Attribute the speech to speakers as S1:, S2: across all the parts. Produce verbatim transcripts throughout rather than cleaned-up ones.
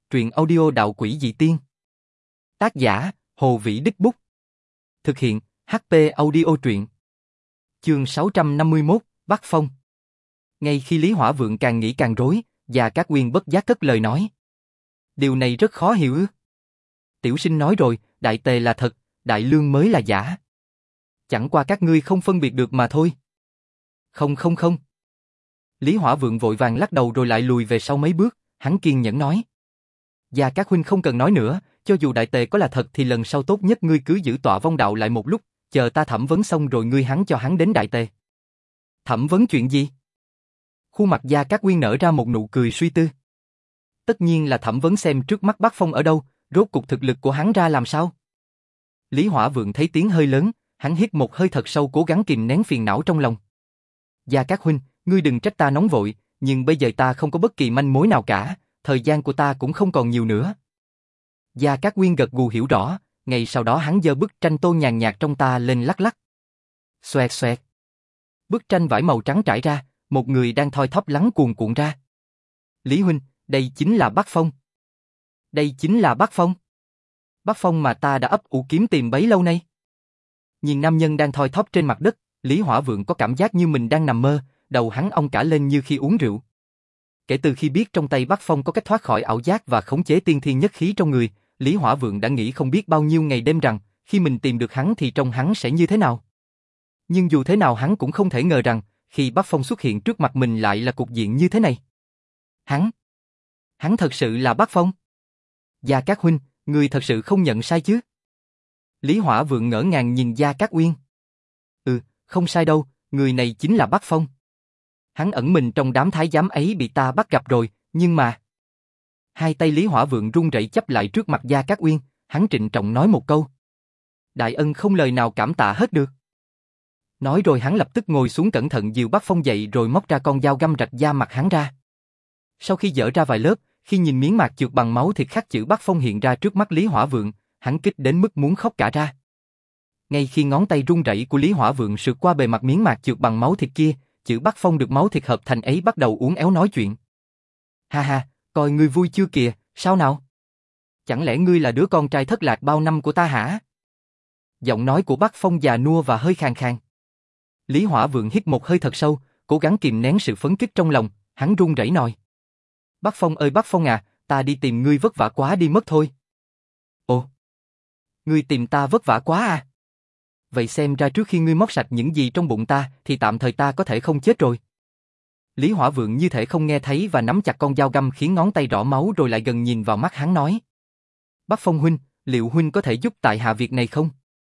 S1: truyện audio đạo quỷ dị tiên. Tác giả, Hồ Vĩ Đích Bút. Thực hiện, hát pê Audio truyện. Chương sáu trăm năm mươi mốt, Bắc Phong. Ngay khi Lý Hỏa Vượng càng nghĩ càng rối, Gia Cát Nguyên bất giác cất lời nói. Điều này rất khó hiểu ư? Tiểu sinh nói rồi, đại tề là thật, đại lương mới là giả. Chẳng qua các ngươi không phân biệt được mà thôi. Không không không. Lý Hỏa Vượng vội vàng lắc đầu rồi lại lùi về sau mấy bước, hắn kiên nhẫn nói. Gia Cát huynh không cần nói nữa, cho dù đại tề có là thật thì lần sau tốt nhất ngươi cứ giữ tọa vong đạo lại một lúc, chờ ta thẩm vấn xong rồi ngươi hắn cho hắn đến đại tề. Thẩm vấn chuyện gì? Khuôn mặt Gia Cát Nguyên nở ra một nụ cười suy tư. Tất nhiên là thẩm vấn xem trước mắt Bắc Phong ở đâu, rốt cục thực lực của hắn ra làm sao. Lý Hỏa Vượng thấy tiếng hơi lớn, hắn hít một hơi thật sâu cố gắng kìm nén phiền não trong lòng. Gia Cát huynh, ngươi đừng trách ta nóng vội, nhưng bây giờ ta không có bất kỳ manh mối nào cả, thời gian của ta cũng không còn nhiều nữa. Gia Cát Nguyên gật gù hiểu rõ, ngay sau đó hắn giơ bức tranh tô nhàn nhạt trong ta lên lắc lắc. Xoẹt xoẹt. Bức tranh vải màu trắng trải ra, một người đang thoi thóp lắng cuồn cuộn ra. Lý huynh, đây chính là Bắc Phong. Đây chính là Bắc Phong. Bắc Phong mà ta đã ấp ủ kiếm tìm bấy lâu nay. Nhìn nam nhân đang thoi thóp trên mặt đất, Lý Hỏa Vượng có cảm giác như mình đang nằm mơ, đầu hắn ong cả lên như khi uống rượu. Kể từ khi biết trong tay Bắc Phong có cách thoát khỏi ảo giác và khống chế tiên thiên nhất khí trong người, Lý Hỏa Vượng đã nghĩ không biết bao nhiêu ngày đêm rằng, khi mình tìm được hắn thì trông hắn sẽ như thế nào. Nhưng dù thế nào hắn cũng không thể ngờ rằng, khi Bắc Phong xuất hiện trước mặt mình lại là cục diện như thế này. Hắn, hắn thật sự là Bắc Phong. Gia Cát huynh, người thật sự không nhận sai chứ? Lý Hỏa Vượng ngỡ ngàng nhìn Gia Cát Nguyên. Ừ, không sai đâu, người này chính là Bắc Phong. Hắn ẩn mình trong đám thái giám ấy bị ta bắt gặp rồi, nhưng mà... Hai tay Lý Hỏa Vượng run rẩy chắp lại trước mặt Gia Cát Nguyên, hắn trịnh trọng nói một câu. Đại ân không lời nào cảm tạ hết được. Nói rồi hắn lập tức ngồi xuống cẩn thận dìu Bắc Phong dậy rồi móc ra con dao găm rạch da mặt hắn ra. Sau khi dỡ ra vài lớp, khi nhìn miếng mạc chược bằng máu thịt khắc chữ Bắc Phong hiện ra trước mắt Lý Hỏa Vượng, hắn kích đến mức muốn khóc cả ra. Ngay khi ngón tay run rẩy của Lý Hỏa Vượng sượt qua bề mặt miếng mạc chược bằng máu thịt kia, chữ Bắc Phong được máu thịt hợp thành ấy bắt đầu uốn éo nói chuyện. Ha ha, coi ngươi vui chưa kìa, sao nào? Chẳng lẽ ngươi là đứa con trai thất lạc bao năm của ta hả? Giọng nói của Bắc Phong già nua và hơi khàn khàn. Lý Hỏa Vượng hít một hơi thật sâu, cố gắng kìm nén sự phấn khích trong lòng, hắn run rẩy nói. Bắc Phong ơi Bắc Phong à, ta đi tìm ngươi vất vả quá đi mất thôi. Ồ, ngươi tìm ta vất vả quá à? Vậy xem ra trước khi ngươi móc sạch những gì trong bụng ta, thì tạm thời ta có thể không chết rồi. Lý Hỏa Vượng như thể không nghe thấy và nắm chặt con dao găm khiến ngón tay đỏ máu rồi lại gần nhìn vào mắt hắn nói. Bắc Phong huynh, liệu huynh có thể giúp tại hạ việc này không?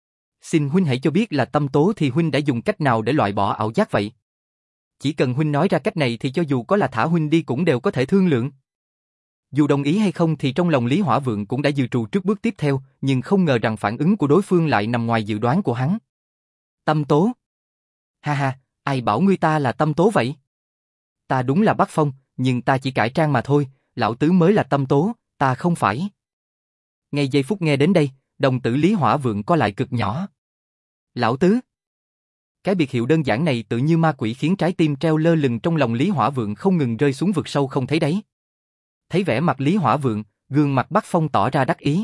S1: Xin huynh hãy cho biết là tâm tố thì huynh đã dùng cách nào để loại bỏ ảo giác vậy? Chỉ cần huynh nói ra cách này thì cho dù có là thả huynh đi cũng đều có thể thương lượng. Dù đồng ý hay không thì trong lòng Lý Hỏa Vượng cũng đã dự trù trước bước tiếp theo, nhưng không ngờ rằng phản ứng của đối phương lại nằm ngoài dự đoán của hắn. Tâm tố? Ha ha, ai bảo ngươi ta là tâm tố vậy? Ta đúng là Bắc Phong, nhưng ta chỉ cải trang mà thôi, lão tứ mới là tâm tố, ta không phải. Ngay giây phút nghe đến đây, đồng tử Lý Hỏa Vượng co lại cực nhỏ. Lão tứ? Cái biệt hiệu đơn giản này tự như ma quỷ khiến trái tim treo lơ lửng trong lòng Lý Hỏa Vượng không ngừng rơi xuống vực sâu không thấy đáy. Thấy vẻ mặt Lý Hỏa Vượng, gương mặt Bắc Phong tỏ ra đắc ý.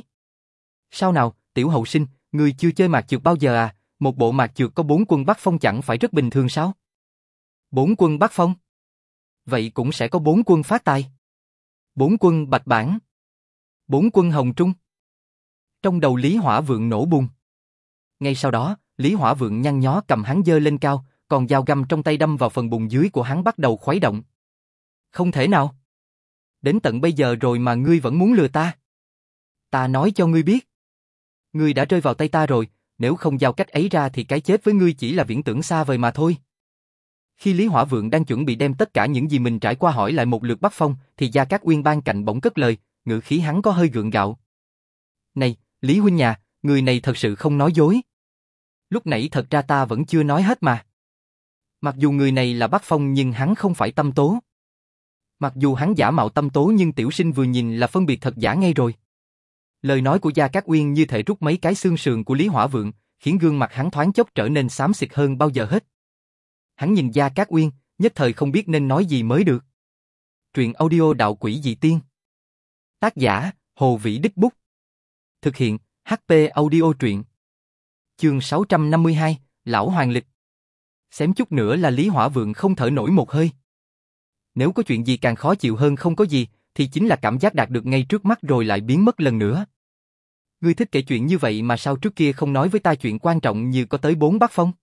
S1: Sao nào, tiểu hậu sinh, ngươi chưa chơi mạc chược bao giờ à? Một bộ mạc chược có bốn quân Bắc Phong chẳng phải rất bình thường sao? Bốn quân Bắc Phong? Vậy cũng sẽ có bốn quân phát tài. Bốn quân bạch bản. Bốn quân hồng trung. Trong đầu Lý Hỏa Vượng nổ bùng. Ngay sau đó, Lý Hỏa Vượng nhăn nhó cầm hắn giơ lên cao, còn dao găm trong tay đâm vào phần bụng dưới của hắn bắt đầu khuấy động. Không thể nào. Đến tận bây giờ rồi mà ngươi vẫn muốn lừa ta. Ta nói cho ngươi biết. Ngươi đã rơi vào tay ta rồi, nếu không giao cách ấy ra thì cái chết với ngươi chỉ là viễn tưởng xa vời mà thôi. Khi Lý Hỏa Vượng đang chuẩn bị đem tất cả những gì mình trải qua hỏi lại một lượt Bắc Phong, thì Gia Cát Nguyên ban cạnh bỗng cất lời, ngữ khí hắn có hơi gượng gạo. Này, Lý huynh nhà, người này thật sự không nói dối. Lúc nãy thật ra ta vẫn chưa nói hết mà. Mặc dù người này là Bắc Phong nhưng hắn không phải tâm tố. Mặc dù hắn giả mạo tâm tố nhưng tiểu sinh vừa nhìn là phân biệt thật giả ngay rồi. Lời nói của Gia Cát Nguyên như thể rút mấy cái xương sườn của Lý Hỏa Vượng, khiến gương mặt hắn thoáng chốc trở nên xám xịt hơn bao giờ hết. Hắn nhìn Gia Cát Nguyên, nhất thời không biết nên nói gì mới được. Truyện audio đạo quỷ dị tiên. Tác giả, Hồ Vĩ Đích Bút. Thực hiện, hát pê Audio truyện. Chương sáu trăm năm mươi hai, Lão Hoàng Lịch. Xém chút nữa là Lý Hỏa Vượng không thở nổi một hơi. Nếu có chuyện gì càng khó chịu hơn không có gì, thì chính là cảm giác đạt được ngay trước mắt rồi lại biến mất lần nữa. Ngươi thích kể chuyện như vậy mà sao trước kia không nói với ta chuyện quan trọng như có tới bốn bát phong?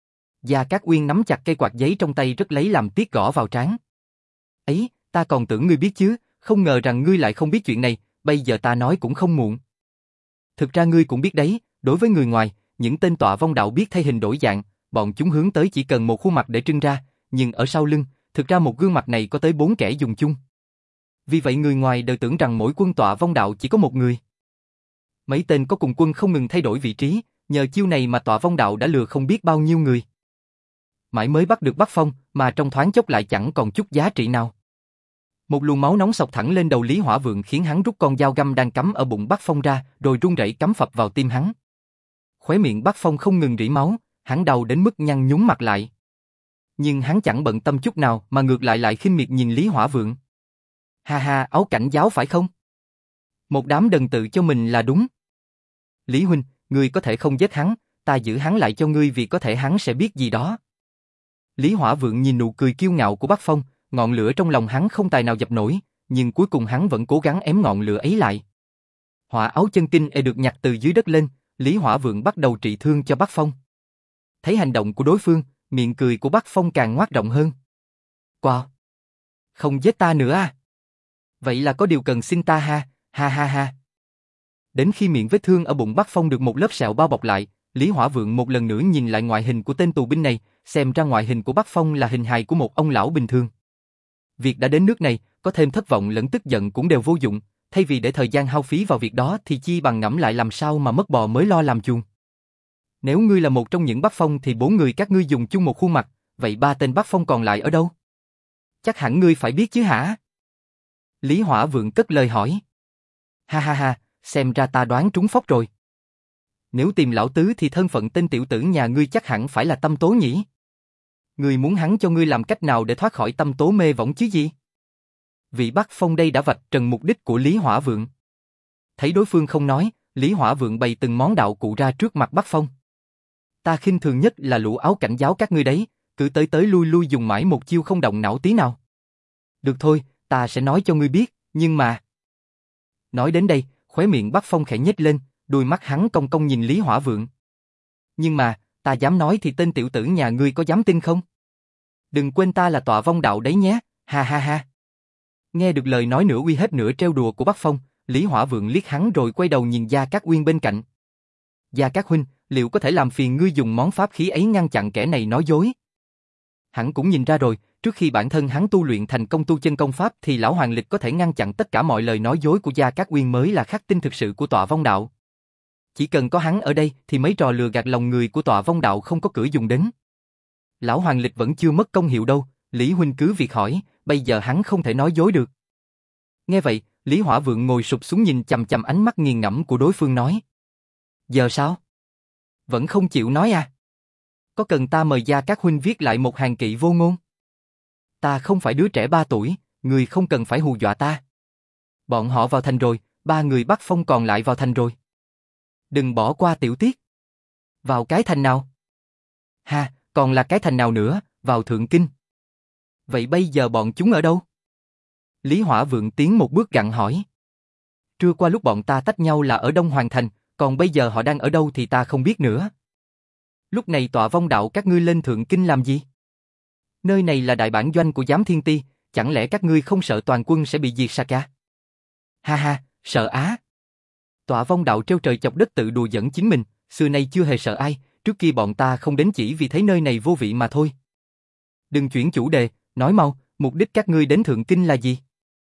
S1: Gia Cát Uyên nắm chặt cây quạt giấy trong tay rất lấy làm tiếc gõ vào trán. Ấy, ta còn tưởng ngươi biết chứ, không ngờ rằng ngươi lại không biết chuyện này, bây giờ ta nói cũng không muộn. Thực ra ngươi cũng biết đấy, đối với người ngoài, những tên tọa vong đạo biết thay hình đổi dạng, bọn chúng hướng tới chỉ cần một khuôn mặt để trưng ra, nhưng ở sau lưng, thực ra một gương mặt này có tới bốn kẻ dùng chung. Vì vậy người ngoài đều tưởng rằng mỗi quân tọa vong đạo chỉ có một người. Mấy tên có cùng quân không ngừng thay đổi vị trí, nhờ chiêu này mà tọa vong đạo đã lừa không biết bao nhiêu người. Mãi mới bắt được Bắc Phong, mà trong thoáng chốc lại chẳng còn chút giá trị nào. Một luồng máu nóng xộc thẳng lên đầu Lý Hỏa Vượng khiến hắn rút con dao găm đang cắm ở bụng Bắc Phong ra, rồi run rẩy cắm phập vào tim hắn. Khóe miệng Bắc Phong không ngừng rỉ máu, hắn đau đến mức nhăn nhúm mặt lại. Nhưng hắn chẳng bận tâm chút nào mà ngược lại lại khinh miệt nhìn Lý Hỏa Vượng. Ha ha, áo cảnh giáo phải không? Một đám đần tự cho mình là đúng. Lý huynh, ngươi có thể không giết hắn, ta giữ hắn lại cho ngươi vì có thể hắn sẽ biết gì đó. Lý Hỏa Vượng nhìn nụ cười kiêu ngạo của Bắc Phong, ngọn lửa trong lòng hắn không tài nào dập nổi, nhưng cuối cùng hắn vẫn cố gắng ém ngọn lửa ấy lại. Hỏa áo chân kinh e được nhặt từ dưới đất lên, Lý Hỏa Vượng bắt đầu trị thương cho Bắc Phong. Thấy hành động của đối phương, miệng cười của Bắc Phong càng ngoác rộng hơn. Wow! Không giết ta nữa à? Vậy là có điều cần xin ta ha, ha ha ha. Đến khi miệng vết thương ở bụng Bắc Phong được một lớp sẹo bao bọc lại, Lý Hỏa Vượng một lần nữa nhìn lại ngoại hình của tên tù binh này, xem ra ngoại hình của Bắc Phong là hình hài của một ông lão bình thường. Việc đã đến nước này, có thêm thất vọng lẫn tức giận cũng đều vô dụng, thay vì để thời gian hao phí vào việc đó thì chi bằng ngẫm lại làm sao mà mất bò mới lo làm chuồng. Nếu ngươi là một trong những Bắc Phong thì bốn người các ngươi dùng chung một khuôn mặt, vậy ba tên Bắc Phong còn lại ở đâu? Chắc hẳn ngươi phải biết chứ hả? Lý Hỏa Vượng cất lời hỏi. Ha ha ha, xem ra ta đoán trúng phóc rồi. Nếu tìm lão tứ thì thân phận tên tiểu tử nhà ngươi chắc hẳn phải là Tâm Tố nhỉ? Ngươi muốn hắn cho ngươi làm cách nào để thoát khỏi Tâm Tố mê võng chứ gì? Vị Bắc Phong đây đã vạch trần mục đích của Lý Hỏa Vượng. Thấy đối phương không nói, Lý Hỏa Vượng bày từng món đạo cụ ra trước mặt Bắc Phong. Ta khinh thường nhất là lũ áo cảnh giáo các ngươi đấy, cứ tới tới lui lui dùng mãi một chiêu không động não tí nào. Được thôi, ta sẽ nói cho ngươi biết, nhưng mà... Nói đến đây, khóe miệng Bắc Phong khẽ nhếch lên, đôi mắt hắn cong cong nhìn Lý Hỏa Vượng. Nhưng mà, ta dám nói thì tên tiểu tử nhà ngươi có dám tin không? Đừng quên ta là tọa vong đạo đấy nhé, ha ha ha. Nghe được lời nói nửa uy hiếp nửa trêu đùa của Bắc Phong, Lý Hỏa Vượng liếc hắn rồi quay đầu nhìn Gia Cát Uyên bên cạnh. Gia Cát huynh, liệu có thể làm phiền ngươi dùng món pháp khí ấy ngăn chặn kẻ này nói dối? Hắn cũng nhìn ra rồi, trước khi bản thân hắn tu luyện thành công tu chân công pháp thì lão Hoàng Lịch có thể ngăn chặn tất cả mọi lời nói dối của Gia Cát Uyên mới là khắc tinh thực sự của tọa vong đạo. Chỉ cần có hắn ở đây thì mấy trò lừa gạt lòng người của tọa vong đạo không có cửa dùng đến. Lão Hoàng Lịch vẫn chưa mất công hiệu đâu, Lý huynh cứ việc hỏi, bây giờ hắn không thể nói dối được. Nghe vậy, Lý Hỏa Vượng ngồi sụp xuống nhìn chằm chằm ánh mắt nghiền ngẫm của đối phương nói. Giờ sao? Vẫn không chịu nói à? Có cần ta mời Gia Cát huynh viết lại một hàng kỵ vô ngôn? Ta không phải đứa trẻ ba tuổi, người không cần phải hù dọa ta. Bọn họ vào thành rồi, ba người Bắc Phong còn lại vào thành rồi. Đừng bỏ qua tiểu tiết. Vào cái thành nào? Ha, còn là cái thành nào nữa, vào Thượng Kinh. Vậy bây giờ bọn chúng ở đâu? Lý Hỏa Vượng tiến một bước gặng hỏi. Trưa qua lúc bọn ta tách nhau là ở Đông Hoàng Thành, còn bây giờ họ đang ở đâu thì ta không biết nữa. Lúc này tọa vong đạo các ngươi lên Thượng Kinh làm gì? Nơi này là đại bản doanh của Giám Thiên Ti, chẳng lẽ các ngươi không sợ toàn quân sẽ bị diệt sạch à? Ha ha, sợ á. Tọa vong đạo trêu trời chọc đất tự đùa giỡn chính mình, xưa nay chưa hề sợ ai, trước kia bọn ta không đến chỉ vì thấy nơi này vô vị mà thôi. Đừng chuyển chủ đề, nói mau, mục đích các ngươi đến Thượng Kinh là gì?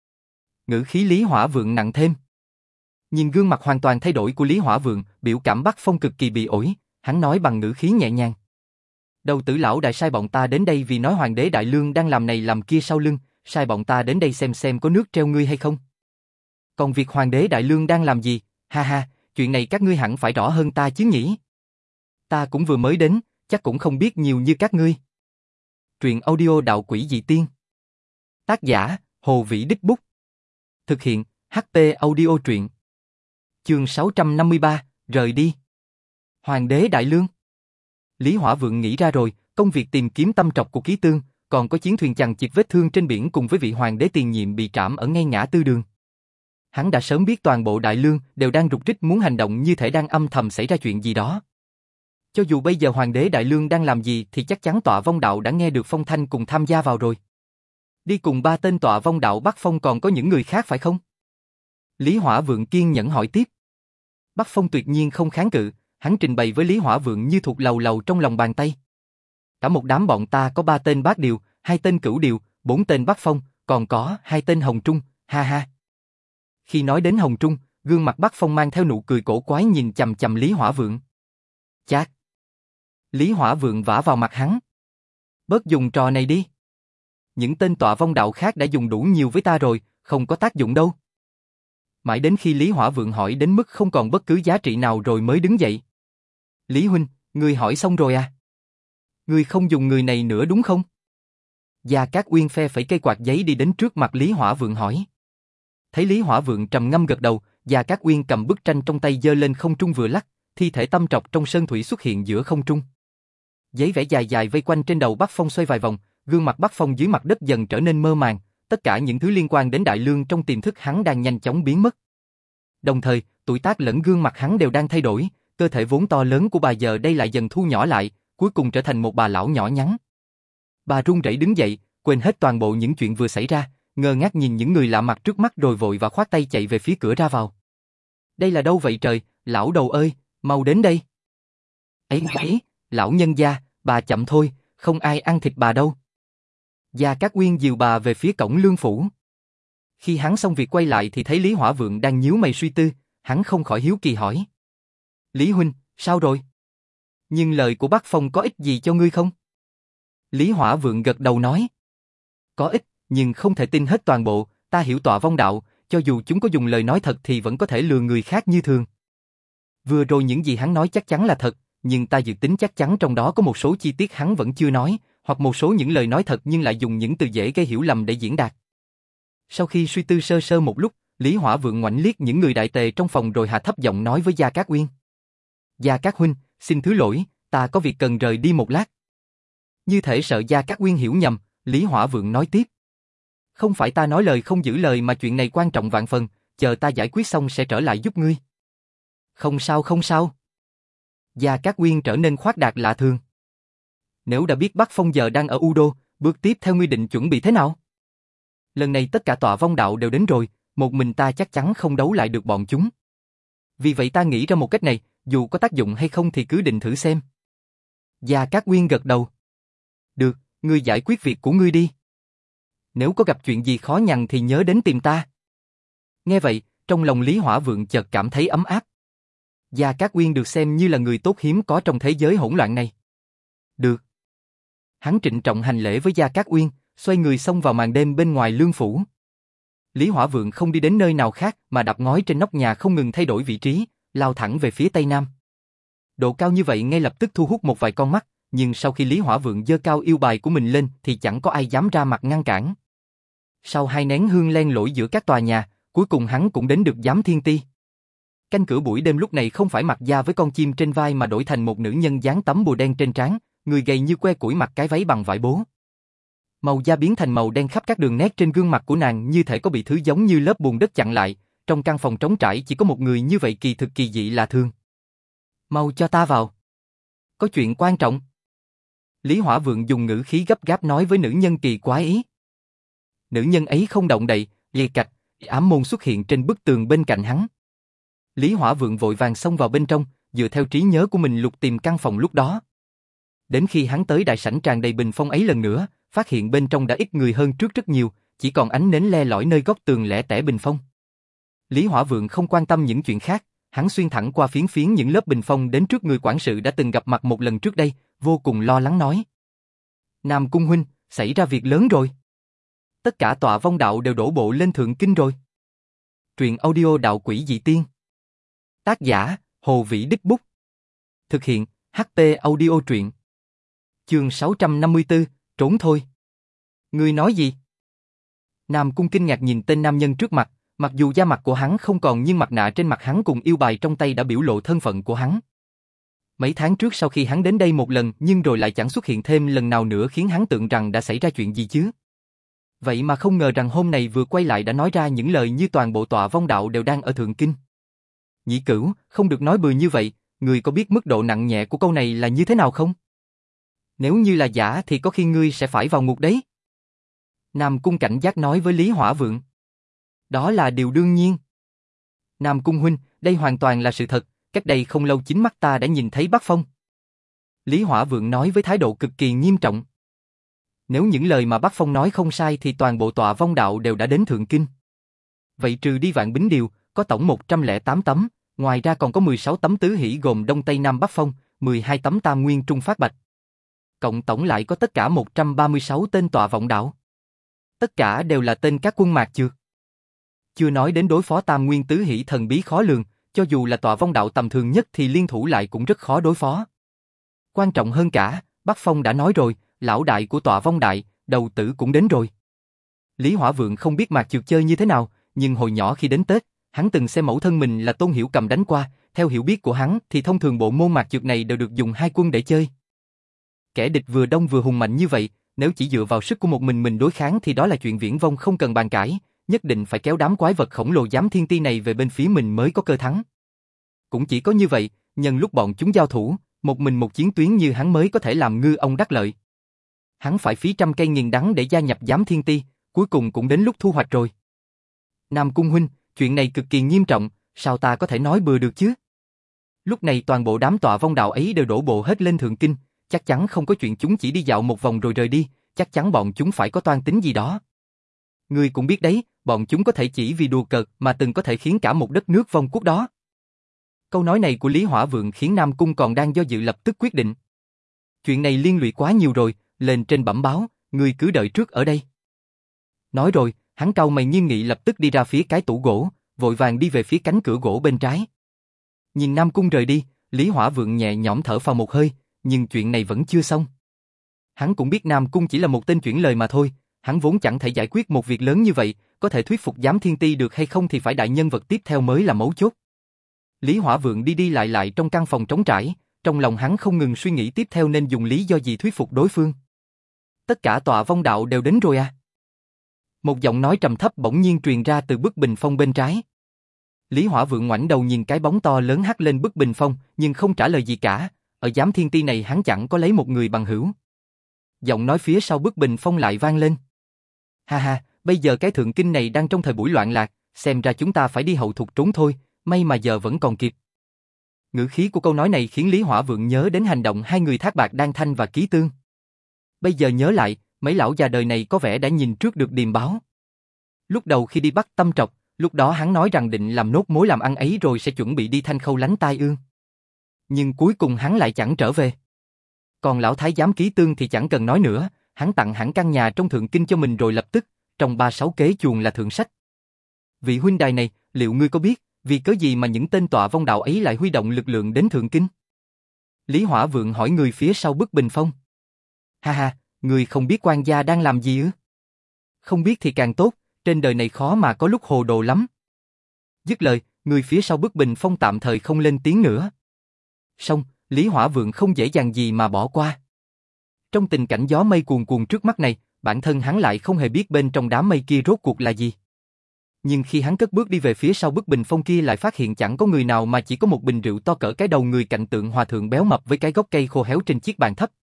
S1: Ngữ khí Lý Hỏa Vượng nặng thêm. Nhìn gương mặt hoàn toàn thay đổi của Lý Hỏa Vượng, biểu cảm Bắc Phong cực kỳ bị ổi, hắn nói bằng ngữ khí nhẹ nhàng. Đầu tử lão đại sai bọn ta đến đây vì nói Hoàng đế Đại Lương đang làm này làm kia sau lưng, sai bọn ta đến đây xem xem có nước treo ngươi hay không. Còn việc Hoàng đế Đại Lương đang làm gì, ha ha, chuyện này các ngươi hẳn phải rõ hơn ta chứ nhỉ? Ta cũng vừa mới đến, chắc cũng không biết nhiều như các ngươi. Truyện audio Đạo Quỷ Dị Tiên. Tác giả, Hồ Vĩ Đích Bút. Thực hiện, hát pê Audio truyện. Chương sáu trăm năm mươi ba, rời đi. Hoàng đế Đại Lương. Lý Hỏa Vượng nghĩ ra rồi, công việc tìm kiếm tâm trọc của Ký Tương, còn có chiến thuyền chằng chịt vết thương trên biển cùng với vị hoàng đế tiền nhiệm bị trảm ở ngay ngã tư đường. Hắn đã sớm biết toàn bộ Đại Lương đều đang rục rích muốn hành động như thể đang âm thầm xảy ra chuyện gì đó. Cho dù bây giờ hoàng đế Đại Lương đang làm gì thì chắc chắn Tọa Vong Đạo đã nghe được phong thanh cùng tham gia vào rồi. Đi cùng ba tên Tọa Vong Đạo Bắc Phong còn có những người khác phải không? Lý Hỏa Vượng kiên nhẫn hỏi tiếp. Bắc Phong tuyệt nhiên không kháng cự, hắn trình bày với Lý Hỏa Vượng như thuộc lầu lầu trong lòng bàn tay. Cả một đám bọn ta có ba tên Bát Điều, hai tên Cửu Điều, bốn tên Bắc Phong, còn có hai tên Hồng Trung, ha ha. Khi nói đến Hồng Trung, gương mặt Bắc Phong mang theo nụ cười cổ quái nhìn chằm chằm Lý Hỏa Vượng. Chát. Lý Hỏa Vượng vả vào mặt hắn. Bớt dùng trò này đi. Những tên Tọa Vong Đạo khác đã dùng đủ nhiều với ta rồi, không có tác dụng đâu. Mãi đến khi Lý Hỏa Vượng hỏi đến mức không còn bất cứ giá trị nào rồi mới đứng dậy. Lý huynh, ngươi hỏi xong rồi à? Ngươi không dùng người này nữa đúng không? Gia Cát Uyên phe phẩy cây quạt giấy đi đến trước mặt Lý Hỏa Vượng hỏi. Thấy Lý Hỏa Vượng trầm ngâm gật đầu, Gia Cát Uyên cầm bức tranh trong tay giơ lên không trung vừa lắc, thi thể tâm trọc trong sơn thủy xuất hiện giữa không trung. Giấy vẽ dài dài vây quanh trên đầu Bắc Phong xoay vài vòng, gương mặt Bắc Phong dưới mặt đất dần trở nên mơ màng, tất cả những thứ liên quan đến Đại Lương trong tiềm thức hắn đang nhanh chóng biến mất. Đồng thời, tuổi tác lẫn gương mặt hắn đều đang thay đổi, cơ thể vốn to lớn của bà giờ đây lại dần thu nhỏ lại, cuối cùng trở thành một bà lão nhỏ nhắn. Bà run rẩy đứng dậy, quên hết toàn bộ những chuyện vừa xảy ra, ngơ ngác nhìn những người lạ mặt trước mắt rồi vội và khoát tay chạy về phía cửa ra vào. Đây là đâu vậy trời, lão đầu ơi, mau đến đây. Ấy ấy, lão nhân gia, bà chậm thôi, không ai ăn thịt bà đâu. Gia Cát Uyên dìu bà về phía cổng lương phủ. Khi hắn xong việc quay lại thì thấy Lý Hỏa Vượng đang nhíu mày suy tư, hắn không khỏi hiếu kỳ hỏi. Lý huynh, sao rồi? Nhưng lời của Bắc Phong có ích gì cho ngươi không? Lý Hỏa Vượng gật đầu nói. Có ích, nhưng không thể tin hết toàn bộ, ta hiểu Tọa Vong Đạo, cho dù chúng có dùng lời nói thật thì vẫn có thể lừa người khác như thường. Vừa rồi những gì hắn nói chắc chắn là thật, nhưng ta dự tính chắc chắn trong đó có một số chi tiết hắn vẫn chưa nói, hoặc một số những lời nói thật nhưng lại dùng những từ dễ gây hiểu lầm để diễn đạt. Sau khi suy tư sơ sơ một lúc, Lý Hỏa Vượng ngoảnh liếc những người đại tề trong phòng rồi hạ thấp giọng nói với Gia Cát Uyên. Gia Cát huynh, xin thứ lỗi, ta có việc cần rời đi một lát. Như thể sợ Gia Cát Uyên hiểu nhầm, Lý Hỏa Vượng nói tiếp. Không phải ta nói lời không giữ lời mà chuyện này quan trọng vạn phần, chờ ta giải quyết xong sẽ trở lại giúp ngươi. Không sao không sao. Gia Cát Uyên trở nên khoác đạt lạ thường. Nếu đã biết Bắc Phong giờ đang ở U Đô, bước tiếp theo ngươi định chuẩn bị thế nào? Lần này tất cả Tọa Vong Đạo đều đến rồi, một mình ta chắc chắn không đấu lại được bọn chúng. Vì vậy ta nghĩ ra một cách này, dù có tác dụng hay không thì cứ định thử xem. Gia Cát Uyên gật đầu. Được, ngươi giải quyết việc của ngươi đi. Nếu có gặp chuyện gì khó nhằn thì nhớ đến tìm ta. Nghe vậy, trong lòng Lý Hỏa Vượng chợt cảm thấy ấm áp. Gia Cát Uyên được xem như là người tốt hiếm có trong thế giới hỗn loạn này. Được. Hắn trịnh trọng hành lễ với Gia Cát Uyên, xoay người xông vào màn đêm bên ngoài lương phủ. Lý Hỏa Vượng không đi đến nơi nào khác mà đập ngói trên nóc nhà không ngừng thay đổi vị trí, lao thẳng về phía tây nam. Độ cao như vậy ngay lập tức thu hút một vài con mắt, nhưng sau khi Lý Hỏa Vượng giơ cao yêu bài của mình lên thì chẳng có ai dám ra mặt ngăn cản. Sau hai nén hương len lỏi giữa các tòa nhà, cuối cùng hắn cũng đến được Giám Thiên Ti. Canh cửa buổi đêm lúc này không phải mặc da với con chim trên vai mà đổi thành một nữ nhân dán tấm bùa đen trên trán, người gầy như que củi mặc cái váy bằng vải bố. Màu da biến thành màu đen khắp các đường nét trên gương mặt của nàng như thể có bị thứ giống như lớp bùn đất chặn lại, trong căn phòng trống trải chỉ có một người như vậy kỳ thực kỳ dị lạ thường. Mau cho ta vào. Có chuyện quan trọng. Lý Hỏa Vượng dùng ngữ khí gấp gáp nói với nữ nhân kỳ quái ý. Nữ nhân ấy không động đậy, lì cạch, ám môn xuất hiện trên bức tường bên cạnh hắn. Lý Hỏa Vượng vội vàng xông vào bên trong, dựa theo trí nhớ của mình lục tìm căn phòng lúc đó. Đến khi hắn tới đại sảnh tràn đầy bình phong ấy lần nữa, phát hiện bên trong đã ít người hơn trước rất nhiều, chỉ còn ánh nến le lỏi nơi góc tường lẻ tẻ bình phong. Lý Hỏa Vượng không quan tâm những chuyện khác, hắn xuyên thẳng qua phiến phiến những lớp bình phong đến trước người quản sự đã từng gặp mặt một lần trước đây, vô cùng lo lắng nói. Nam Cung huynh, xảy ra việc lớn rồi. Tất cả Tọa Vong Đạo đều đổ bộ lên Thượng Kinh rồi. Truyện audio Đạo Quỷ Dị Tiên. Tác giả, Hồ Vĩ Đích Bút. Thực hiện, hát pê Audio truyện. Chương sáu trăm năm mươi tư, trốn thôi. Ngươi nói gì? Nam Cung kinh ngạc nhìn tên nam nhân trước mặt, mặc dù da mặt của hắn không còn nhưng mặt nạ trên mặt hắn cùng yêu bài trong tay đã biểu lộ thân phận của hắn. Mấy tháng trước sau khi hắn đến đây một lần nhưng rồi lại chẳng xuất hiện thêm lần nào nữa khiến hắn tưởng rằng đã xảy ra chuyện gì chứ. Vậy mà không ngờ rằng hôm nay vừa quay lại đã nói ra những lời như toàn bộ tọa vong đạo đều đang ở Thượng Kinh. Nhĩ Cửu, không được nói bừa như vậy, ngươi có biết mức độ nặng nhẹ của câu này là như thế nào không? Nếu như là giả thì có khi ngươi sẽ phải vào ngục đấy. Nam Cung cảnh giác nói với Lý Hỏa Vượng. Đó là điều đương nhiên. Nam Cung huynh, đây hoàn toàn là sự thật, cách đây không lâu chính mắt ta đã nhìn thấy Bắc Phong. Lý Hỏa Vượng nói với thái độ cực kỳ nghiêm trọng. Nếu những lời mà Bắc Phong nói không sai thì toàn bộ tọa vong đạo đều đã đến Thượng Kinh. Vậy trừ đi Vạn Bính Điều, có tổng một trăm lẻ tám tấm, ngoài ra còn có mười sáu tấm tứ hỷ gồm Đông Tây Nam Bắc Phong, mười hai tấm Tam Nguyên Trung Phát Bạch. Cộng tổng lại có tất cả một trăm ba mươi sáu tên tọa vọng đạo. Tất cả đều là tên các quân mạc chưa. Chưa nói đến đối phó Tam Nguyên tứ hỷ thần bí khó lường, cho dù là tọa vong đạo tầm thường nhất thì liên thủ lại cũng rất khó đối phó. Quan trọng hơn cả, Bắc Phong đã nói rồi, lão đại của tọa vong đại, đầu tử cũng đến rồi. Lý Hỏa Vượng không biết mạc trượt chơi như thế nào, nhưng hồi nhỏ khi đến Tết, hắn từng xem mẫu thân mình là Tôn Hiểu Cầm đánh qua, theo hiểu biết của hắn thì thông thường bộ môn mạc trượt này đều được dùng hai quân để chơi. Kẻ địch vừa đông vừa hùng mạnh như vậy, nếu chỉ dựa vào sức của một mình mình đối kháng thì đó là chuyện viển vông không cần bàn cãi, nhất định phải kéo đám quái vật khổng lồ giám thiên ti này về bên phía mình mới có cơ thắng. Cũng chỉ có như vậy, nhân lúc bọn chúng giao thủ, một mình một chiến tuyến như hắn mới có thể làm ngư ông đắc lợi. Hắn phải phí trăm cây nghìn đắng để gia nhập giám thiên ti, cuối cùng cũng đến lúc thu hoạch rồi. Nam Cung huynh, chuyện này cực kỳ nghiêm trọng, sao ta có thể nói bừa được chứ? Lúc này toàn bộ đám tọa vong đạo ấy đều đổ bộ hết lên Thượng Kinh, chắc chắn không có chuyện chúng chỉ đi dạo một vòng rồi rời đi, chắc chắn bọn chúng phải có toan tính gì đó. Ngươi cũng biết đấy, bọn chúng có thể chỉ vì đùa cợt mà từng có thể khiến cả một đất nước vong quốc đó. Câu nói này của Lý Hỏa Vượng khiến Nam Cung còn đang do dự lập tức quyết định. Chuyện này liên lụy quá nhiều rồi, lên trên bẩm báo, ngươi cứ đợi trước ở đây. Nói rồi, hắn cau mày nghiêm nghị lập tức đi ra phía cái tủ gỗ, vội vàng đi về phía cánh cửa gỗ bên trái. Nhìn Nam Cung rời đi, Lý Hỏa Vượng nhẹ nhõm thở phào một hơi, nhưng chuyện này vẫn chưa xong. Hắn cũng biết Nam Cung chỉ là một tên chuyển lời mà thôi, hắn vốn chẳng thể giải quyết một việc lớn như vậy, có thể thuyết phục giám thiên ti được hay không thì phải đại nhân vật tiếp theo mới là mấu chốt. Lý Hỏa Vượng đi đi lại lại trong căn phòng trống trải, trong lòng hắn không ngừng suy nghĩ tiếp theo nên dùng lý do gì thuyết phục đối phương. Tất cả tọa vong đạo đều đến rồi à? Một giọng nói trầm thấp bỗng nhiên truyền ra từ bức bình phong bên trái. Lý Hỏa Vượng ngoảnh đầu nhìn cái bóng to lớn hắt lên bức bình phong, nhưng không trả lời gì cả, ở giám thiên ti này hắn chẳng có lấy một người bằng hữu. Giọng nói phía sau bức bình phong lại vang lên. Ha ha, bây giờ cái Thượng Kinh này đang trong thời buổi loạn lạc, xem ra chúng ta phải đi hậu thục trốn thôi, may mà giờ vẫn còn kịp. Ngữ khí của câu nói này khiến Lý Hỏa Vượng nhớ đến hành động hai người Thác Bạc Đan Thanh và Ký Tương. Bây giờ nhớ lại, mấy lão già đời này có vẻ đã nhìn trước được điềm báo. Lúc đầu khi đi bắt Tâm Trọc, lúc đó hắn nói rằng định làm nốt mối làm ăn ấy rồi sẽ chuẩn bị đi Thanh Khâu lánh tai ương. Nhưng cuối cùng hắn lại chẳng trở về. Còn lão thái giám Ký Tương thì chẳng cần nói nữa, hắn tặng hẳn căn nhà trong Thượng Kinh cho mình rồi lập tức, trong ba sáu kế chuồng là thượng sách. Vị huynh đài này, liệu ngươi có biết, vì cớ gì mà những tên tọa vong đạo ấy lại huy động lực lượng đến Thượng Kinh? Lý Hỏa Vượng hỏi người phía sau bức bình phong. Ha ha, người không biết quan gia đang làm gì ư? Không biết thì càng tốt, trên đời này khó mà có lúc hồ đồ lắm. Dứt lời, người phía sau bức bình phong tạm thời không lên tiếng nữa. Xong, Lý Hỏa Vượng không dễ dàng gì mà bỏ qua. Trong tình cảnh gió mây cuồn cuồn trước mắt này, bản thân hắn lại không hề biết bên trong đám mây kia rốt cuộc là gì. Nhưng khi hắn cất bước đi về phía sau bức bình phong kia lại phát hiện chẳng có người nào mà chỉ có một bình rượu to cỡ cái đầu người cạnh tượng hòa thượng béo mập với cái gốc cây khô héo trên chiếc bàn thấp.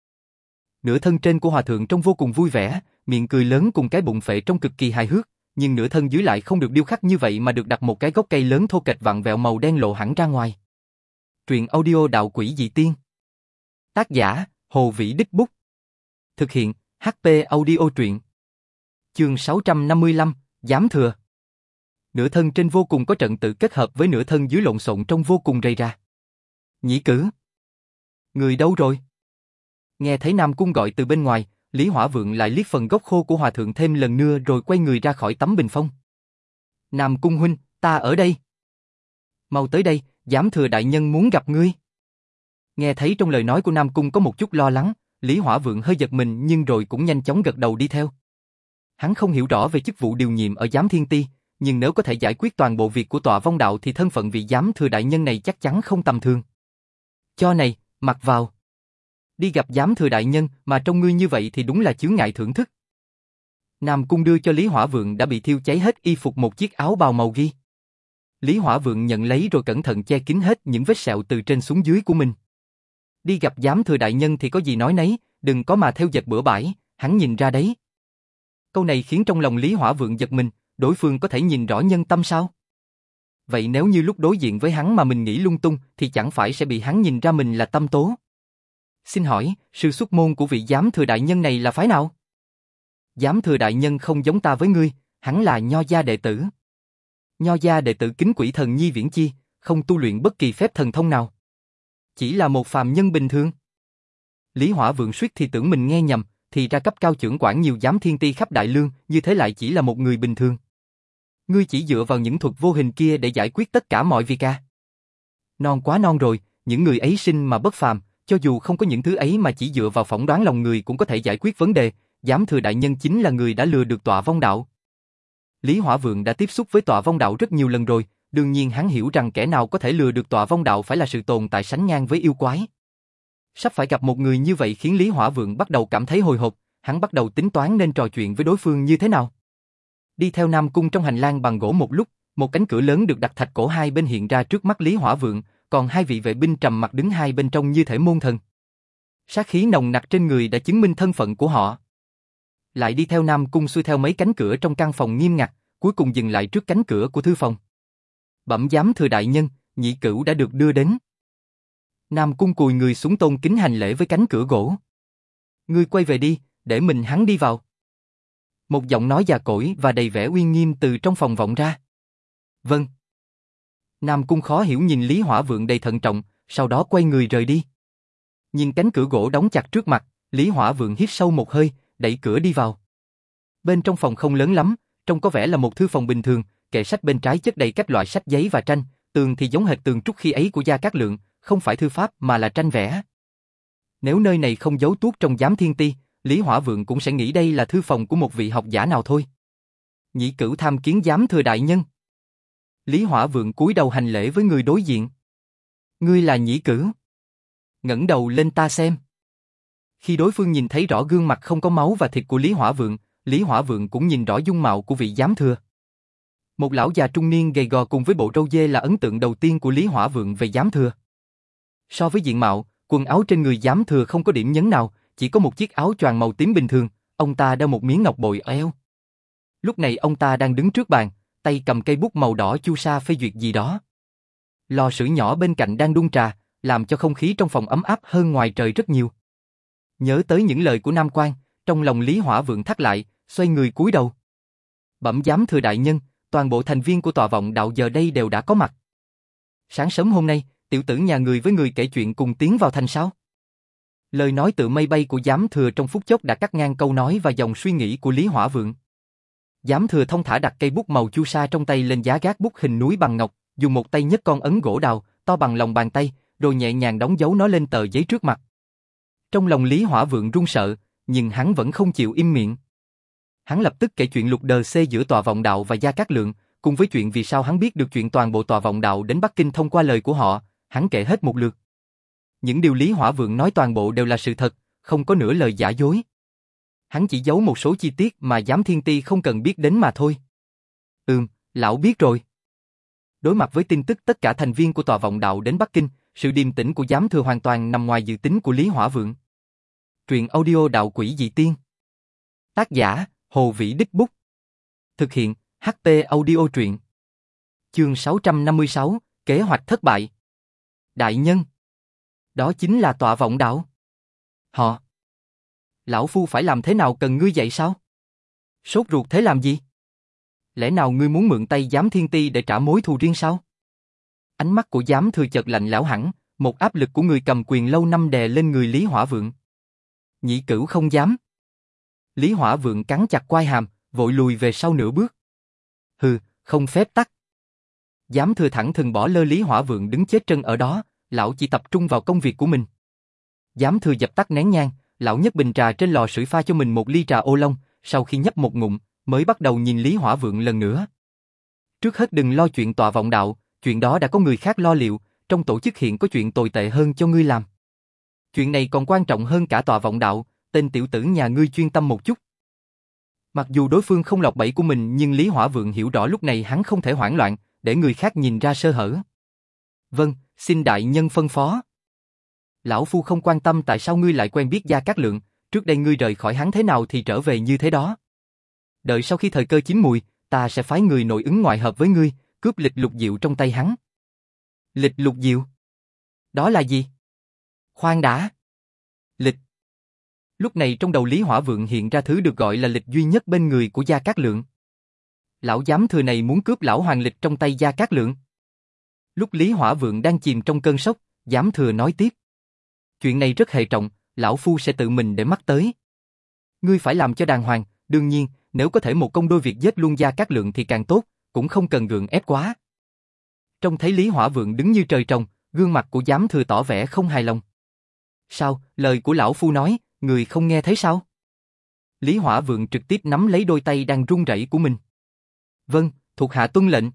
S1: Nửa thân trên của hòa thượng trông vô cùng vui vẻ, miệng cười lớn cùng cái bụng phệ trông cực kỳ hài hước, nhưng nửa thân dưới lại không được điêu khắc như vậy mà được đặt một cái gốc cây lớn thô kệch vặn vẹo màu đen lộ hẳn ra ngoài. Truyện audio Đạo Quỷ Dị Tiên. Tác giả: Hồ Vĩ Đích Bút. Thực hiện: hát pê Audio Truyện. Chương sáu trăm năm mươi lăm, Giám Thừa. Nửa thân trên vô cùng có trận tự kết hợp với nửa thân dưới lộn xộn trông vô cùng rầy ra. Nhĩ Cử. Người đâu rồi? Nghe thấy Nam Cung gọi từ bên ngoài, Lý Hỏa Vượng lại liếc phần gốc khô của hòa thượng thêm lần nữa rồi quay người ra khỏi tấm bình phong. Nam Cung huynh, ta ở đây. Mau tới đây, giám thừa đại nhân muốn gặp ngươi. Nghe thấy trong lời nói của Nam Cung có một chút lo lắng, Lý Hỏa Vượng hơi giật mình nhưng rồi cũng nhanh chóng gật đầu đi theo. Hắn không hiểu rõ về chức vụ điều nhiệm ở giám thiên ti, nhưng nếu có thể giải quyết toàn bộ việc của tọa vong đạo thì thân phận vị giám thừa đại nhân này chắc chắn không tầm thường. Cho này, mặc vào. Đi gặp giám thừa đại nhân mà trông ngươi như vậy thì đúng là chướng ngại thưởng thức. Nam Cung đưa cho Lý Hỏa Vượng đã bị thiêu cháy hết y phục một chiếc áo bào màu ghi. Lý Hỏa Vượng nhận lấy rồi cẩn thận che kín hết những vết sẹo từ trên xuống dưới của mình. Đi gặp giám thừa đại nhân thì có gì nói nấy, đừng có mà theo dệt bữa bãi, hắn nhìn ra đấy. Câu này khiến trong lòng Lý Hỏa Vượng giật mình, đối phương có thể nhìn rõ nhân tâm sao? Vậy nếu như lúc đối diện với hắn mà mình nghĩ lung tung thì chẳng phải sẽ bị hắn nhìn ra mình là tâm tố? Xin hỏi, sư xuất môn của vị giám thừa đại nhân này là phái nào? Giám thừa đại nhân không giống ta với ngươi, hắn là Nho gia đệ tử. Nho gia đệ tử kính quỷ thần Nhi Viễn Chi, không tu luyện bất kỳ phép thần thông nào. Chỉ là một phàm nhân bình thường. Lý Hỏa Vượng suýt thì tưởng mình nghe nhầm, thì ra cấp cao trưởng quản nhiều giám thiên ti khắp Đại Lương, như thế lại chỉ là một người bình thường. Ngươi chỉ dựa vào những thuật vô hình kia để giải quyết tất cả mọi việc à? Non quá non rồi, những người ấy sinh mà bất phàm, cho dù không có những thứ ấy mà chỉ dựa vào phỏng đoán lòng người cũng có thể giải quyết vấn đề, giám thừa đại nhân chính là người đã lừa được tọa vong đạo. Lý Hỏa Vượng đã tiếp xúc với tọa vong đạo rất nhiều lần rồi, đương nhiên hắn hiểu rằng kẻ nào có thể lừa được tọa vong đạo phải là sự tồn tại sánh ngang với yêu quái. Sắp phải gặp một người như vậy khiến Lý Hỏa Vượng bắt đầu cảm thấy hồi hộp, hắn bắt đầu tính toán nên trò chuyện với đối phương như thế nào. Đi theo Nam Cung trong hành lang bằng gỗ một lúc, một cánh cửa lớn được đặt thạch cổ hai bên hiện ra trước mắt Lý Hỏa Vượng, còn hai vị vệ binh trầm mặc đứng hai bên trong như thể môn thần. Sát khí nồng nặc trên người đã chứng minh thân phận của họ. Lại đi theo Nam Cung xuôi theo mấy cánh cửa trong căn phòng nghiêm ngặt, cuối cùng dừng lại trước cánh cửa của thư phòng. Bẩm giám thừa đại nhân, Nhị Cửu đã được đưa đến. Nam Cung cùi người xuống tôn kính hành lễ với cánh cửa gỗ. Ngươi quay về đi, để mình hắn đi vào. Một giọng nói già cỗi và đầy vẻ uy nghiêm từ trong phòng vọng ra. Vâng. Nam Cung khó hiểu nhìn Lý Hỏa Vượng đầy thận trọng, sau đó quay người rời đi. Nhìn cánh cửa gỗ đóng chặt trước mặt, Lý Hỏa Vượng hít sâu một hơi, đẩy cửa đi vào. Bên trong phòng không lớn lắm, trông có vẻ là một thư phòng bình thường, kệ sách bên trái chất đầy các loại sách giấy và tranh, tường thì giống hệt tường trúc khi ấy của Gia Cát Lượng, không phải thư pháp mà là tranh vẽ. Nếu nơi này không giấu tuốt trong giám thiên ti, Lý Hỏa Vượng cũng sẽ nghĩ đây là thư phòng của một vị học giả nào thôi. Nhị Cửu tham kiến giám thừa đại nhân. Lý Hỏa Vượng cúi đầu hành lễ với người đối diện. Ngươi là Nhị Cửu? Ngẩng đầu lên ta xem. Khi đối phương nhìn thấy rõ gương mặt không có máu và thịt của Lý Hỏa Vượng, Lý Hỏa Vượng cũng nhìn rõ dung mạo của vị giám thừa. Một lão già trung niên gầy gò cùng với bộ râu dê là ấn tượng đầu tiên của Lý Hỏa Vượng về giám thừa. So với diện mạo, quần áo trên người giám thừa không có điểm nhấn nào, chỉ có một chiếc áo choàng màu tím bình thường, ông ta đeo một miếng ngọc bội ở eo. Lúc này ông ta đang đứng trước bàn, tay cầm cây bút màu đỏ chu sa phê duyệt gì đó. Lò sưởi nhỏ bên cạnh đang đun trà, làm cho không khí trong phòng ấm áp hơn ngoài trời rất nhiều. Nhớ tới những lời của Nam Quan, trong lòng Lý Hỏa Vượng thắt lại, xoay người cúi đầu. Bẩm giám thừa đại nhân, toàn bộ thành viên của tòa vọng đạo giờ đây đều đã có mặt. Sáng sớm hôm nay, tiểu tử nhà người với người kể chuyện cùng tiến vào thành sao? Lời nói tự mây bay của giám thừa trong phút chốc đã cắt ngang câu nói và dòng suy nghĩ của Lý Hỏa Vượng. Giám thừa thông thả đặt cây bút màu chu sa trong tay lên giá gác bút hình núi bằng ngọc, dùng một tay nhấc con ấn gỗ đào, to bằng lòng bàn tay, rồi nhẹ nhàng đóng dấu nó lên tờ giấy trước mặt. Trong lòng Lý Hỏa Vượng run sợ, nhưng hắn vẫn không chịu im miệng. Hắn lập tức kể chuyện lục đờ xê giữa tòa vọng đạo và Gia Cát Lượng, cùng với chuyện vì sao hắn biết được chuyện toàn bộ tòa vọng đạo đến Bắc Kinh thông qua lời của họ, hắn kể hết một lượt. Những điều Lý Hỏa Vượng nói toàn bộ đều là sự thật, không có nửa lời giả dối. Hắn chỉ giấu một số chi tiết mà giám thiên ti không cần biết đến mà thôi. Ừm, lão biết rồi. Đối mặt với tin tức tất cả thành viên của tòa vọng đạo đến Bắc Kinh, sự điềm tĩnh của giám thừa hoàn toàn nằm ngoài dự tính của Lý Hỏa Vượng. Truyện audio Đạo Quỷ Dị Tiên. Tác giả, Hồ Vĩ Đích Bút. Thực hiện, hát pê Audio Truyện. Chương sáu trăm năm mươi sáu, Kế hoạch thất bại. Đại nhân. Đó chính là tòa vọng đạo. Họ. Lão Phu phải làm thế nào cần ngươi dạy sao? Sốt ruột thế làm gì? Lẽ nào ngươi muốn mượn tay giám thiên ti để trả mối thù riêng sao? Ánh mắt của giám thừa chợt lạnh lẽo hẳn, một áp lực của người cầm quyền lâu năm đè lên người Lý Hỏa Vượng. Nhị Cửu không dám. Lý Hỏa Vượng cắn chặt quai hàm, vội lùi về sau nửa bước. Hừ, không phép tắc. Giám thừa thẳng thừng bỏ lơ Lý Hỏa Vượng đứng chết chân ở đó, lão chỉ tập trung vào công việc của mình. Giám thừa dập tắt nén nhang, lão nhấc bình trà trên lò sưởi pha cho mình một ly trà ô long, sau khi nhấp một ngụm, mới bắt đầu nhìn Lý Hỏa Vượng lần nữa. Trước hết đừng lo chuyện tọa vọng đạo, chuyện đó đã có người khác lo liệu, trong tổ chức hiện có chuyện tồi tệ hơn cho ngươi làm. Chuyện này còn quan trọng hơn cả tọa vọng đạo, tên tiểu tử nhà ngươi chuyên tâm một chút. Mặc dù đối phương không lọc bẫy của mình nhưng Lý Hỏa Vượng hiểu rõ lúc này hắn không thể hoảng loạn, để người khác nhìn ra sơ hở. Vâng, xin đại nhân phân phó. Lão Phu không quan tâm tại sao ngươi lại quen biết Gia Cát Lượng, trước đây ngươi rời khỏi hắn thế nào thì trở về như thế đó. Đợi sau khi thời cơ chín mùi, ta sẽ phái người nội ứng ngoại hợp với ngươi, cướp lịch lục diệu trong tay hắn. Lịch lục diệu? Đó là gì? Khoan đã. Lịch. Lúc này trong đầu Lý Hỏa Vượng hiện ra thứ được gọi là lịch duy nhất bên người của Gia Cát Lượng. Lão giám thừa này muốn cướp lão hoàng lịch trong tay Gia Cát Lượng. Lúc Lý Hỏa Vượng đang chìm trong cơn sốc, giám thừa nói tiếp. Chuyện này rất hệ trọng, lão Phu sẽ tự mình để mắt tới. Ngươi phải làm cho đàng hoàng, đương nhiên, nếu có thể một công đôi việc giết luôn Gia Cát Lượng thì càng tốt, cũng không cần gượng ép quá. Trông thấy Lý Hỏa Vượng đứng như trời trồng, gương mặt của giám thừa tỏ vẻ không hài lòng. Sao, lời của lão Phu nói, người không nghe thấy sao? Lý Hỏa Vượng trực tiếp nắm lấy đôi tay đang run rẩy của mình. Vâng, thuộc hạ tuân lệnh.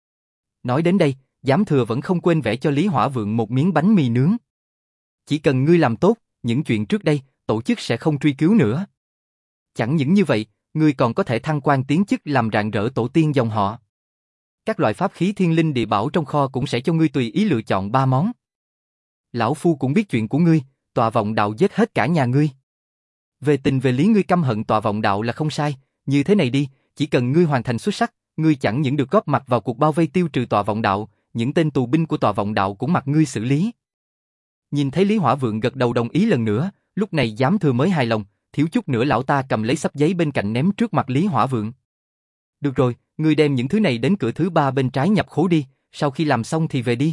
S1: Nói đến đây, giám thừa vẫn không quên vẽ cho Lý Hỏa Vượng một miếng bánh mì nướng. Chỉ cần ngươi làm tốt, những chuyện trước đây, tổ chức sẽ không truy cứu nữa. Chẳng những như vậy, ngươi còn có thể thăng quan tiến chức làm rạng rỡ tổ tiên dòng họ. Các loại pháp khí thiên linh địa bảo trong kho cũng sẽ cho ngươi tùy ý lựa chọn ba món. Lão Phu cũng biết chuyện của ngươi, tọa vọng đạo giết hết cả nhà ngươi. Về tình về lý ngươi căm hận tọa vọng đạo là không sai, như thế này đi, chỉ cần ngươi hoàn thành xuất sắc, ngươi chẳng những được góp mặt vào cuộc bao vây tiêu trừ tọa vọng đạo, những tên tù binh của tọa vọng đạo cũng mặc ngươi xử lý. Nhìn thấy Lý Hỏa Vượng gật đầu đồng ý lần nữa, lúc này giám thừa mới hài lòng, thiếu chút nữa lão ta cầm lấy xấp giấy bên cạnh ném trước mặt Lý Hỏa Vượng. Được rồi, ngươi đem những thứ này đến cửa thứ ba bên trái nhập khố đi, sau khi làm xong thì về đi.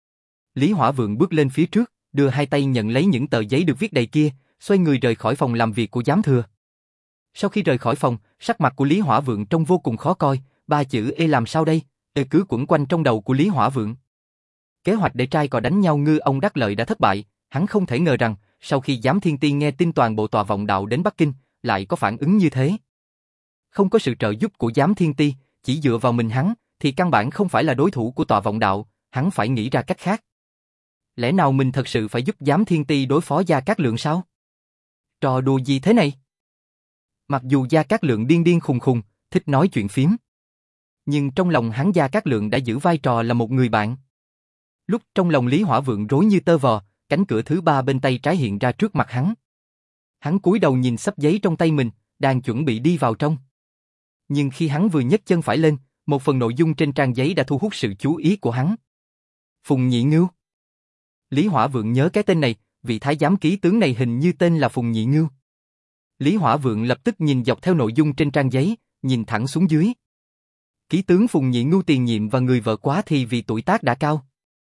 S1: Lý Hỏa Vượng bước lên phía trước, đưa hai tay nhận lấy những tờ giấy được viết đầy kia, xoay người rời khỏi phòng làm việc của giám thừa. Sau khi rời khỏi phòng, sắc mặt của Lý Hỏa Vượng trông vô cùng khó coi, ba chữ ê làm sao đây, ê cứ quẩn quanh trong đầu của Lý Hỏa Vượng. Kế hoạch để trai cò đánh nhau ngư ông đắc lợi đã thất bại, hắn không thể ngờ rằng, sau khi Giám Thiên Tiên nghe tin toàn bộ tọa vọng đạo đến Bắc Kinh, lại có phản ứng như thế. Không có sự trợ giúp của Giám Thiên Ti, chỉ dựa vào mình hắn, thì căn bản không phải là đối thủ của tọa vọng đạo, hắn phải nghĩ ra cách khác. Lẽ nào mình thật sự phải giúp Giám Thiên Ti đối phó Gia Cát Lượng sao? Trò đùa gì thế này? Mặc dù Gia Cát Lượng điên điên khùng khùng, thích nói chuyện phiếm, nhưng trong lòng hắn Gia Cát Lượng đã giữ vai trò là một người bạn. Lúc trong lòng Lý Hỏa Vượng rối như tơ vò, cánh cửa thứ ba bên tay trái hiện ra trước mặt hắn. Hắn cúi đầu nhìn xấp giấy trong tay mình, đang chuẩn bị đi vào trong. Nhưng khi hắn vừa nhấc chân phải lên, một phần nội dung trên trang giấy đã thu hút sự chú ý của hắn. Phùng Nhị Ngưu. Lý Hỏa Vượng nhớ cái tên này, vị thái giám ký tướng này hình như tên là Phùng Nhị Ngưu. Lý Hỏa Vượng lập tức nhìn dọc theo nội dung trên trang giấy, nhìn thẳng xuống dưới. Ký tướng Phùng Nhị Ngưu tiền nhiệm và người vợ quá thì vì tuổi tác đã cao.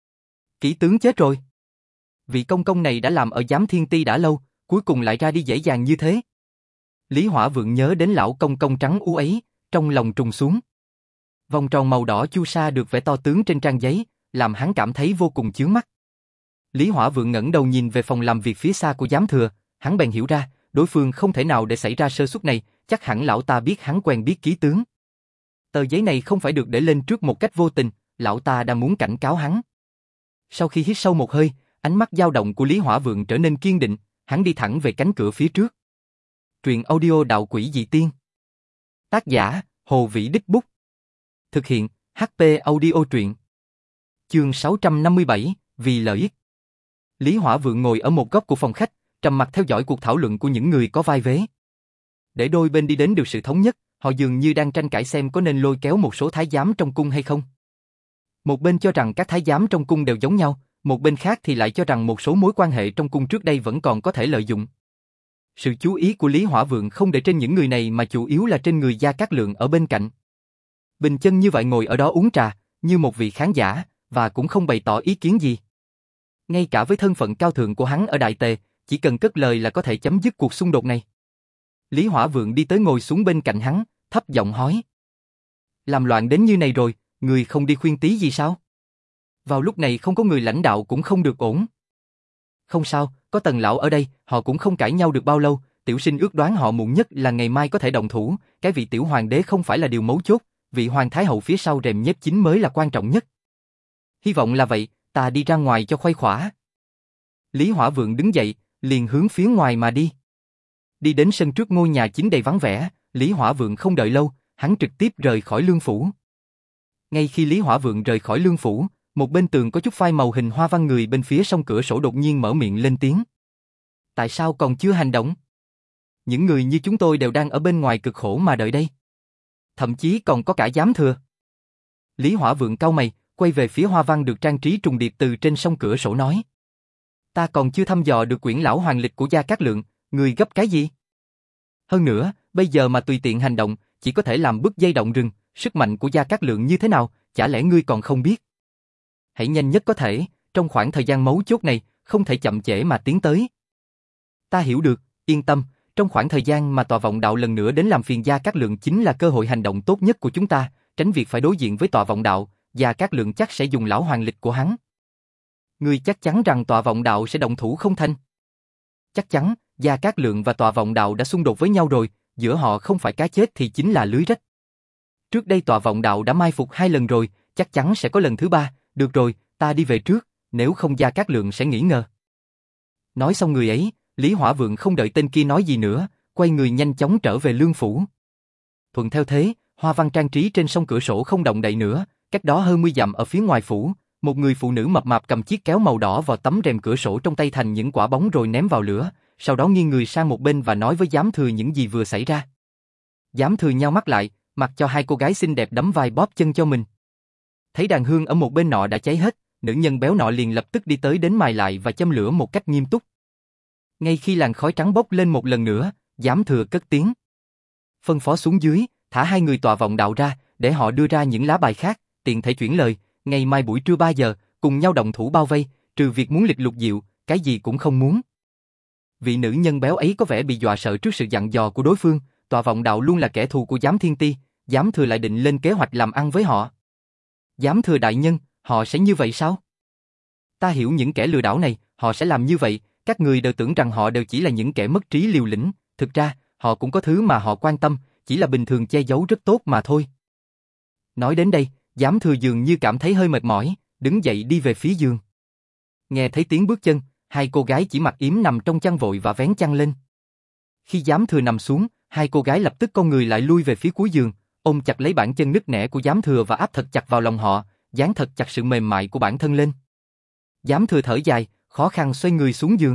S1: Ký tướng chết rồi. Vị công công này đã làm ở Giám Thiên Ti đã lâu, cuối cùng lại ra đi dễ dàng như thế. Lý Hỏa Vượng nhớ đến lão công công trắng ú ấy, trong lòng trùng xuống. Vòng tròn màu đỏ chu sa được vẽ to tướng trên trang giấy, làm hắn cảm thấy vô cùng chướng mắt. Lý Hỏa Vượng ngẩng đầu nhìn về phòng làm việc phía xa của giám thừa, hắn bèn hiểu ra, đối phương không thể nào để xảy ra sơ suất này, chắc hẳn lão ta biết hắn quen biết ký tướng. Tờ giấy này không phải được để lên trước một cách vô tình, lão ta đang muốn cảnh cáo hắn. Sau khi hít sâu một hơi, ánh mắt dao động của Lý Hỏa Vượng trở nên kiên định, hắn đi thẳng về cánh cửa phía trước. Truyện audio Đạo Quỷ Dị Tiên. Tác giả, Hồ Vĩ Đích Bút. Thực hiện, hát pê Audio Truyện. Chương sáu trăm năm mươi bảy, vì lợi ích. Lý Hỏa Vượng ngồi ở một góc của phòng khách, trầm mặc theo dõi cuộc thảo luận của những người có vai vế. Để đôi bên đi đến được sự thống nhất, họ dường như đang tranh cãi xem có nên lôi kéo một số thái giám trong cung hay không. Một bên cho rằng các thái giám trong cung đều giống nhau, một bên khác thì lại cho rằng một số mối quan hệ trong cung trước đây vẫn còn có thể lợi dụng. Sự chú ý của Lý Hỏa Vượng không để trên những người này mà chủ yếu là trên người Gia Cát Lượng ở bên cạnh. Bình chân như vậy ngồi ở đó uống trà, như một vị khán giả, và cũng không bày tỏ ý kiến gì. Ngay cả với thân phận cao thượng của hắn ở Đại Tề, chỉ cần cất lời là có thể chấm dứt cuộc xung đột này. Lý Hỏa Vượng đi tới ngồi xuống bên cạnh hắn, thấp giọng hỏi. Làm loạn đến như này rồi, người không đi khuyên tí gì sao? Vào lúc này không có người lãnh đạo cũng không được ổn. Không sao, có Tần lão ở đây, họ cũng không cãi nhau được bao lâu, tiểu sinh ước đoán họ muộn nhất là ngày mai có thể động thủ, cái vị tiểu hoàng đế không phải là điều mấu chốt, vị hoàng thái hậu phía sau rèm nhếp chính mới là quan trọng nhất. Hy vọng là vậy, ta đi ra ngoài cho khuây khỏa. Lý Hỏa Vượng đứng dậy, liền hướng phía ngoài mà đi. Đi đến sân trước ngôi nhà chính đầy vắng vẻ, Lý Hỏa Vượng không đợi lâu, hắn trực tiếp rời khỏi lương phủ. Ngay khi Lý Hỏa Vượng rời khỏi lương phủ, một bên tường có chút phai màu hình hoa văn người bên phía sông cửa sổ đột nhiên mở miệng lên tiếng. Tại sao còn chưa hành động? Những người như chúng tôi đều đang ở bên ngoài cực khổ mà đợi đây. Thậm chí còn có cả giám thừa. Lý Hỏa Vượng cau mày, quay về phía hoa văn được trang trí trùng điệp từ trên sông cửa sổ nói. Ta còn chưa thăm dò được quyển lão hoàng lịch của Gia Cát Lượng, người gấp cái gì? Hơn nữa, bây giờ mà tùy tiện hành động, chỉ có thể làm bứt dây động rừng, sức mạnh của Gia Cát Lượng như thế nào, chả lẽ ngươi còn không biết? Hãy nhanh nhất có thể, trong khoảng thời gian mấu chốt này, không thể chậm trễ mà tiến tới. Ta hiểu được, yên tâm, trong khoảng thời gian mà tòa vọng đạo lần nữa đến làm phiền Gia Cát Lượng chính là cơ hội hành động tốt nhất của chúng ta, tránh việc phải đối diện với tòa vọng đạo, Gia Cát Lượng chắc sẽ dùng lão hoàng lịch của hắn. Ngươi chắc chắn rằng tòa vọng đạo sẽ động thủ không thành? Chắc chắn, Gia Cát Lượng và tòa vọng đạo đã xung đột với nhau rồi, giữa họ không phải cá chết thì chính là lưới rách. Trước đây tòa vọng đạo đã mai phục hai lần rồi, chắc chắn sẽ có lần thứ ba, được rồi, ta đi về trước, nếu không Gia Cát Lượng sẽ nghi ngờ. Nói xong người ấy, Lý Hỏa Vượng không đợi tên kia nói gì nữa, quay người nhanh chóng trở về lương phủ. Thuận theo thế, hoa văn trang trí trên sông cửa sổ không động đậy nữa, cách đó hơn mươi dặm ở phía ngoài phủ, một người phụ nữ mập mạp cầm chiếc kéo màu đỏ vào tấm rèm cửa sổ trong tay thành những quả bóng rồi ném vào lửa, sau đó nghiêng người sang một bên và nói với giám thừa những gì vừa xảy ra. Giám thừa nheo mắt lại, mặc cho hai cô gái xinh đẹp đấm vai bóp chân cho mình. Thấy đàn hương ở một bên nọ đã cháy hết, nữ nhân béo nọ liền lập tức đi tới đến mài lại và châm lửa một cách nghiêm túc. Ngay khi làn khói trắng bốc lên một lần nữa, giám thừa cất tiếng. Phân phó xuống dưới, thả hai người tòa vọng đạo ra, để họ đưa ra những lá bài khác, tiện thể chuyển lời, ngày mai buổi trưa ba giờ, cùng nhau động thủ bao vây, trừ việc muốn lịch lục diệu, cái gì cũng không muốn. Vị nữ nhân béo ấy có vẻ bị dọa sợ trước sự dặn dò của đối phương, tòa vọng đạo luôn là kẻ thù của giám thiên ti, giám thừa lại định lên kế hoạch làm ăn với họ. Giám thừa đại nhân, họ sẽ như vậy sao? Ta hiểu những kẻ lừa đảo này, họ sẽ làm như vậy, các người đều tưởng rằng họ đều chỉ là những kẻ mất trí liều lĩnh, thực ra, họ cũng có thứ mà họ quan tâm, chỉ là bình thường che giấu rất tốt mà thôi. Nói đến đây, giám thừa dường như cảm thấy hơi mệt mỏi, đứng dậy đi về phía giường. Nghe thấy tiếng bước chân, hai cô gái chỉ mặc yếm nằm trong chăn vội và vén chăn lên. Khi giám thừa nằm xuống, hai cô gái lập tức con người lại lui về phía cuối giường, ôm chặt lấy bàn chân nứt nẻ của giám thừa và áp thật chặt vào lòng họ, dán thật chặt sự mềm mại của bản thân lên. Giám thừa thở dài, khó khăn xoay người xuống giường.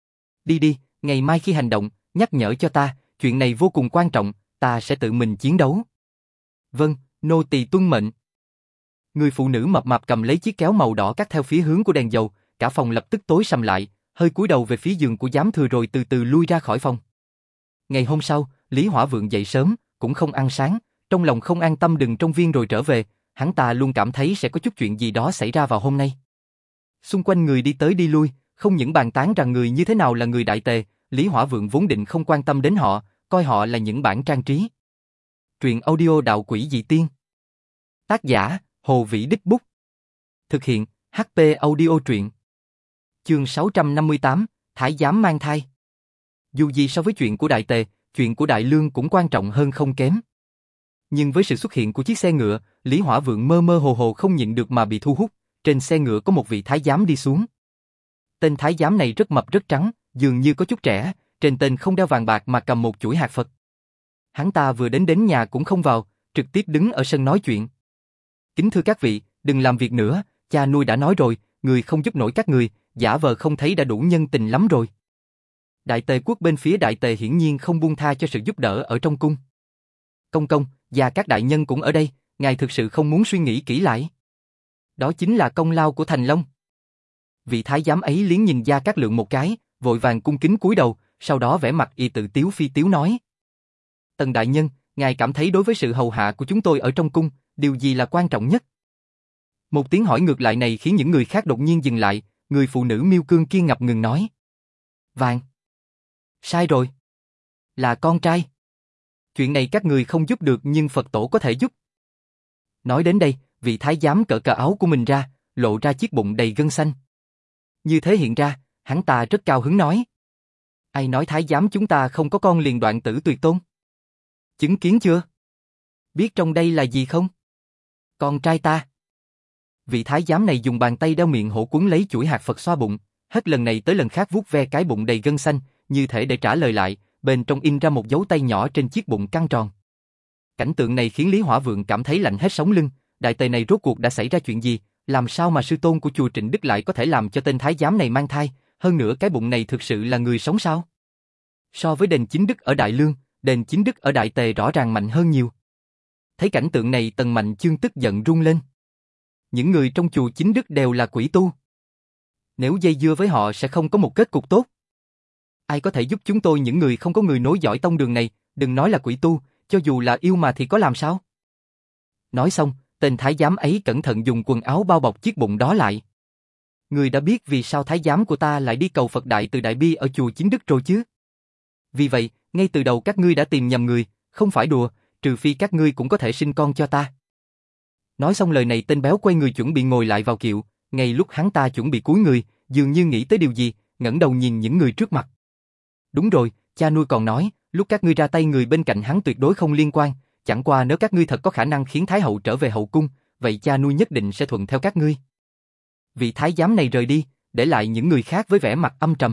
S1: Đi đi, ngày mai khi hành động, nhắc nhở cho ta, chuyện này vô cùng quan trọng, ta sẽ tự mình chiến đấu. Vâng, nô tỳ tuân mệnh. Người phụ nữ mập mạp cầm lấy chiếc kéo màu đỏ cắt theo phía hướng của đèn dầu, cả phòng lập tức tối sầm lại, hơi cúi đầu về phía giường của giám thừa rồi từ từ lui ra khỏi phòng. Ngày hôm sau, Lý Hỏa Vượng dậy sớm, cũng không ăn sáng, trong lòng không an tâm đừng trong viên rồi trở về, hắn ta luôn cảm thấy sẽ có chút chuyện gì đó xảy ra vào hôm nay. Xung quanh người đi tới đi lui, không những bàn tán rằng người như thế nào là người đại tề, Lý Hỏa Vượng vốn định không quan tâm đến họ, coi họ là những bản trang trí. Truyện audio Đạo Quỷ Dị Tiên. Tác giả, Hồ Vĩ Đích Bút. Thực hiện, hát pê Audio Truyện. Chương sáu trăm năm mươi tám, Thái giám mang thai. Dù gì so với chuyện của Đại Tề, chuyện của Đại Lương cũng quan trọng hơn không kém. Nhưng với sự xuất hiện của chiếc xe ngựa, Lý Hỏa Vượng mơ mơ hồ hồ không nhịn được mà bị thu hút, trên xe ngựa có một vị thái giám đi xuống. Tên thái giám này rất mập rất trắng, dường như có chút trẻ, trên tên không đeo vàng bạc mà cầm một chuỗi hạt Phật. Hắn ta vừa đến đến nhà cũng không vào, trực tiếp đứng ở sân nói chuyện. Kính thưa các vị, đừng làm việc nữa, cha nuôi đã nói rồi, người không giúp nổi các người, giả vờ không thấy đã đủ nhân tình lắm rồi. Đại Tề quốc bên phía Đại Tề hiển nhiên không buông tha cho sự giúp đỡ ở trong cung. Công công, và các đại nhân cũng ở đây, ngài thực sự không muốn suy nghĩ kỹ lại. Đó chính là công lao của Thành Long. Vị thái giám ấy liếng nhìn Gia Cát Lượng một cái, vội vàng cung kính cúi đầu, sau đó vẻ mặt y tự tiếu phi tiếu nói. Tần đại nhân, ngài cảm thấy đối với sự hầu hạ của chúng tôi ở trong cung, điều gì là quan trọng nhất? Một tiếng hỏi ngược lại này khiến những người khác đột nhiên dừng lại, người phụ nữ miêu cương kia ngập ngừng nói. Vàng. Sai rồi. Là con trai. Chuyện này các người không giúp được nhưng Phật tổ có thể giúp. Nói đến đây, vị thái giám cởi cà áo của mình ra, lộ ra chiếc bụng đầy gân xanh. Như thế hiện ra, hắn ta rất cao hứng nói. Ai nói thái giám chúng ta không có con liền đoạn tử tuyệt tôn? Chứng kiến chưa? Biết trong đây là gì không? Con trai ta. Vị thái giám này dùng bàn tay đeo miệng hổ cuốn lấy chuỗi hạt Phật xoa bụng, hết lần này tới lần khác vuốt ve cái bụng đầy gân xanh, như thể để trả lời lại, bên trong in ra một dấu tay nhỏ trên chiếc bụng căng tròn. Cảnh tượng này khiến Lý Hỏa Vượng cảm thấy lạnh hết sống lưng, đại tề này rốt cuộc đã xảy ra chuyện gì, làm sao mà sư tôn của chùa Trịnh Đức lại có thể làm cho tên thái giám này mang thai, hơn nữa cái bụng này thực sự là người sống sao? So với đền Chính Đức ở Đại Lương, đền Chính Đức ở Đại Tề rõ ràng mạnh hơn nhiều. Thấy cảnh tượng này Tần Mạnh Chương tức giận run lên. Những người trong chùa Chính Đức đều là quỷ tu. Nếu dây dưa với họ sẽ không có một kết cục tốt. Ai có thể giúp chúng tôi những người không có người nối dõi tông đường này, đừng nói là quỷ tu, cho dù là yêu mà thì có làm sao? Nói xong, tên thái giám ấy cẩn thận dùng quần áo bao bọc chiếc bụng đó lại. Người đã biết vì sao thái giám của ta lại đi cầu Phật Đại từ Đại Bi ở chùa Chính Đức rồi chứ? Vì vậy, ngay từ đầu các ngươi đã tìm nhầm người, không phải đùa, trừ phi các ngươi cũng có thể sinh con cho ta. Nói xong lời này tên béo quay người chuẩn bị ngồi lại vào kiệu, ngay lúc hắn ta chuẩn bị cúi người, dường như nghĩ tới điều gì, ngẩng đầu nhìn những người trước mặt. Đúng rồi, cha nuôi còn nói, lúc các ngươi ra tay người bên cạnh hắn tuyệt đối không liên quan, chẳng qua nếu các ngươi thật có khả năng khiến Thái hậu trở về hậu cung, vậy cha nuôi nhất định sẽ thuận theo các ngươi. Vị thái giám này rời đi, để lại những người khác với vẻ mặt âm trầm.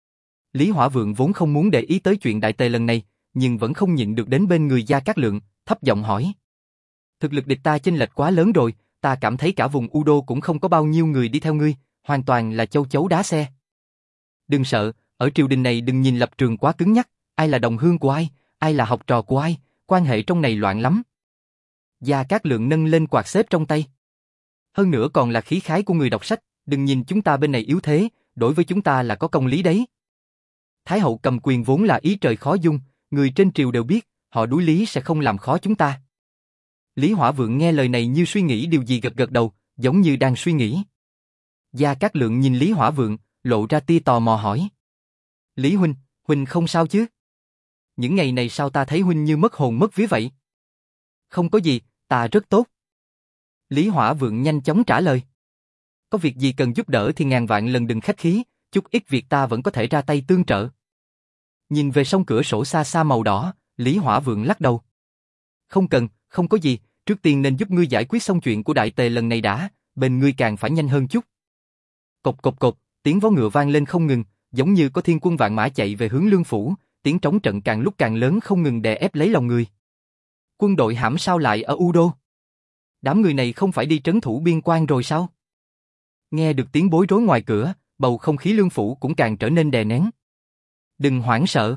S1: Lý Hỏa Vượng vốn không muốn để ý tới chuyện đại tề lần này, nhưng vẫn không nhịn được đến bên người Gia Cát Lượng, thấp giọng hỏi. Thực lực địch ta chênh lệch quá lớn rồi, ta cảm thấy cả vùng U Đô cũng không có bao nhiêu người đi theo ngươi, hoàn toàn là châu chấu đá xe. Đừng sợ, ở triều đình này đừng nhìn lập trường quá cứng nhắc, ai là đồng hương của ai, ai là học trò của ai, quan hệ trong này loạn lắm. Gia Cát Lượng nâng lên quạt xếp trong tay. Hơn nữa còn là khí khái của người đọc sách, đừng nhìn chúng ta bên này yếu thế, đối với chúng ta là có công lý đấy. Thái hậu cầm quyền vốn là ý trời khó dung, người trên triều đều biết, họ đối lý sẽ không làm khó chúng ta. Lý Hỏa Vượng nghe lời này như suy nghĩ điều gì gật gật đầu, giống như đang suy nghĩ. Gia Cát Lượng nhìn Lý Hỏa Vượng, lộ ra tia tò mò hỏi. Lý huynh, huynh không sao chứ? Những ngày này sao ta thấy huynh như mất hồn mất vía vậy? Không có gì, ta rất tốt. Lý Hỏa Vượng nhanh chóng trả lời. Có việc gì cần giúp đỡ thì ngàn vạn lần đừng khách khí, chút ít việc ta vẫn có thể ra tay tương trợ. Nhìn về sông cửa sổ xa xa màu đỏ, Lý Hỏa Vượng lắc đầu. Không cần, không có gì, trước tiên nên giúp ngươi giải quyết xong chuyện của đại tề lần này đã, bên ngươi càng phải nhanh hơn chút. Cộc cộc cộc, tiếng vó ngựa vang lên không ngừng, giống như có thiên quân vạn mã chạy về hướng Lương phủ, tiếng trống trận càng lúc càng lớn không ngừng đè ép lấy lòng người. Quân đội hãm sao lại ở U Đô? Đám người này không phải đi trấn thủ biên quan rồi sao? Nghe được tiếng bối rối ngoài cửa, bầu không khí Lương phủ cũng càng trở nên đè nén. Đừng hoảng sợ.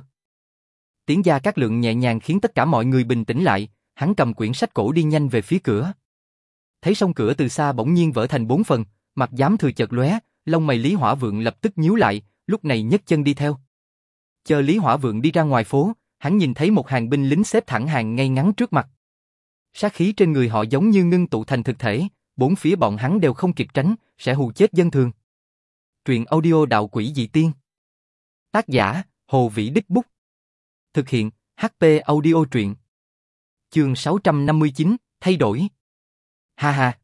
S1: Tiếng Gia Cát Lượng nhẹ nhàng khiến tất cả mọi người bình tĩnh lại, hắn cầm quyển sách cổ đi nhanh về phía cửa. Thấy song cửa từ xa bỗng nhiên vỡ thành bốn phần, mặt giám thừa chợt lóe, lông mày Lý Hỏa Vượng lập tức nhíu lại, lúc này nhấc chân đi theo. Chờ Lý Hỏa Vượng đi ra ngoài phố, hắn nhìn thấy một hàng binh lính xếp thẳng hàng ngay ngắn trước mặt. Sát khí trên người họ giống như ngưng tụ thành thực thể, bốn phía bọn hắn đều không kịp tránh, sẽ hù chết dân thường. Truyện audio Đạo Quỷ Dị Tiên. Tác giả, Hồ Vĩ Đích Bút. Thực hiện, hát pê Audio Truyện. Chương sáu trăm năm mươi chín, thay đổi. Ha ha.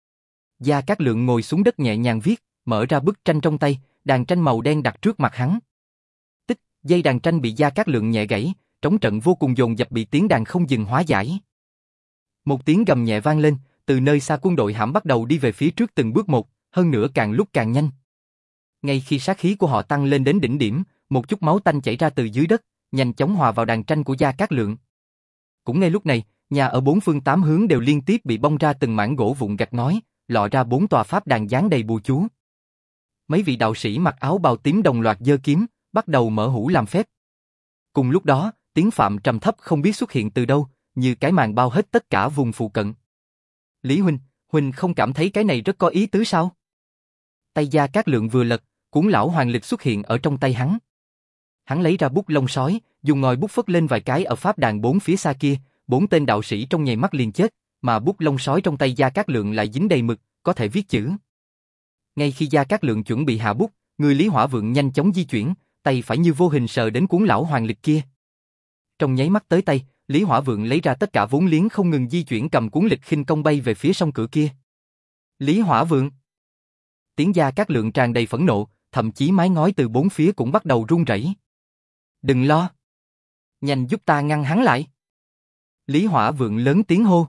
S1: Gia Cát Lượng ngồi xuống đất nhẹ nhàng viết, mở ra bức tranh trong tay, đàn tranh màu đen đặt trước mặt hắn. Tích, dây đàn tranh bị Gia Cát Lượng nhẹ gãy, trống trận vô cùng dồn dập bị tiếng đàn không dừng hóa giải. Một tiếng gầm nhẹ vang lên, từ nơi xa quân đội hãm bắt đầu đi về phía trước từng bước một, hơn nữa càng lúc càng nhanh. Ngay khi sát khí của họ tăng lên đến đỉnh điểm, một chút máu tanh chảy ra từ dưới đất, nhanh chóng hòa vào đàn tranh của Gia Cát Lượng. Cũng ngay lúc này, nhà ở bốn phương tám hướng đều liên tiếp bị bong ra từng mảng gỗ vụn gạch ngói, lọ ra bốn tòa pháp đàn dán đầy bùa chú. Mấy vị đạo sĩ mặc áo bào tím đồng loạt giơ kiếm, bắt đầu mở hũ làm phép. Cùng lúc đó, tiếng phạm trầm thấp không biết xuất hiện từ đâu, như cái màn bao hết tất cả vùng phụ cận. Lý huynh, huynh không cảm thấy cái này rất có ý tứ sao? Tay Gia Cát Lượng vừa lật, cuốn lão hoàng lịch xuất hiện ở trong tay hắn. Hắn lấy ra bút lông sói, dùng ngòi bút phất lên vài cái ở pháp đàn bốn phía xa kia, bốn tên đạo sĩ trong nháy mắt liền chết, mà bút lông sói trong tay Gia Cát Lượng lại dính đầy mực, có thể viết chữ. Ngay khi Gia Cát Lượng chuẩn bị hạ bút, người Lý Hỏa Vượng nhanh chóng di chuyển, tay phải như vô hình sờ đến cuốn lão hoàng lịch kia. Trong nháy mắt tới tay, Lý Hỏa Vượng lấy ra tất cả vốn liếng không ngừng di chuyển cầm cuốn lịch khinh công bay về phía song cửa kia. Lý Hỏa Vượng! Tiếng Gia Cát Lượng tràn đầy phẫn nộ, thậm chí mái ngói từ bốn phía cũng bắt đầu rung rẩy. Đừng lo! Nhanh giúp ta ngăn hắn lại! Lý Hỏa Vượng lớn tiếng hô.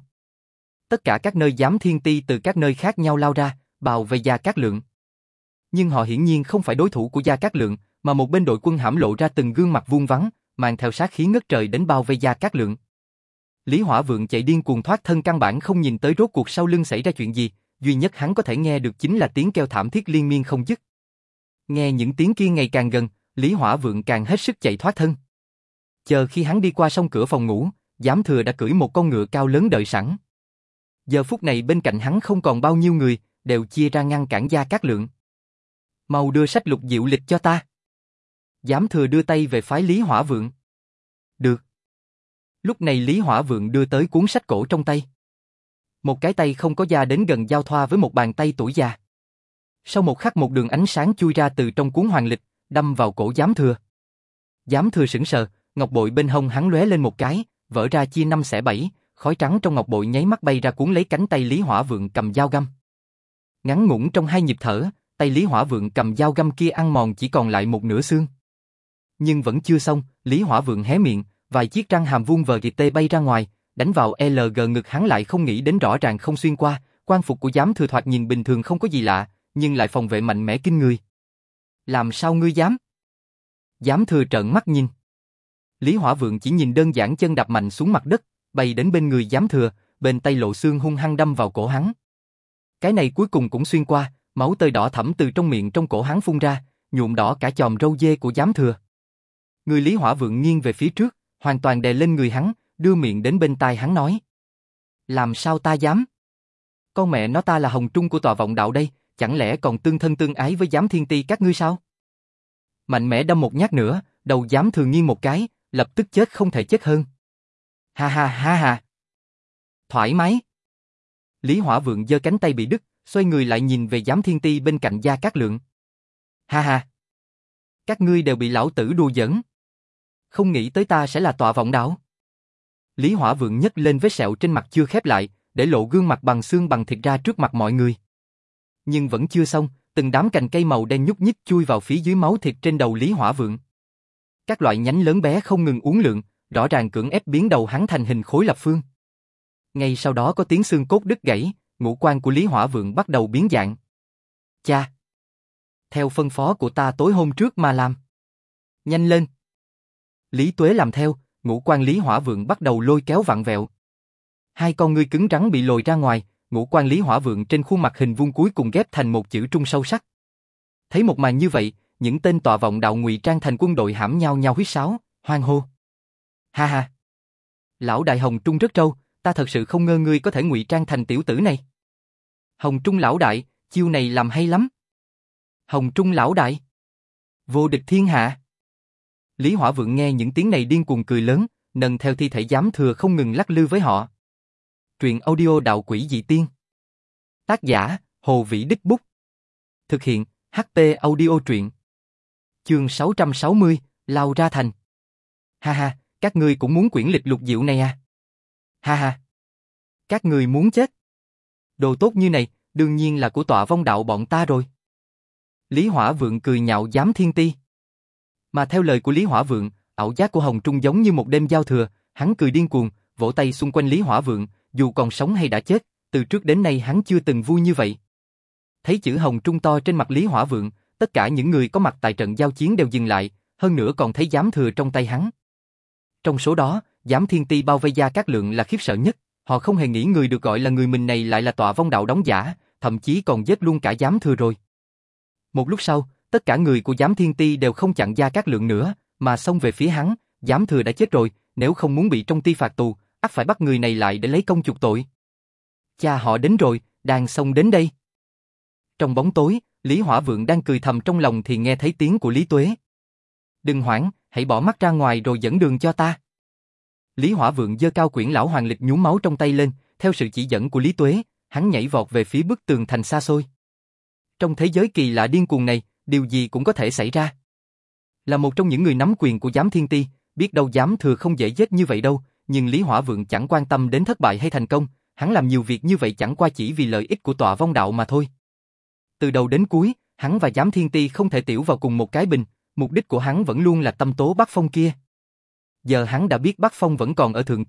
S1: Tất cả các nơi giám thiên ti từ các nơi khác nhau lao ra, bào về Gia Cát Lượng. Nhưng họ hiển nhiên không phải đối thủ của Gia Cát Lượng, mà một bên đội quân hãm lộ ra từng gương mặt vuông vắn, mang theo sát khí ngất trời đến bao vây Gia Cát Lượng. Lý Hỏa Vượng chạy điên cuồng thoát thân, căn bản không nhìn tới rốt cuộc sau lưng xảy ra chuyện gì, duy nhất hắn có thể nghe được chính là tiếng kêu thảm thiết liên miên không dứt. Nghe những tiếng kia ngày càng gần, Lý Hỏa Vượng càng hết sức chạy thoát thân. Chờ khi hắn đi qua sông cửa phòng ngủ, Giám Thừa đã cưỡi một con ngựa cao lớn đợi sẵn. Giờ phút này bên cạnh hắn không còn bao nhiêu người, đều chia ra ngăn cản Gia Cát Lượng. Mau đưa sách lục diệu lịch cho ta. Giám Thừa đưa tay về phái Lý Hỏa Vượng. Được. Lúc này Lý Hỏa Vượng đưa tới cuốn sách cổ trong tay. Một cái tay không có da đến gần giao thoa với một bàn tay tuổi già. Sau một khắc một đường ánh sáng chui ra từ trong cuốn hoàng lịch, đâm vào cổ Giám Thừa. Giám Thừa sững sờ, ngọc bội bên hông hắn lóe lên một cái, vỡ ra chia năm xẻ bảy, khói trắng trong ngọc bội nháy mắt bay ra cuốn lấy cánh tay Lý Hỏa Vượng cầm dao găm. Ngắn ngủn trong hai nhịp thở, tay Lý Hỏa Vượng cầm dao găm kia ăn mòn chỉ còn lại một nửa xương. Nhưng vẫn chưa xong, Lý Hỏa Vượng hé miệng, vài chiếc răng hàm vuông vờ tê bay ra ngoài, đánh vào lờ giê ngực hắn, lại không nghĩ đến rõ ràng không xuyên qua. Quan phục của Giám Thừa thoạt nhìn bình thường không có gì lạ, nhưng lại phòng vệ mạnh mẽ kinh người. Làm sao ngươi dám? Giám Thừa trợn mắt nhìn. Lý Hỏa Vượng chỉ nhìn đơn giản chân đạp mạnh xuống mặt đất, bay đến bên người Giám Thừa, bên tay lộ xương hung hăng đâm vào cổ hắn. Cái này cuối cùng cũng xuyên qua, máu tươi đỏ thẫm từ trong miệng trong cổ hắn phun ra, nhuộm đỏ cả chòm râu dê của Giám Thừa. Người Lý Hỏa Vượng nghiêng về phía trước, hoàn toàn đè lên người hắn, đưa miệng đến bên tai hắn nói. Làm sao ta dám? Con mẹ nó, ta là Hồng Trung của Tòa Vọng Đạo đây, chẳng lẽ còn tương thân tương ái với Giám Thiên Ti các ngươi sao? Mạnh mẽ đâm một nhát nữa, đầu Giám Thừa nghiêng một cái, lập tức chết không thể chết hơn. Ha ha ha ha. Thoải mái. Lý Hỏa Vượng giơ cánh tay bị đứt, xoay người lại nhìn về Giám Thiên Ti bên cạnh Gia Cát Lượng. Ha ha. Các ngươi đều bị lão tử đùa giỡn. Không nghĩ tới ta sẽ là Tòa Vọng Đạo. Lý Hỏa Vượng nhấc lên vết sẹo trên mặt chưa khép lại, để lộ gương mặt bằng xương bằng thịt ra trước mặt mọi người. Nhưng vẫn chưa xong, từng đám cành cây màu đen nhúc nhích chui vào phía dưới máu thịt trên đầu Lý Hỏa Vượng. Các loại nhánh lớn bé không ngừng uốn lượn, rõ ràng cưỡng ép biến đầu hắn thành hình khối lập phương. Ngay sau đó có tiếng xương cốt đứt gãy, ngũ quan của Lý Hỏa Vượng bắt đầu biến dạng. Cha! Theo phân phó của ta tối hôm trước mà làm. Nhanh lên! Lý Tuế làm theo, ngũ quan Lý Hỏa Vượng bắt đầu lôi kéo vặn vẹo. Hai con ngươi cứng rắn bị lồi ra ngoài, ngũ quan Lý Hỏa Vượng trên khuôn mặt hình vuông cuối cùng ghép thành một chữ trung sâu sắc. Thấy một màn như vậy, những tên Tòa Vọng Đạo ngụy trang thành quân đội hãm nhau nhau huýt sáo, hoan hô. Ha ha! Lão đại Hồng Trung rất trâu, ta thật sự không ngờ ngươi có thể ngụy trang thành tiểu tử này. Hồng Trung lão đại, chiêu này làm hay lắm. Hồng Trung lão đại, vô địch thiên hạ. Lý Hỏa Vượng nghe những tiếng này điên cuồng cười lớn, nâng theo thi thể Giám Thừa không ngừng lắc lư với họ. Truyện audio Đạo Quỷ Dị Tiên. Tác giả, Hồ Vĩ Đích Bút. Thực hiện, hát pê Audio Truyện. Chương sáu trăm sáu mươi, lao ra thành. Ha ha, các ngươi cũng muốn quyển lịch lục diệu này à? Ha ha. Các ngươi muốn chết. Đồ tốt như này, đương nhiên là của Tọa Vong Đạo bọn ta rồi. Lý Hỏa Vượng cười nhạo Giám Thiên Ti. Mà theo lời của Lý Hỏa Vượng, ảo giác của Hồng Trung giống như một đêm giao thừa, hắn cười điên cuồng, vỗ tay xung quanh Lý Hỏa Vượng, dù còn sống hay đã chết, từ trước đến nay hắn chưa từng vui như vậy. Thấy chữ Hồng Trung to trên mặt Lý Hỏa Vượng, tất cả những người có mặt tại trận giao chiến đều dừng lại, hơn nữa còn thấy Giám Thừa trong tay hắn. Trong số đó, Giám Thiên Ti bao vây Gia Cát Lượng là khiếp sợ nhất, họ không hề nghĩ người được gọi là người mình này lại là Tọa Vong Đạo đóng giả, thậm chí còn giết luôn cả Giám Thừa rồi. Một lúc sau, tất cả người của Giám Thiên Ti đều không chặn Gia Cát Lượng nữa, mà xông về phía hắn. Giám Thừa đã chết rồi, nếu không muốn bị trong ti phạt tù, ắt phải bắt người này lại để lấy công chuộc tội. Cha họ đến rồi, đang xông đến đây. Trong bóng tối, Lý Hỏa Vượng đang cười thầm trong lòng thì nghe thấy tiếng của Lý Tuế. Đừng hoảng, hãy bỏ mắt ra ngoài rồi dẫn đường cho ta. Lý Hỏa Vượng giơ cao quyển lão hoàng lịch nhuốm máu trong tay lên, theo sự chỉ dẫn của Lý Tuế, hắn nhảy vọt về phía bức tường thành xa xôi. Trong thế giới kỳ lạ điên cuồng này, điều gì cũng có thể xảy ra. Là một trong những người nắm quyền của Giám Thiên Ti, biết đâu Giám Thừa không dễ giết như vậy đâu, nhưng Lý Hỏa Vượng chẳng quan tâm đến thất bại hay thành công, hắn làm nhiều việc như vậy chẳng qua chỉ vì lợi ích của Tọa Vong Đạo mà thôi. Từ đầu đến cuối, hắn và Giám Thiên Ti không thể tiểu vào cùng một cái bình, mục đích của hắn vẫn luôn là tâm tố Bắc Phong kia. Giờ hắn đã biết Bắc Phong vẫn còn ở Thượng Kinh,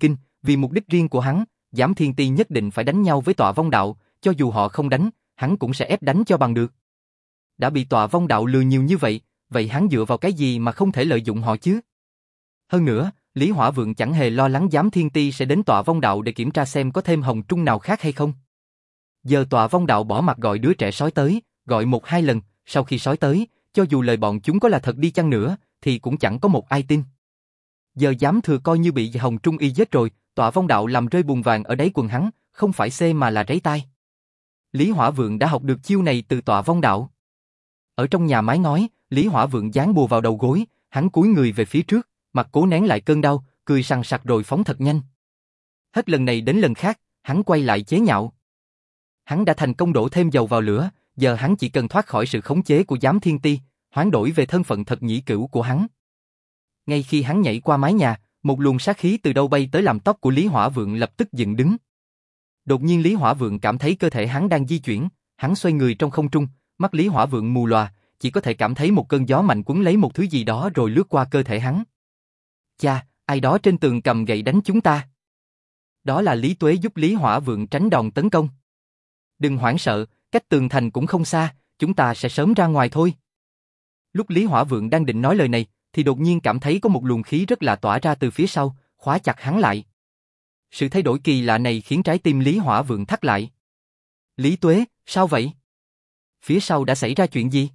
S1: Vì mục đích riêng của hắn, Giám Thiên Ti nhất định phải đánh nhau với Tọa Vong Đạo, cho dù họ không đánh, hắn cũng sẽ ép đánh cho bằng được. Đã bị Tọa Vong Đạo lừa nhiều như vậy, vậy hắn dựa vào cái gì mà không thể lợi dụng họ chứ? Hơn nữa, Lý Hỏa Vượng chẳng hề lo lắng Giám Thiên Ti sẽ đến Tọa Vong Đạo để kiểm tra xem có thêm hồng trung nào khác hay không. Giờ Tọa Vong Đạo bỏ mặt gọi đứa trẻ sói tới, gọi một hai lần, sau khi sói tới, cho dù lời bọn chúng có là thật đi chăng nữa, thì cũng chẳng có một ai tin. Giờ Giám Thừa coi như bị hồng trung y giết rồi, Tọa Vong Đạo làm rơi bùn vàng ở đáy quần hắn, không phải xê mà là ráy tai. Lý Hỏa Vượng đã học được chiêu này từ Tọa Vong Đạo. Ở trong nhà mái ngói, Lý Hỏa Vượng dán bùa vào đầu gối, hắn cúi người về phía trước, mặt cố nén lại cơn đau, cười sằng sặc rồi phóng thật nhanh. Hết lần này đến lần khác, hắn quay lại chế nhạo. Hắn đã thành công đổ thêm dầu vào lửa, giờ hắn chỉ cần thoát khỏi sự khống chế của Giám Thiên Ti, hoán đổi về thân phận thật nhĩ cửu của hắn. Ngay khi hắn nhảy qua mái nhà, một luồng sát khí từ đâu bay tới làm tóc của Lý Hỏa Vượng lập tức dựng đứng. Đột nhiên Lý Hỏa Vượng cảm thấy cơ thể hắn đang di chuyển, hắn xoay người trong không trung, mắt Lý Hỏa Vượng mù lòa, chỉ có thể cảm thấy một cơn gió mạnh cuốn lấy một thứ gì đó rồi lướt qua cơ thể hắn. Cha, ai đó trên tường cầm gậy đánh chúng ta. Đó là Lý Tuế giúp Lý Hỏa Vượng tránh đòn tấn công. Đừng hoảng sợ, cách tường thành cũng không xa, chúng ta sẽ sớm ra ngoài thôi. Lúc Lý Hỏa Vượng đang định nói lời này, thì đột nhiên cảm thấy có một luồng khí rất lạ tỏa ra từ phía sau, khóa chặt hắn lại. Sự thay đổi kỳ lạ này khiến trái tim Lý Hỏa Vượng thắt lại. Lý Tuế, sao vậy? Phía sau đã xảy ra chuyện gì?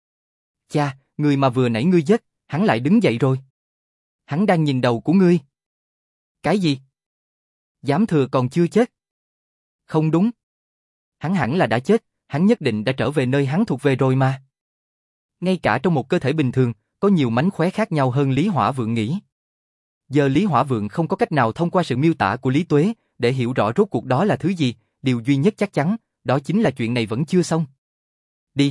S1: Cha, người mà vừa nãy ngươi giết, hắn lại đứng dậy rồi. Hắn đang nhìn đầu của ngươi. Cái gì? Giám Thừa còn chưa chết? Không đúng. Hắn hẳn là đã chết, hắn nhất định đã trở về nơi hắn thuộc về rồi mà. Ngay cả trong một cơ thể bình thường, có nhiều mánh khóe khác nhau hơn Lý Hỏa Vượng nghĩ. Giờ Lý Hỏa Vượng không có cách nào thông qua sự miêu tả của Lý Tuế để hiểu rõ rốt cuộc đó là thứ gì, điều duy nhất chắc chắn, đó chính là chuyện này vẫn chưa xong. Đi.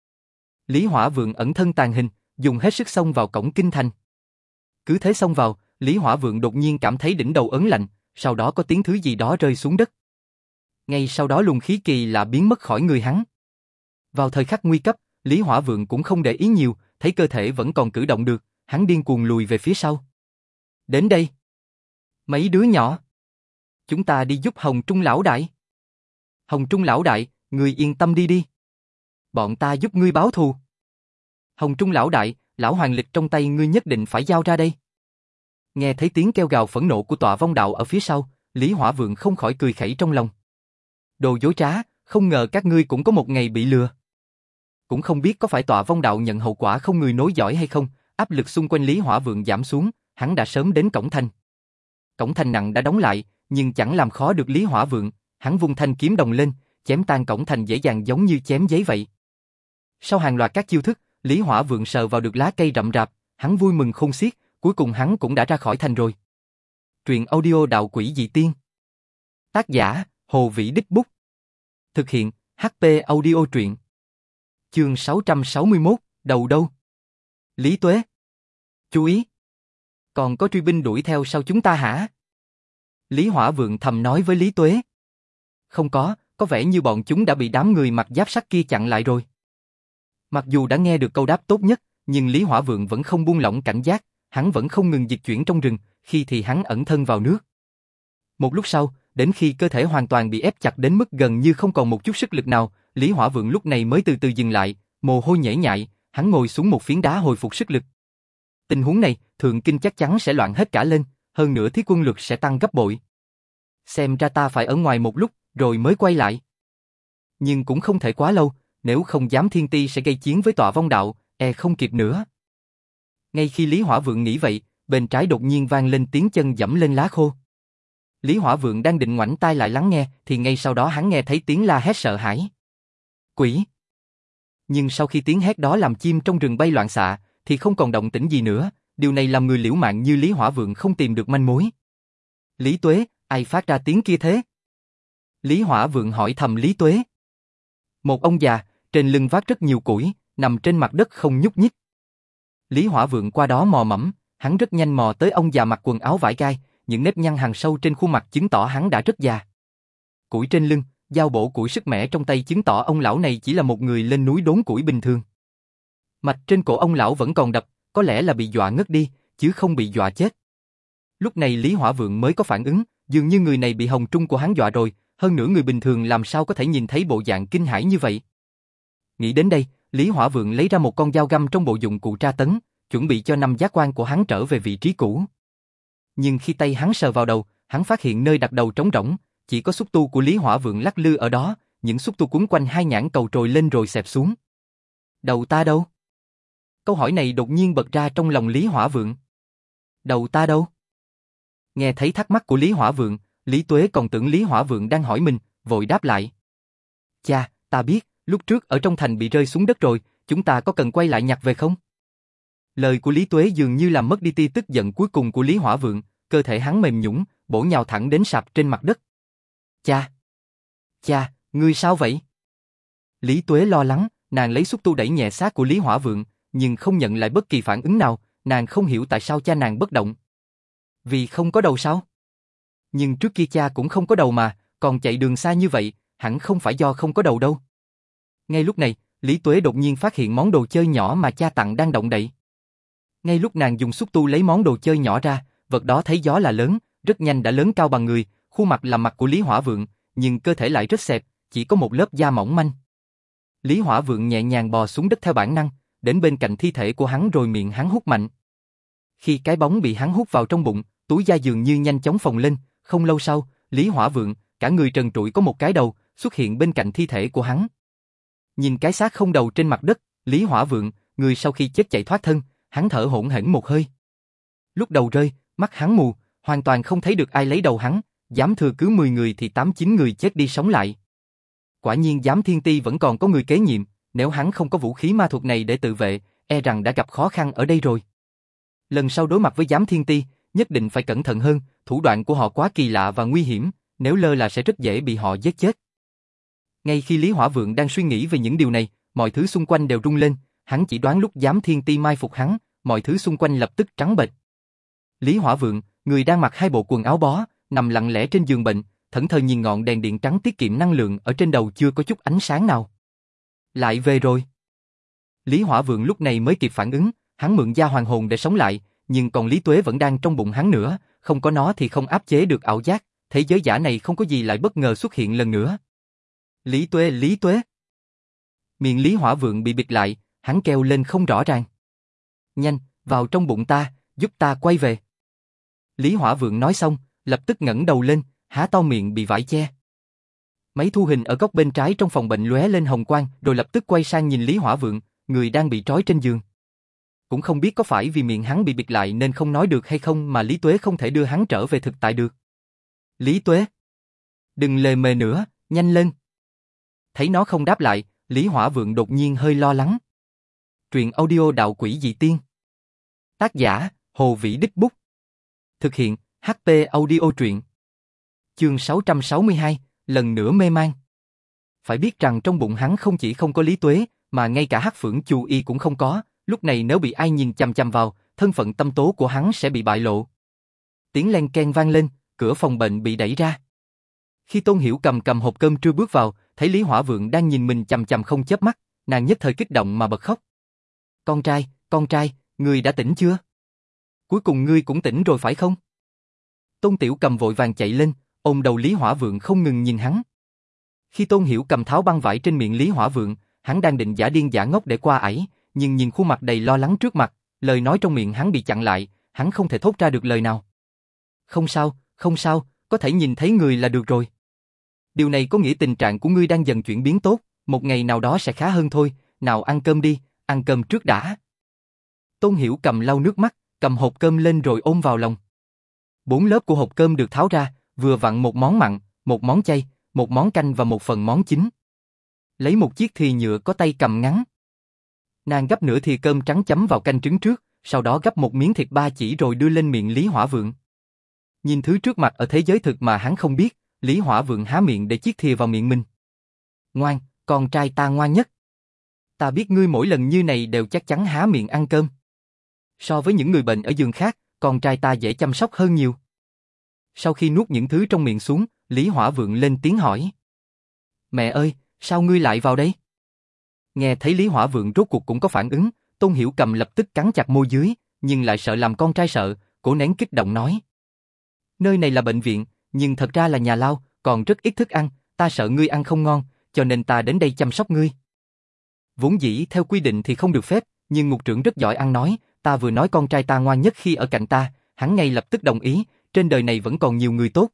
S1: Lý Hỏa Vượng ẩn thân tàng hình, dùng hết sức xông vào cổng kinh thành. Cứ thế xông vào, Lý Hỏa Vượng đột nhiên cảm thấy đỉnh đầu ớn lạnh, sau đó có tiếng thứ gì đó rơi xuống đất. Ngay sau đó luồng khí kỳ lạ biến mất khỏi người hắn. Vào thời khắc nguy cấp, Lý Hỏa Vượng cũng không để ý nhiều, thấy cơ thể vẫn còn cử động được, hắn điên cuồng lùi về phía sau. Đến đây. Mấy đứa nhỏ. Chúng ta đi giúp Hồng Trung lão đại. Hồng Trung lão đại, ngươi yên tâm đi đi. Bọn ta giúp ngươi báo thù. Hồng Trung lão đại, lão hoàng lịch trong tay ngươi nhất định phải giao ra đây. Nghe thấy tiếng kêu gào phẫn nộ của Tọa Vong Đạo ở phía sau, Lý Hỏa Vượng không khỏi cười khẩy trong lòng. Đồ dối trá, không ngờ các ngươi cũng có một ngày bị lừa. Cũng không biết có phải Tọa Vong Đạo nhận hậu quả không người nối dõi hay không, áp lực xung quanh Lý Hỏa Vượng giảm xuống, hắn đã sớm đến cổng thành. Cổng thành nặng đã đóng lại, nhưng chẳng làm khó được Lý Hỏa Vượng, hắn vung thanh kiếm đồng lên, chém tan cổng thành dễ dàng giống như chém giấy vậy. Sau hàng loạt các chiêu thức, Lý Hỏa Vượng sờ vào được lá cây rậm rạp, hắn vui mừng khôn xiết, cuối cùng hắn cũng đã ra khỏi thành rồi. Truyện audio Đạo Quỷ Dị Tiên. Tác giả, Hồ Vĩ Đích Bút. Thực hiện, hát pê Audio Truyện. Chương sáu trăm sáu mươi mốt, đầu đâu? Lý Tuế. Chú ý! Còn có truy binh đuổi theo sau chúng ta hả? Lý Hỏa Vượng thầm nói với Lý Tuế. Không có, có vẻ như bọn chúng đã bị đám người mặc giáp sắt kia chặn lại rồi. Mặc dù đã nghe được câu đáp tốt nhất, nhưng Lý Hỏa Vượng vẫn không buông lỏng cảnh giác, hắn vẫn không ngừng dịch chuyển trong rừng, khi thì hắn ẩn thân vào nước. Một lúc sau, đến khi cơ thể hoàn toàn bị ép chặt đến mức gần như không còn một chút sức lực nào, Lý Hỏa Vượng lúc này mới từ từ dừng lại, mồ hôi nhễ nhại, hắn ngồi xuống một phiến đá hồi phục sức lực. Tình huống này, Thượng Kinh chắc chắn sẽ loạn hết cả lên, hơn nữa thiết quân lực sẽ tăng gấp bội. Xem ra ta phải ở ngoài một lúc, rồi mới quay lại. Nhưng cũng không thể quá lâu, nếu không Giám Thiên Ti sẽ gây chiến với Tọa Vong Đạo, e không kịp nữa. Ngay khi Lý Hỏa Vượng nghĩ vậy, bên trái đột nhiên vang lên tiếng chân dẫm lên lá khô. Lý Hỏa Vượng đang định ngoảnh tai lại lắng nghe, thì ngay sau đó hắn nghe thấy tiếng la hét sợ hãi. Quỷ! Nhưng sau khi tiếng hét đó làm chim trong rừng bay loạn xạ, thì không còn động tĩnh gì nữa, điều này làm người liễu mạng như Lý Hỏa Vượng không tìm được manh mối. Lý Tuế, ai phát ra tiếng kia thế? Lý Hỏa Vượng hỏi thầm Lý Tuế. Một ông già, trên lưng vác rất nhiều củi, nằm trên mặt đất không nhúc nhích. Lý Hỏa Vượng qua đó mò mẫm, hắn rất nhanh mò tới ông già mặc quần áo vải gai, những nếp nhăn hằn sâu trên khuôn mặt chứng tỏ hắn đã rất già. Củi trên lưng, dao bổ củi sức mẻ trong tay chứng tỏ ông lão này chỉ là một người lên núi đốn củi bình thường. Mạch trên cổ ông lão vẫn còn đập, có lẽ là bị dọa ngất đi, chứ không bị dọa chết. Lúc này Lý Hỏa Vượng mới có phản ứng, dường như người này bị hồng trung của hắn dọa rồi, hơn nữa người bình thường làm sao có thể nhìn thấy bộ dạng kinh hãi như vậy. Nghĩ đến đây, Lý Hỏa Vượng lấy ra một con dao găm trong bộ dụng cụ tra tấn, chuẩn bị cho năm giác quan của hắn trở về vị trí cũ. Nhưng khi tay hắn sờ vào đầu, hắn phát hiện nơi đặt đầu trống rỗng, chỉ có xúc tu của Lý Hỏa Vượng lắc lư ở đó, những xúc tu quấn quanh hai nhãn cầu trồi lên rồi xẹp xuống. Đầu ta đâu? Câu hỏi này đột nhiên bật ra trong lòng Lý Hỏa Vượng. Đầu ta đâu? Nghe thấy thắc mắc của Lý Hỏa Vượng, Lý Tuế còn tưởng Lý Hỏa Vượng đang hỏi mình, vội đáp lại. Cha, ta biết, lúc trước ở trong thành bị rơi xuống đất rồi, chúng ta có cần quay lại nhặt về không? Lời của Lý Tuế dường như làm mất đi tia tức giận cuối cùng của Lý Hỏa Vượng, cơ thể hắn mềm nhũn, bổ nhào thẳng đến sạp trên mặt đất. Cha! Cha, ngươi sao vậy? Lý Tuế lo lắng, nàng lấy xúc tu đẩy nhẹ xác của Lý Hỏa Vượng, nhưng không nhận lại bất kỳ phản ứng nào, nàng không hiểu tại sao cha nàng bất động. Vì không có đầu sao? Nhưng trước kia cha cũng không có đầu mà, còn chạy đường xa như vậy, hẳn không phải do không có đầu đâu. Ngay lúc này, Lý Tuế đột nhiên phát hiện món đồ chơi nhỏ mà cha tặng đang động đậy. Ngay lúc nàng dùng xúc tu lấy món đồ chơi nhỏ ra, vật đó thấy gió là lớn, rất nhanh đã lớn cao bằng người, khuôn mặt là mặt của Lý Hỏa Vượng, nhưng cơ thể lại rất xẹp, chỉ có một lớp da mỏng manh. Lý Hỏa Vượng nhẹ nhàng bò xuống đất theo bản năng, đến bên cạnh thi thể của hắn rồi miệng hắn hút mạnh. Khi cái bóng bị hắn hút vào trong bụng, túi da dường như nhanh chóng phồng lên, không lâu sau, Lý Hỏa Vượng, cả người trần trụi có một cái đầu, xuất hiện bên cạnh thi thể của hắn. Nhìn cái xác không đầu trên mặt đất, Lý Hỏa Vượng, người sau khi chết chạy thoát thân, hắn thở hổn hển một hơi. Lúc đầu rơi, mắt hắn mù, hoàn toàn không thấy được ai lấy đầu hắn, dám thừa cứu mười người thì tám chín người chết đi sống lại. Quả nhiên Giám Thiên Ti vẫn còn có người kế nhiệm, nếu hắn không có vũ khí ma thuật này để tự vệ, e rằng đã gặp khó khăn ở đây rồi. Lần sau đối mặt với Giám Thiên Ti, nhất định phải cẩn thận hơn, thủ đoạn của họ quá kỳ lạ và nguy hiểm, nếu lơ là sẽ rất dễ bị họ giết chết. Ngay khi Lý Hỏa Vượng đang suy nghĩ về những điều này, mọi thứ xung quanh đều rung lên, hắn chỉ đoán lúc Giám Thiên Ti mai phục hắn, mọi thứ xung quanh lập tức trắng bệch. Lý Hỏa Vượng, người đang mặc hai bộ quần áo bó, nằm lặng lẽ trên giường bệnh, thẫn thờ nhìn ngọn đèn điện trắng tiết kiệm năng lượng ở trên đầu chưa có chút ánh sáng nào. Lại về rồi. Lý Hỏa Vượng lúc này mới kịp phản ứng, hắn mượn da hoàng hồn để sống lại, nhưng còn Lý Tuế vẫn đang trong bụng hắn nữa, không có nó thì không áp chế được ảo giác, thế giới giả này không có gì lại bất ngờ xuất hiện lần nữa. Lý Tuế, Lý Tuế. Miệng Lý Hỏa Vượng bị bịt lại, hắn kêu lên không rõ ràng. Nhanh, vào trong bụng ta, giúp ta quay về. Lý Hỏa Vượng nói xong, lập tức ngẩng đầu lên, há to miệng bị vải che. Máy thu hình ở góc bên trái trong phòng bệnh lóe lên hồng quang, rồi lập tức quay sang nhìn Lý Hỏa Vượng, người đang bị trói trên giường. Cũng không biết có phải vì miệng hắn bị bịt lại nên không nói được hay không mà Lý Tuế không thể đưa hắn trở về thực tại được. Lý Tuế! Đừng lề mề nữa, nhanh lên! Thấy nó không đáp lại, Lý Hỏa Vượng đột nhiên hơi lo lắng. Truyện audio Đạo Quỷ Dị Tiên. Tác giả, Hồ Vĩ Đích Bút. Thực hiện, hát pê Audio Truyện. Chương sáu trăm sáu mươi hai, lần nữa mê man. Phải biết rằng trong bụng hắn không chỉ không có Lý Tuế, mà ngay cả Hắc Phượng Chu Y cũng không có, lúc này nếu bị ai nhìn chằm chằm vào, thân phận tâm tố của hắn sẽ bị bại lộ. Tiếng len keng vang lên, cửa phòng bệnh bị đẩy ra. Khi Tôn Hiểu cầm cầm hộp cơm trưa bước vào, thấy Lý Hỏa Vượng đang nhìn mình chằm chằm không chớp mắt, nàng nhất thời kích động mà bật khóc. Con trai, con trai, ngươi đã tỉnh chưa? Cuối cùng ngươi cũng tỉnh rồi phải không? Tôn Tiểu Cầm vội vàng chạy lên, ôm đầu Lý Hỏa Vượng không ngừng nhìn hắn. Khi Tôn Hiểu cầm tháo băng vải trên miệng Lý Hỏa Vượng, hắn đang định giả điên giả ngốc để qua ải, nhưng nhìn khuôn mặt đầy lo lắng trước mặt, lời nói trong miệng hắn bị chặn lại, hắn không thể thốt ra được lời nào. Không sao, không sao, có thể nhìn thấy người là được rồi. Điều này có nghĩa tình trạng của ngươi đang dần chuyển biến tốt, một ngày nào đó sẽ khá hơn thôi, nào ăn cơm đi, ăn cơm trước đã. Tôn Hiểu cầm lau nước mắt, cầm hộp cơm lên rồi ôm vào lòng. Bốn lớp của hộp cơm được tháo ra, vừa vặn một món mặn, một món chay, một món canh và một phần món chính. Lấy một chiếc thìa nhựa có tay cầm ngắn. Nàng gấp nửa thìa cơm trắng chấm vào canh trứng trước, sau đó gấp một miếng thịt ba chỉ rồi đưa lên miệng Lý Hỏa Vượng. Nhìn thứ trước mặt ở thế giới thực mà hắn không biết, Lý Hỏa Vượng há miệng để chiếc thìa vào miệng mình. Ngoan, con trai ta ngoan nhất. Ta biết ngươi mỗi lần như này đều chắc chắn há miệng ăn cơm. So với những người bệnh ở giường khác, con trai ta dễ chăm sóc hơn nhiều. Sau khi nuốt những thứ trong miệng xuống, Lý Hỏa Vượng lên tiếng hỏi. Mẹ ơi, sao ngươi lại vào đây? Nghe thấy Lý Hỏa Vượng rốt cuộc cũng có phản ứng, Tôn Hiểu cầm lập tức cắn chặt môi dưới, nhưng lại sợ làm con trai sợ, cố nén kích động nói. Nơi này là bệnh viện, Nhưng thật ra là nhà lao, còn rất ít thức ăn, ta sợ ngươi ăn không ngon, cho nên ta đến đây chăm sóc ngươi. Vốn dĩ theo quy định thì không được phép, nhưng ngục trưởng rất giỏi ăn nói, ta vừa nói con trai ta ngoan nhất khi ở cạnh ta, hắn ngay lập tức đồng ý, trên đời này vẫn còn nhiều người tốt.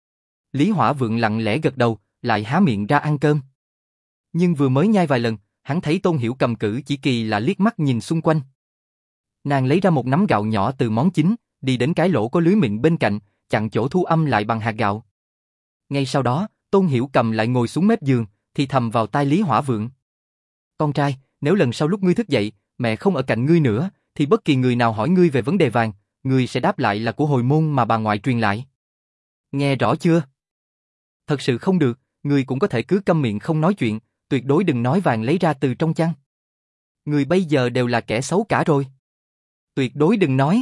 S1: Lý Hỏa Vượng lặng lẽ gật đầu, lại há miệng ra ăn cơm. Nhưng vừa mới nhai vài lần, hắn thấy Tôn Hiểu Cầm cử chỉ kỳ lạ liếc mắt nhìn xung quanh. Nàng lấy ra một nắm gạo nhỏ từ món chính, đi đến cái lỗ có lưới mịn bên cạnh, chặn chỗ thu âm lại bằng hạt gạo. Ngay sau đó, Tôn Hiểu Cầm lại ngồi xuống mép giường, thì thầm vào tai Lý Hỏa Vượng. Con trai, nếu lần sau lúc ngươi thức dậy, mẹ không ở cạnh ngươi nữa, thì bất kỳ người nào hỏi ngươi về vấn đề vàng, ngươi sẽ đáp lại là của hồi môn mà bà ngoại truyền lại. Nghe rõ chưa? Thật sự không được, ngươi cũng có thể cứ câm miệng không nói chuyện, tuyệt đối đừng nói vàng lấy ra từ trong chăn. Ngươi bây giờ đều là kẻ xấu cả rồi. Tuyệt đối đừng nói.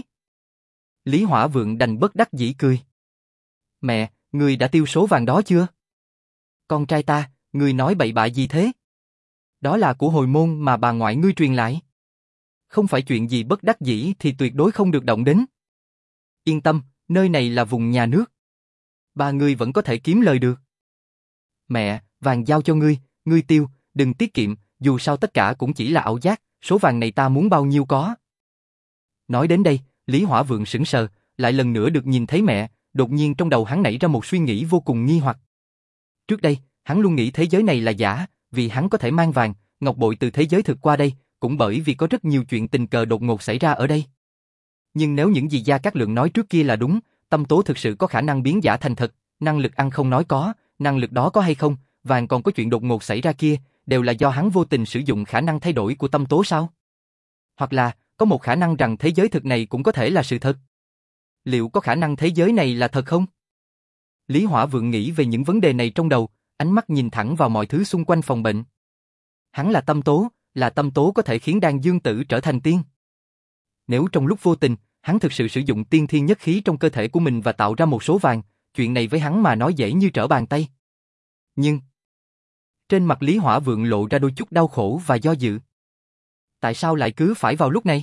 S1: Lý Hỏa Vượng đành bất đắc dĩ cười. Mẹ, ngươi đã tiêu số vàng đó chưa? Con trai ta, ngươi nói bậy bạ gì thế? Đó là của hồi môn mà bà ngoại ngươi truyền lại. Không phải chuyện gì bất đắc dĩ thì tuyệt đối không được động đến. Yên tâm, nơi này là vùng nhà nước. Ba ngươi vẫn có thể kiếm lời được. Mẹ, vàng giao cho ngươi, ngươi tiêu, đừng tiết kiệm, dù sao tất cả cũng chỉ là ảo giác, số vàng này ta muốn bao nhiêu có. Nói đến đây, Lý Hỏa Vượng sững sờ, lại lần nữa được nhìn thấy mẹ, đột nhiên trong đầu hắn nảy ra một suy nghĩ vô cùng nghi hoặc. Trước đây, hắn luôn nghĩ thế giới này là giả, vì hắn có thể mang vàng, ngọc bội từ thế giới thực qua đây, cũng bởi vì có rất nhiều chuyện tình cờ đột ngột xảy ra ở đây. Nhưng nếu những gì Gia Cát Lượng nói trước kia là đúng, Tâm Tố thực sự có khả năng biến giả thành thật, năng lực ăn không nói có, năng lực đó có hay không, vàng còn có chuyện đột ngột xảy ra kia, đều là do hắn vô tình sử dụng khả năng thay đổi của Tâm Tố sao? Hoặc là, có một khả năng rằng thế giới thực này cũng có thể là sự thật. Liệu có khả năng thế giới này là thật không? Lý Hỏa Vượng nghĩ về những vấn đề này trong đầu, ánh mắt nhìn thẳng vào mọi thứ xung quanh phòng bệnh. Hắn là Tâm Tố, là Tâm Tố có thể khiến Đan Dương Tử trở thành tiên. Nếu trong lúc vô tình, hắn thực sự sử dụng tiên thiên nhất khí trong cơ thể của mình và tạo ra một số vàng, chuyện này với hắn mà nói dễ như trở bàn tay. Nhưng, trên mặt Lý Hỏa Vượng lộ ra đôi chút đau khổ và do dự. Tại sao lại cứ phải vào lúc này?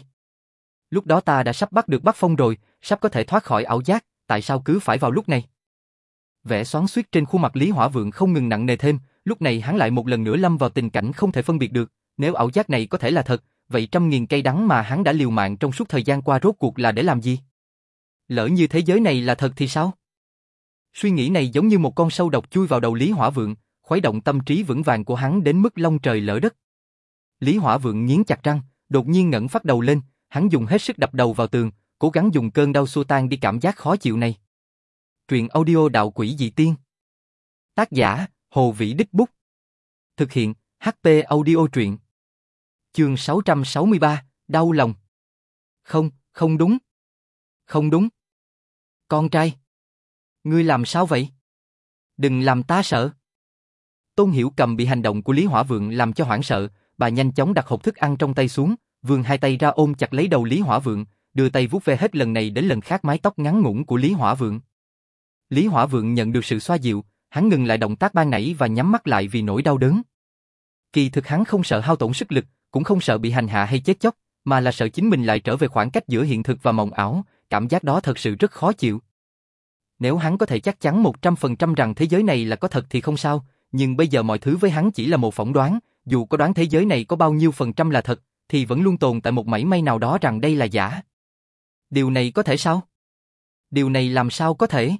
S1: Lúc đó ta đã sắp bắt được Bắc Phong rồi, sắp có thể thoát khỏi ảo giác, tại sao cứ phải vào lúc này? Vẻ xoắn xuýt trên khuôn mặt Lý Hỏa Vượng không ngừng nặng nề thêm, lúc này hắn lại một lần nữa lâm vào tình cảnh không thể phân biệt được, nếu ảo giác này có thể là thật, vậy trăm nghìn cây đắng mà hắn đã liều mạng trong suốt thời gian qua rốt cuộc là để làm gì? Lỡ như thế giới này là thật thì sao? Suy nghĩ này giống như một con sâu độc chui vào đầu Lý Hỏa Vượng, khuấy động tâm trí vững vàng của hắn đến mức long trời lỡ đất. Lý Hỏa Vượng nghiến chặt răng, đột nhiên ngẩng phát đầu lên, hắn dùng hết sức đập đầu vào tường, cố gắng dùng cơn đau xua tan đi cảm giác khó chịu này. Truyện audio Đạo Quỷ Dị Tiên. Tác giả, Hồ Vĩ Đích Bút. Thực hiện, hát pê Audio Truyện. Chương sáu trăm sáu mươi ba, đau lòng. Không, không đúng. Không đúng. Con trai. Ngươi làm sao vậy? Đừng làm ta sợ. Tôn Hiểu Cầm bị hành động của Lý Hỏa Vượng làm cho hoảng sợ, bà nhanh chóng đặt hộp thức ăn trong tay xuống, vươn hai tay ra ôm chặt lấy đầu Lý Hỏa Vượng, đưa tay vuốt ve hết lần này đến lần khác mái tóc ngắn ngủn của Lý Hỏa Vượng. Lý Hỏa Vượng nhận được sự xoa dịu, hắn ngừng lại động tác ban nãy và nhắm mắt lại vì nỗi đau đớn. Kỳ thực hắn không sợ hao tổn sức lực, cũng không sợ bị hành hạ hay chết chóc, mà là sợ chính mình lại trở về khoảng cách giữa hiện thực và mộng ảo, cảm giác đó thật sự rất khó chịu. Nếu hắn có thể chắc chắn một trăm phần trăm rằng thế giới này là có thật thì không sao, nhưng bây giờ mọi thứ với hắn chỉ là một phỏng đoán, dù có đoán thế giới này có bao nhiêu phần trăm là thật, thì vẫn luôn tồn tại một mảy may nào đó rằng đây là giả. Điều này có thể sao? Điều này làm sao có thể?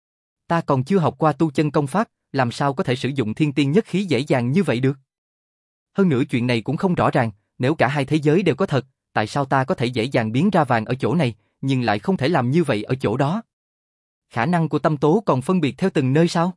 S1: Ta còn chưa học qua tu chân công pháp, làm sao có thể sử dụng thiên tiên nhất khí dễ dàng như vậy được? Hơn nữa chuyện này cũng không rõ ràng, nếu cả hai thế giới đều có thật, tại sao ta có thể dễ dàng biến ra vàng ở chỗ này, nhưng lại không thể làm như vậy ở chỗ đó? Khả năng của Tâm Tố còn phân biệt theo từng nơi sao?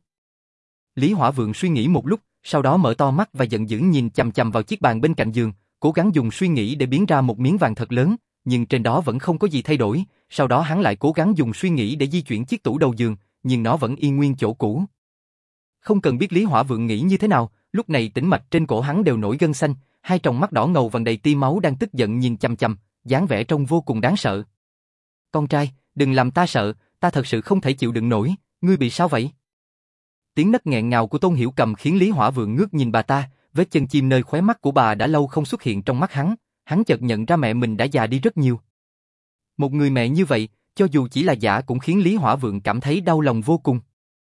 S1: Lý Hỏa Vượng suy nghĩ một lúc, sau đó mở to mắt và giận dữ nhìn chằm chằm vào chiếc bàn bên cạnh giường, cố gắng dùng suy nghĩ để biến ra một miếng vàng thật lớn, nhưng trên đó vẫn không có gì thay đổi, sau đó hắn lại cố gắng dùng suy nghĩ để di chuyển chiếc tủ đầu giường, nhưng nó vẫn y nguyên chỗ cũ. Không cần biết Lý Hỏa Vượng nghĩ như thế nào, lúc này tĩnh mạch trên cổ hắn đều nổi gân xanh, hai tròng mắt đỏ ngầu vằn đầy tia máu đang tức giận nhìn chằm chằm, dáng vẻ trông vô cùng đáng sợ. Con trai, đừng làm ta sợ, ta thật sự không thể chịu đựng nổi, ngươi bị sao vậy? Tiếng nấc nghẹn ngào của Tôn Hiểu Cầm khiến Lý Hỏa Vượng ngước nhìn bà ta, vết chân chim nơi khóe mắt của bà đã lâu không xuất hiện trong mắt hắn, hắn chợt nhận ra mẹ mình đã già đi rất nhiều. Một người mẹ như vậy, cho dù chỉ là giả cũng khiến Lý Hỏa Vượng cảm thấy đau lòng vô cùng.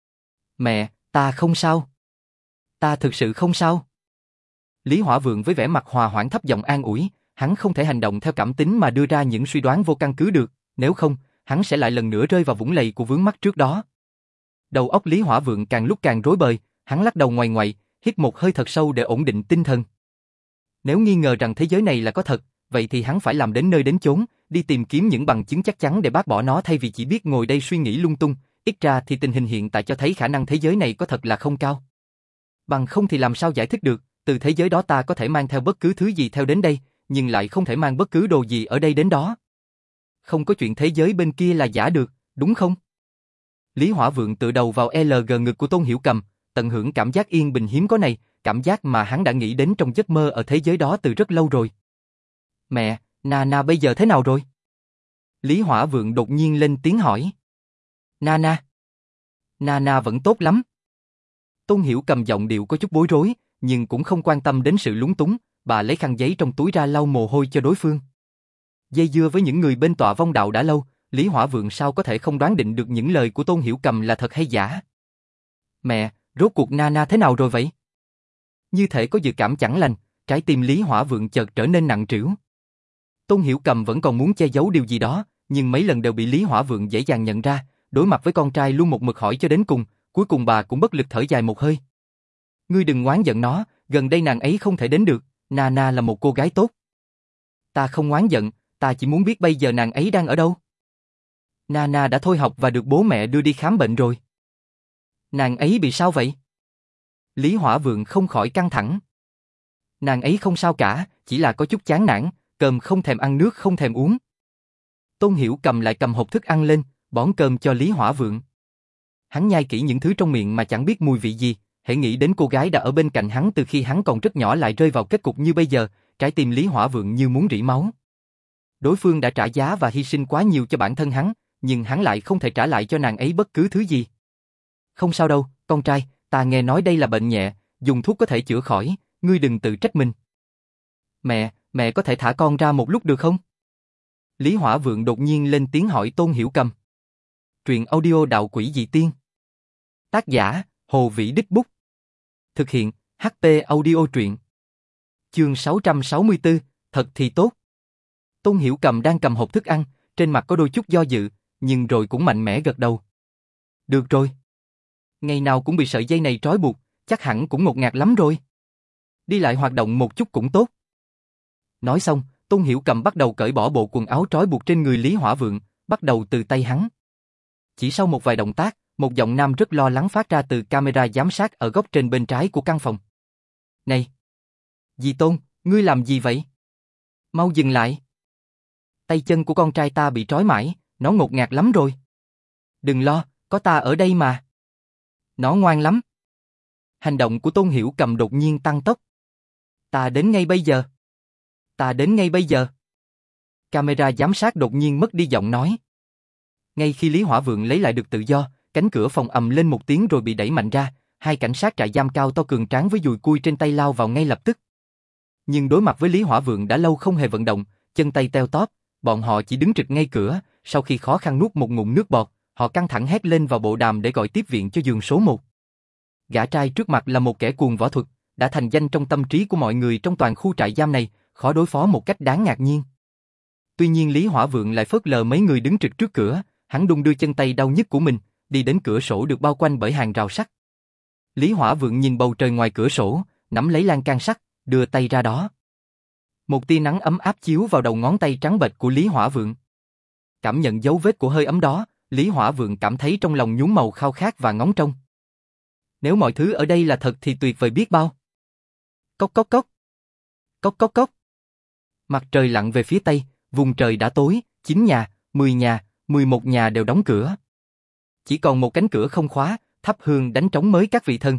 S1: Mẹ, ta không sao. Ta thực sự không sao. Lý Hỏa Vượng với vẻ mặt hòa hoãn thấp giọng an ủi, hắn không thể hành động theo cảm tính mà đưa ra những suy đoán vô căn cứ được, nếu không, hắn sẽ lại lần nữa rơi vào vũng lầy của vướng mắc trước đó. Đầu óc Lý Hỏa Vượng càng lúc càng rối bời, hắn lắc đầu ngoài ngoại, hít một hơi thật sâu để ổn định tinh thần. Nếu nghi ngờ rằng thế giới này là có thật, vậy thì hắn phải làm đến nơi đến chốn, đi tìm kiếm những bằng chứng chắc chắn để bác bỏ nó thay vì chỉ biết ngồi đây suy nghĩ lung tung, ít ra thì tình hình hiện tại cho thấy khả năng thế giới này có thật là không cao. Bằng không thì làm sao giải thích được, từ thế giới đó ta có thể mang theo bất cứ thứ gì theo đến đây, nhưng lại không thể mang bất cứ đồ gì ở đây đến đó. Không có chuyện thế giới bên kia là giả được, đúng không? Lý Hỏa Vượng tựa đầu vào lờ giê ngực của Tôn Hiểu Cầm, tận hưởng cảm giác yên bình hiếm có này, cảm giác mà hắn đã nghĩ đến trong giấc mơ ở thế giới đó từ rất lâu rồi. Mẹ, Nana bây giờ thế nào rồi? Lý Hỏa Vượng đột nhiên lên tiếng hỏi. Nana? Nana vẫn tốt lắm. Tôn Hiểu Cầm giọng điệu có chút bối rối, nhưng cũng không quan tâm đến sự lúng túng, bà lấy khăn giấy trong túi ra lau mồ hôi cho đối phương. Dây dưa với những người bên tọa vong đạo đã lâu, Lý Hỏa Vượng sao có thể không đoán định được những lời của Tôn Hiểu Cầm là thật hay giả. Mẹ, rốt cuộc Nana thế nào rồi vậy? Như thể có dự cảm chẳng lành, trái tim Lý Hỏa Vượng chợt trở nên nặng trĩu. Tôn Hiểu Cầm vẫn còn muốn che giấu điều gì đó, nhưng mấy lần đều bị Lý Hỏa Vượng dễ dàng nhận ra, đối mặt với con trai luôn một mực hỏi cho đến cùng, cuối cùng bà cũng bất lực thở dài một hơi. Ngươi đừng oán giận nó, gần đây nàng ấy không thể đến được, Nana là một cô gái tốt. Ta không oán giận, ta chỉ muốn biết bây giờ nàng ấy đang ở đâu. Nana đã thôi học và được bố mẹ đưa đi khám bệnh rồi. Nàng ấy bị sao vậy? Lý Hỏa Vượng không khỏi căng thẳng. Nàng ấy không sao cả, chỉ là có chút chán nản, cơm không thèm ăn nước không thèm uống. Tôn Hiểu Cầm lại cầm hộp thức ăn lên, bón cơm cho Lý Hỏa Vượng. Hắn nhai kỹ những thứ trong miệng mà chẳng biết mùi vị gì, hễ nghĩ đến cô gái đã ở bên cạnh hắn từ khi hắn còn rất nhỏ lại rơi vào kết cục như bây giờ, trái tim Lý Hỏa Vượng như muốn rỉ máu. Đối phương đã trả giá và hy sinh quá nhiều cho bản thân hắn, nhưng hắn lại không thể trả lại cho nàng ấy bất cứ thứ gì. Không sao đâu, con trai, ta nghe nói đây là bệnh nhẹ, dùng thuốc có thể chữa khỏi, ngươi đừng tự trách mình. Mẹ, mẹ có thể thả con ra một lúc được không? Lý Hỏa Vượng đột nhiên lên tiếng hỏi Tôn Hiểu Cầm. Truyện audio Đạo Quỷ Dị Tiên. Tác giả, Hồ Vĩ Đích Bút. Thực hiện, hát pê Audio Truyện. Chương sáu trăm sáu mươi tư, thật thì tốt. Tôn Hiểu Cầm đang cầm hộp thức ăn, trên mặt có đôi chút do dự, nhưng rồi cũng mạnh mẽ gật đầu. Được rồi. Ngày nào cũng bị sợi dây này trói buộc, chắc hẳn cũng ngột ngạt lắm rồi. Đi lại hoạt động một chút cũng tốt. Nói xong, Tôn Hiểu Cầm bắt đầu cởi bỏ bộ quần áo trói buộc trên người Lý Hỏa Vượng, bắt đầu từ tay hắn. Chỉ sau một vài động tác, một giọng nam rất lo lắng phát ra từ camera giám sát ở góc trên bên trái của căn phòng. Này! Dì Tôn, ngươi làm gì vậy? Mau dừng lại! Tay chân của con trai ta bị trói mãi, nó ngột ngạt lắm rồi. Đừng lo, có ta ở đây mà. Nó ngoan lắm. Hành động của Tôn Hiểu Cầm đột nhiên tăng tốc. Ta đến ngay bây giờ. Ta đến ngay bây giờ. Camera giám sát đột nhiên mất đi giọng nói. Ngay khi Lý Hỏa Vượng lấy lại được tự do, cánh cửa phòng ầm lên một tiếng rồi bị đẩy mạnh ra, hai cảnh sát trại giam cao to cường tráng với dùi cui trên tay lao vào ngay lập tức. Nhưng đối mặt với Lý Hỏa Vượng đã lâu không hề vận động, chân tay teo tóp, bọn họ chỉ đứng trực ngay cửa, sau khi khó khăn nuốt một ngụm nước bọt, họ căng thẳng hét lên vào bộ đàm để gọi tiếp viện cho giường số một. Gã trai trước mặt là một kẻ cuồng võ thuật, đã thành danh trong tâm trí của mọi người trong toàn khu trại giam này, khó đối phó một cách đáng ngạc nhiên. Tuy nhiên Lý Hỏa Vượng lại phớt lờ mấy người đứng trực trước cửa, hắn đung đưa chân tay đau nhức của mình, đi đến cửa sổ được bao quanh bởi hàng rào sắt. Lý Hỏa Vượng nhìn bầu trời ngoài cửa sổ, nắm lấy lan can sắt, đưa tay ra đó. Một tia nắng ấm áp chiếu vào đầu ngón tay trắng bệch của Lý Hỏa Vượng. Cảm nhận dấu vết của hơi ấm đó, Lý Hỏa Vượng cảm thấy trong lòng nhuốm màu khao khát và ngóng trông. Nếu mọi thứ ở đây là thật thì tuyệt vời biết bao. Cốc cốc cốc. Cốc cốc cốc. Mặt trời lặn về phía tây, vùng trời đã tối, chín nhà, mười nhà, mười một nhà đều đóng cửa. Chỉ còn một cánh cửa không khóa, thắp hương đánh trống mới các vị thân.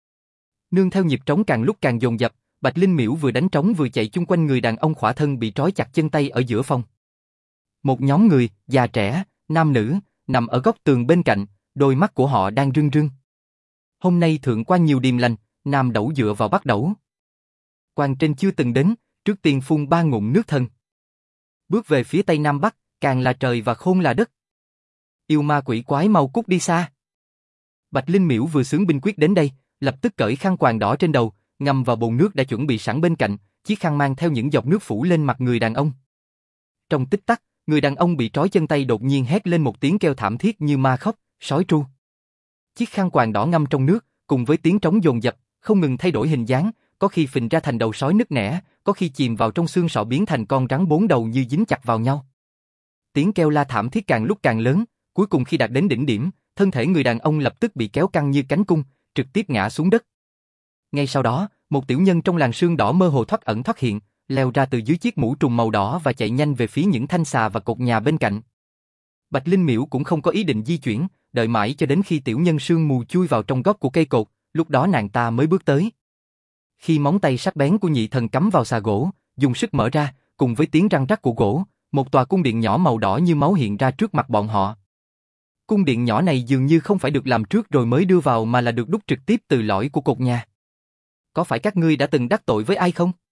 S1: Nương theo nhịp trống càng lúc càng dồn dập, Bạch Linh Miễu vừa đánh trống vừa chạy chung quanh người đàn ông khỏa thân bị trói chặt chân tay ở giữa phòng. Một nhóm người, già trẻ, nam nữ, nằm ở góc tường bên cạnh, đôi mắt của họ đang rưng rưng. Hôm nay thượng quan nhiều điềm lành, nam đẩu dựa vào bắt đẩu. Quan trên chưa từng đến, trước tiên phun ba ngụm nước thân. Bước về phía tây nam bắc, càng là trời và khôn là đất. Yêu ma quỷ quái mau cút đi xa. Bạch Linh Miễu vừa xướng binh quyết đến đây, lập tức cởi khăn quàng đỏ trên đầu, ngâm vào bồn nước đã chuẩn bị sẵn bên cạnh, chiếc khăn mang theo những giọt nước phủ lên mặt người đàn ông. Trong tích tắc, người đàn ông bị trói chân tay đột nhiên hét lên một tiếng kêu thảm thiết như ma khóc, sói tru. Chiếc khăn quàng đỏ ngâm trong nước, cùng với tiếng trống dồn dập, không ngừng thay đổi hình dáng, có khi phình ra thành đầu sói nứt nẻ, có khi chìm vào trong xương sọ biến thành con rắn bốn đầu như dính chặt vào nhau. Tiếng kêu la thảm thiết càng lúc càng lớn, cuối cùng khi đạt đến đỉnh điểm, thân thể người đàn ông lập tức bị kéo căng như cánh cung, trực tiếp ngã xuống đất. Ngay sau đó, một tiểu nhân trong làn sương đỏ mơ hồ thoát ẩn thoát hiện, leo ra từ dưới chiếc mũ trùm màu đỏ và chạy nhanh về phía những thanh xà và cột nhà bên cạnh. Bạch Linh Miễu cũng không có ý định di chuyển, đợi mãi cho đến khi tiểu nhân sương mù chui vào trong góc của cây cột, lúc đó nàng ta mới bước tới. Khi móng tay sắc bén của nhị thần cắm vào xà gỗ, dùng sức mở ra, cùng với tiếng răng rắc của gỗ, một tòa cung điện nhỏ màu đỏ như máu hiện ra trước mặt bọn họ. Cung điện nhỏ này dường như không phải được làm trước rồi mới đưa vào mà là được đúc trực tiếp từ lõi của cột nhà. Có phải các ngươi đã từng đắc tội với ai không?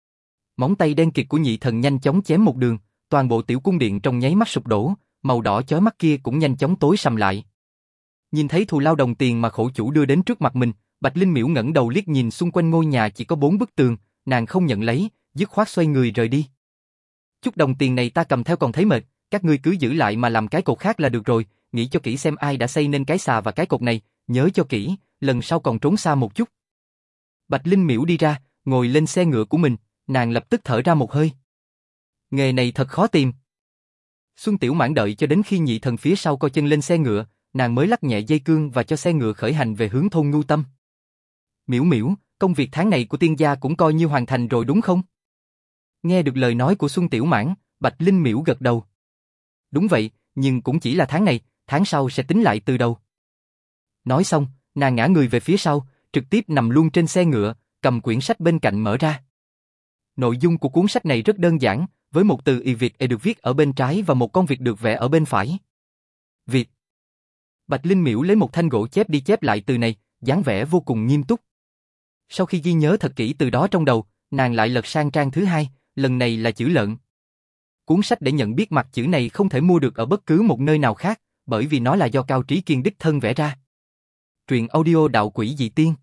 S1: Móng tay đen kịt của nhị thần nhanh chóng chém một đường, toàn bộ tiểu cung điện trong nháy mắt sụp đổ, màu đỏ chói mắt kia cũng nhanh chóng tối sầm lại. Nhìn thấy thù lao đồng tiền mà khổ chủ đưa đến trước mặt mình, Bạch Linh Miễu ngẩng đầu liếc nhìn xung quanh ngôi nhà chỉ có bốn bức tường, nàng không nhận lấy, dứt khoát xoay người rời đi. Chút đồng tiền này ta cầm theo còn thấy mệt, các ngươi cứ giữ lại mà làm cái cột khác là được rồi, nghĩ cho kỹ xem ai đã xây nên cái xà và cái cột này, nhớ cho kỹ, lần sau còn trốn xa một chút. Bạch Linh Miễu đi ra, ngồi lên xe ngựa của mình, nàng lập tức thở ra một hơi. Nghề này thật khó tìm. Xuân Tiểu Mãn đợi cho đến khi nhị thần phía sau co chân lên xe ngựa, nàng mới lắc nhẹ dây cương và cho xe ngựa khởi hành về hướng thôn Ngưu Tâm. Miễu Miễu, công việc tháng này của tiên gia cũng coi như hoàn thành rồi đúng không? Nghe được lời nói của Xuân Tiểu Mãn, Bạch Linh Miễu gật đầu. Đúng vậy, nhưng cũng chỉ là tháng này, tháng sau sẽ tính lại từ đầu. Nói xong, nàng ngã người về phía sau, trực tiếp nằm luôn trên xe ngựa, cầm quyển sách bên cạnh mở ra. Nội dung của cuốn sách này rất đơn giản, với một từ y Việt e được viết ở bên trái và một con vịt được vẽ ở bên phải. Việt. Bạch Linh Miễu lấy một thanh gỗ chép đi chép lại từ này, dáng vẻ vô cùng nghiêm túc. Sau khi ghi nhớ thật kỹ từ đó trong đầu, nàng lại lật sang trang thứ hai, lần này là chữ lợn. Cuốn sách để nhận biết mặt chữ này không thể mua được ở bất cứ một nơi nào khác, bởi vì nó là do Cao Trí Kiên đích thân vẽ ra. Truyện audio Đạo Quỷ Dị Tiên.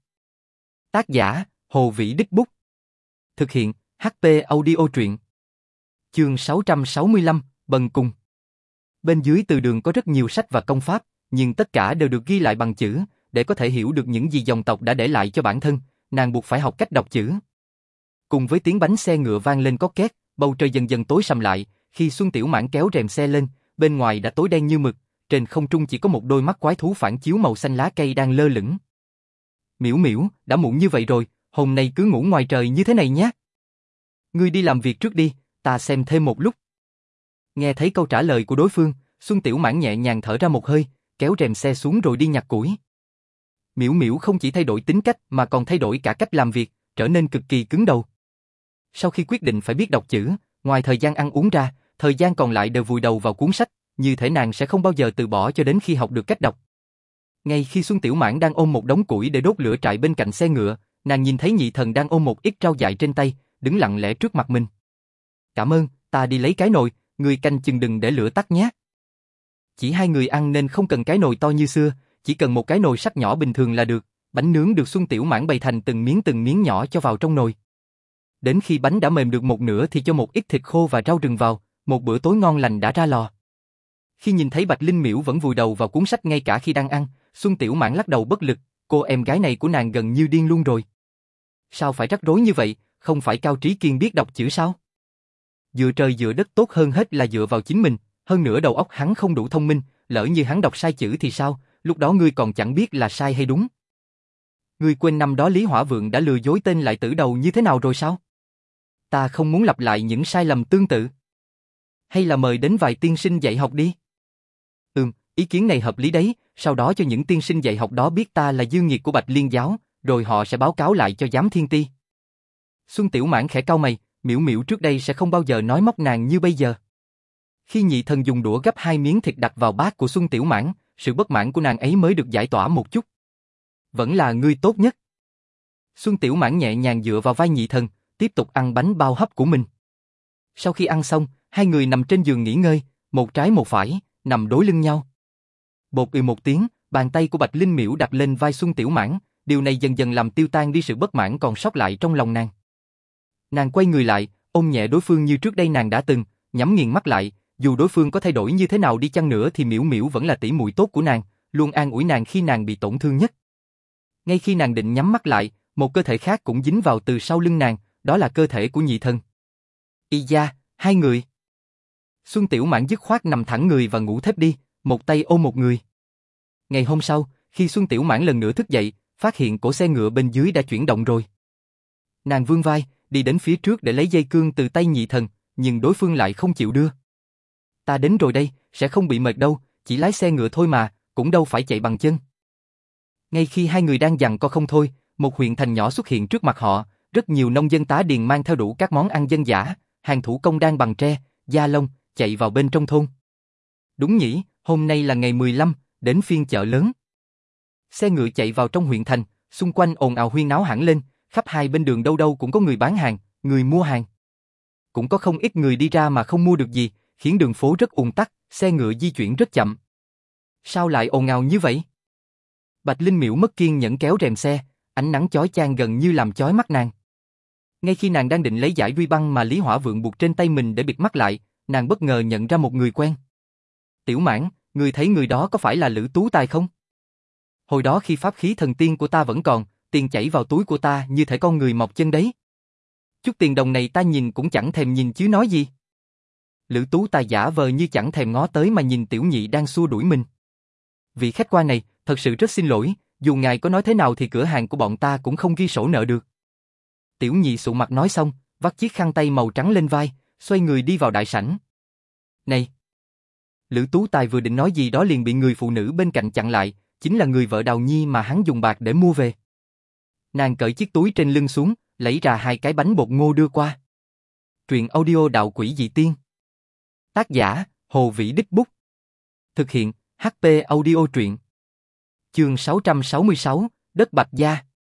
S1: Tác giả, Hồ Vĩ Đích Bút. Thực hiện, hát pê Audio Truyện. Chương sáu trăm sáu mươi lăm, Bần Cùng. Bên dưới từ đường có rất nhiều sách và công pháp, nhưng tất cả đều được ghi lại bằng chữ, để có thể hiểu được những gì dòng tộc đã để lại cho bản thân, nàng buộc phải học cách đọc chữ. Cùng với tiếng bánh xe ngựa vang lên cót két, bầu trời dần dần tối sầm lại, khi Xuân Tiểu Mãn kéo rèm xe lên, bên ngoài đã tối đen như mực, trên không trung chỉ có một đôi mắt quái thú phản chiếu màu xanh lá cây đang lơ lửng. Miễu Miễu, đã muộn như vậy rồi, hôm nay cứ ngủ ngoài trời như thế này nhé. Ngươi đi làm việc trước đi, ta xem thêm một lúc. Nghe thấy câu trả lời của đối phương, Xuân Tiểu Mãn nhẹ nhàng thở ra một hơi, kéo rèm xe xuống rồi đi nhặt củi. Miễu Miễu không chỉ thay đổi tính cách mà còn thay đổi cả cách làm việc, trở nên cực kỳ cứng đầu. Sau khi quyết định phải biết đọc chữ, ngoài thời gian ăn uống ra, thời gian còn lại đều vùi đầu vào cuốn sách, như thể nàng sẽ không bao giờ từ bỏ cho đến khi học được cách đọc. Ngay khi Xuân Tiểu Mãn đang ôm một đống củi để đốt lửa trại bên cạnh xe ngựa, nàng nhìn thấy nhị thần đang ôm một ít rau dại trên tay, đứng lặng lẽ trước mặt mình. Cảm ơn, ta đi lấy cái nồi, người canh chừng đừng để lửa tắt nhé. Chỉ hai người ăn nên không cần cái nồi to như xưa, chỉ cần một cái nồi sắt nhỏ bình thường là được. Bánh nướng được Xuân Tiểu Mãn bày thành từng miếng từng miếng nhỏ cho vào trong nồi. Đến khi bánh đã mềm được một nửa thì cho một ít thịt khô và rau rừng vào, một bữa tối ngon lành đã ra lò. Khi nhìn thấy Bạch Linh Miễu vẫn vùi đầu vào cuốn sách ngay cả khi đang ăn, Xuân Tiểu Mãn lắc đầu bất lực, cô em gái này của nàng gần như điên luôn rồi. Sao phải rắc rối như vậy, không phải Cao Trí Kiên biết đọc chữ sao? Dựa trời dựa đất tốt hơn hết là dựa vào chính mình, hơn nữa đầu óc hắn không đủ thông minh, lỡ như hắn đọc sai chữ thì sao, lúc đó ngươi còn chẳng biết là sai hay đúng. Ngươi quên năm đó Lý Hỏa Vượng đã lừa dối tên lại tử đầu như thế nào rồi sao? Ta không muốn lặp lại những sai lầm tương tự. Hay là mời đến vài tiên sinh dạy học đi? Ừm, ý kiến này hợp lý đấy, sau đó cho những tiên sinh dạy học đó biết ta là dư nghiệt của Bạch Liên giáo, rồi họ sẽ báo cáo lại cho giám thiên ti. Xuân Tiểu Mãn khẽ cau mày, Miễu Miễu trước đây sẽ không bao giờ nói móc nàng như bây giờ. Khi nhị thần dùng đũa gấp hai miếng thịt đặt vào bát của Xuân Tiểu Mãn, sự bất mãn của nàng ấy mới được giải tỏa một chút. Vẫn là ngươi tốt nhất. Xuân Tiểu Mãn nhẹ nhàng dựa vào vai nhị thần, tiếp tục ăn bánh bao hấp của mình. Sau khi ăn xong, hai người nằm trên giường nghỉ ngơi, một trái một phải, nằm đối lưng nhau. Bột ì một tiếng, Bàn tay của Bạch Linh Miễu đặt lên vai Xuân Tiểu Mãn, điều này dần dần làm tiêu tan đi sự bất mãn còn sót lại trong lòng nàng. Nàng quay người lại, ôm nhẹ đối phương như trước đây nàng đã từng, nhắm nghiền mắt lại, dù đối phương có thay đổi như thế nào đi chăng nữa thì Miễu Miễu vẫn là tỷ muội tốt của nàng, luôn an ủi nàng khi nàng bị tổn thương nhất. Ngay khi nàng định nhắm mắt lại, một cơ thể khác cũng dính vào từ sau lưng nàng, đó là cơ thể của nhị thần. Y da, hai người. Xuân Tiểu Mãn dứt khoát nằm thẳng người và ngủ thiếp đi, một tay ôm một người. Ngày hôm sau, khi Xuân Tiểu Mãn lần nữa thức dậy, phát hiện cổ xe ngựa bên dưới đã chuyển động rồi. Nàng vươn vai, đi đến phía trước để lấy dây cương từ tay nhị thần, nhưng đối phương lại không chịu đưa. Ta đến rồi đây, sẽ không bị mệt đâu, chỉ lái xe ngựa thôi mà, cũng đâu phải chạy bằng chân. Ngay khi hai người đang giằng co không thôi, một huyện thành nhỏ xuất hiện trước mặt họ, rất nhiều nông dân tá điền mang theo đủ các món ăn dân dã, hàng thủ công đang bằng tre, da lông, chạy vào bên trong thôn. Đúng nhỉ, hôm nay là ngày mười lăm, đến phiên chợ lớn. Xe ngựa chạy vào trong huyện thành, xung quanh ồn ào huyên náo hẳn lên, khắp hai bên đường đâu đâu cũng có người bán hàng, người mua hàng. Cũng có không ít người đi ra mà không mua được gì, khiến đường phố rất ùn tắc, xe ngựa di chuyển rất chậm. Sao lại ồn ào như vậy? Bạch Linh Miễu mất kiên nhẫn kéo rèm xe, ánh nắng chói chang gần như làm chói mắt nàng. Ngay khi nàng đang định lấy dải ruy băng mà Lý Hỏa Vượng buộc trên tay mình để bịt mắt lại, nàng bất ngờ nhận ra một người quen. Tiểu Mãn, người thấy người đó có phải là Lữ Tú Tài không? Hồi đó khi pháp khí thần tiên của ta vẫn còn, tiền chảy vào túi của ta như thể con người mọc chân đấy. Chút tiền đồng này ta nhìn cũng chẳng thèm nhìn chứ nói gì. Lữ Tú Tài giả vờ như chẳng thèm ngó tới mà nhìn tiểu nhị đang xua đuổi mình. Vị khách quan này, thật sự rất xin lỗi, dù ngài có nói thế nào thì cửa hàng của bọn ta cũng không ghi sổ nợ được. Tiểu nhị sụ mặt nói xong, vắt chiếc khăn tay màu trắng lên vai, xoay người đi vào đại sảnh. Này! Lữ Tú Tài vừa định nói gì đó liền bị người phụ nữ bên cạnh chặn lại, chính là người vợ Đào Nhi mà hắn dùng bạc để mua về. Nàng cởi chiếc túi trên lưng xuống, lấy ra hai cái bánh bột ngô đưa qua. Truyện audio Đạo Quỷ Dị Tiên. Tác giả, Hồ Vĩ Đích Bút. Thực hiện, hát pê Audio Truyện. Chương sáu trăm sáu mươi sáu, Đất Bạch Gia.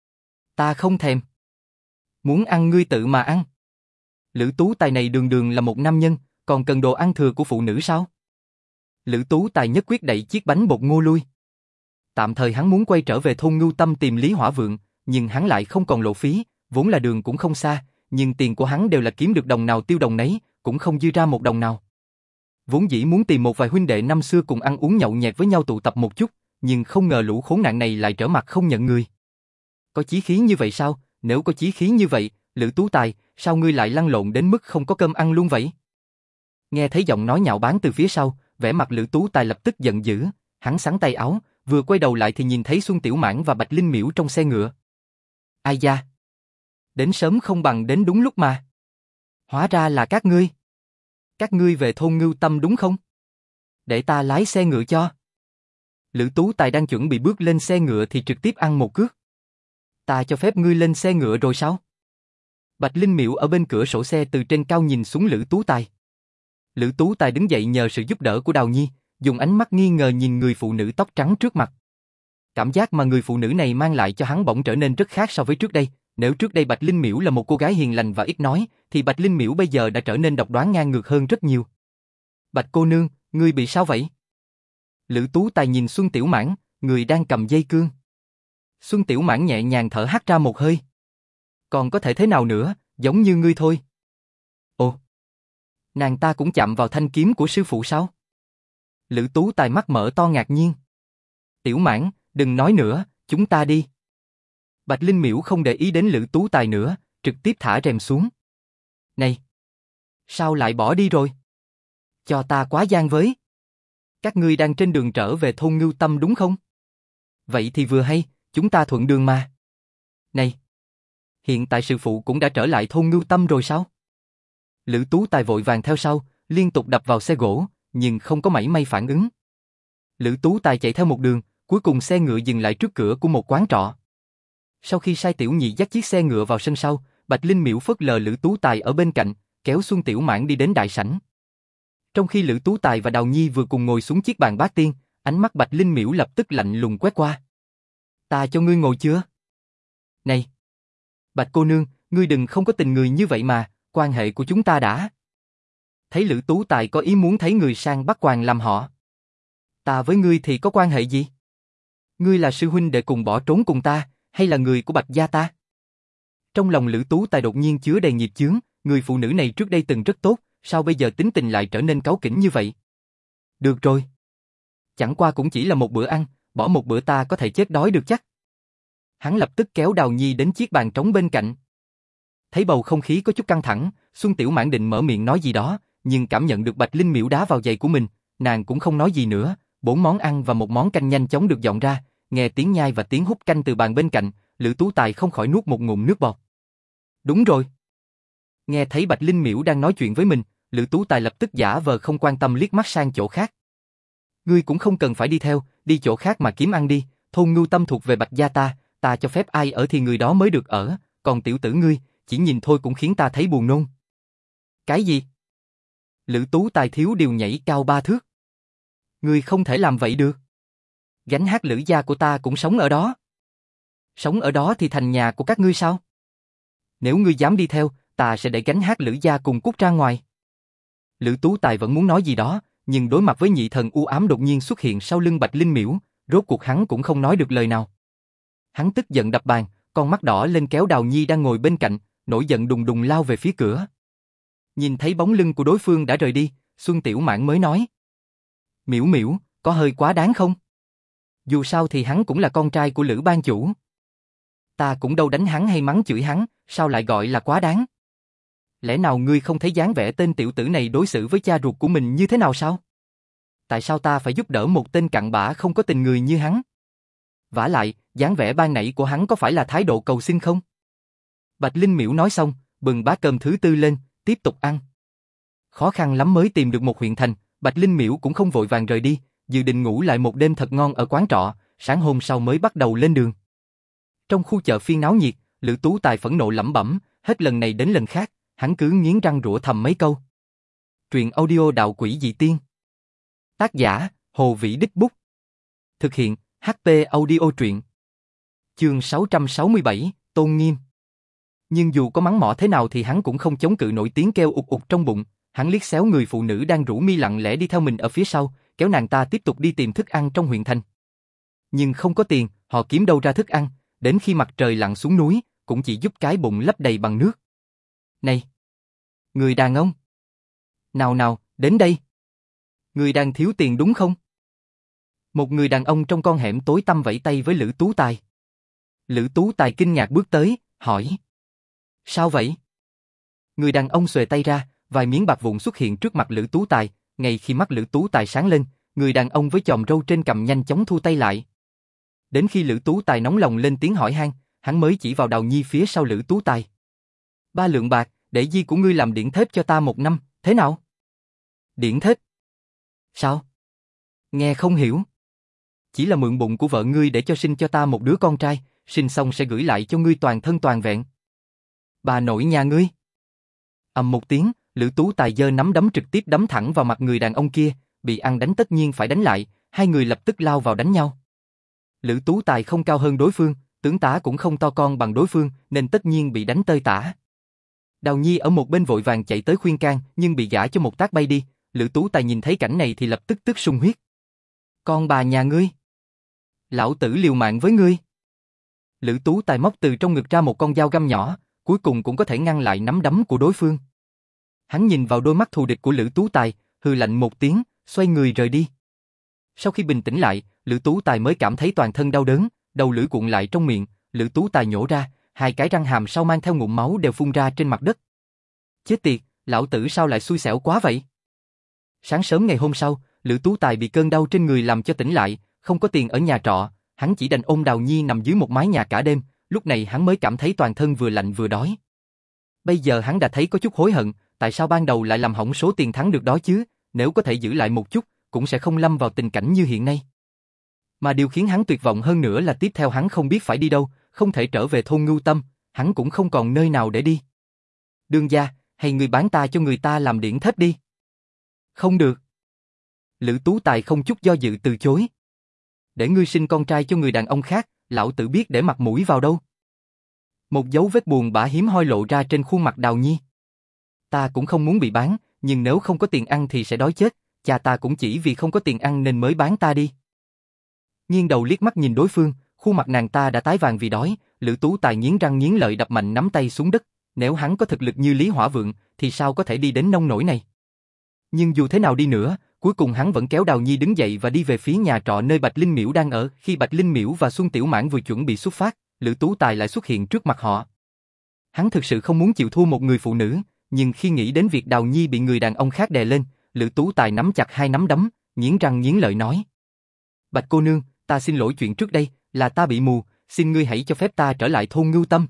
S1: Ta không thèm. Muốn ăn ngươi tự mà ăn. Lữ Tú Tài này đường đường là một nam nhân, còn cần đồ ăn thừa của phụ nữ sao? Lữ Tú Tài nhất quyết đẩy chiếc bánh bột ngô lui. Tạm thời hắn muốn quay trở về thôn Ngưu Tâm tìm Lý Hỏa Vượng, nhưng hắn lại không còn lộ phí, vốn là đường cũng không xa, nhưng tiền của hắn đều là kiếm được đồng nào tiêu đồng nấy, cũng không dư ra một đồng nào. Vốn dĩ muốn tìm một vài huynh đệ năm xưa cùng ăn uống nhậu nhẹt với nhau tụ tập một chút, nhưng không ngờ lũ khốn nạn này lại trở mặt không nhận người. Có chí khí như vậy sao? Nếu có chí khí như vậy, Lữ Tú Tài, sao ngươi lại lăn lộn đến mức không có cơm ăn luôn vậy? Nghe thấy giọng nói nhạo báng từ phía sau, vẻ mặt Lữ Tú Tài lập tức giận dữ, hắn xắn tay áo, vừa quay đầu lại thì nhìn thấy Xuân Tiểu Mãn và Bạch Linh Miễu trong xe ngựa. Ai da? Đến sớm không bằng đến đúng lúc mà. Hóa ra là các ngươi. Các ngươi về thôn Ngưu Tâm đúng không? Để ta lái xe ngựa cho. Lữ Tú Tài đang chuẩn bị bước lên xe ngựa thì trực tiếp ăn một cước. Ta cho phép ngươi lên xe ngựa rồi sao? Bạch Linh Miễu ở bên cửa sổ xe từ trên cao nhìn xuống Lữ Tú Tài. Lữ Tú Tài đứng dậy nhờ sự giúp đỡ của Đào Nhi, dùng ánh mắt nghi ngờ nhìn người phụ nữ tóc trắng trước mặt. Cảm giác mà người phụ nữ này mang lại cho hắn bỗng trở nên rất khác so với trước đây. Nếu trước đây Bạch Linh Miễu là một cô gái hiền lành và ít nói, thì Bạch Linh Miễu bây giờ đã trở nên độc đoán ngang ngược hơn rất nhiều. Bạch cô nương, ngươi bị sao vậy? Lữ Tú Tài nhìn Xuân Tiểu Mãn, người đang cầm dây cương. Xuân Tiểu Mãn nhẹ nhàng thở hắt ra một hơi. Còn có thể thế nào nữa, giống như ngươi thôi. Ồ, nàng ta cũng chạm vào thanh kiếm của sư phụ sao? Lữ Tú Tài mắt mở to ngạc nhiên. Tiểu Mãn, đừng nói nữa, chúng ta đi. Bạch Linh Miễu không để ý đến Lữ Tú Tài nữa, trực tiếp thả rèm xuống. Này! Sao lại bỏ đi rồi? Cho ta quá gian với. Các ngươi đang trên đường trở về thôn Ngưu Tâm đúng không? Vậy thì vừa hay, chúng ta thuận đường mà. Này! Hiện tại sư phụ cũng đã trở lại thôn Ngưu Tâm rồi sao? Lữ Tú Tài vội vàng theo sau, liên tục đập vào xe gỗ, nhưng không có mảy may phản ứng. Lữ Tú Tài chạy theo một đường, cuối cùng xe ngựa dừng lại trước cửa của một quán trọ. Sau khi sai tiểu nhị dắt chiếc xe ngựa vào sân sau, Bạch Linh Miễu phớt lờ Lữ Tú Tài ở bên cạnh, kéo Xuân Tiểu Mãn đi đến đại sảnh. Trong khi Lữ Tú Tài và Đào Nhi vừa cùng ngồi xuống chiếc bàn bát tiên, ánh mắt Bạch Linh Miễu lập tức lạnh lùng quét qua. Ta cho ngươi ngồi chưa? Này! Bạch cô nương, ngươi đừng không có tình người như vậy mà, quan hệ của chúng ta đã. Thấy Lữ Tú Tài có ý muốn thấy người sang bắt quan làm họ. Ta với ngươi thì có quan hệ gì? Ngươi là sư huynh đệ cùng bỏ trốn cùng ta, hay là người của Bạch gia ta? Trong lòng Lữ Tú Tài đột nhiên chứa đầy nghiệp chướng, người phụ nữ này trước đây từng rất tốt, sao bây giờ tính tình lại trở nên cáu kỉnh như vậy? Được rồi. Chẳng qua cũng chỉ là một bữa ăn, bỏ một bữa ta có thể chết đói được chắc. Hắn lập tức kéo Đào Nhi đến chiếc bàn trống bên cạnh. Thấy bầu không khí có chút căng thẳng, Xuân Tiểu Mãn định mở miệng nói gì đó, nhưng cảm nhận được Bạch Linh Miểu đá vào giày của mình, nàng cũng không nói gì nữa. Bốn món ăn và một món canh nhanh chóng được dọn ra, nghe tiếng nhai và tiếng hút canh từ bàn bên cạnh, Lữ Tú Tài không khỏi nuốt một ngụm nước bọt. Đúng rồi. Nghe thấy Bạch Linh Miểu đang nói chuyện với mình, Lữ Tú Tài lập tức giả vờ không quan tâm liếc mắt sang chỗ khác. Ngươi cũng không cần phải đi theo, đi chỗ khác mà kiếm ăn đi, thôn Ngưu Tâm thuộc về Bạch gia ta, ta cho phép ai ở thì người đó mới được ở, còn tiểu tử ngươi, chỉ nhìn thôi cũng khiến ta thấy buồn nôn. Cái gì? Lữ Tú Tài thiếu điều nhảy cao ba thước. Ngươi không thể làm vậy được. Gánh hát Lữ gia của ta cũng sống ở đó. Sống ở đó thì thành nhà của các ngươi sao? Nếu ngươi dám đi theo, ta sẽ để gánh hát Lữ gia cùng cút ra ngoài. Lữ Tú Tài vẫn muốn nói gì đó, nhưng đối mặt với nhị thần u ám đột nhiên xuất hiện sau lưng Bạch Linh Miểu, rốt cuộc hắn cũng không nói được lời nào. Hắn tức giận đập bàn, con mắt đỏ lên kéo Đào Nhi đang ngồi bên cạnh, nổi giận đùng đùng lao về phía cửa. Nhìn thấy bóng lưng của đối phương đã rời đi, Xuân Tiểu Mãn mới nói: Miểu Miểu, có hơi quá đáng không? Dù sao thì hắn cũng là con trai của Lữ ban chủ. Ta cũng đâu đánh hắn hay mắng chửi hắn, sao lại gọi là quá đáng? Lẽ nào ngươi không thấy dáng vẻ tên tiểu tử này đối xử với cha ruột của mình như thế nào sao? Tại sao ta phải giúp đỡ một tên cặn bã không có tình người như hắn? Vả lại, dáng vẻ ban nãy của hắn có phải là thái độ cầu xin không? Bạch Linh Miểu nói xong, bừng bát cơm thứ tư lên, tiếp tục ăn. Khó khăn lắm mới tìm được một huyện thành, Bạch Linh Miểu cũng không vội vàng rời đi, dự định ngủ lại một đêm thật ngon ở quán trọ, sáng hôm sau mới bắt đầu lên đường. Trong khu chợ phiên náo nhiệt, Lữ Tú Tài phẫn nộ lẩm bẩm, hết lần này đến lần khác, hắn cứ nghiến răng rủa thầm mấy câu. Truyện audio Đạo Quỷ Dị Tiên. Tác giả, Hồ Vĩ Đích Bút. Thực hiện, hát pê Audio Truyện. Chương sáu trăm sáu mươi bảy, Tôn Nghiêm. Nhưng dù có mắng mỏ thế nào thì hắn cũng không chống cự nổi tiếng kêu ụt ụt trong bụng, hắn liếc xéo người phụ nữ đang rũ mi lặng lẽ đi theo mình ở phía sau, kéo nàng ta tiếp tục đi tìm thức ăn trong huyện thành. Nhưng không có tiền, họ kiếm đâu ra thức ăn, đến khi mặt trời lặn xuống núi, cũng chỉ giúp cái bụng lấp đầy bằng nước. Này! Người đàn ông! Nào nào, đến đây! Người đang thiếu tiền đúng không? Một người đàn ông trong con hẻm tối tăm vẫy tay với Lữ Tú Tài. Lữ Tú Tài kinh ngạc bước tới, hỏi. Sao vậy? Người đàn ông xuề tay ra, vài miếng bạc vụn xuất hiện trước mặt Lữ Tú Tài, ngay khi mắt Lữ Tú Tài sáng lên, người đàn ông với chòm râu trên cằm nhanh chóng thu tay lại. Đến khi Lữ Tú Tài nóng lòng lên tiếng hỏi han, hắn mới chỉ vào Đào Nhi phía sau Lữ Tú Tài. Ba lượng bạc, để di của ngươi làm điển thép cho ta một năm, thế nào? Điển thép? Sao? Nghe không hiểu. Chỉ là mượn bụng của vợ ngươi để cho sinh cho ta một đứa con trai, sinh xong sẽ gửi lại cho ngươi toàn thân toàn vẹn. Bà nội nhà ngươi. Ầm một tiếng, Lữ Tú Tài giơ nắm đấm trực tiếp đấm thẳng vào mặt người đàn ông kia, bị ăn đánh tất nhiên phải đánh lại, hai người lập tức lao vào đánh nhau. Lữ Tú Tài không cao hơn đối phương, tướng tá cũng không to con bằng đối phương, nên tất nhiên bị đánh tơi tả. Đào Nhi ở một bên vội vàng chạy tới khuyên can, nhưng bị gã cho một tát bay đi. Lữ Tú Tài nhìn thấy cảnh này thì lập tức tức sung huyết. Con bà nhà ngươi! Lão tử liều mạng với ngươi! Lữ Tú Tài móc từ trong ngực ra một con dao găm nhỏ, cuối cùng cũng có thể ngăn lại nắm đấm của đối phương. Hắn nhìn vào đôi mắt thù địch của Lữ Tú Tài, hừ lạnh một tiếng, xoay người rời đi. Sau khi bình tĩnh lại, Lữ Tú Tài mới cảm thấy toàn thân đau đớn, đầu lưỡi cuộn lại trong miệng, Lữ Tú Tài nhổ ra, hai cái răng hàm sau mang theo ngụm máu đều phun ra trên mặt đất. Chết tiệt, lão tử sao lại xui xẻo quá vậy? Sáng sớm ngày hôm sau, Lữ Tú Tài bị cơn đau trên người làm cho tỉnh lại, không có tiền ở nhà trọ, hắn chỉ đành ôm Đào Nhi nằm dưới một mái nhà cả đêm, lúc này hắn mới cảm thấy toàn thân vừa lạnh vừa đói. Bây giờ hắn đã thấy có chút hối hận, tại sao ban đầu lại làm hỏng số tiền thắng được đó chứ, nếu có thể giữ lại một chút, cũng sẽ không lâm vào tình cảnh như hiện nay. Mà điều khiến hắn tuyệt vọng hơn nữa là tiếp theo hắn không biết phải đi đâu, không thể trở về thôn Ngưu Tâm, hắn cũng không còn nơi nào để đi. Đương gia, hay người bán ta cho người ta làm điển thép đi. Không được. Lữ Tú Tài không chút do dự từ chối. Để ngươi sinh con trai cho người đàn ông khác, lão tử biết để mặt mũi vào đâu. Một dấu vết buồn bã hiếm hoi lộ ra trên khuôn mặt Đào Nhi. Ta cũng không muốn bị bán, nhưng nếu không có tiền ăn thì sẽ đói chết, cha ta cũng chỉ vì không có tiền ăn nên mới bán ta đi. Nghiêng đầu liếc mắt nhìn đối phương, khuôn mặt nàng ta đã tái vàng vì đói, Lữ Tú Tài nghiến răng nghiến lợi đập mạnh nắm tay xuống đất, nếu hắn có thực lực như Lý Hỏa Vượng thì sao có thể đi đến nông nỗi này. Nhưng dù thế nào đi nữa, cuối cùng hắn vẫn kéo Đào Nhi đứng dậy và đi về phía nhà trọ nơi Bạch Linh Miễu đang ở. Khi Bạch Linh Miễu và Xuân Tiểu Mãn vừa chuẩn bị xuất phát, Lữ Tú Tài lại xuất hiện trước mặt họ. Hắn thực sự không muốn chịu thua một người phụ nữ, nhưng khi nghĩ đến việc Đào Nhi bị người đàn ông khác đè lên, Lữ Tú Tài nắm chặt hai nắm đấm, nghiến răng nghiến lợi nói: Bạch cô nương, ta xin lỗi chuyện trước đây, là ta bị mù, xin ngươi hãy cho phép ta trở lại thôn Ngưu Tâm.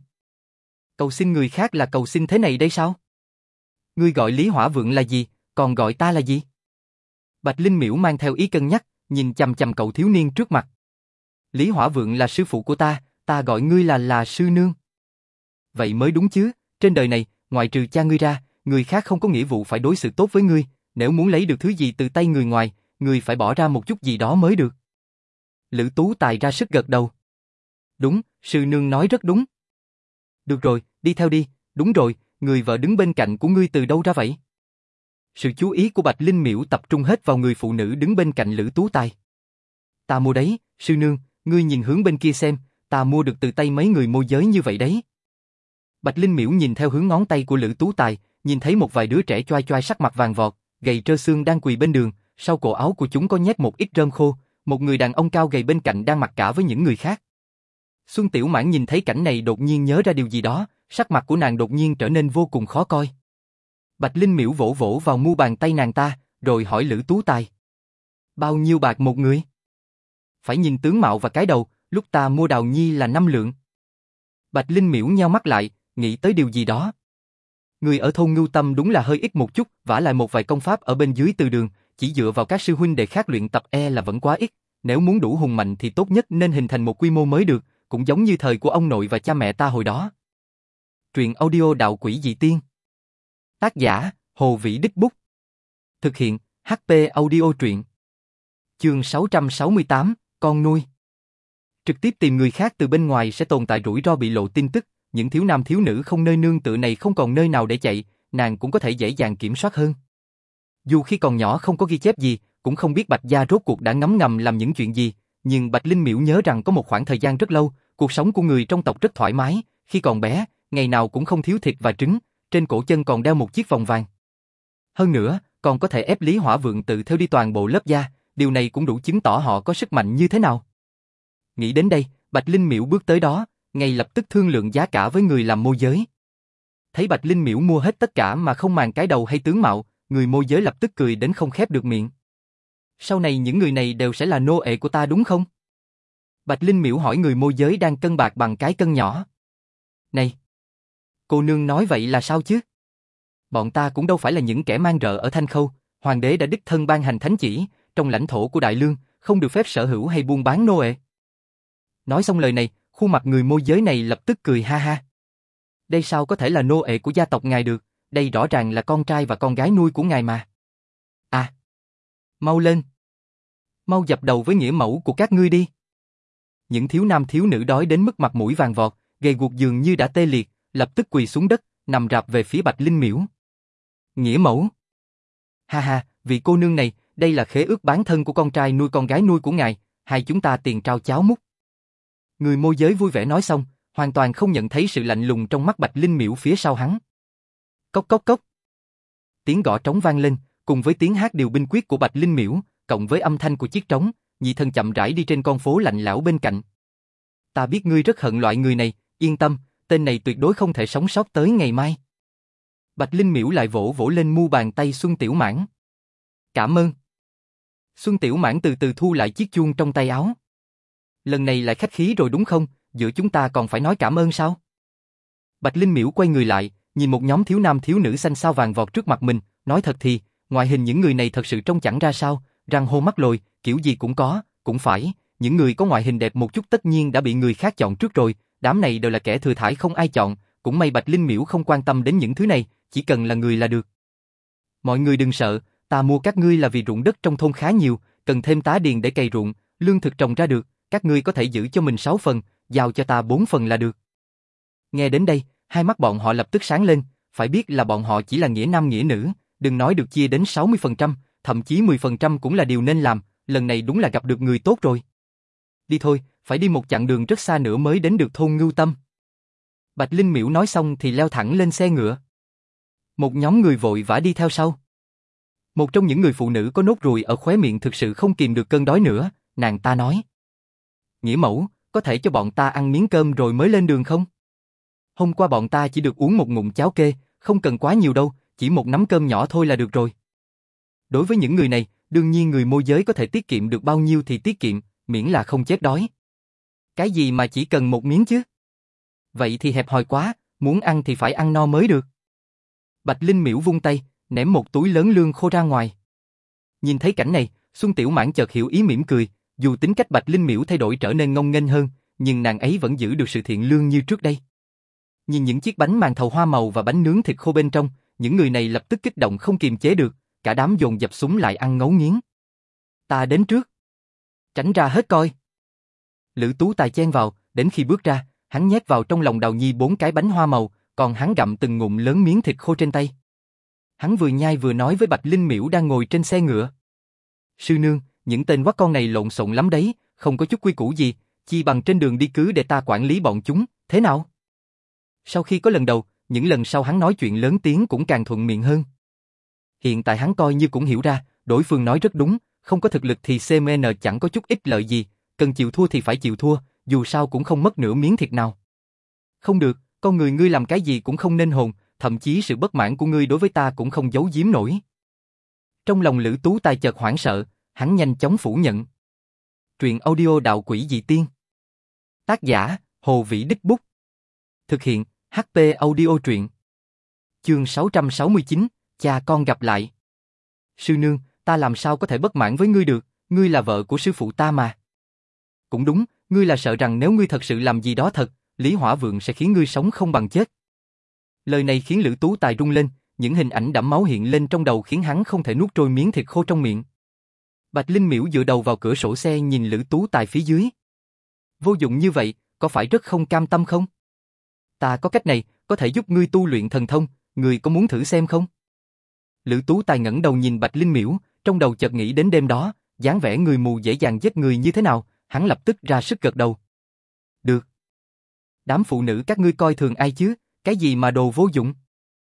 S1: Cầu xin người khác là cầu xin thế này đây sao? Ngươi gọi Lý Hỏa Vượng là gì, còn gọi ta là gì? Bạch Linh Miễu mang theo ý cân nhắc, nhìn chằm chằm cậu thiếu niên trước mặt. Lý Hỏa Vượng là sư phụ của ta, ta gọi ngươi là là sư nương. Vậy mới đúng chứ, trên đời này, ngoại trừ cha ngươi ra, người khác không có nghĩa vụ phải đối xử tốt với ngươi, nếu muốn lấy được thứ gì từ tay người ngoài, ngươi phải bỏ ra một chút gì đó mới được. Lữ Tú Tài ra sức gật đầu. Đúng, sư nương nói rất đúng. Được rồi, đi theo đi, đúng rồi, người vợ đứng bên cạnh của ngươi từ đâu ra vậy? Sự chú ý của Bạch Linh Miễu tập trung hết vào người phụ nữ đứng bên cạnh Lữ Tú Tài. Ta mua đấy, sư nương, ngươi nhìn hướng bên kia xem, ta mua được từ tay mấy người môi giới như vậy đấy. Bạch Linh Miễu nhìn theo hướng ngón tay của Lữ Tú Tài, nhìn thấy một vài đứa trẻ choai choai sắc mặt vàng vọt, gầy trơ xương đang quỳ bên đường, sau cổ áo của chúng có nhét một ít rơm khô, một người đàn ông cao gầy bên cạnh đang mặc cả với những người khác. Xuân Tiểu Mãn nhìn thấy cảnh này đột nhiên nhớ ra điều gì đó, sắc mặt của nàng đột nhiên trở nên vô cùng khó coi. Bạch Linh Miễu vỗ vỗ vào mu bàn tay nàng ta, rồi hỏi Lữ Tú Tài: Bao nhiêu bạc một người? Phải nhìn tướng mạo và cái đầu, lúc ta mua Đào Nhi là năm lượng. Bạch Linh Miễu nheo mắt lại, nghĩ tới điều gì đó. Người ở thôn Ngưu Tâm đúng là hơi ít một chút, vả lại một vài công pháp ở bên dưới từ đường, chỉ dựa vào các sư huynh đệ khác luyện tập e là vẫn quá ít, nếu muốn đủ hùng mạnh thì tốt nhất nên hình thành một quy mô mới được, cũng giống như thời của ông nội và cha mẹ ta hồi đó. Truyện audio Đạo Quỷ Dị Tiên. Tác giả: Hồ Vĩ Đích Bút. Thực hiện: hát pê Audio Truyện. Chương sáu trăm sáu mươi tám, con nuôi. Trực tiếp tìm người khác từ bên ngoài sẽ tồn tại rủi ro bị lộ tin tức, những thiếu nam thiếu nữ không nơi nương tựa này không còn nơi nào để chạy, nàng cũng có thể dễ dàng kiểm soát hơn. Dù khi còn nhỏ không có ghi chép gì, cũng không biết Bạch gia rốt cuộc đã ngấm ngầm làm những chuyện gì, nhưng Bạch Linh Miễu nhớ rằng có một khoảng thời gian rất lâu, cuộc sống của người trong tộc rất thoải mái, khi còn bé, ngày nào cũng không thiếu thịt và trứng, trên cổ chân còn đeo một chiếc vòng vàng. Hơn nữa, còn có thể ép Lý Hỏa Vượng tự theo đi toàn bộ lớp gia, điều này cũng đủ chứng tỏ họ có sức mạnh như thế nào. Nghĩ đến đây, Bạch Linh Miễu bước tới đó, ngay lập tức thương lượng giá cả với người làm môi giới. Thấy Bạch Linh Miễu mua hết tất cả mà không màng cái đầu hay tướng mạo, người môi giới lập tức cười đến không khép được miệng. Sau này những người này đều sẽ là nô ệ của ta đúng không? Bạch Linh Miễu hỏi người môi giới đang cân bạc bằng cái cân nhỏ. Này! Cô nương nói vậy là sao chứ? Bọn ta cũng đâu phải là những kẻ mang rợ ở Thanh Khâu, hoàng đế đã đích thân ban hành thánh chỉ, trong lãnh thổ của Đại Lương, không được phép sở hữu hay buôn bán nô ệ. Nói xong lời này, khuôn mặt người môi giới này lập tức cười ha ha. Đây sao có thể là nô ệ của gia tộc ngài được, đây rõ ràng là con trai và con gái nuôi của ngài mà. À! Mau lên! Mau dập đầu với nghĩa mẫu của các ngươi đi. Những thiếu nam thiếu nữ đói đến mức mặt mũi vàng vọt, gầy guộc dường như đã tê liệt, lập tức quỳ xuống đất, nằm rạp về phía Bạch Linh Miễu. Nghĩa mẫu? Ha ha, vị cô nương này, đây là khế ước bán thân của con trai nuôi con gái nuôi của ngài, hai chúng ta tiền trao cháo múc. Người môi giới vui vẻ nói xong, hoàn toàn không nhận thấy sự lạnh lùng trong mắt Bạch Linh Miễu phía sau hắn. Cốc cốc cốc. Tiếng gõ trống vang lên, cùng với tiếng hát điều binh quyết của Bạch Linh Miễu, cộng với âm thanh của chiếc trống, nhị thân chậm rãi đi trên con phố lạnh lẽo bên cạnh. Ta biết ngươi rất hận loại người này, yên tâm, tên này tuyệt đối không thể sống sót tới ngày mai. Bạch Linh Miễu lại vỗ vỗ lên mu bàn tay Xuân Tiểu Mãn. Cảm ơn. Xuân Tiểu Mãn từ từ thu lại chiếc chuông trong tay áo. Lần này lại khách khí rồi đúng không, giữa chúng ta còn phải nói cảm ơn sao? Bạch Linh Miễu quay người lại, nhìn một nhóm thiếu nam thiếu nữ xanh xao vàng vọt trước mặt mình, nói thật thì, ngoại hình những người này thật sự trông chẳng ra sao, răng hô mắt lồi, kiểu gì cũng có, cũng phải, những người có ngoại hình đẹp một chút tất nhiên đã bị người khác chọn trước rồi, đám này đều là kẻ thừa thải không ai chọn, cũng may Bạch Linh Miễu không quan tâm đến những thứ này, chỉ cần là người là được. Mọi người đừng sợ, ta mua các ngươi là vì ruộng đất trong thôn khá nhiều, cần thêm tá điền để cày ruộng, lương thực trồng ra được, các ngươi có thể giữ cho mình sáu phần, giao cho ta bốn phần là được. Nghe đến đây, hai mắt bọn họ lập tức sáng lên, phải biết là bọn họ chỉ là nghĩa nam nghĩa nữ, đừng nói được chia đến sáu mươi phần trăm, thậm chí mười phần trăm cũng là điều nên làm, lần này đúng là gặp được người tốt rồi. đi thôi, phải đi một chặng đường rất xa nữa mới đến được thôn Ngưu Tâm. Bạch Linh Miễu nói xong thì leo thẳng lên xe ngựa. Một nhóm người vội vã đi theo sau. Một trong những người phụ nữ có nốt ruồi ở khóe miệng thực sự không kìm được cơn đói nữa, nàng ta nói. Nghĩa mẫu, có thể cho bọn ta ăn miếng cơm rồi mới lên đường không? Hôm qua bọn ta chỉ được uống một ngụm cháo kê, không cần quá nhiều đâu, chỉ một nắm cơm nhỏ thôi là được rồi. Đối với những người này, đương nhiên người môi giới có thể tiết kiệm được bao nhiêu thì tiết kiệm, miễn là không chết đói. Cái gì mà chỉ cần một miếng chứ? Vậy thì hẹp hòi quá, muốn ăn thì phải ăn no mới được. Bạch Linh Miễu vung tay, ném một túi lớn lương khô ra ngoài. Nhìn thấy cảnh này, Xuân Tiểu Mãn chợt hiểu ý mỉm cười, dù tính cách Bạch Linh Miễu thay đổi trở nên ngông nghênh hơn, nhưng nàng ấy vẫn giữ được sự thiện lương như trước đây. Nhìn những chiếc bánh màn thầu hoa màu và bánh nướng thịt khô bên trong, những người này lập tức kích động không kiềm chế được, cả đám dồn dập súng lại ăn ngấu nghiến. Ta đến trước. Tránh ra hết coi. Lữ Tú Tài chen vào, đến khi bước ra, hắn nhét vào trong lòng Đào Nhi bốn cái bánh hoa màu, còn hắn gặm từng ngụm lớn miếng thịt khô trên tay. Hắn vừa nhai vừa nói với Bạch Linh Miễu đang ngồi trên xe ngựa. Sư nương, những tên quắc con này lộn xộn lắm đấy, không có chút quy củ gì, chi bằng trên đường đi cứ để ta quản lý bọn chúng, thế nào? Sau khi có lần đầu, những lần sau hắn nói chuyện lớn tiếng cũng càng thuận miệng hơn. Hiện tại hắn coi như cũng hiểu ra, đối phương nói rất đúng, không có thực lực thì xê em en chẳng có chút ích lợi gì, cần chịu thua thì phải chịu thua, dù sao cũng không mất nửa miếng thịt nào. Không được, con người ngươi làm cái gì cũng không nên hồn, thậm chí sự bất mãn của ngươi đối với ta cũng không giấu giếm nổi. Trong lòng Lữ Tú Tài chợt hoảng sợ, hắn nhanh chóng phủ nhận. Truyện audio Đạo Quỷ Dị Tiên. Tác giả, Hồ Vĩ Đích Bút. Thực hiện, hát pê Audio Truyện. Chương sáu trăm sáu mươi chín, cha con gặp lại. Sư nương, ta làm sao có thể bất mãn với ngươi được, ngươi là vợ của sư phụ ta mà. Cũng đúng, ngươi là sợ rằng nếu ngươi thật sự làm gì đó thật, Lý Hỏa Vượng sẽ khiến ngươi sống không bằng chết. Lời này khiến Lữ Tú Tài rung lên, những hình ảnh đẫm máu hiện lên trong đầu khiến hắn không thể nuốt trôi miếng thịt khô trong miệng. Bạch Linh Miễu dựa đầu vào cửa sổ xe nhìn Lữ Tú Tài phía dưới. Vô dụng như vậy, có phải rất không cam tâm không? Ta có cách này, có thể giúp ngươi tu luyện thần thông, ngươi có muốn thử xem không? Lữ Tú Tài ngẩng đầu nhìn Bạch Linh Miễu, trong đầu chợt nghĩ đến đêm đó, dáng vẻ người mù dễ dàng giết người như thế nào, hắn lập tức ra sức gật đầu. Được. Đám phụ nữ các ngươi coi thường ai chứ, cái gì mà đồ vô dụng?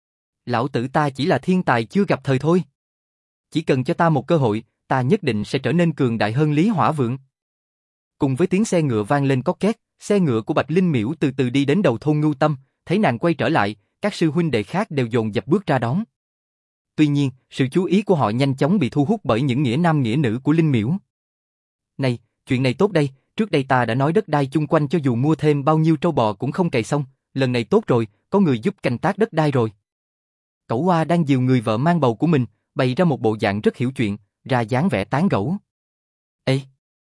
S1: Lão tử ta chỉ là thiên tài chưa gặp thời thôi. Chỉ cần cho ta một cơ hội, ta nhất định sẽ trở nên cường đại hơn Lý Hỏa Vượng. Cùng với tiếng xe ngựa vang lên cót két, xe ngựa của Bạch Linh Miễu từ từ đi đến đầu thôn Ngưu Tâm, thấy nàng quay trở lại, các sư huynh đệ khác đều dồn dập bước ra đón. Tuy nhiên, sự chú ý của họ nhanh chóng bị thu hút bởi những nghĩa nam nghĩa nữ của Linh Miễu. Này, chuyện này tốt đây, trước đây ta đã nói đất đai chung quanh cho dù mua thêm bao nhiêu trâu bò cũng không cày xong, lần này tốt rồi, có người giúp canh tác đất đai rồi. Cẩu Hoa đang dìu người vợ mang bầu của mình, bày ra một bộ dạng rất hiểu chuyện, ra dáng vẻ tán gẫu. Ê!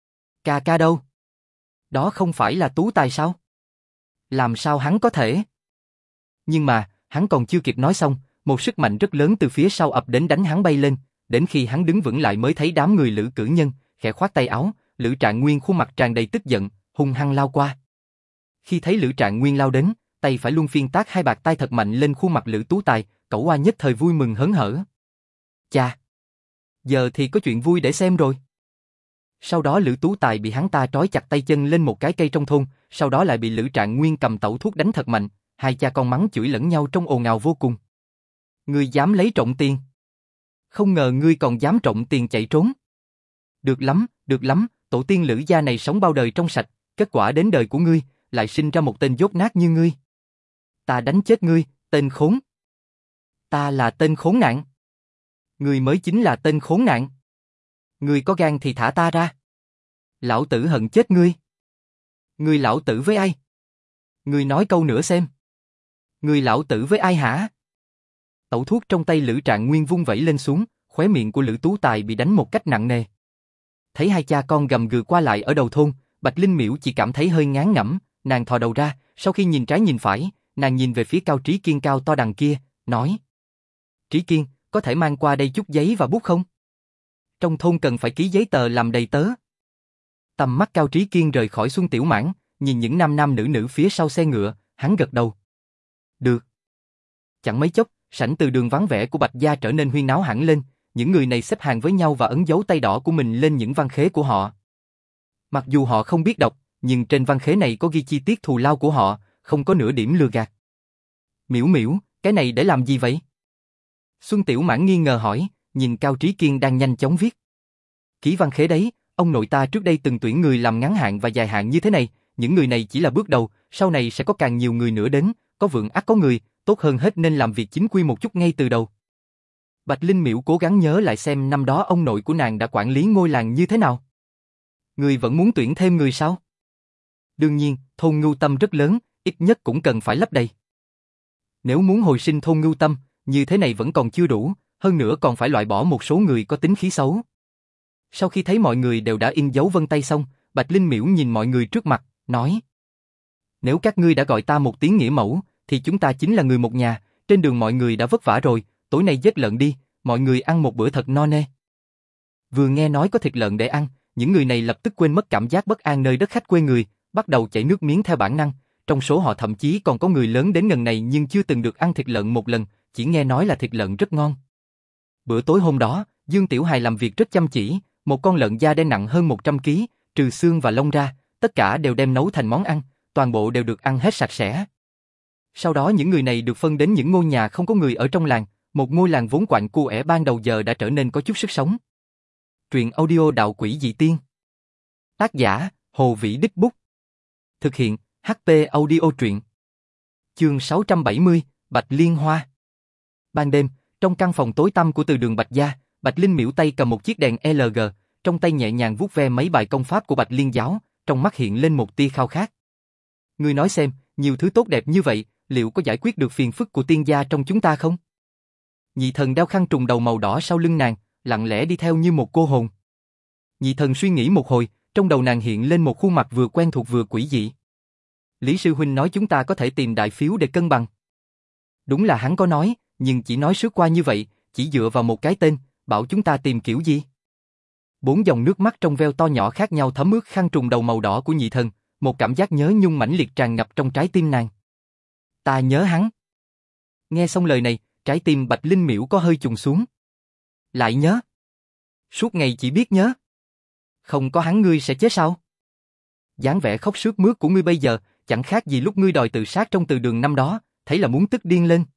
S1: Ca ca đâu? Đó không phải là Tú Tài sao? Làm sao hắn có thể? Nhưng mà, hắn còn chưa kịp nói xong, một sức mạnh rất lớn từ phía sau ập đến đánh hắn bay lên, đến khi hắn đứng vững lại mới thấy đám người Lữ cử nhân, khẽ khoát tay áo, Lữ Trạng Nguyên khuôn mặt tràn đầy tức giận, hung hăng lao qua. Khi thấy Lữ Trạng Nguyên lao đến, tay phải luân phiên tác hai bạt tay thật mạnh lên khuôn mặt Lữ Tú Tài, Cẩu Hoa nhất thời vui mừng hớn hở. Chà! Giờ thì có chuyện vui để xem rồi. Sau đó Lữ Tú Tài bị hắn ta trói chặt tay chân lên một cái cây trong thôn, sau đó lại bị Lữ Trạng Nguyên cầm tẩu thuốc đánh thật mạnh, hai cha con mắng chửi lẫn nhau trong ồn ào vô cùng. Ngươi dám lấy trộm tiền? Không ngờ ngươi còn dám trộm tiền chạy trốn. Được lắm, được lắm, tổ tiên Lữ gia này sống bao đời trong sạch, kết quả đến đời của ngươi, lại sinh ra một tên dốt nát như ngươi. Ta đánh chết ngươi, tên khốn. Ta là tên khốn nạn. Ngươi mới chính là tên khốn nạn. Ngươi có gan thì thả ta ra. Lão tử hận chết ngươi. Ngươi lão tử với ai? Ngươi nói câu nữa xem. Ngươi lão tử với ai hả? Tẩu thuốc trong tay Lữ Trạng Nguyên vung vẩy lên xuống, khóe miệng của Lữ Tú Tài bị đánh một cách nặng nề. Thấy hai cha con gầm gừ qua lại ở đầu thôn, Bạch Linh Miễu chỉ cảm thấy hơi ngán ngẩm, nàng thò đầu ra, sau khi nhìn trái nhìn phải, nàng nhìn về phía Cao Trí Kiên cao to đằng kia, nói: Trí Kiên, có thể mang qua đây chút giấy và bút không? Trong thôn cần phải ký giấy tờ làm đầy tớ. Tầm mắt Cao Trí Kiên rời khỏi Xuân Tiểu Mãn, nhìn những nam nam nữ nữ phía sau xe ngựa, hắn gật đầu. Được. Chẳng mấy chốc, sảnh từ đường vắng vẻ của Bạch gia trở nên huyên náo hẳn lên, những người này xếp hàng với nhau và ấn dấu tay đỏ của mình lên những văn khế của họ. Mặc dù họ không biết đọc, nhưng trên văn khế này có ghi chi tiết thù lao của họ, không có nửa điểm lừa gạt. Miễu miễu, cái này để làm gì vậy? Xuân Tiểu Mãn nghi ngờ hỏi, nhìn Cao Trí Kiên đang nhanh chóng viết. Ký văn khế đấy, ông nội ta trước đây từng tuyển người làm ngắn hạn và dài hạn như thế này, những người này chỉ là bước đầu, sau này sẽ có càng nhiều người nữa đến, có vượng ác có người, tốt hơn hết nên làm việc chính quy một chút ngay từ đầu. Bạch Linh Miễu cố gắng nhớ lại xem năm đó ông nội của nàng đã quản lý ngôi làng như thế nào. Người vẫn muốn tuyển thêm người sao? Đương nhiên, thôn Ngưu Tâm rất lớn, ít nhất cũng cần phải lấp đầy. Nếu muốn hồi sinh thôn Ngưu Tâm, như thế này vẫn còn chưa đủ, hơn nữa còn phải loại bỏ một số người có tính khí xấu. Sau khi thấy mọi người đều đã in dấu vân tay xong, Bạch Linh Miễu nhìn mọi người trước mặt, nói: Nếu các ngươi đã gọi ta một tiếng nghĩa mẫu, thì chúng ta chính là người một nhà, trên đường mọi người đã vất vả rồi, tối nay giết lợn đi, mọi người ăn một bữa thật no nê. Vừa nghe nói có thịt lợn để ăn, những người này lập tức quên mất cảm giác bất an nơi đất khách quê người, bắt đầu chảy nước miếng theo bản năng, trong số họ thậm chí còn có người lớn đến ngần này nhưng chưa từng được ăn thịt lợn một lần, chỉ nghe nói là thịt lợn rất ngon. Bữa tối hôm đó, Dương Tiểu Hài làm việc rất chăm chỉ, một con lợn da đen nặng hơn một trăm ki lô gam, trừ xương và lông ra, tất cả đều đem nấu thành món ăn, toàn bộ đều được ăn hết sạch sẽ. Sau đó những người này được phân đến những ngôi nhà không có người ở trong làng, một ngôi làng vốn quạnh cu é ban đầu giờ đã trở nên có chút sức sống. Truyện audio Đạo Quỷ Dị Tiên. Tác giả, Hồ Vĩ Đích Bút. Thực hiện, hát pê Audio Truyện. Chương sáu trăm bảy mươi, Bạch Liên Hoa. Ban đêm, trong căn phòng tối tăm của từ đường Bạch Gia, Bạch Linh Miễu tay cầm một chiếc đèn lờ giê, trong tay nhẹ nhàng vuốt ve mấy bài công pháp của Bạch Liên giáo, trong mắt hiện lên một tia khao khát. Ngươi nói xem, nhiều thứ tốt đẹp như vậy, liệu có giải quyết được phiền phức của tiên gia trong chúng ta không? Nhị thần đeo khăn trùng đầu màu đỏ sau lưng nàng, lặng lẽ đi theo như một cô hồn. Nhị thần suy nghĩ một hồi, trong đầu nàng hiện lên một khuôn mặt vừa quen thuộc vừa quỷ dị. Lý sư huynh nói chúng ta có thể tìm đại phiếu để cân bằng. Đúng là hắn có nói, nhưng chỉ nói sướt qua như vậy, chỉ dựa vào một cái tên, bảo chúng ta tìm kiểu gì? Bốn dòng nước mắt trong veo to nhỏ khác nhau thấm ướt khăn trùng đầu màu đỏ của nhị thần, một cảm giác nhớ nhung mãnh liệt tràn ngập trong trái tim nàng. Ta nhớ hắn. Nghe xong lời này, trái tim Bạch Linh Miễu có hơi trùng xuống. Lại nhớ? Suốt ngày chỉ biết nhớ. Không có hắn ngươi sẽ chết sao? Dáng vẻ khóc sướt mướt của ngươi bây giờ, chẳng khác gì lúc ngươi đòi tự sát trong từ đường năm đó, thấy là muốn tức điên lên.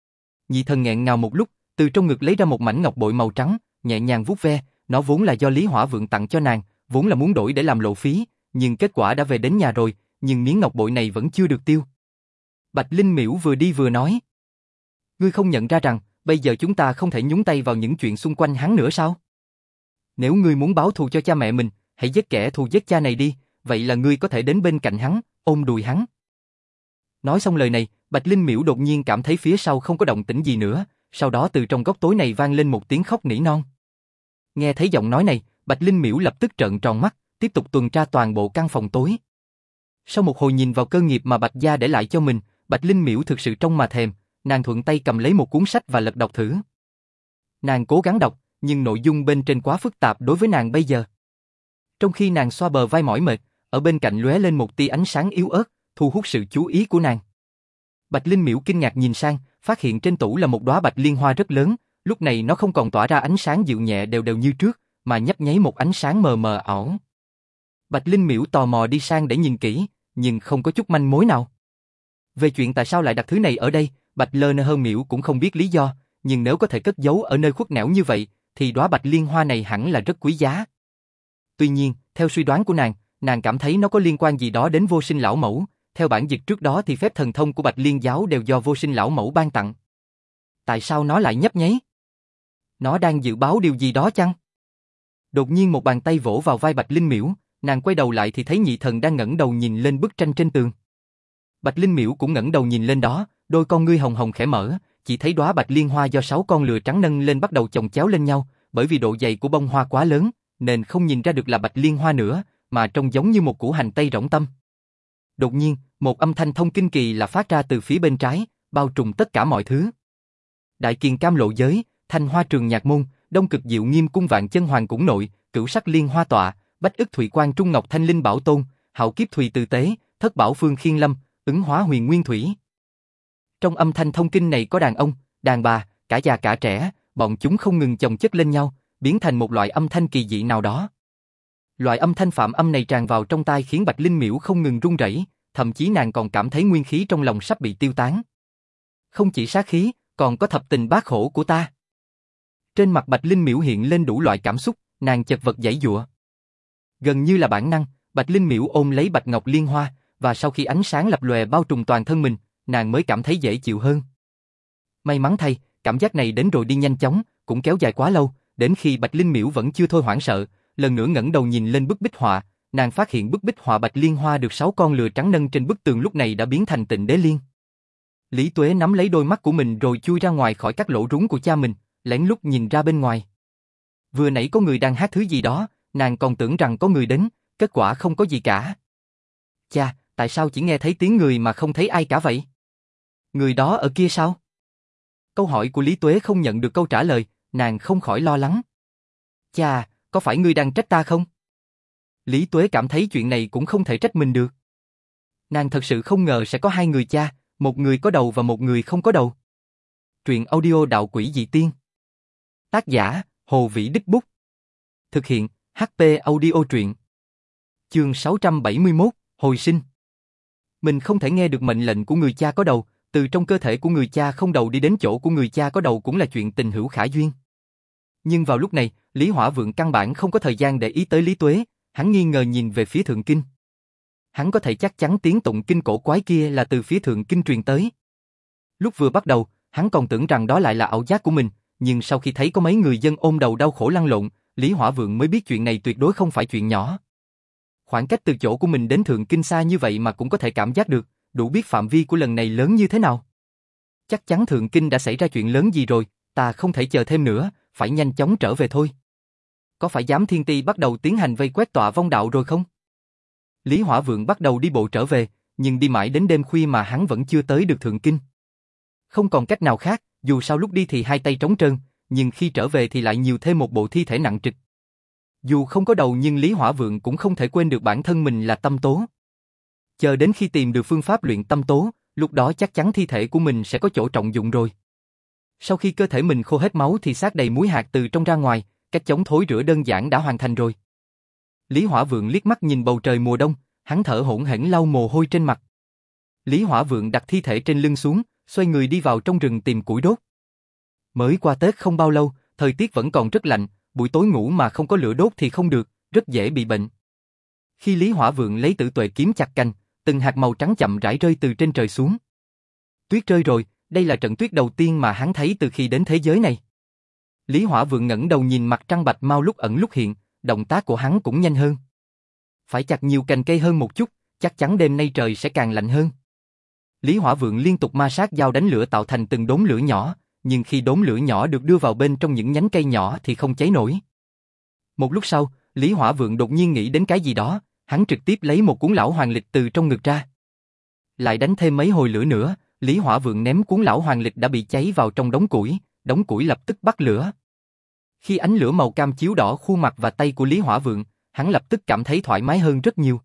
S1: Nhị thần nghẹn ngào một lúc, từ trong ngực lấy ra một mảnh ngọc bội màu trắng, nhẹ nhàng vuốt ve, nó vốn là do Lý Hỏa Vượng tặng cho nàng, vốn là muốn đổi để làm lộ phí, nhưng kết quả đã về đến nhà rồi, nhưng miếng ngọc bội này vẫn chưa được tiêu. Bạch Linh Miễu vừa đi vừa nói: Ngươi không nhận ra rằng, bây giờ chúng ta không thể nhúng tay vào những chuyện xung quanh hắn nữa sao? Nếu ngươi muốn báo thù cho cha mẹ mình, hãy giết kẻ thù giết cha này đi, vậy là ngươi có thể đến bên cạnh hắn, ôm đùi hắn. Nói xong lời này, Bạch Linh Miễu đột nhiên cảm thấy phía sau không có động tĩnh gì nữa, sau đó từ trong góc tối này vang lên một tiếng khóc nỉ non. Nghe thấy giọng nói này, Bạch Linh Miễu lập tức trợn tròn mắt, tiếp tục tuần tra toàn bộ căn phòng tối. Sau một hồi nhìn vào cơ nghiệp mà Bạch gia để lại cho mình, Bạch Linh Miễu thực sự trông mà thèm, nàng thuận tay cầm lấy một cuốn sách và lật đọc thử. Nàng cố gắng đọc, nhưng nội dung bên trên quá phức tạp đối với nàng bây giờ. Trong khi nàng xoa bờ vai mỏi mệt, ở bên cạnh lóe lên một tia ánh sáng yếu ớt, thu hút sự chú ý của nàng. Bạch Linh Miễu kinh ngạc nhìn sang, phát hiện trên tủ là một đóa bạch liên hoa rất lớn, lúc này nó không còn tỏa ra ánh sáng dịu nhẹ đều đều như trước, mà nhấp nháy một ánh sáng mờ mờ ảo. Bạch Linh Miễu tò mò đi sang để nhìn kỹ, nhưng không có chút manh mối nào. Về chuyện tại sao lại đặt thứ này ở đây, Bạch Lơ Nơ Hơn Miễu cũng không biết lý do, nhưng nếu có thể cất giấu ở nơi khuất nẻo như vậy, thì đóa bạch liên hoa này hẳn là rất quý giá. Tuy nhiên, theo suy đoán của nàng, nàng cảm thấy nó có liên quan gì đó đến Vô Sinh lão mẫu, theo bản dịch trước đó thì phép thần thông của Bạch Liên giáo đều do Vô Sinh lão mẫu ban tặng. Tại sao nó lại nhấp nháy? Nó đang dự báo điều gì đó chăng? Đột nhiên một bàn tay vỗ vào vai Bạch Linh Miễu, nàng quay đầu lại thì thấy nhị thần đang ngẩng đầu nhìn lên bức tranh trên tường. Bạch Linh Miễu cũng ngẩng đầu nhìn lên đó, đôi con ngươi hồng hồng khẽ mở, chỉ thấy đóa bạch liên hoa do sáu con lừa trắng nâng lên bắt đầu chồng chéo lên nhau, bởi vì độ dày của bông hoa quá lớn, nên không nhìn ra được là bạch liên hoa nữa, mà trông giống như một củ hành tây rỗng tâm. Đột nhiên, một âm thanh thông kinh kỳ lạ phát ra từ phía bên trái, bao trùm tất cả mọi thứ. Đại Kiền Cam Lộ Giới, Thanh Hoa Trường Nhạc Môn, Đông Cực Diệu Nghiêm Cung Vạn Chân Hoàng Cũng Nội, Cửu Sắc Liên Hoa Tọa, Bách Ức Thủy Quan Trung Ngọc Thanh Linh Bảo Tôn, Hạo Kiếp Thùy Từ Tế, Thất Bảo Phương Khiên Lâm, Ứng Hóa Huyền Nguyên Thủy. Trong âm thanh thông kinh này có đàn ông, đàn bà, cả già cả trẻ, bọn chúng không ngừng chồng chất lên nhau, biến thành một loại âm thanh kỳ dị nào đó. Loại âm thanh phạm âm này tràn vào trong tai khiến Bạch Linh Miễu không ngừng run rẩy, thậm chí nàng còn cảm thấy nguyên khí trong lòng sắp bị tiêu tán. Không chỉ sát khí, còn có thập tình bát khổ của ta. Trên mặt Bạch Linh Miễu hiện lên đủ loại cảm xúc, nàng chật vật giãy giụa. Gần như là bản năng, Bạch Linh Miễu ôm lấy Bạch Ngọc Liên Hoa, và sau khi ánh sáng lập lòe bao trùm toàn thân mình, nàng mới cảm thấy dễ chịu hơn. May mắn thay, cảm giác này đến rồi đi nhanh chóng, cũng kéo dài quá lâu, đến khi Bạch Linh Miễu vẫn chưa thôi hoảng sợ, lần nữa ngẩng đầu nhìn lên bức bích họa, nàng phát hiện bức bích họa Bạch Liên Hoa được sáu con lừa trắng nâng trên bức tường lúc này đã biến thành Tịnh Đế Liên. Lý Tuế nắm lấy đôi mắt của mình rồi chui ra ngoài khỏi các lỗ rúng của cha mình, lén lút nhìn ra bên ngoài. Vừa nãy có người đang hát thứ gì đó, nàng còn tưởng rằng có người đến, kết quả không có gì cả. Cha, tại sao chỉ nghe thấy tiếng người mà không thấy ai cả vậy? Người đó ở kia sao? Câu hỏi của Lý Tuế không nhận được câu trả lời, nàng không khỏi lo lắng. Cha, có phải ngươi đang trách ta không? Lý Tuế cảm thấy chuyện này cũng không thể trách mình được. Nàng thật sự không ngờ sẽ có hai người cha, một người có đầu và một người không có đầu. Truyện audio Đạo Quỷ Dị Tiên. Tác giả, Hồ Vĩ Đích Bút. Thực hiện, hát pê Audio Truyện. Chương sáu trăm bảy mươi mốt, Hồi sinh. Mình không thể nghe được mệnh lệnh của người cha có đầu, từ trong cơ thể của người cha không đầu đi đến chỗ của người cha có đầu cũng là chuyện tình hữu khả duyên. Nhưng vào lúc này, Lý Hỏa Vượng căn bản không có thời gian để ý tới Lý Tuế, hắn nghi ngờ nhìn về phía Thượng Kinh. Hắn có thể chắc chắn tiếng tụng kinh cổ quái kia là từ phía Thượng Kinh truyền tới. Lúc vừa bắt đầu, hắn còn tưởng rằng đó lại là ảo giác của mình, nhưng sau khi thấy có mấy người dân ôm đầu đau khổ lăn lộn, Lý Hỏa Vượng mới biết chuyện này tuyệt đối không phải chuyện nhỏ. Khoảng cách từ chỗ của mình đến Thượng Kinh xa như vậy mà cũng có thể cảm giác được, đủ biết phạm vi của lần này lớn như thế nào. Chắc chắn Thượng Kinh đã xảy ra chuyện lớn gì rồi, ta không thể chờ thêm nữa, phải nhanh chóng trở về thôi. Có phải Giám Thiên Ti bắt đầu tiến hành vây quét tọa vong đạo rồi không? Lý Hỏa Vượng bắt đầu đi bộ trở về, nhưng đi mãi đến đêm khuya mà hắn vẫn chưa tới được Thượng Kinh. Không còn cách nào khác, dù sao lúc đi thì hai tay trống trơn, nhưng khi trở về thì lại nhiều thêm một bộ thi thể nặng trịch. Dù không có đầu nhưng Lý Hỏa Vượng cũng không thể quên được bản thân mình là tâm tố. Chờ đến khi tìm được phương pháp luyện tâm tố, lúc đó chắc chắn thi thể của mình sẽ có chỗ trọng dụng rồi. Sau khi cơ thể mình khô hết máu thì xác đầy muối hạt từ trong ra ngoài, cách chống thối rữa đơn giản đã hoàn thành rồi. Lý Hỏa Vượng liếc mắt nhìn bầu trời mùa đông, hắn thở hổn hển lau mồ hôi trên mặt. Lý Hỏa Vượng đặt thi thể trên lưng xuống, xoay người đi vào trong rừng tìm củi đốt. Mới qua Tết không bao lâu, thời tiết vẫn còn rất lạnh, buổi tối ngủ mà không có lửa đốt thì không được, rất dễ bị bệnh. Khi Lý Hỏa Vượng lấy tử tuệ kiếm chặt cành, từng hạt màu trắng chậm rãi rơi từ trên trời xuống. Tuyết rơi rồi, đây là trận tuyết đầu tiên mà hắn thấy từ khi đến thế giới này. Lý Hỏa Vượng ngẩng đầu nhìn mặt trăng bạch mau lúc ẩn lúc hiện, động tác của hắn cũng nhanh hơn. Phải chặt nhiều cành cây hơn một chút, chắc chắn đêm nay trời sẽ càng lạnh hơn. Lý Hỏa Vượng liên tục ma sát dao đánh lửa tạo thành từng đốm lửa nhỏ, nhưng khi đốm lửa nhỏ được đưa vào bên trong những nhánh cây nhỏ thì không cháy nổi. Một lúc sau, Lý Hỏa Vượng đột nhiên nghĩ đến cái gì đó, hắn trực tiếp lấy một cuốn lão hoàng lịch từ trong ngực ra. Lại đánh thêm mấy hồi lửa nữa, Lý Hỏa Vượng ném cuốn lão hoàng lịch đã bị cháy vào trong đống củi, đống củi lập tức bắt lửa. Khi ánh lửa màu cam chiếu đỏ khuôn mặt và tay của Lý Hỏa Vượng, hắn lập tức cảm thấy thoải mái hơn rất nhiều.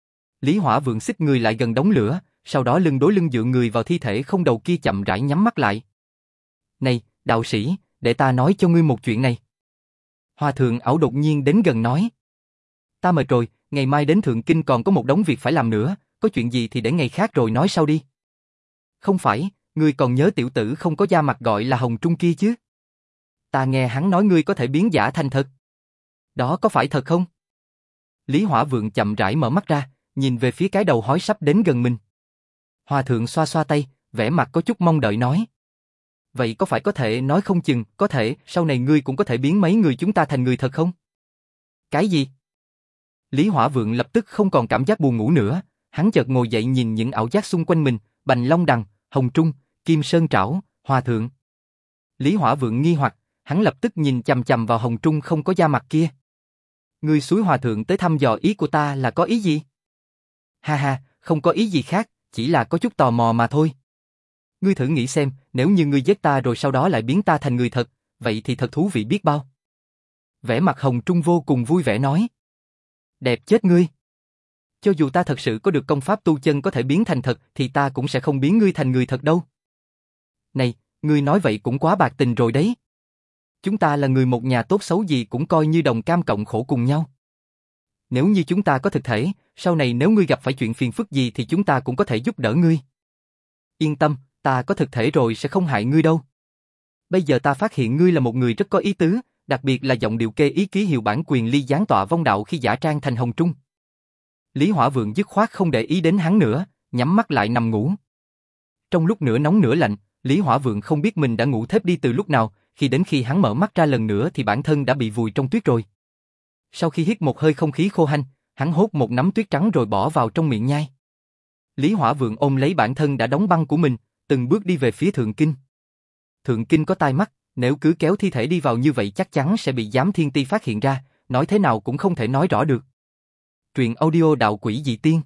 S1: Lý Hỏa Vượng xích người lại gần đống lửa, sau đó lưng đối lưng dựa người vào thi thể không đầu kia chậm rãi nhắm mắt lại. Này, đạo sĩ, để ta nói cho ngươi một chuyện này. Hòa thượng ảo đột nhiên đến gần nói. Ta mệt rồi, ngày mai đến Thượng Kinh còn có một đống việc phải làm nữa, có chuyện gì thì để ngày khác rồi nói sau đi. Không phải, ngươi còn nhớ tiểu tử không có da mặt gọi là Hồng Trung kia chứ? Ta nghe hắn nói ngươi có thể biến giả thành thật. Đó có phải thật không? Lý Hỏa Vượng chậm rãi mở mắt ra, nhìn về phía cái đầu hói sắp đến gần mình. Hòa thượng xoa xoa tay, vẻ mặt có chút mong đợi nói. Vậy có phải có thể nói không chừng, có thể, sau này ngươi cũng có thể biến mấy người chúng ta thành người thật không? Cái gì? Lý Hỏa Vượng lập tức không còn cảm giác buồn ngủ nữa, hắn chợt ngồi dậy nhìn những ảo giác xung quanh mình, Bành Long Đằng, Hồng Trung, Kim Sơn Trảo, Hòa thượng. Lý Hỏa Vượng nghi hoặc, hắn lập tức nhìn chằm chằm vào Hồng Trung không có da mặt kia. Ngươi xúi Hòa thượng tới thăm dò ý của ta là có ý gì? Ha ha, không có ý gì khác, chỉ là có chút tò mò mà thôi. Ngươi thử nghĩ xem, nếu như ngươi giết ta rồi sau đó lại biến ta thành người thật, vậy thì thật thú vị biết bao. Vẻ mặt Hồng Trung vô cùng vui vẻ nói. Đẹp chết ngươi. Cho dù ta thật sự có được công pháp tu chân có thể biến thành thật thì ta cũng sẽ không biến ngươi thành người thật đâu. Này, ngươi nói vậy cũng quá bạc tình rồi đấy. Chúng ta là người một nhà tốt xấu gì cũng coi như đồng cam cộng khổ cùng nhau. Nếu như chúng ta có thực thể, sau này nếu ngươi gặp phải chuyện phiền phức gì thì chúng ta cũng có thể giúp đỡ ngươi. Yên tâm, ta có thực thể rồi sẽ không hại ngươi đâu. Bây giờ ta phát hiện ngươi là một người rất có ý tứ, đặc biệt là giọng điệu kê ý ký hiệu bản quyền ly gián tọa vong đạo khi giả trang thành Hồng Trung. Lý Hỏa Vượng dứt khoát không để ý đến hắn nữa, nhắm mắt lại nằm ngủ. Trong lúc nửa nóng nửa lạnh, Lý Hỏa Vượng không biết mình đã ngủ thếp đi từ lúc nào, khi đến khi hắn mở mắt ra lần nữa thì bản thân đã bị vùi trong tuyết rồi. Sau khi hít một hơi không khí khô hanh, hắn hốt một nắm tuyết trắng rồi bỏ vào trong miệng nhai. Lý Hỏa Vượng ôm lấy bản thân đã đóng băng của mình, từng bước đi về phía Thượng Kinh. Thượng Kinh có tai mắt, nếu cứ kéo thi thể đi vào như vậy chắc chắn sẽ bị Giám Thiên Ti phát hiện ra, nói thế nào cũng không thể nói rõ được. Truyện audio Đạo Quỷ Dị Tiên.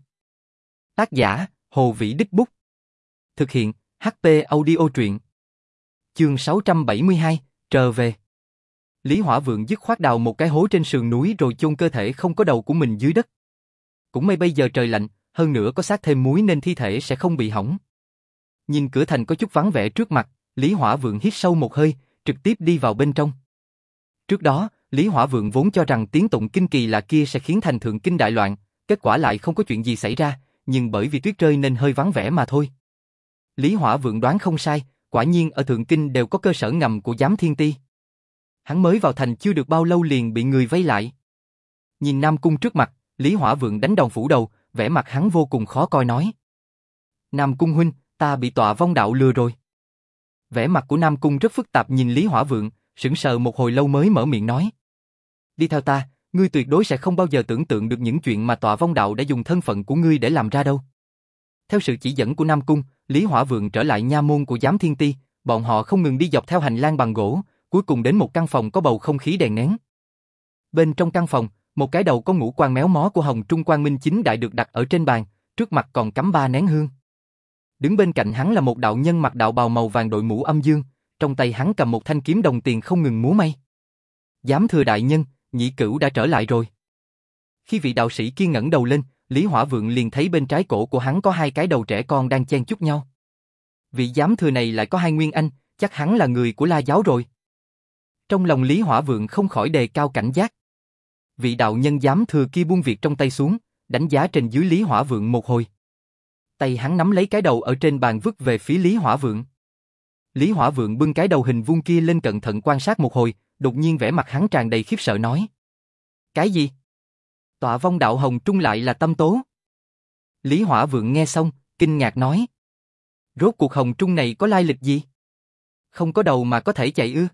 S1: Tác giả, Hồ Vĩ Đích Bút. Thực hiện, hát pê Audio Truyện. Chương sáu trăm bảy mươi hai, trở về. Lý Hỏa Vượng dứt khoát đào một cái hố trên sườn núi rồi chôn cơ thể không có đầu của mình dưới đất. Cũng may bây giờ trời lạnh, hơn nữa có sát thêm muối nên thi thể sẽ không bị hỏng. Nhìn cửa thành có chút vắng vẻ trước mặt, Lý Hỏa Vượng hít sâu một hơi, trực tiếp đi vào bên trong. Trước đó, Lý Hỏa Vượng vốn cho rằng tiếng tụng kinh kỳ lạ kia sẽ khiến thành Thượng Kinh đại loạn, kết quả lại không có chuyện gì xảy ra, nhưng bởi vì tuyết rơi nên hơi vắng vẻ mà thôi. Lý Hỏa Vượng đoán không sai, quả nhiên ở Thượng Kinh đều có cơ sở ngầm của Giám Thiên Ti. Hắn mới vào thành chưa được bao lâu liền bị người vây lại. Nhìn Nam Cung trước mặt, Lý Hỏa Vượng đánh đòn phủ đầu, vẻ mặt hắn vô cùng khó coi nói. Nam Cung huynh, ta bị tọa vong đạo lừa rồi. Vẻ mặt của Nam Cung rất phức tạp nhìn Lý Hỏa Vượng, sững sờ một hồi lâu mới mở miệng nói. Đi theo ta, ngươi tuyệt đối sẽ không bao giờ tưởng tượng được những chuyện mà tọa vong đạo đã dùng thân phận của ngươi để làm ra đâu. Theo sự chỉ dẫn của Nam Cung, Lý Hỏa Vượng trở lại nha môn của Giám Thiên Ti, bọn họ không ngừng đi dọc theo hành lang bằng gỗ, cuối cùng đến một căn phòng có bầu không khí đèn nén. Bên trong căn phòng, một cái đầu có ngũ quan méo mó của Hồng Trung Quang Minh Chính Đại được đặt ở trên bàn, trước mặt còn cắm ba nén hương. Đứng bên cạnh hắn là một đạo nhân mặc đạo bào màu vàng đội mũ âm dương, trong tay hắn cầm một thanh kiếm đồng tiền không ngừng múa may. Giám thừa đại nhân, Nhị Cửu đã trở lại rồi. Khi vị đạo sĩ kia ngẩng đầu lên, Lý Hỏa Vượng liền thấy bên trái cổ của hắn có hai cái đầu trẻ con đang chen chúc nhau. Vị giám thừa này lại có hai nguyên anh, chắc hắn là người của La giáo rồi. Trong lòng Lý Hỏa Vượng không khỏi đề cao cảnh giác. Vị đạo nhân giám thừa kia buông việc trong tay xuống, đánh giá trên dưới Lý Hỏa Vượng một hồi. Tay hắn nắm lấy cái đầu ở trên bàn vứt về phía Lý Hỏa Vượng. Lý Hỏa Vượng bưng cái đầu hình vuông kia lên cẩn thận quan sát một hồi, đột nhiên vẻ mặt hắn tràn đầy khiếp sợ nói. Cái gì? Tọa vong đạo Hồng Trung lại là Tâm Tố. Lý Hỏa Vượng nghe xong, kinh ngạc nói. Rốt cuộc Hồng Trung này có lai lịch gì? Không có đầu mà có thể chạy ư?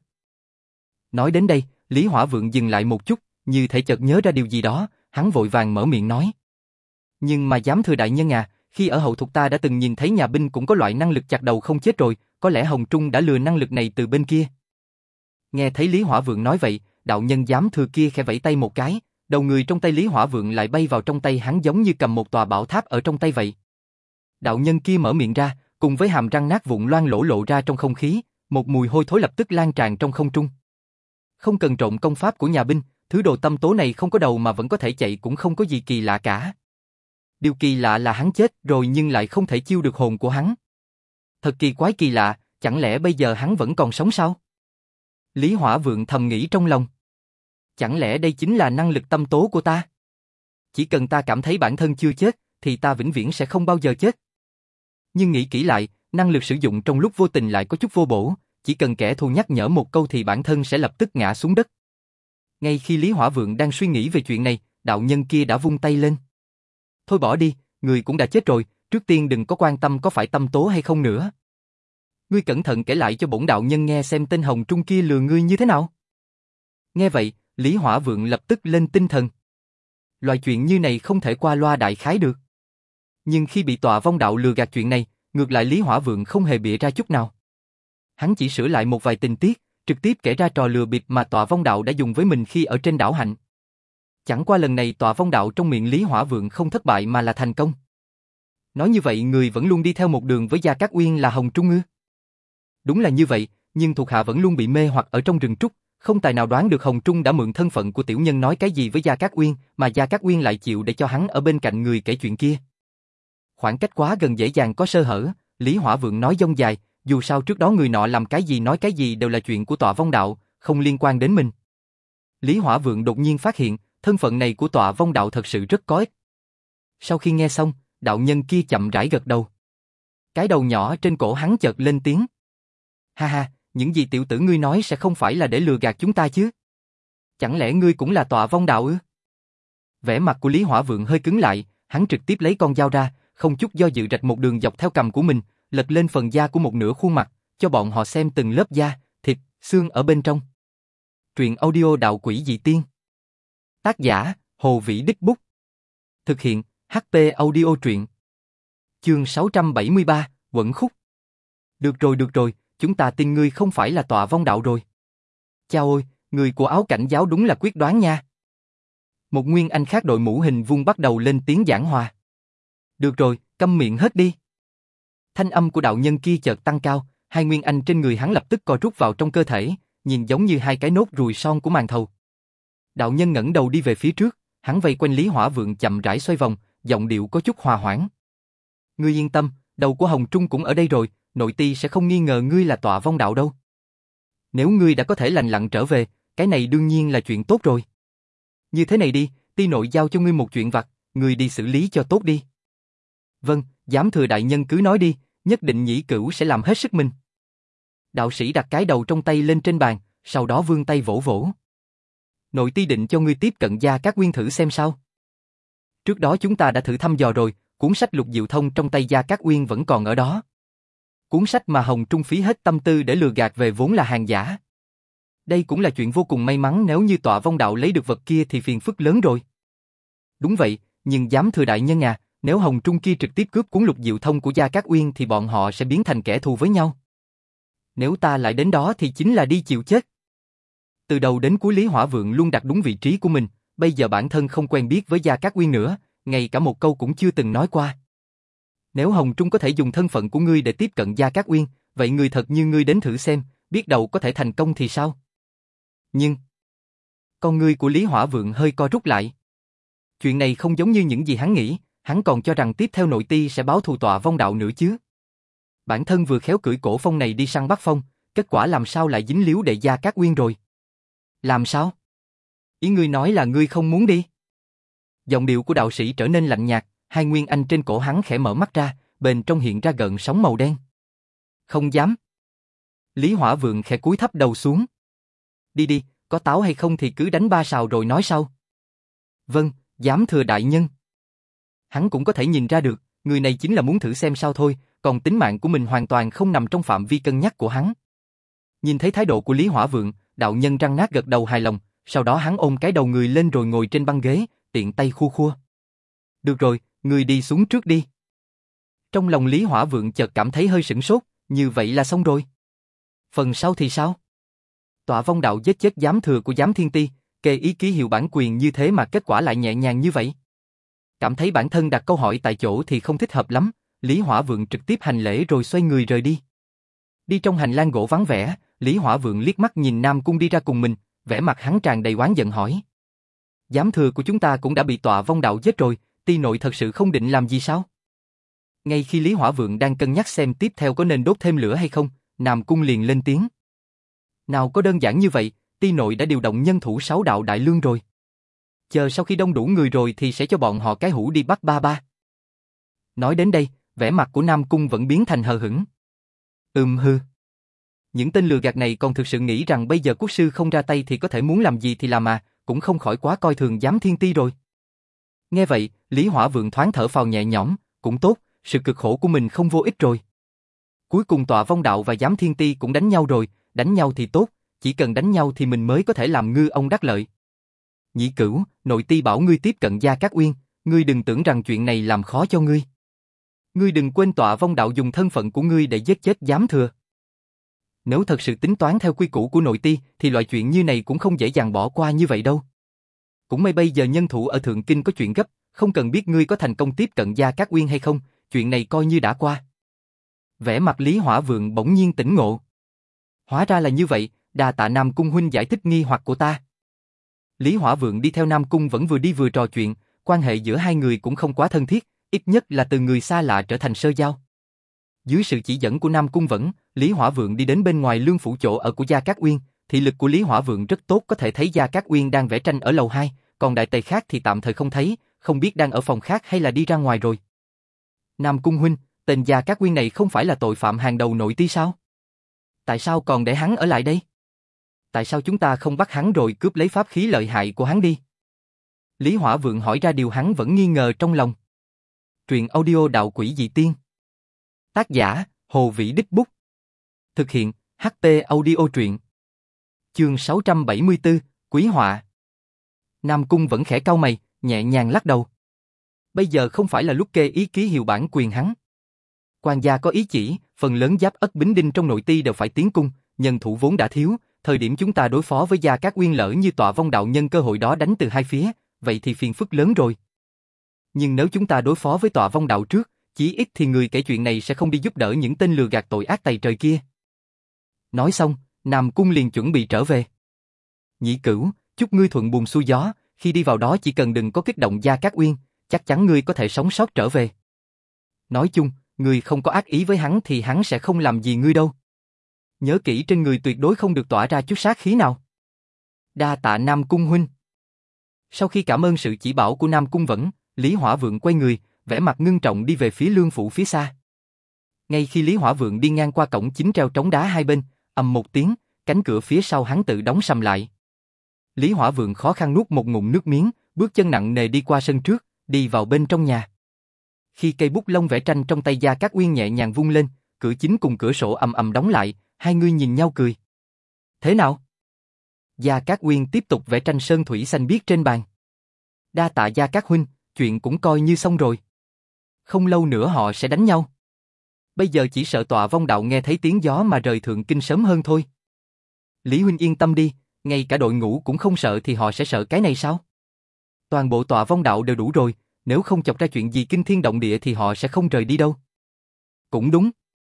S1: Nói đến đây, Lý Hỏa Vượng dừng lại một chút, như thể chợt nhớ ra điều gì đó, hắn vội vàng mở miệng nói. Nhưng mà giám thừa đại nhân à, khi ở hậu thục ta đã từng nhìn thấy nhà binh cũng có loại năng lực chặt đầu không chết rồi, có lẽ Hồng Trung đã lừa năng lực này từ bên kia. Nghe thấy Lý Hỏa Vượng nói vậy, đạo nhân giám thừa kia khẽ vẫy tay một cái, đầu người trong tay Lý Hỏa Vượng lại bay vào trong tay hắn giống như cầm một tòa bảo tháp ở trong tay vậy. Đạo nhân kia mở miệng ra, cùng với hàm răng nát vụn loang lổ lộ ra trong không khí, một mùi hôi thối lập tức lan tràn trong không trung. Không cần trộn công pháp của nhà binh, thứ đồ tâm tố này không có đầu mà vẫn có thể chạy cũng không có gì kỳ lạ cả. Điều kỳ lạ là hắn chết rồi nhưng lại không thể chiêu được hồn của hắn. Thật kỳ quái kỳ lạ, chẳng lẽ bây giờ hắn vẫn còn sống sao? Lý Hỏa Vượng thầm nghĩ trong lòng. Chẳng lẽ đây chính là năng lực tâm tố của ta? Chỉ cần ta cảm thấy bản thân chưa chết, thì ta vĩnh viễn sẽ không bao giờ chết. Nhưng nghĩ kỹ lại, năng lực sử dụng trong lúc vô tình lại có chút vô bổ, chỉ cần kẻ thù nhắc nhở một câu thì bản thân sẽ lập tức ngã xuống đất. Ngay khi Lý Hỏa Vượng đang suy nghĩ về chuyện này, đạo nhân kia đã vung tay lên. Thôi bỏ đi, người cũng đã chết rồi, trước tiên đừng có quan tâm có phải tâm tố hay không nữa. Ngươi cẩn thận kể lại cho bổn đạo nhân nghe xem tên Hồng Trung kia lừa ngươi như thế nào. Nghe vậy, Lý Hỏa Vượng lập tức lên tinh thần. Loại chuyện như này không thể qua loa đại khái được. Nhưng khi bị tọa vong đạo lừa gạt chuyện này, ngược lại Lý Hỏa Vượng không hề bịa ra chút nào. Hắn chỉ sửa lại một vài tình tiết, trực tiếp kể ra trò lừa bịp mà tọa vong đạo đã dùng với mình khi ở trên đảo Hạnh. Chẳng qua lần này tọa vong đạo trong miệng Lý Hỏa Vượng không thất bại mà là thành công. Nói như vậy người vẫn luôn đi theo một đường với Gia Cát Uyên là Hồng Trung ư? Đúng là như vậy, nhưng thuộc hạ vẫn luôn bị mê hoặc ở trong rừng trúc, không tài nào đoán được Hồng Trung đã mượn thân phận của tiểu nhân nói cái gì với Gia Cát Uyên, mà Gia Cát Uyên lại chịu để cho hắn ở bên cạnh người kể chuyện kia. Khoảng cách quá gần dễ dàng có sơ hở, Lý Hỏa Vượng nói dông dài, dù sao trước đó người nọ làm cái gì nói cái gì đều là chuyện của tọa vong đạo, không liên quan đến mình. Lý Hỏa Vượng đột nhiên phát hiện, thân phận này của Tọa Vong Đạo thật sự rất có ích. Sau khi nghe xong, đạo nhân kia chậm rãi gật đầu. Cái đầu nhỏ trên cổ hắn chợt lên tiếng. Ha ha, những gì tiểu tử ngươi nói sẽ không phải là để lừa gạt chúng ta chứ? Chẳng lẽ ngươi cũng là Tọa Vong Đạo ư? Vẻ mặt của Lý Hỏa Vượng hơi cứng lại, hắn trực tiếp lấy con dao ra, không chút do dự rạch một đường dọc theo cằm của mình, lật lên phần da của một nửa khuôn mặt, cho bọn họ xem từng lớp da, thịt, xương ở bên trong. Truyện audio Đạo Quỷ Dị Tiên. Tác giả, Hồ Vĩ Đích Bút. Thực hiện, hát pê Audio Truyện. Chương sáu trăm bảy mươi ba, Quẩn Khúc. Được rồi được rồi, chúng ta tin ngươi không phải là Tọa Vong Đạo rồi. Chao ôi, người của Áo Cảnh giáo đúng là quyết đoán nha. Một nguyên anh khác đội mũ hình vuông bắt đầu lên tiếng giảng hòa. Được rồi, câm miệng hết đi. Thanh âm của đạo nhân kia chợt tăng cao, hai nguyên anh trên người hắn lập tức co rút vào trong cơ thể, nhìn giống như hai cái nốt ruồi son của màn thầu. Đạo nhân ngẩng đầu đi về phía trước, hắn vây quanh Lý Hỏa Vượng chậm rãi xoay vòng, giọng điệu có chút hòa hoãn. Ngươi yên tâm, đầu của Hồng Trung cũng ở đây rồi, nội ti sẽ không nghi ngờ ngươi là Tọa Vong Đạo đâu. Nếu ngươi đã có thể lành lặn trở về, cái này đương nhiên là chuyện tốt rồi. Như thế này đi, ti nội giao cho ngươi một chuyện vặt, ngươi đi xử lý cho tốt đi. Vâng, giám thừa đại nhân cứ nói đi, nhất định Nhĩ Cửu sẽ làm hết sức mình. Đạo sĩ đặt cái đầu trong tay lên trên bàn, sau đó vươn tay vỗ vỗ. Nội ti định cho ngươi tiếp cận Gia Cát Nguyên thử xem sao. Trước đó chúng ta đã thử thăm dò rồi, cuốn sách Lục Diệu Thông trong tay Gia Cát Nguyên vẫn còn ở đó. Cuốn sách mà Hồng Trung phí hết tâm tư để lừa gạt về vốn là hàng giả. Đây cũng là chuyện vô cùng may mắn, nếu như Tọa Vong Đạo lấy được vật kia thì phiền phức lớn rồi. Đúng vậy, nhưng giám thừa đại nhân à, nếu Hồng Trung kia trực tiếp cướp cuốn Lục Diệu Thông của Gia Cát Nguyên thì bọn họ sẽ biến thành kẻ thù với nhau. Nếu ta lại đến đó thì chính là đi chịu chết. Từ đầu đến cuối Lý Hỏa Vượng luôn đặt đúng vị trí của mình, bây giờ bản thân không quen biết với Gia Cát Nguyên nữa, ngay cả một câu cũng chưa từng nói qua. Nếu Hồng Trung có thể dùng thân phận của ngươi để tiếp cận Gia Cát Nguyên, vậy người thật như ngươi đến thử xem, biết đâu có thể thành công thì sao? Nhưng, con ngươi của Lý Hỏa Vượng hơi co rút lại. Chuyện này không giống như những gì hắn nghĩ, hắn còn cho rằng tiếp theo nội ti sẽ báo thù Tọa Vong Đạo nữa chứ. Bản thân vừa khéo cưỡi cổ phong này đi săn bắt phong, kết quả làm sao lại dính líu đệ Gia Cát Nguyên rồi? Làm sao? Ý ngươi nói là ngươi không muốn đi? Giọng điệu của đạo sĩ trở nên lạnh nhạt, hai nguyên anh trên cổ hắn khẽ mở mắt ra, bên trong hiện ra gợn sóng màu đen. Không dám. Lý Hỏa Vượng khẽ cúi thấp đầu xuống. Đi đi, có táo hay không thì cứ đánh ba sào rồi nói sau. Vâng, giám thừa đại nhân. Hắn cũng có thể nhìn ra được, người này chính là muốn thử xem sao thôi, còn tính mạng của mình hoàn toàn không nằm trong phạm vi cân nhắc của hắn. Nhìn thấy thái độ của Lý Hỏa Vượng, đạo nhân răng nát gật đầu hài lòng, sau đó hắn ôm cái đầu người lên rồi ngồi trên băng ghế, tiện tay khua khua. Được rồi, người đi xuống trước đi. Trong lòng Lý Hỏa Vượng chợt cảm thấy hơi sửng sốt, như vậy là xong rồi. Phần sau thì sao? Tọa Vong Đạo giết chết giám thừa của giám thiên ti, kê ý ký hiệu bản quyền như thế mà kết quả lại nhẹ nhàng như vậy. Cảm thấy bản thân đặt câu hỏi tại chỗ thì không thích hợp lắm, Lý Hỏa Vượng trực tiếp hành lễ rồi xoay người rời đi. Đi trong hành lang gỗ vắng vẻ, Lý Hỏa Vượng liếc mắt nhìn Nam Cung đi ra cùng mình, vẻ mặt hắn tràn đầy oán giận hỏi. Giám thừa của chúng ta cũng đã bị Tọa Vong Đạo giết rồi, ti nội thật sự không định làm gì sao? Ngay khi Lý Hỏa Vượng đang cân nhắc xem tiếp theo có nên đốt thêm lửa hay không, Nam Cung liền lên tiếng. Nào có đơn giản như vậy, ti nội đã điều động nhân thủ sáu đạo đại lương rồi. Chờ sau khi đông đủ người rồi thì sẽ cho bọn họ cái hũ đi bắt ba ba. Nói đến đây, vẻ mặt của Nam Cung vẫn biến thành hờ hững. Ừm hư. Những tên lừa gạt này còn thực sự nghĩ rằng bây giờ quốc sư không ra tay thì có thể muốn làm gì thì làm mà, cũng không khỏi quá coi thường giám thiên ti rồi. Nghe vậy, Lý Hỏa Vượng thoáng thở phào nhẹ nhõm, cũng tốt, sự cực khổ của mình không vô ích rồi. Cuối cùng Tọa Vong Đạo và giám thiên ti cũng đánh nhau rồi, đánh nhau thì tốt, chỉ cần đánh nhau thì mình mới có thể làm ngư ông đắc lợi. Nhĩ Cửu, nội ti bảo ngươi tiếp cận Gia Cát Nguyên, ngươi đừng tưởng rằng chuyện này làm khó cho ngươi. Ngươi đừng quên Tọa Vong Đạo dùng thân phận của ngươi để giết chết giám thừa. Nếu thật sự tính toán theo quy củ của nội ti thì loại chuyện như này cũng không dễ dàng bỏ qua như vậy đâu. Cũng may bây giờ nhân thủ ở Thượng Kinh có chuyện gấp, không cần biết ngươi có thành công tiếp cận Gia Cát Nguyên hay không, chuyện này coi như đã qua. Vẻ mặt Lý Hỏa Vượng bỗng nhiên tỉnh ngộ. Hóa ra là như vậy, đa tạ Nam Cung huynh giải thích nghi hoặc của ta. Lý Hỏa Vượng đi theo Nam Cung vẫn vừa đi vừa trò chuyện, quan hệ giữa hai người cũng không quá thân thiết, ít nhất là từ người xa lạ trở thành sơ giao. Dưới sự chỉ dẫn của Nam Cung Vẫn, Lý Hỏa Vượng đi đến bên ngoài lương phủ chỗ ở của Gia Cát Uyên, thị lực của Lý Hỏa Vượng rất tốt, có thể thấy Gia Cát Uyên đang vẽ tranh ở lầu hai, còn đại tề khác thì tạm thời không thấy, không biết đang ở phòng khác hay là đi ra ngoài rồi. Nam Cung huynh, tên Gia Cát Nguyên này không phải là tội phạm hàng đầu nội ti sao? Tại sao còn để hắn ở lại đây? Tại sao chúng ta không bắt hắn rồi cướp lấy pháp khí lợi hại của hắn đi? Lý Hỏa Vượng hỏi ra điều hắn vẫn nghi ngờ trong lòng. Truyện audio Đạo Quỷ Dị Tiên. Tác giả, Hồ Vĩ Đích Bút. Thực hiện, hát pê Audio Truyện. Chương sáu trăm bảy mươi tư, Quý Họa. Nam Cung vẫn khẽ cau mày, nhẹ nhàng lắc đầu. Bây giờ không phải là lúc kê ý ký hiệu bản quyền hắn. Quan gia có ý chỉ, phần lớn giáp ất bính đinh trong nội ti đều phải tiến cung, nhân thủ vốn đã thiếu, thời điểm chúng ta đối phó với Gia Cát Nguyên lỡ như Tọa Vong đạo nhân cơ hội đó đánh từ hai phía, vậy thì phiền phức lớn rồi. Nhưng nếu chúng ta đối phó với Tọa Vong đạo trước, chí ít thì người kể chuyện này sẽ không đi giúp đỡ những tên lừa gạt tội ác tày trời kia. Nói xong, Nam Cung liền chuẩn bị trở về. Nhĩ Cửu, chúc ngươi thuận buồm xuôi gió, khi đi vào đó chỉ cần đừng có kích động Gia Cát Nguyên, chắc chắn ngươi có thể sống sót trở về. Nói chung, ngươi không có ác ý với hắn thì hắn sẽ không làm gì ngươi đâu. Nhớ kỹ trên người tuyệt đối không được tỏa ra chút sát khí nào. Đa tạ Nam Cung huynh. Sau khi cảm ơn sự chỉ bảo của Nam Cung Vẫn, Lý Hỏa Vượng quay người, vẻ mặt ngưng trọng đi về phía lương phủ phía xa. Ngay khi Lý Hỏa Vượng đi ngang qua cổng chính treo trống đá hai bên, ầm một tiếng, cánh cửa phía sau hắn tự đóng sầm lại. Lý Hỏa Vượng khó khăn nuốt một ngụm nước miếng, bước chân nặng nề đi qua sân trước, đi vào bên trong nhà. Khi cây bút lông vẽ tranh trong tay Gia Cát Nguyên nhẹ nhàng vung lên, cửa chính cùng cửa sổ ầm ầm đóng lại, hai người nhìn nhau cười. Thế nào? Gia Cát Nguyên tiếp tục vẽ tranh sơn thủy xanh biếc trên bàn. Đa tạ Gia Cát huynh, chuyện cũng coi như xong rồi. Không lâu nữa họ sẽ đánh nhau. Bây giờ chỉ sợ Tọa Vong đạo nghe thấy tiếng gió mà rời thượng kinh sớm hơn thôi. Lý huynh yên tâm đi, ngay cả đội ngũ cũng không sợ thì họ sẽ sợ cái này sao? Toàn bộ Tọa Vong đạo đều đủ rồi, nếu không chọc ra chuyện gì kinh thiên động địa thì họ sẽ không rời đi đâu. Cũng đúng.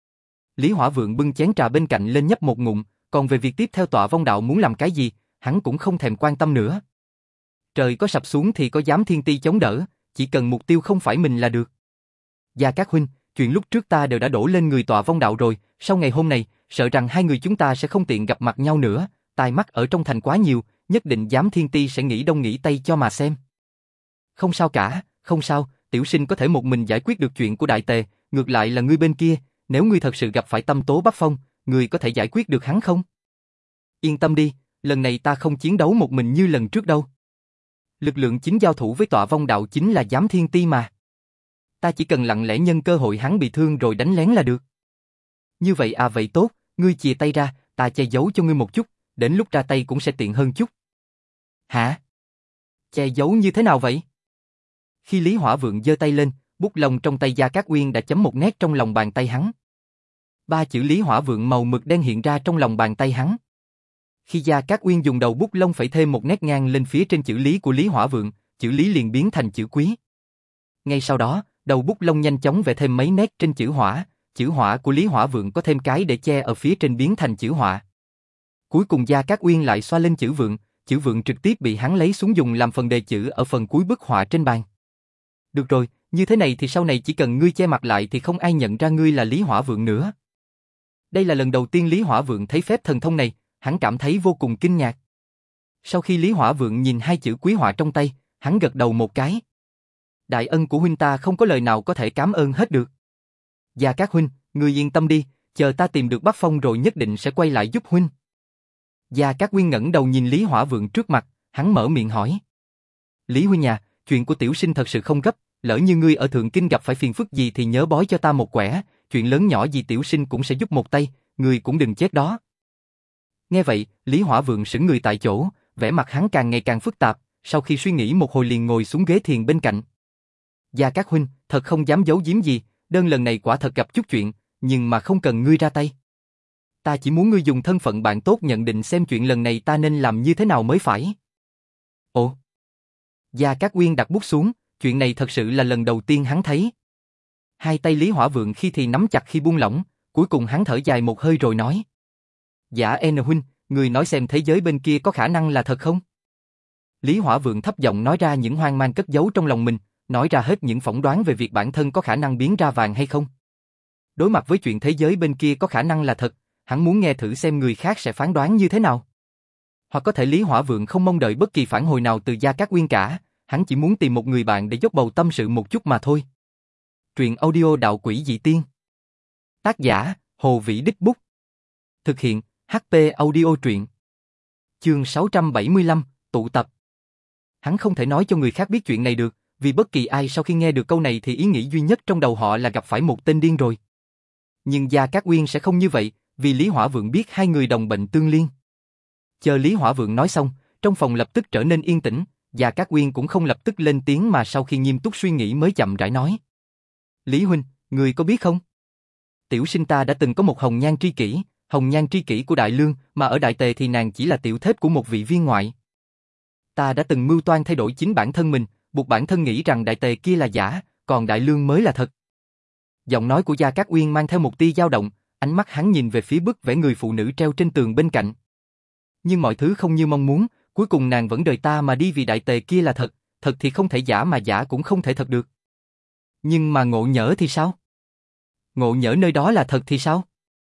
S1: Lý Hỏa Vượng bưng chén trà bên cạnh lên nhấp một ngụm, còn về việc tiếp theo Tọa Vong đạo muốn làm cái gì, hắn cũng không thèm quan tâm nữa. Trời có sập xuống thì có dám thiên ti chống đỡ, chỉ cần mục tiêu không phải mình là được. Gia Cát huynh, chuyện lúc trước ta đều đã đổ lên người Tọa Vong đạo rồi, sau ngày hôm nay, sợ rằng hai người chúng ta sẽ không tiện gặp mặt nhau nữa, tai mắt ở trong thành quá nhiều, nhất định dám thiên ti sẽ nghĩ đông nghĩ tây cho mà xem. Không sao cả, không sao, tiểu sinh có thể một mình giải quyết được chuyện của đại tề, ngược lại là ngươi bên kia, nếu ngươi thật sự gặp phải Tâm Tố Bắc Phong, ngươi có thể giải quyết được hắn không? Yên tâm đi, lần này ta không chiến đấu một mình như lần trước đâu. Lực lượng chính giao thủ với Tọa Vong đạo chính là Giám Thiên Ti mà. Ta chỉ cần lặng lẽ nhân cơ hội hắn bị thương rồi đánh lén là được. Như vậy à, vậy tốt, ngươi chìa tay ra, ta che giấu cho ngươi một chút, đến lúc ra tay cũng sẽ tiện hơn chút. Hả? Che giấu như thế nào vậy? Khi Lý Hỏa Vượng giơ tay lên, bút lông trong tay Gia Cát Nguyên đã chấm một nét trong lòng bàn tay hắn. Ba chữ Lý Hỏa Vượng màu mực đen hiện ra trong lòng bàn tay hắn. Khi Gia Cát Nguyên dùng đầu bút lông phẩy thêm một nét ngang lên phía trên chữ Lý của Lý Hỏa Vượng, chữ Lý liền biến thành chữ Quý. Ngay sau đó, đầu bút lông nhanh chóng vẽ thêm mấy nét trên chữ Hỏa, chữ Hỏa của Lý Hỏa Vượng có thêm cái để che ở phía trên biến thành chữ Họa. Cuối cùng Gia Cát Nguyên lại xoa lên chữ Vượng, chữ Vượng trực tiếp bị hắn lấy xuống dùng làm phần đề chữ ở phần cuối bức họa trên bàn. Được rồi, như thế này thì sau này chỉ cần ngươi che mặt lại thì không ai nhận ra ngươi là Lý Hỏa Vượng nữa. Đây là lần đầu tiên Lý Hỏa Vượng thấy phép thần thông này, hắn cảm thấy vô cùng kinh ngạc. Sau khi Lý Hỏa Vượng nhìn hai chữ Quý họa trong tay, hắn gật đầu một cái. Đại ân của huynh ta không có lời nào có thể cảm ơn hết được. Gia Cát huynh, ngươi yên tâm đi, chờ ta tìm được Bắc Phong rồi nhất định sẽ quay lại giúp huynh. Gia Cát Nguyên ngẩng đầu nhìn Lý Hỏa Vượng trước mặt, hắn mở miệng hỏi. Lý huynh nhà, chuyện của tiểu sinh thật sự không gấp, lỡ như ngươi ở Thượng Kinh gặp phải phiền phức gì thì nhớ bói cho ta một quẻ, chuyện lớn nhỏ gì tiểu sinh cũng sẽ giúp một tay, ngươi cũng đừng chết đó. Nghe vậy, Lý Hỏa Vượng sững người tại chỗ, vẻ mặt hắn càng ngày càng phức tạp, sau khi suy nghĩ một hồi liền ngồi xuống ghế thiền bên cạnh. Gia Cát huynh, thật không dám giấu giếm gì, đơn lần này quả thật gặp chút chuyện, nhưng mà không cần ngươi ra tay. Ta chỉ muốn ngươi dùng thân phận bạn tốt nhận định xem chuyện lần này ta nên làm như thế nào mới phải. Ồ. Gia Cát Nguyên đặt bút xuống, chuyện này thật sự là lần đầu tiên hắn thấy. Hai tay Lý Hỏa Vượng khi thì nắm chặt khi buông lỏng, cuối cùng hắn thở dài một hơi rồi nói. Dạ N huynh, người nói xem thế giới bên kia có khả năng là thật không? Lý Hỏa Vượng thấp giọng nói ra những hoang mang cất giấu trong lòng mình, nói ra hết những phỏng đoán về việc bản thân có khả năng biến ra vàng hay không. Đối mặt với chuyện thế giới bên kia có khả năng là thật, hắn muốn nghe thử xem người khác sẽ phán đoán như thế nào. Hoặc có thể Lý Hỏa Vượng không mong đợi bất kỳ phản hồi nào từ Gia Cát Uyên cả, hắn chỉ muốn tìm một người bạn để dốc bầu tâm sự một chút mà thôi. Truyện audio Đạo Quỷ Dị Tiên. Tác giả, Hồ Vĩ Đích Bút. Thực hiện, hát pê Audio Truyện. Chương sáu trăm bảy mươi lăm, tụ tập. Hắn không thể nói cho người khác biết chuyện này được, vì bất kỳ ai sau khi nghe được câu này thì ý nghĩ duy nhất trong đầu họ là gặp phải một tên điên rồi. Nhưng Gia Cát Uyên sẽ không như vậy, vì Lý Hỏa Vượng biết hai người đồng bệnh tương liên. Chờ Lý Hỏa Vượng nói xong, trong phòng lập tức trở nên yên tĩnh, Gia Cát Uyên cũng không lập tức lên tiếng mà sau khi nghiêm túc suy nghĩ mới chậm rãi nói. Lý huynh, người có biết không? Tiểu sinh ta đã từng có một hồng nhan tri kỷ, hồng nhan tri kỷ của Đại Lương, mà ở Đại Tề thì nàng chỉ là tiểu thết của một vị viên ngoại. Ta đã từng mưu toan thay đổi chính bản thân mình, buộc bản thân nghĩ rằng Đại Tề kia là giả, còn Đại Lương mới là thật. Giọng nói của Gia Cát Uyên mang theo một tia dao động, ánh mắt hắn nhìn về phía bức vẽ người phụ nữ treo trên tường bên cạnh. Nhưng mọi thứ không như mong muốn, cuối cùng nàng vẫn rời ta mà đi vì Đại Tề kia là thật, thật thì không thể giả mà giả cũng không thể thật được. Nhưng mà Ngộ Nhỡ thì sao? Ngộ Nhỡ nơi đó là thật thì sao?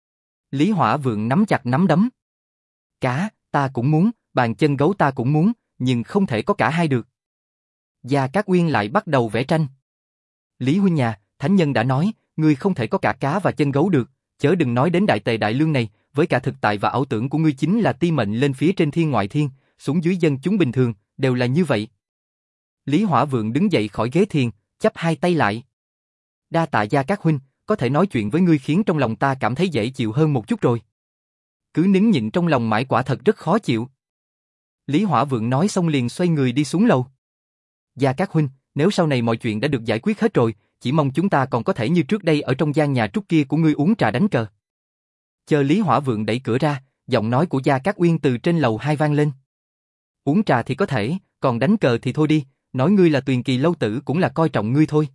S1: Lý Hỏa Vượng nắm chặt nắm đấm. Cá, ta cũng muốn, bàn chân gấu ta cũng muốn, nhưng không thể có cả hai được. Gia Cát Uyên lại bắt đầu vẽ tranh. Lý huynh nhà, thánh nhân đã nói, ngươi không thể có cả cá và chân gấu được, chớ đừng nói đến Đại Tề Đại Lương này, với cả thực tại và ảo tưởng của ngươi chính là ti mệnh lên phía trên thiên ngoại thiên, xuống dưới dân chúng bình thường, đều là như vậy. Lý Hỏa Vượng đứng dậy khỏi ghế thiền, chắp hai tay lại. Đa tạ Gia Cát huynh, có thể nói chuyện với ngươi khiến trong lòng ta cảm thấy dễ chịu hơn một chút rồi. Cứ nín nhịn trong lòng mãi quả thật rất khó chịu. Lý Hỏa Vượng nói xong liền xoay người đi xuống lầu. Gia Cát huynh, nếu sau này mọi chuyện đã được giải quyết hết rồi, chỉ mong chúng ta còn có thể như trước đây ở trong gian nhà trúc kia của ngươi uống trà đánh cờ. Chờ Lý Hỏa Vượng đẩy cửa ra, giọng nói của Gia Cát Uyên từ trên lầu hai vang lên. Uống trà thì có thể, còn đánh cờ thì thôi đi, nói ngươi là Tuyền Kỳ lâu tử cũng là coi trọng ngươi thôi.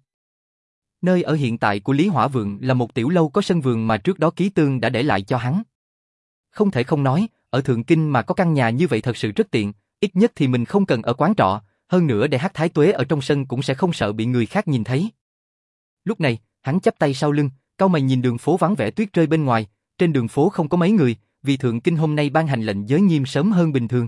S1: Nơi ở hiện tại của Lý Hỏa Vượng là một tiểu lâu có sân vườn mà trước đó Ký Tương đã để lại cho hắn. Không thể không nói, ở Thượng Kinh mà có căn nhà như vậy thật sự rất tiện, ít nhất thì mình không cần ở quán trọ, hơn nữa để hát thái tuế ở trong sân cũng sẽ không sợ bị người khác nhìn thấy. Lúc này, hắn chắp tay sau lưng, cau mày nhìn đường phố vắng vẻ tuyết rơi bên ngoài, trên đường phố không có mấy người, vì Thượng Kinh hôm nay ban hành lệnh giới nghiêm sớm hơn bình thường.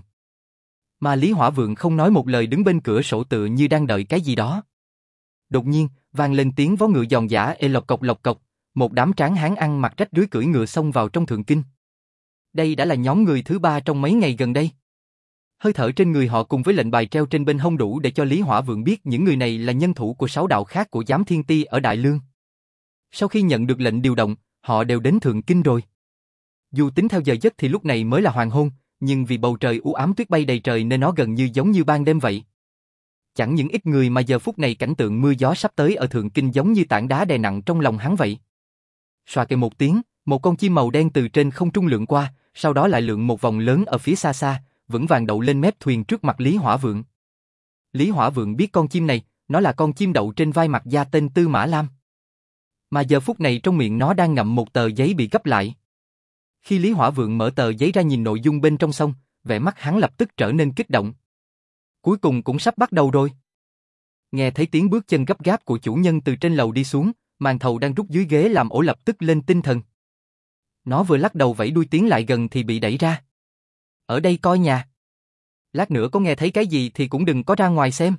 S1: Mà Lý Hỏa Vượng không nói một lời đứng bên cửa sổ tựa như đang đợi cái gì đó. Đột nhiên, vang lên tiếng vó ngựa giòn giã ê lộc cộc lộc cộc, một đám tráng hán ăn mặc rách rưới cưỡi ngựa xông vào trong Thượng Kinh. Đây đã là nhóm người thứ ba trong mấy ngày gần đây. Hơi thở trên người họ cùng với lệnh bài treo trên bên hông đủ để cho Lý Hỏa Vượng biết những người này là nhân thủ của sáu đạo khác của Giám Thiên Ti ở Đại Lương. Sau khi nhận được lệnh điều động, họ đều đến Thượng Kinh rồi. Dù tính theo giờ giấc thì lúc này mới là hoàng hôn, nhưng vì bầu trời u ám tuyết bay đầy trời nên nó gần như giống như ban đêm vậy. Chẳng những ít người mà giờ phút này cảnh tượng mưa gió sắp tới ở Thượng Kinh giống như tảng đá đè nặng trong lòng hắn vậy. Xoa kề một tiếng, một con chim màu đen từ trên không trung lượn qua, sau đó lại lượn một vòng lớn ở phía xa xa, vững vàng đậu lên mép thuyền trước mặt Lý Hỏa Vượng. Lý Hỏa Vượng biết con chim này, nó là con chim đậu trên vai mặt gia tên Tư Mã Lam. Mà giờ phút này trong miệng nó đang ngậm một tờ giấy bị gấp lại. Khi Lý Hỏa Vượng mở tờ giấy ra nhìn nội dung bên trong xong, vẻ mắt hắn lập tức trở nên kích động. Cuối cùng cũng sắp bắt đầu rồi. Nghe thấy tiếng bước chân gấp gáp của chủ nhân từ trên lầu đi xuống, màn thầu đang rút dưới ghế làm ổ lập tức lên tinh thần. Nó vừa lắc đầu vẫy đuôi tiến lại gần thì bị đẩy ra. Ở đây coi nhà. Lát nữa có nghe thấy cái gì thì cũng đừng có ra ngoài xem.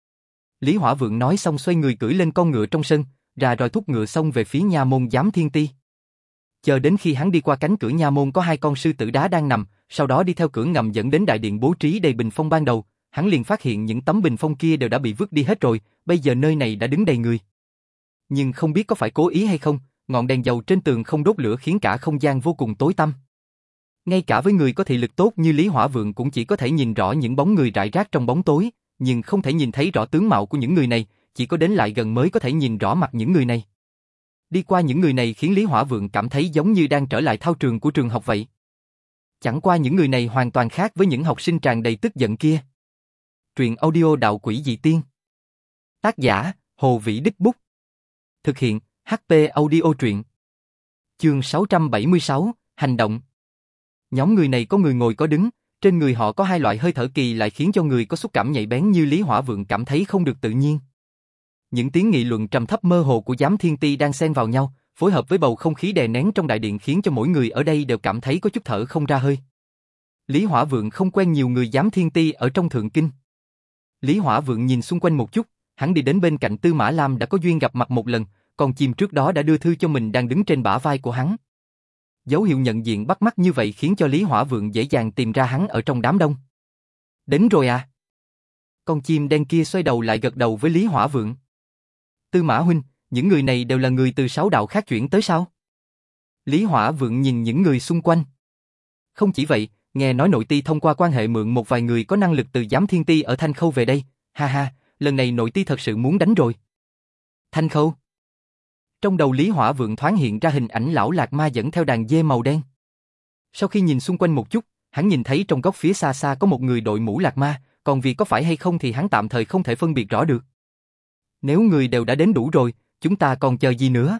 S1: Lý Hỏa Vượng nói xong xoay người cưỡi lên con ngựa trong sân, rà roi thúc ngựa xông về phía nha môn Giám Thiên Ti. Chờ đến khi hắn đi qua cánh cửa nha môn có hai con sư tử đá đang nằm, sau đó đi theo cửa ngầm dẫn đến đại điện bố trí đầy bình phong ban đầu, hắn liền phát hiện những tấm bình phong kia đều đã bị vứt đi hết rồi, bây giờ nơi này đã đứng đầy người. Nhưng không biết có phải cố ý hay không, ngọn đèn dầu trên tường không đốt lửa khiến cả không gian vô cùng tối tăm. Ngay cả với người có thị lực tốt như Lý Hỏa Vượng cũng chỉ có thể nhìn rõ những bóng người rải rác trong bóng tối, nhưng không thể nhìn thấy rõ tướng mạo của những người này, chỉ có đến lại gần mới có thể nhìn rõ mặt những người này. Đi qua những người này khiến Lý Hỏa Vượng cảm thấy giống như đang trở lại thao trường của trường học vậy. Chẳng qua những người này hoàn toàn khác với những học sinh tràn đầy tức giận kia. Truyện audio Đạo Quỷ Dị Tiên. Tác giả, Hồ Vĩ Đích Bút. Thực hiện, hát pê Audio Truyện. Chương sáu trăm bảy mươi sáu, Hành động. Nhóm người này có người ngồi có đứng, trên người họ có hai loại hơi thở kỳ lại khiến cho người có xúc cảm nhạy bén như Lý Hỏa Vượng cảm thấy không được tự nhiên. Những tiếng nghị luận trầm thấp mơ hồ của Giám Thiên Ti đang xen vào nhau, phối hợp với bầu không khí đè nén trong đại điện khiến cho mỗi người ở đây đều cảm thấy có chút thở không ra hơi. Lý Hỏa Vượng không quen nhiều người giám thiên ti ở trong thượng kinh. Lý Hỏa Vượng nhìn xung quanh một chút, hắn đi đến bên cạnh Tư Mã Lam đã có duyên gặp mặt một lần, còn chim trước đó đã đưa thư cho mình đang đứng trên bả vai của hắn. Dấu hiệu nhận diện bắt mắt như vậy khiến cho Lý Hỏa Vượng dễ dàng tìm ra hắn ở trong đám đông. Đến rồi à? Con chim đen kia xoay đầu lại gật đầu với Lý Hỏa Vượng. Tư Mã huynh, những người này đều là người từ sáu đạo khác chuyển tới sao? Lý Hỏa Vượng nhìn những người xung quanh. Không chỉ vậy, nghe nói nội ti thông qua quan hệ mượn một vài người có năng lực từ giám thiên ti ở Thanh Khâu về đây, ha ha, lần này nội ti thật sự muốn đánh rồi. Thanh Khâu. Trong đầu Lý Hỏa Vượng thoáng hiện ra hình ảnh lão lạc ma dẫn theo đàn dê màu đen. Sau khi nhìn xung quanh một chút, hắn nhìn thấy trong góc phía xa xa có một người đội mũ lạc ma, còn vì có phải hay không thì hắn tạm thời không thể phân biệt rõ được. Nếu người đều đã đến đủ rồi, chúng ta còn chờ gì nữa?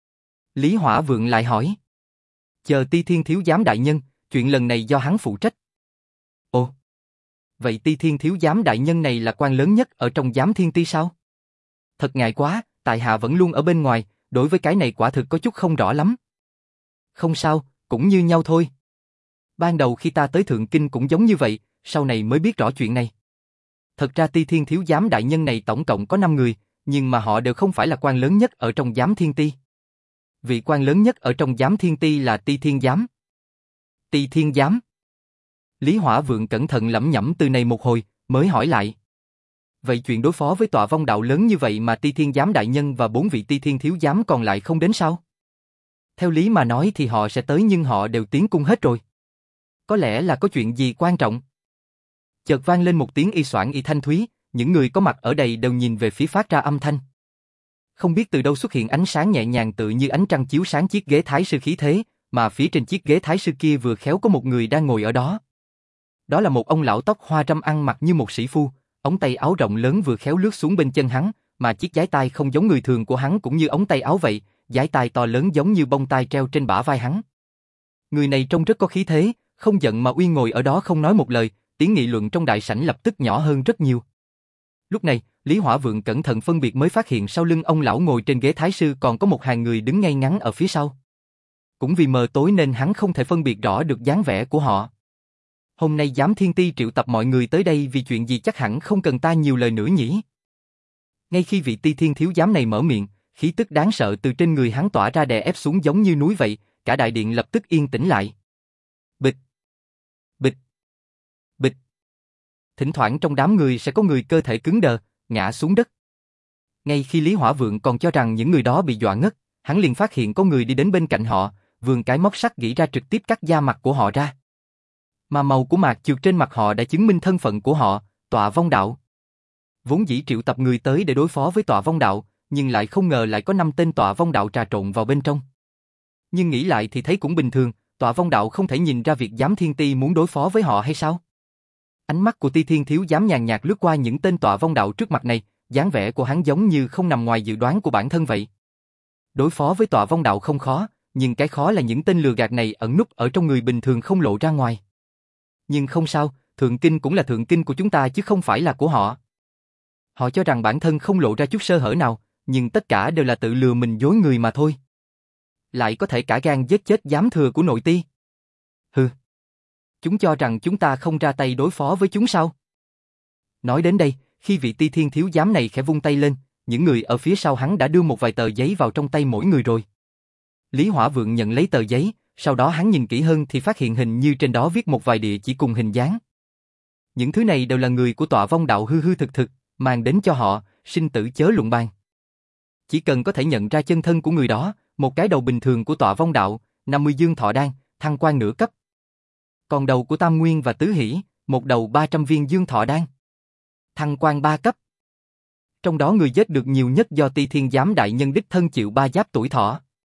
S1: Lý Hỏa Vượng lại hỏi. Chờ Ti Thiên thiếu giám đại nhân, chuyện lần này do hắn phụ trách. Ồ, vậy Ti Thiên thiếu giám đại nhân này là quan lớn nhất ở trong giám thiên ti sao? Thật ngại quá, tại hạ vẫn luôn ở bên ngoài, đối với cái này quả thực có chút không rõ lắm. Không sao, cũng như nhau thôi. Ban đầu khi ta tới Thượng Kinh cũng giống như vậy, sau này mới biết rõ chuyện này. Thật ra Ti Thiên thiếu giám đại nhân này tổng cộng có năm người, nhưng mà họ đều không phải là quan lớn nhất ở trong giám thiên ti. Vị quan lớn nhất ở trong giám thiên ti là Ti Thiên giám. Ti Thiên giám. Lý Hỏa Vượng cẩn thận lẩm nhẩm từ này một hồi, mới hỏi lại. Vậy chuyện đối phó với tọa vong đạo lớn như vậy mà Ti Thiên giám đại nhân và bốn vị Ti Thiên thiếu giám còn lại không đến sao? Theo lý mà nói thì họ sẽ tới nhưng họ đều tiến cung hết rồi. Có lẽ là có chuyện gì quan trọng. Chợt vang lên một tiếng y soạn y thanh thúy, những người có mặt ở đây đều nhìn về phía phát ra âm thanh. Không biết từ đâu xuất hiện ánh sáng nhẹ nhàng tự như ánh trăng chiếu sáng chiếc ghế thái sư khí thế, mà phía trên chiếc ghế thái sư kia vừa khéo có một người đang ngồi ở đó. Đó là một ông lão tóc hoa râm ăn mặc như một sĩ phu, ống tay áo rộng lớn vừa khéo lướt xuống bên chân hắn, mà chiếc giái tai không giống người thường của hắn cũng như ống tay áo vậy, giái tai to lớn giống như bông tai treo trên bả vai hắn. Người này trông rất có khí thế, không giận mà uy ngồi ở đó không nói một lời, tiếng nghị luận trong đại sảnh lập tức nhỏ hơn rất nhiều. Lúc này, Lý Hỏa Vượng cẩn thận phân biệt mới phát hiện sau lưng ông lão ngồi trên ghế thái sư còn có một hàng người đứng ngay ngắn ở phía sau. Cũng vì mờ tối nên hắn không thể phân biệt rõ được dáng vẻ của họ. Hôm nay giám thiên ti triệu tập mọi người tới đây vì chuyện gì chắc hẳn không cần ta nhiều lời nữa nhỉ. Ngay khi vị Ti Thiên thiếu giám này mở miệng, khí tức đáng sợ từ trên người hắn tỏa ra đè ép xuống giống như núi vậy, cả đại điện lập tức yên tĩnh lại. Bịch, bịch, bịch. Thỉnh thoảng trong đám người sẽ có người cơ thể cứng đờ, ngã xuống đất. Ngay khi Lý Hỏa Vượng còn cho rằng những người đó bị dọa ngất, hắn liền phát hiện có người đi đến bên cạnh họ, vươn cái móc sắt gỉ ra trực tiếp cắt da mặt của họ ra. Mà màu của mạc trượt trên mặt họ đã chứng minh thân phận của họ, Tọa Vong Đạo. Vốn dĩ triệu tập người tới để đối phó với Tọa Vong Đạo, nhưng lại không ngờ lại có năm tên Tọa Vong Đạo trà trộn vào bên trong. Nhưng nghĩ lại thì thấy cũng bình thường, Tọa Vong Đạo không thể nhìn ra việc giám thiên ti muốn đối phó với họ hay sao? Ánh mắt của Ti Thiên thiếu giám nhàn nhạt lướt qua những tên Tọa Vong Đạo trước mặt này, dáng vẻ của hắn giống như không nằm ngoài dự đoán của bản thân vậy. Đối phó với Tọa Vong Đạo không khó, nhưng cái khó là những tên lừa gạt này ẩn núp ở trong người bình thường không lộ ra ngoài. Nhưng không sao, Thượng Kinh cũng là Thượng Kinh của chúng ta chứ không phải là của họ. Họ cho rằng bản thân không lộ ra chút sơ hở nào, nhưng tất cả đều là tự lừa mình dối người mà thôi. Lại có thể cả gan giết chết giám thừa của nội ti. Hừ. Chúng cho rằng chúng ta không ra tay đối phó với chúng sao? Nói đến đây, khi vị Ti Thiên thiếu giám này khẽ vung tay lên, những người ở phía sau hắn đã đưa một vài tờ giấy vào trong tay mỗi người rồi. Lý Hỏa Vượng nhận lấy tờ giấy, sau đó hắn nhìn kỹ hơn thì phát hiện hình như trên đó viết một vài địa chỉ cùng hình dáng. Những thứ này đều là người của Tọa Vong Đạo hư hư thực thực, mang đến cho họ, sinh tử chớ luận bàn. Chỉ cần có thể nhận ra chân thân của người đó, một cái đầu bình thường của Tọa Vong Đạo, năm mươi dương thọ đan, thăng quan nửa cấp. Còn đầu của Tam Nguyên và Tứ Hỷ, một đầu ba trăm viên dương thọ đan, thăng quan ba cấp. Trong đó người giết được nhiều nhất do Ti Thiên giám đại nhân đích thân chịu ba giáp tuổi thọ.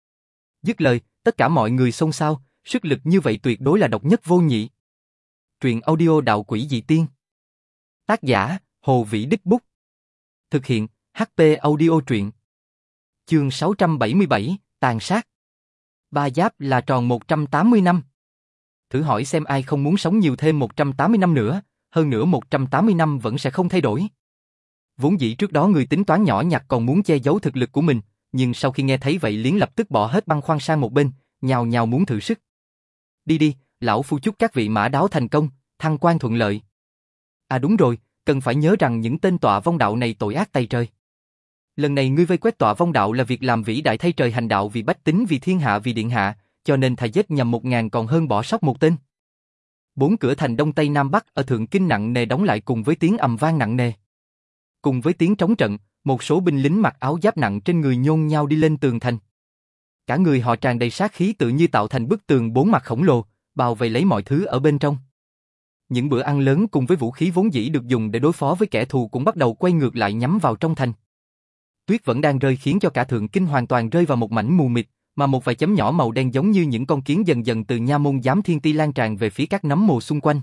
S1: Dứt lời, tất cả mọi người xôn xao, sức lực như vậy tuyệt đối là độc nhất vô nhị. Truyện audio Đạo Quỷ Dị Tiên. Tác giả, Hồ Vĩ Đích Bút. Thực hiện, hát pê Audio truyện. Chương sáu trăm bảy mươi bảy, Tàn sát. Ba giáp là tròn một trăm tám mươi năm. Thử hỏi xem ai không muốn sống nhiều thêm một trăm tám mươi năm nữa, hơn nữa một trăm tám mươi năm vẫn sẽ không thay đổi. Vốn dĩ trước đó người tính toán nhỏ nhặt còn muốn che giấu thực lực của mình, nhưng sau khi nghe thấy vậy liền lập tức bỏ hết băn khoăn sang một bên, nhào nhào muốn thử sức. Đi đi, lão phu chúc các vị mã đáo thành công, thăng quan thuận lợi. À đúng rồi, cần phải nhớ rằng những tên tọa vong đạo này tội ác tày trời. Lần này ngươi vây quét tọa vong đạo là việc làm vĩ đại thay trời hành đạo vì bách tính, vì thiên hạ, vì điện hạ, cho nên thà giết nhầm một ngàn còn hơn bỏ sót một tên. Bốn cửa thành Đông Tây Nam Bắc ở Thượng Kinh nặng nề đóng lại cùng với tiếng ầm vang nặng nề. Cùng với tiếng trống trận, một số binh lính mặc áo giáp nặng trên người nhôn nhao đi lên tường thành. Cả người họ tràn đầy sát khí tự như tạo thành bức tường bốn mặt khổng lồ, bao vây lấy mọi thứ ở bên trong. Những bữa ăn lớn cùng với vũ khí vốn dĩ được dùng để đối phó với kẻ thù cũng bắt đầu quay ngược lại nhắm vào trong thành. Tuyết vẫn đang rơi khiến cho cả Thượng Kinh hoàn toàn rơi vào một mảnh mù mịt, mà một vài chấm nhỏ màu đen giống như những con kiến dần dần từ nha môn Giám Thiên Ti lan tràn về phía các nấm mồ xung quanh.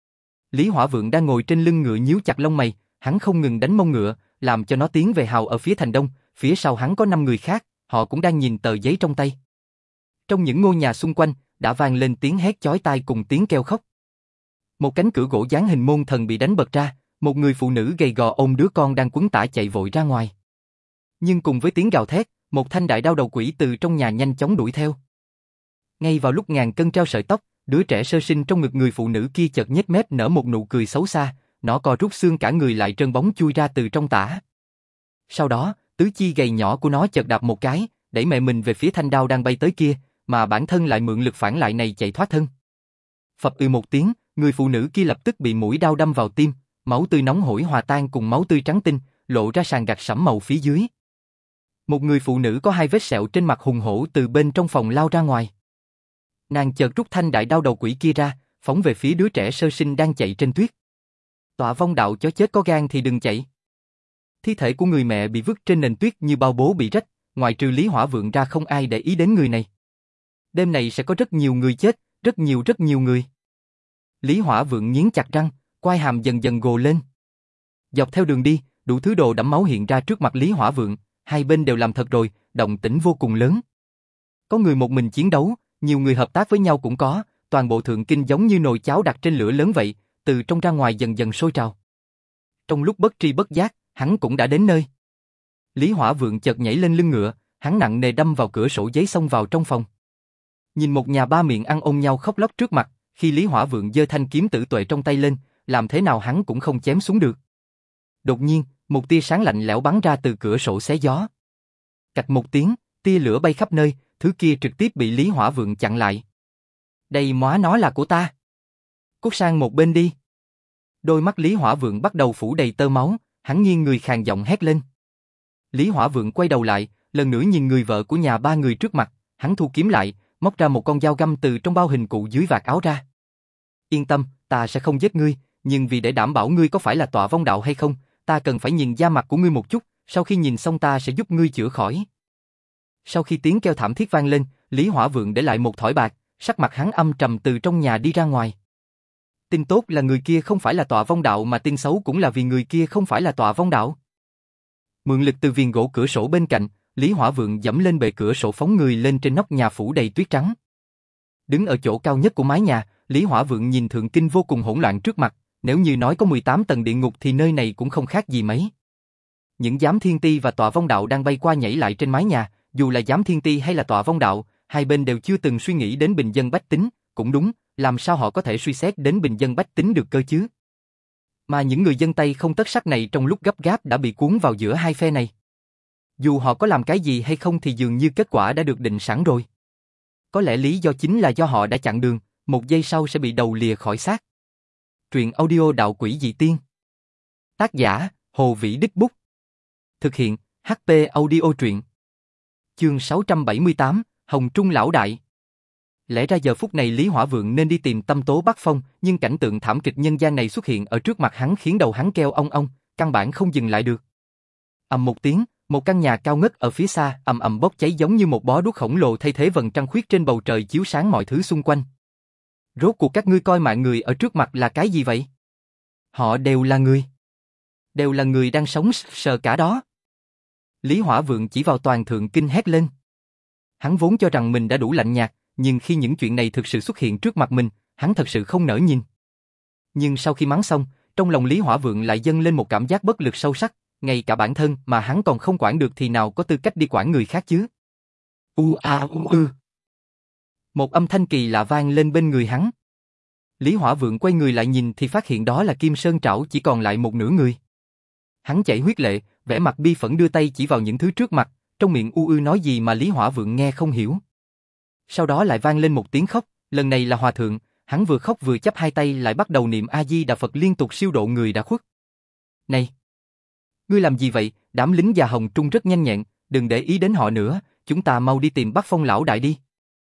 S1: Lý Hỏa Vượng đang ngồi trên lưng ngựa nhíu chặt lông mày, hắn không ngừng đánh mông ngựa, làm cho nó tiến về hào ở phía thành đông, phía sau hắn có năm người khác, họ cũng đang nhìn tờ giấy trong tay. Trong những ngôi nhà xung quanh, đã vang lên tiếng hét chói tai cùng tiếng kêu khóc. Một cánh cửa gỗ dáng hình môn thần bị đánh bật ra, một người phụ nữ gầy gò ôm đứa con đang quấn tã chạy vội ra ngoài. Nhưng cùng với tiếng gào thét, một thanh đại đao đầu quỷ từ trong nhà nhanh chóng đuổi theo. Ngay vào lúc ngàn cân treo sợi tóc, đứa trẻ sơ sinh trong ngực người phụ nữ kia chợt nhếch mép nở một nụ cười xấu xa, nó co rút xương cả người lại trơn bóng chui ra từ trong tã. Sau đó, tứ chi gầy nhỏ của nó chợt đạp một cái, đẩy mẹ mình về phía thanh đao đang bay tới kia, mà bản thân lại mượn lực phản lại này chạy thoát thân. Phập ư một tiếng, người phụ nữ kia lập tức bị mũi đao đâm vào tim, máu tươi nóng hổi hòa tan cùng máu tươi trắng tinh, lộ ra sàn gạch sẫm màu phía dưới. Một người phụ nữ có hai vết sẹo trên mặt hùng hổ từ bên trong phòng lao ra ngoài. Nàng chợt rút thanh đại đao đầu quỷ kia ra, phóng về phía đứa trẻ sơ sinh đang chạy trên tuyết. Tọa vong đạo chó chết có gan thì đừng chạy. Thi thể của người mẹ bị vứt trên nền tuyết như bao bố bị rách, ngoài trừ Lý Hỏa Vượng ra không ai để ý đến người này. Đêm này sẽ có rất nhiều người chết, rất nhiều rất nhiều người. Lý Hỏa Vượng nghiến chặt răng, quai hàm dần dần gồ lên. Dọc theo đường đi, đủ thứ đồ đẫm máu hiện ra trước mặt Lý Hỏa Vượng, hai bên đều làm thật rồi, động tĩnh vô cùng lớn. Có người một mình chiến đấu, nhiều người hợp tác với nhau cũng có, toàn bộ Thượng Kinh giống như nồi cháo đặt trên lửa lớn vậy, từ trong ra ngoài dần dần sôi trào. Trong lúc bất tri bất giác, hắn cũng đã đến nơi. Lý Hỏa Vượng chợt nhảy lên lưng ngựa, hắn nặng nề đâm vào cửa sổ giấy xông vào trong phòng. Nhìn một nhà ba miệng ăn ôm nhau khóc lóc trước mặt, khi Lý Hỏa Vượng giơ thanh kiếm tử tuệ trong tay lên, làm thế nào hắn cũng không chém xuống được. Đột nhiên, một tia sáng lạnh lẽo bắn ra từ cửa sổ xé gió. Cạch một tiếng, tia lửa bay khắp nơi, thứ kia trực tiếp bị Lý Hỏa Vượng chặn lại. Đây móa nó là của ta. Cút sang một bên đi. Đôi mắt Lý Hỏa Vượng bắt đầu phủ đầy tơ máu, hắn nghiêng người khàn giọng hét lên. Lý Hỏa Vượng quay đầu lại, lần nữa nhìn người vợ của nhà ba người trước mặt, hắn thu kiếm lại, móc ra một con dao găm từ trong bao hình cụ dưới vạt áo ra. Yên tâm, ta sẽ không giết ngươi, nhưng vì để đảm bảo ngươi có phải là tọa vong đạo hay không, ta cần phải nhìn da mặt của ngươi một chút, sau khi nhìn xong ta sẽ giúp ngươi chữa khỏi. Sau khi tiếng kêu thảm thiết vang lên, Lý Hỏa Vượng để lại một thỏi bạc, sắc mặt hắn âm trầm từ trong nhà đi ra ngoài. Tin tốt là người kia không phải là tọa vong đạo mà tin xấu cũng là vì người kia không phải là tọa vong đạo. Mượn lực từ viền gỗ cửa sổ bên cạnh, Lý Hỏa Vượng giẫm lên bệ cửa sổ phóng người lên trên nóc nhà phủ đầy tuyết trắng. Đứng ở chỗ cao nhất của mái nhà, Lý Hỏa Vượng nhìn Thượng Kinh vô cùng hỗn loạn trước mặt, nếu như nói có mười tám tầng địa ngục thì nơi này cũng không khác gì mấy. Những Giám Thiên Ti và tọa vong đạo đang bay qua nhảy lại trên mái nhà, dù là Giám Thiên Ti hay là tọa vong đạo, hai bên đều chưa từng suy nghĩ đến bình dân bách tính, cũng đúng, làm sao họ có thể suy xét đến bình dân bách tính được cơ chứ? Mà những người dân Tây không tất sắc này trong lúc gấp gáp đã bị cuốn vào giữa hai phe này. Dù họ có làm cái gì hay không thì dường như kết quả đã được định sẵn rồi. Có lẽ lý do chính là do họ đã chặn đường, một giây sau sẽ bị đầu lìa khỏi xác. Truyện audio Đạo Quỷ Dị Tiên. Tác giả, Hồ Vĩ Đích Bút. Thực hiện, hát pê Audio Truyện. Chương sáu trăm bảy mươi tám, Hồng Trung Lão Đại. Lẽ ra giờ phút này Lý Hỏa Vượng nên đi tìm Tâm Tố Bắc Phong, nhưng cảnh tượng thảm kịch nhân gian này xuất hiện ở trước mặt hắn khiến đầu hắn kêu ong ong, căn bản không dừng lại được. Ầm một tiếng, một căn nhà cao ngất ở phía xa ầm ầm bốc cháy giống như một bó đuốc khổng lồ thay thế vầng trăng khuyết trên bầu trời chiếu sáng mọi thứ xung quanh. Rốt cuộc các ngươi coi mạng người ở trước mặt là cái gì vậy? Họ đều là người. Đều là người đang sống sờ cả đó. Lý Hỏa Vượng chỉ vào toàn Thượng Kinh hét lên. Hắn vốn cho rằng mình đã đủ lạnh nhạt, nhưng khi những chuyện này thực sự xuất hiện trước mặt mình, hắn thật sự không nỡ nhìn. Nhưng sau khi mắng xong, trong lòng Lý Hỏa Vượng lại dâng lên một cảm giác bất lực sâu sắc, ngay cả bản thân mà hắn còn không quản được thì nào có tư cách đi quản người khác chứ. U a u ư. Một âm thanh kỳ lạ vang lên bên người hắn. Lý Hỏa Vượng quay người lại nhìn thì phát hiện đó là Kim Sơn Trảo chỉ còn lại một nửa người. Hắn chảy huyết lệ, vẻ mặt bi phẫn đưa tay chỉ vào những thứ trước mặt, trong miệng u ư nói gì mà Lý Hỏa Vượng nghe không hiểu. Sau đó lại vang lên một tiếng khóc, lần này là hòa thượng, hắn vừa khóc vừa chắp hai tay lại bắt đầu niệm A Di Đà Phật liên tục siêu độ người đã khuất. Này! Ngươi làm gì vậy? Đám lính già Hồng Trung rất nhanh nhẹn, đừng để ý đến họ nữa, chúng ta mau đi tìm Bắc Phong lão đại đi.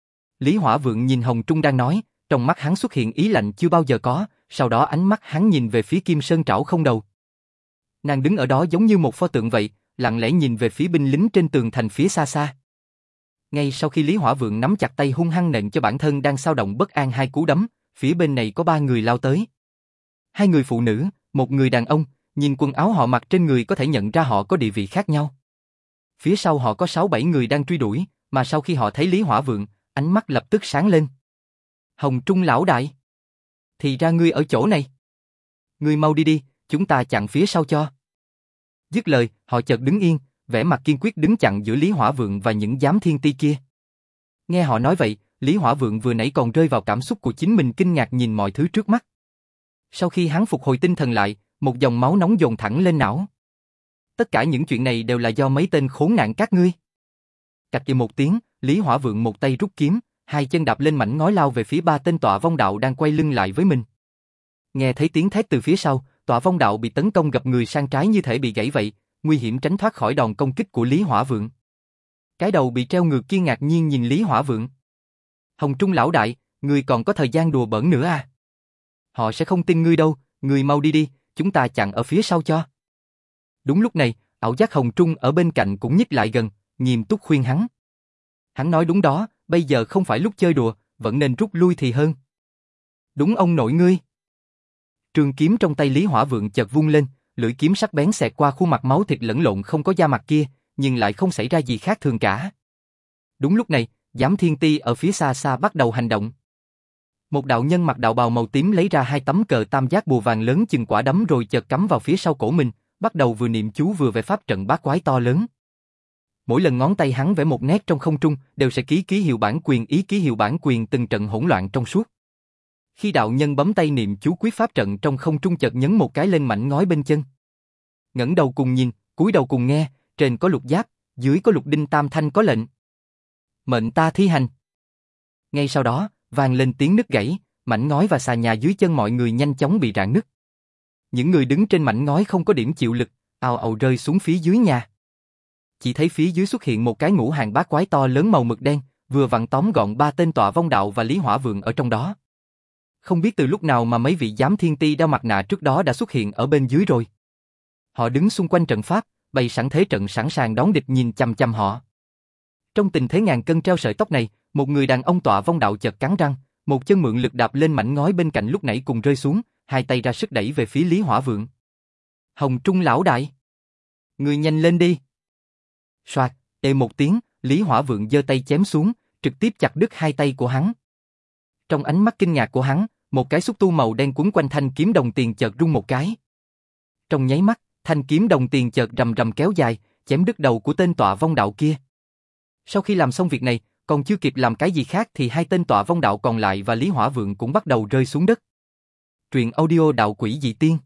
S1: Lý Hỏa Vượng nhìn Hồng Trung đang nói, trong mắt hắn xuất hiện ý lạnh chưa bao giờ có, sau đó ánh mắt hắn nhìn về phía Kim Sơn Trảo không đầu. Nàng đứng ở đó giống như một pho tượng vậy, lặng lẽ nhìn về phía binh lính trên tường thành phía xa xa. Ngay sau khi Lý Hỏa Vượng nắm chặt tay hung hăng nện cho bản thân đang xao động bất an hai cú đấm, phía bên này có ba người lao tới. Hai người phụ nữ, một người đàn ông, nhìn quần áo họ mặc trên người có thể nhận ra họ có địa vị khác nhau. Phía sau họ có sáu bảy người đang truy đuổi, mà sau khi họ thấy Lý Hỏa Vượng, ánh mắt lập tức sáng lên. Hồng Trung lão đại. Thì ra ngươi ở chỗ này. Ngươi mau đi đi, chúng ta chặn phía sau cho. Dứt lời, họ chợt đứng yên, vẻ mặt kiên quyết đứng chặn giữa Lý Hỏa Vượng và những giám thiên ti kia. Nghe họ nói vậy, Lý Hỏa Vượng vừa nãy còn rơi vào cảm xúc của chính mình kinh ngạc nhìn mọi thứ trước mắt. Sau khi hắn phục hồi tinh thần lại, một dòng máu nóng dồn thẳng lên não. Tất cả những chuyện này đều là do mấy tên khốn nạn các ngươi. Cạch kìa một tiếng, Lý Hỏa Vượng một tay rút kiếm, hai chân đạp lên mảnh ngói lao về phía ba tên tọa vong đạo đang quay lưng lại với mình. Nghe thấy tiếng thét từ phía sau, tọa vong đạo bị tấn công gập người sang trái như thể bị gãy vậy, nguy hiểm tránh thoát khỏi đòn công kích của Lý Hỏa Vượng. Cái đầu bị treo ngược kia ngạc nhiên nhìn Lý Hỏa Vượng. Hồng Trung lão đại, ngươi còn có thời gian đùa bỡn nữa à? Họ sẽ không tin ngươi đâu, ngươi mau đi đi, chúng ta chặn ở phía sau cho. Đúng lúc này, ảo giác Hồng Trung ở bên cạnh cũng nhích lại gần, nghiêm túc khuyên hắn. Hắn nói đúng đó, bây giờ không phải lúc chơi đùa, vẫn nên rút lui thì hơn. Đúng ông nội ngươi. Trường kiếm trong tay Lý Hỏa Vượng chợt vung lên, lưỡi kiếm sắc bén xẹt qua khuôn mặt máu thịt lẫn lộn không có da mặt kia, nhưng lại không xảy ra gì khác thường cả. Đúng lúc này, giám thiên ti ở phía xa xa bắt đầu hành động. Một đạo nhân mặc đạo bào màu tím lấy ra hai tấm cờ tam giác bùa vàng lớn chừng quả đấm rồi chợt cắm vào phía sau cổ mình, bắt đầu vừa niệm chú vừa vẽ pháp trận bát quái to lớn. Mỗi lần ngón tay hắn vẽ một nét trong không trung, đều sẽ ký ký hiệu bản quyền ý ký hiệu bản quyền từng trận hỗn loạn trong suốt. Khi đạo nhân bấm tay niệm chú quyết pháp trận trong không trung chợt nhấn một cái lên mảnh ngói bên chân. Ngẩng đầu cùng nhìn, cúi đầu cùng nghe, trên có lục giáp, dưới có lục đinh tam thanh có lệnh. Mệnh ta thi hành. Ngay sau đó, vang lên tiếng nứt gãy, mảnh ngói và xà nhà dưới chân mọi người nhanh chóng bị rạn nứt. Những người đứng trên mảnh ngói không có điểm chịu lực, ào ào rơi xuống phía dưới nhà. Chỉ thấy phía dưới xuất hiện một cái ngũ hàng bát quái to lớn màu mực đen, vừa vặn tóm gọn ba tên tọa vong đạo và Lý Hỏa Vượng ở trong đó. Không biết từ lúc nào mà mấy vị giám thiên ti đeo mặt nạ trước đó đã xuất hiện ở bên dưới rồi. Họ đứng xung quanh trận pháp, bày sẵn thế trận sẵn sàng đón địch nhìn chằm chằm họ. Trong tình thế ngàn cân treo sợi tóc này, một người đàn ông tọa vong đạo chợt cắn răng, một chân mượn lực đạp lên mảnh ngói bên cạnh lúc nãy cùng rơi xuống, hai tay ra sức đẩy về phía Lý Hỏa Vượng. Hồng Trung lão đại, người nhanh lên đi. Soạt, ê một tiếng, Lý Hỏa Vượng giơ tay chém xuống, trực tiếp chặt đứt hai tay của hắn. Trong ánh mắt kinh ngạc của hắn, một cái xúc tu màu đen quấn quanh thanh kiếm đồng tiền chợt rung một cái. Trong nháy mắt, thanh kiếm đồng tiền chợt rầm rầm kéo dài, chém đứt đầu của tên tọa vong đạo kia. Sau khi làm xong việc này, còn chưa kịp làm cái gì khác thì hai tên tọa vong đạo còn lại và Lý Hỏa Vượng cũng bắt đầu rơi xuống đất. Truyện audio Đạo Quỷ Dị Tiên.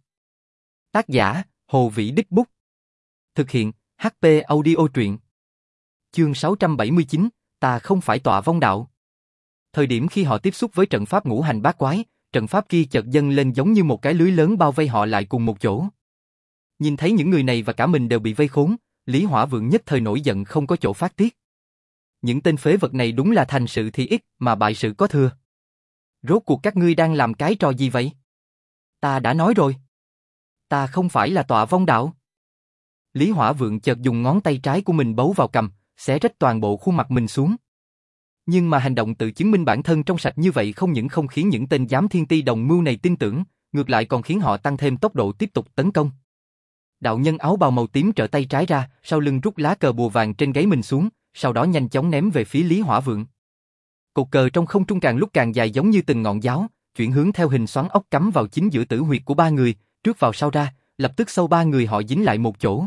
S1: Tác giả, Hồ Vĩ Đích Bút. Thực hiện, hát pê Audio Truyện. Chương sáu trăm bảy mươi chín, ta không phải tọa vong đạo. Thời điểm khi họ tiếp xúc với trận pháp ngũ hành bát quái, trận pháp kia chợt dâng lên giống như một cái lưới lớn bao vây họ lại cùng một chỗ. Nhìn thấy những người này và cả mình đều bị vây khốn, Lý Hỏa Vượng nhất thời nổi giận không có chỗ phát tiết. Những tên phế vật này đúng là thành sự thì ít mà bại sự có thừa. Rốt cuộc các ngươi đang làm cái trò gì vậy? Ta đã nói rồi. Ta không phải là tọa vong đạo. Lý Hỏa Vượng chợt dùng ngón tay trái của mình bấu vào cằm, xé rách toàn bộ khuôn mặt mình xuống. Nhưng mà hành động tự chứng minh bản thân trong sạch như vậy không những không khiến những tên giám thiên ti đồng mưu này tin tưởng, ngược lại còn khiến họ tăng thêm tốc độ tiếp tục tấn công. Đạo nhân áo bào màu tím trở tay trái ra, sau lưng rút lá cờ bùa vàng trên gáy mình xuống, sau đó nhanh chóng ném về phía Lý Hỏa Vượng. Cột cờ trong không trung càng lúc càng dài giống như từng ngọn giáo, chuyển hướng theo hình xoắn ốc cắm vào chính giữa tử huyệt của ba người, trước vào sau ra, lập tức sau ba người họ dính lại một chỗ.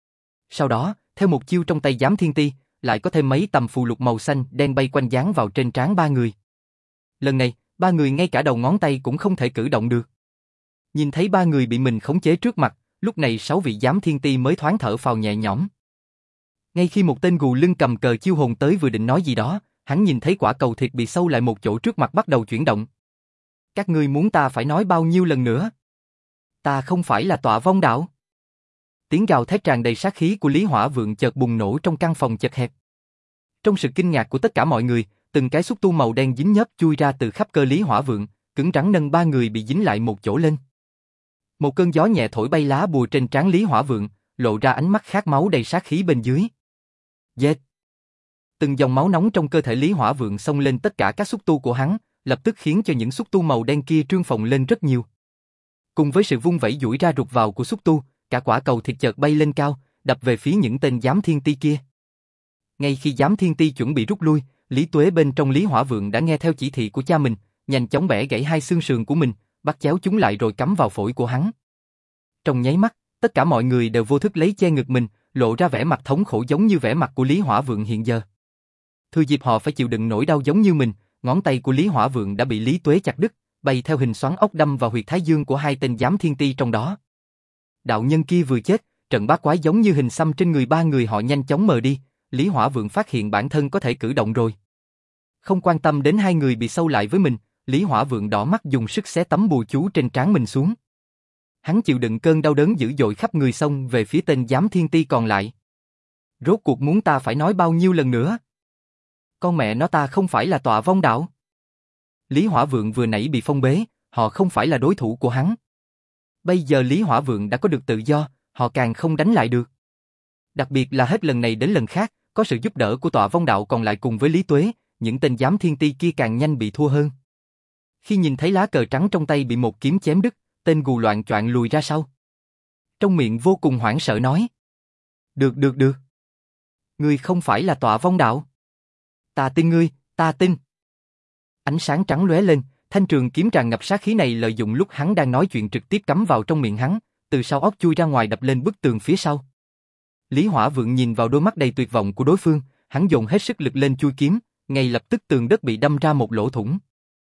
S1: Sau đó, theo một chiêu trong tay giám thiên ti, lại có thêm mấy tầm phù lục màu xanh đen bay quanh dán vào trên trán ba người. Lần này, ba người ngay cả đầu ngón tay cũng không thể cử động được. Nhìn thấy ba người bị mình khống chế trước mặt, lúc này sáu vị giám thiên ti mới thoáng thở phào nhẹ nhõm. Ngay khi một tên gù lưng cầm cờ chiêu hồn tới vừa định nói gì đó, hắn nhìn thấy quả cầu thịt bị sâu lại một chỗ trước mặt bắt đầu chuyển động. Các ngươi muốn ta phải nói bao nhiêu lần nữa? Ta không phải là Tọa Vong Đạo. Tiếng gào thét tràn đầy sát khí của Lý Hỏa Vượng chợt bùng nổ trong căn phòng chật hẹp. Trong sự kinh ngạc của tất cả mọi người, từng cái xúc tu màu đen dính nhớp chui ra từ khắp cơ Lý Hỏa Vượng, cứng rắn nâng ba người bị dính lại một chỗ lên. Một cơn gió nhẹ thổi bay lá bùa trên trán Lý Hỏa Vượng, lộ ra ánh mắt khát máu đầy sát khí bên dưới. Dệt! Từng dòng máu nóng trong cơ thể Lý Hỏa Vượng xông lên tất cả các xúc tu của hắn, lập tức khiến cho những xúc tu màu đen kia trương phồng lên rất nhiều. Cùng với sự vung vẩy duỗi ra rụt vào của xúc tu, cả quả cầu thịt chợt bay lên cao, đập về phía những tên giám thiên ti kia. Ngay khi giám thiên ti chuẩn bị rút lui, Lý Tuế bên trong Lý Hỏa Vượng đã nghe theo chỉ thị của cha mình, nhanh chóng bẻ gãy hai xương sườn của mình, bắt chéo chúng lại rồi cắm vào phổi của hắn. Trong nháy mắt, tất cả mọi người đều vô thức lấy che ngực mình, lộ ra vẻ mặt thống khổ giống như vẻ mặt của Lý Hỏa Vượng hiện giờ. Thừa dịp họ phải chịu đựng nỗi đau giống như mình, ngón tay của Lý Hỏa Vượng đã bị Lý Tuế chặt đứt, bay theo hình xoắn ốc đâm vào huyệt thái dương của hai tên giám thiên ti trong đó. Đạo nhân kia vừa chết, trận bát quái giống như hình xăm trên người ba người họ nhanh chóng mờ đi, Lý Hỏa Vượng phát hiện bản thân có thể cử động rồi. Không quan tâm đến hai người bị sâu lại với mình, Lý Hỏa Vượng đỏ mắt dùng sức xé tấm bùa chú trên trán mình xuống. Hắn chịu đựng cơn đau đớn dữ dội khắp người xông về phía tên giám thiên ti còn lại. Rốt cuộc muốn ta phải nói bao nhiêu lần nữa? Con mẹ nó, ta không phải là Tọa Vong Đạo. Lý Hỏa Vượng vừa nãy bị phong bế, họ không phải là đối thủ của hắn. Bây giờ Lý Hỏa Vượng đã có được tự do, họ càng không đánh lại được. Đặc biệt là hết lần này đến lần khác, có sự giúp đỡ của Tọa Vong Đạo còn lại cùng với Lý Tuế, những tên giám thiên ti kia càng nhanh bị thua hơn. Khi nhìn thấy lá cờ trắng trong tay bị một kiếm chém đứt, tên gù loạn choạng lùi ra sau. Trong miệng vô cùng hoảng sợ nói: Được được được. Ngươi không phải là Tọa Vong Đạo. Ta tin ngươi, ta tin. Ánh sáng trắng lóe lên, thanh trường kiếm tràn ngập sát khí này lợi dụng lúc hắn đang nói chuyện trực tiếp cắm vào trong miệng hắn, từ sau óc chui ra ngoài đập lên bức tường phía sau. Lý Hỏa Vượng nhìn vào đôi mắt đầy tuyệt vọng của đối phương, hắn dồn hết sức lực lên chui kiếm, ngay lập tức tường đất bị đâm ra một lỗ thủng.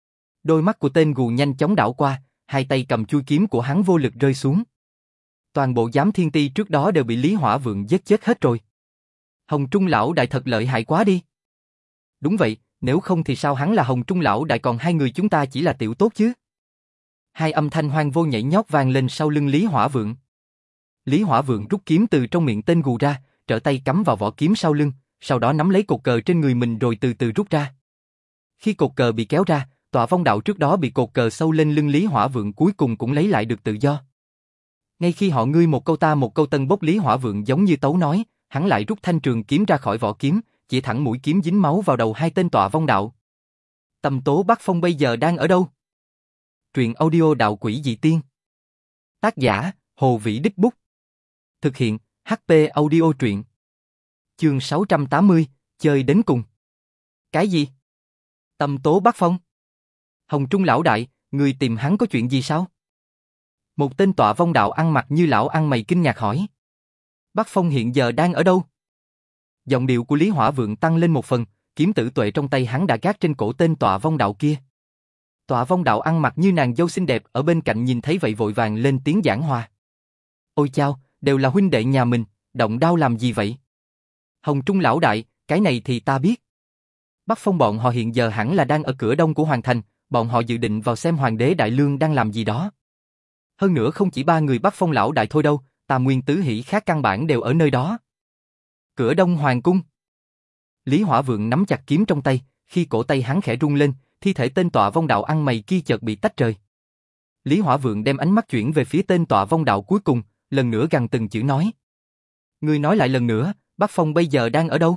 S1: Đôi mắt của tên gù nhanh chóng đảo qua, hai tay cầm chui kiếm của hắn vô lực rơi xuống. Toàn bộ giám thiên ti trước đó đều bị Lý Hỏa Vượng giết chết hết rồi. Hồng Trung lão đại thật lợi hại quá đi. Đúng vậy, nếu không thì sao hắn là Hồng Trung lão đại còn hai người chúng ta chỉ là tiểu tốt chứ? Hai âm thanh hoang vô nhảy nhót vang lên sau lưng Lý Hỏa Vượng. Lý Hỏa Vượng rút kiếm từ trong miệng tên gù ra, trở tay cắm vào vỏ kiếm sau lưng, sau đó nắm lấy cột cờ trên người mình rồi từ từ rút ra. Khi cột cờ bị kéo ra, Tọa Vong Đạo trước đó bị cột cờ sâu lên lưng Lý Hỏa Vượng cuối cùng cũng lấy lại được tự do. Ngay khi họ ngươi một câu ta một câu tân bốc, Lý Hỏa Vượng giống như tấu nói, hắn lại rút thanh trường kiếm ra khỏi vỏ kiếm, chỉ thẳng mũi kiếm dính máu vào đầu hai tên Tọa Vong Đạo. Tâm Tố Bắc Phong bây giờ đang ở đâu? Truyện audio Đạo Quỷ Dị Tiên. Tác giả: Hồ Vĩ Đích Bút. Thực hiện: hát pê Audio Truyện. Chương sáu trăm tám mươi, chơi đến cùng. Cái gì? Tâm Tố Bắc Phong? Hồng Trung lão đại, người tìm hắn có chuyện gì sao? Một tên Tọa Vong Đạo ăn mặc như lão ăn mày kinh ngạc hỏi. Bắc Phong hiện giờ đang ở đâu? Giọng điệu của Lý Hỏa Vượng tăng lên một phần, kiếm tử tuệ trong tay hắn đã gác trên cổ tên Tọa Vong Đạo kia. Tọa Vong Đạo ăn mặc như nàng dâu xinh đẹp ở bên cạnh nhìn thấy vậy vội vàng lên tiếng giảng hòa. Ôi chao, đều là huynh đệ nhà mình, động đao làm gì vậy? Hồng Trung lão đại, cái này thì ta biết. Bắc Phong bọn họ hiện giờ hẳn là đang ở cửa đông của Hoàng Thành, bọn họ dự định vào xem Hoàng đế Đại Lương đang làm gì đó. Hơn nữa không chỉ ba người Bắc Phong lão đại thôi đâu, Tam Nguyên Tứ Hỷ khác căn bản đều ở nơi đó. Cửa đông Hoàng cung. Lý Hỏa Vượng nắm chặt kiếm trong tay, khi cổ tay hắn khẽ rung lên, thi thể tên Tọa Vong Đạo ăn mày kia chợt bị tách rời. Lý Hỏa Vượng đem ánh mắt chuyển về phía tên Tọa Vong Đạo cuối cùng, lần nữa gằn từng chữ nói. Ngươi nói lại lần nữa, Bắc Phong bây giờ đang ở đâu?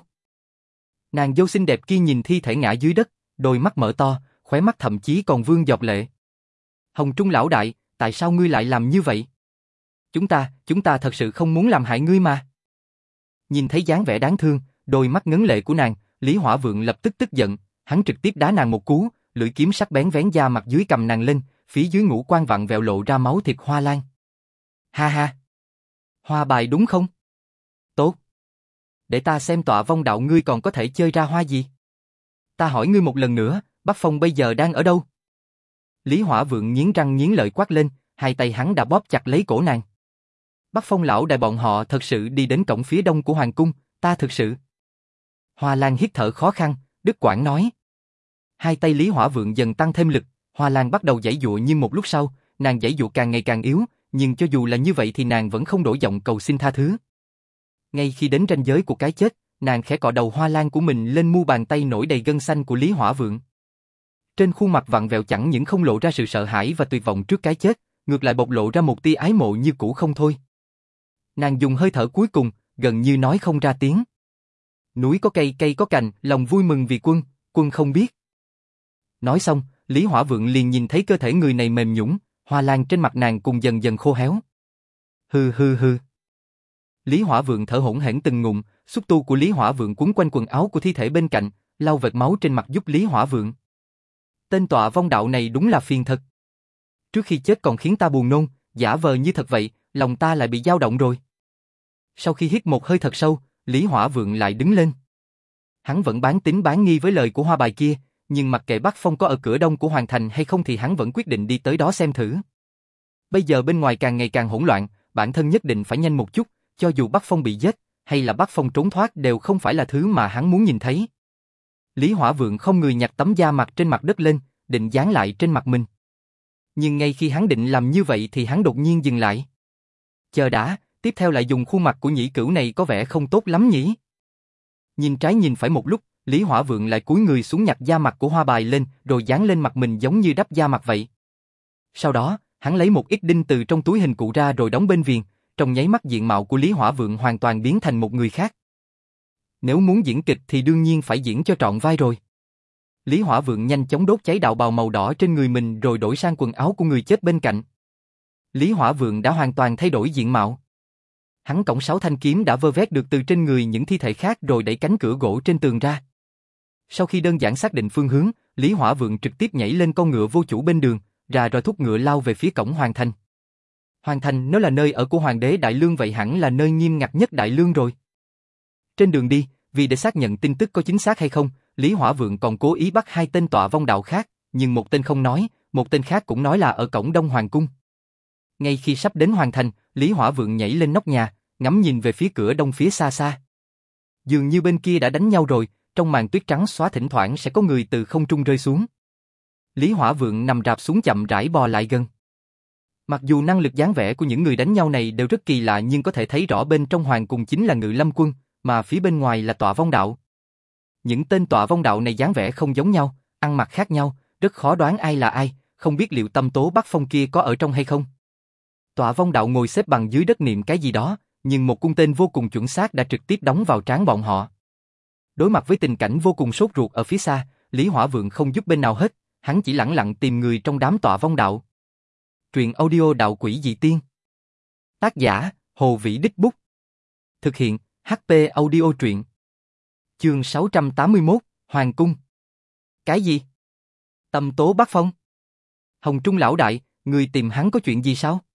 S1: Nàng dâu xinh đẹp kia nhìn thi thể ngã dưới đất, đôi mắt mở to, khóe mắt thậm chí còn vương giọt lệ. Hồng Trung lão đại, tại sao ngươi lại làm như vậy? Chúng ta, chúng ta thật sự không muốn làm hại ngươi mà. Nhìn thấy dáng vẻ đáng thương, đôi mắt ngấn lệ của nàng, Lý Hỏa Vượng lập tức tức giận, hắn trực tiếp đá nàng một cú, lưỡi kiếm sắc bén vén da mặt dưới cầm nàng lên, phía dưới ngũ quan vặn vẹo lộ ra máu thịt hoa lan. Ha ha. Hoa bài đúng không? Tốt. Để ta xem Tọa Vong Đạo ngươi còn có thể chơi ra hoa gì. Ta hỏi ngươi một lần nữa, Bắc Phong bây giờ đang ở đâu? Lý Hỏa Vượng nghiến răng nghiến lợi quát lên, hai tay hắn đã bóp chặt lấy cổ nàng. Bắc Phong lão đại bọn họ thật sự đi đến cổng phía đông của hoàng cung, ta thực sự. Hoa Lan hít thở khó khăn, đứt quãng nói. Hai tay Lý Hỏa Vượng dần tăng thêm lực, Hoa Lan bắt đầu giãy giụa nhưng một lúc sau, nàng giãy giụa càng ngày càng yếu, nhưng cho dù là như vậy thì nàng vẫn không đổi giọng cầu xin tha thứ. Ngay khi đến ranh giới của cái chết, nàng khẽ cọ đầu Hoa Lan của mình lên mu bàn tay nổi đầy gân xanh của Lý Hỏa Vượng. Trên khuôn mặt vặn vẹo chẳng những không lộ ra sự sợ hãi và tuyệt vọng trước cái chết, ngược lại bộc lộ ra một tia ái mộ như cũ không thôi. Nàng dùng hơi thở cuối cùng, gần như nói không ra tiếng. Núi có cây, cây có cành, lòng vui mừng vì quân, quân không biết. Nói xong, Lý Hỏa Vượng liền nhìn thấy cơ thể người này mềm nhũn, hoa lan trên mặt nàng cùng dần dần khô héo. Hừ hừ hừ. Lý Hỏa Vượng thở hổn hển từng ngụm, xúc tu của Lý Hỏa Vượng quấn quanh quần áo của thi thể bên cạnh, lau vệt máu trên mặt giúp Lý Hỏa Vượng. Tên tọa vong đạo này đúng là phiền thật. Trước khi chết còn khiến ta buồn nôn, giả vờ như thật vậy, lòng ta lại bị dao động rồi. Sau khi hít một hơi thật sâu, Lý Hỏa Vượng lại đứng lên. Hắn vẫn bán tín bán nghi với lời của hoa bài kia, nhưng mặc kệ Bắc Phong có ở cửa đông của Hoàng Thành hay không thì hắn vẫn quyết định đi tới đó xem thử. Bây giờ bên ngoài càng ngày càng hỗn loạn, bản thân nhất định phải nhanh một chút, cho dù Bắc Phong bị giết, hay là Bắc Phong trốn thoát đều không phải là thứ mà hắn muốn nhìn thấy. Lý Hỏa Vượng không người nhặt tấm da mặt trên mặt đất lên, định dán lại trên mặt mình. Nhưng ngay khi hắn định làm như vậy thì hắn đột nhiên dừng lại. Chờ đã, tiếp theo lại dùng khuôn mặt của nhĩ cửu này có vẻ không tốt lắm nhỉ. Nhìn trái nhìn phải một lúc, Lý Hỏa Vượng lại cúi người xuống nhặt da mặt của hoa bài lên rồi dán lên mặt mình giống như đắp da mặt vậy. Sau đó, hắn lấy một ít đinh từ trong túi hình cụ ra rồi đóng bên viền, trong nháy mắt diện mạo của Lý Hỏa Vượng hoàn toàn biến thành một người khác. Nếu muốn diễn kịch thì đương nhiên phải diễn cho trọn vai rồi. Lý Hỏa Vượng nhanh chóng đốt cháy đạo bào màu đỏ trên người mình rồi đổi sang quần áo của người chết bên cạnh. Lý Hỏa Vượng đã hoàn toàn thay đổi diện mạo. Hắn cõng sáu thanh kiếm đã vơ vét được từ trên người những thi thể khác rồi đẩy cánh cửa gỗ trên tường ra. Sau khi đơn giản xác định phương hướng, Lý Hỏa Vượng trực tiếp nhảy lên con ngựa vô chủ bên đường, ra rồi thúc ngựa lao về phía cổng Hoàng Thành. Hoàng Thành nếu là nơi ở của Hoàng đế Đại Lương vậy hẳn là nơi nghiêm ngặt nhất Đại Lương rồi. Trên đường đi, vì để xác nhận tin tức có chính xác hay không, Lý Hỏa Vượng còn cố ý bắt hai tên tọa vong đạo khác, nhưng một tên không nói, một tên khác cũng nói là ở cổng Đông Hoàng Cung. Ngay khi sắp đến Hoàng Thành, Lý Hỏa Vượng nhảy lên nóc nhà, ngắm nhìn về phía cửa đông phía xa xa. Dường như bên kia đã đánh nhau rồi, trong màn tuyết trắng xóa thỉnh thoảng sẽ có người từ không trung rơi xuống. Lý Hỏa Vượng nằm rạp xuống chậm rãi bò lại gần. Mặc dù năng lực dáng vẻ của những người đánh nhau này đều rất kỳ lạ nhưng có thể thấy rõ bên trong hoàng cung chính là Ngự Lâm quân, mà phía bên ngoài là tọa vong đạo. Những tên tọa vong đạo này dáng vẻ không giống nhau, ăn mặc khác nhau, rất khó đoán ai là ai, không biết liệu tâm tố Bắc Phong kia có ở trong hay không. Tọa vong đạo ngồi xếp bằng dưới đất niệm cái gì đó, nhưng một cung tên vô cùng chuẩn xác đã trực tiếp đóng vào trán bọn họ. Đối mặt với tình cảnh vô cùng sốt ruột ở phía xa, Lý Hỏa Vượng không giúp bên nào hết, hắn chỉ lẳng lặng tìm người trong đám tọa vong đạo. Truyện audio Đạo Quỷ Dị Tiên. Tác giả, Hồ Vĩ Đích Bút. Thực hiện, hát pê Audio Truyện. Chương sáu trăm tám mươi mốt, Hoàng Cung. Cái gì? Tâm tố Bắc Phong? Hồng Trung lão đại, người tìm hắn có chuyện gì sao?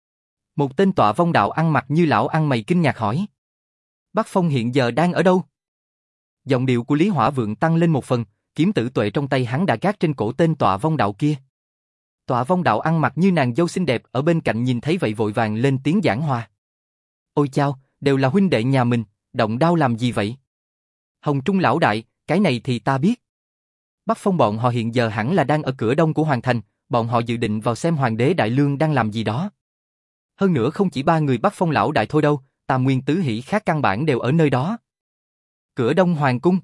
S1: Một tên tọa vong đạo ăn mặc như lão ăn mày kinh ngạc hỏi. Bắc Phong hiện giờ đang ở đâu? Giọng điệu của Lý Hỏa Vượng tăng lên một phần, kiếm tử tuệ trong tay hắn đã gác trên cổ tên tọa vong đạo kia. Tọa vong đạo ăn mặc như nàng dâu xinh đẹp ở bên cạnh nhìn thấy vậy vội vàng lên tiếng giảng hòa. Ôi chao, đều là huynh đệ nhà mình, động đao làm gì vậy? Hồng Trung lão đại, cái này thì ta biết. Bắc Phong bọn họ hiện giờ hẳn là đang ở cửa đông của Hoàng Thành, bọn họ dự định vào xem Hoàng đế Đại Lương đang làm gì đó. Hơn nữa không chỉ ba người Bắc Phong lão đại thôi đâu, Tam Nguyên Tứ Hỷ khác căn bản đều ở nơi đó. Cửa đông Hoàng cung.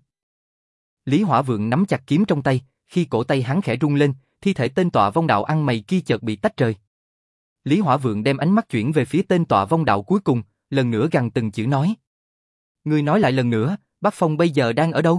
S1: Lý Hỏa Vượng nắm chặt kiếm trong tay, khi cổ tay hắn khẽ rung lên, thi thể tên tọa vong đạo ăn mày kia chợt bị tách rời. Lý Hỏa Vượng đem ánh mắt chuyển về phía tên tọa vong đạo cuối cùng, lần nữa gằn từng chữ nói. Ngươi nói lại lần nữa, Bắc Phong bây giờ đang ở đâu?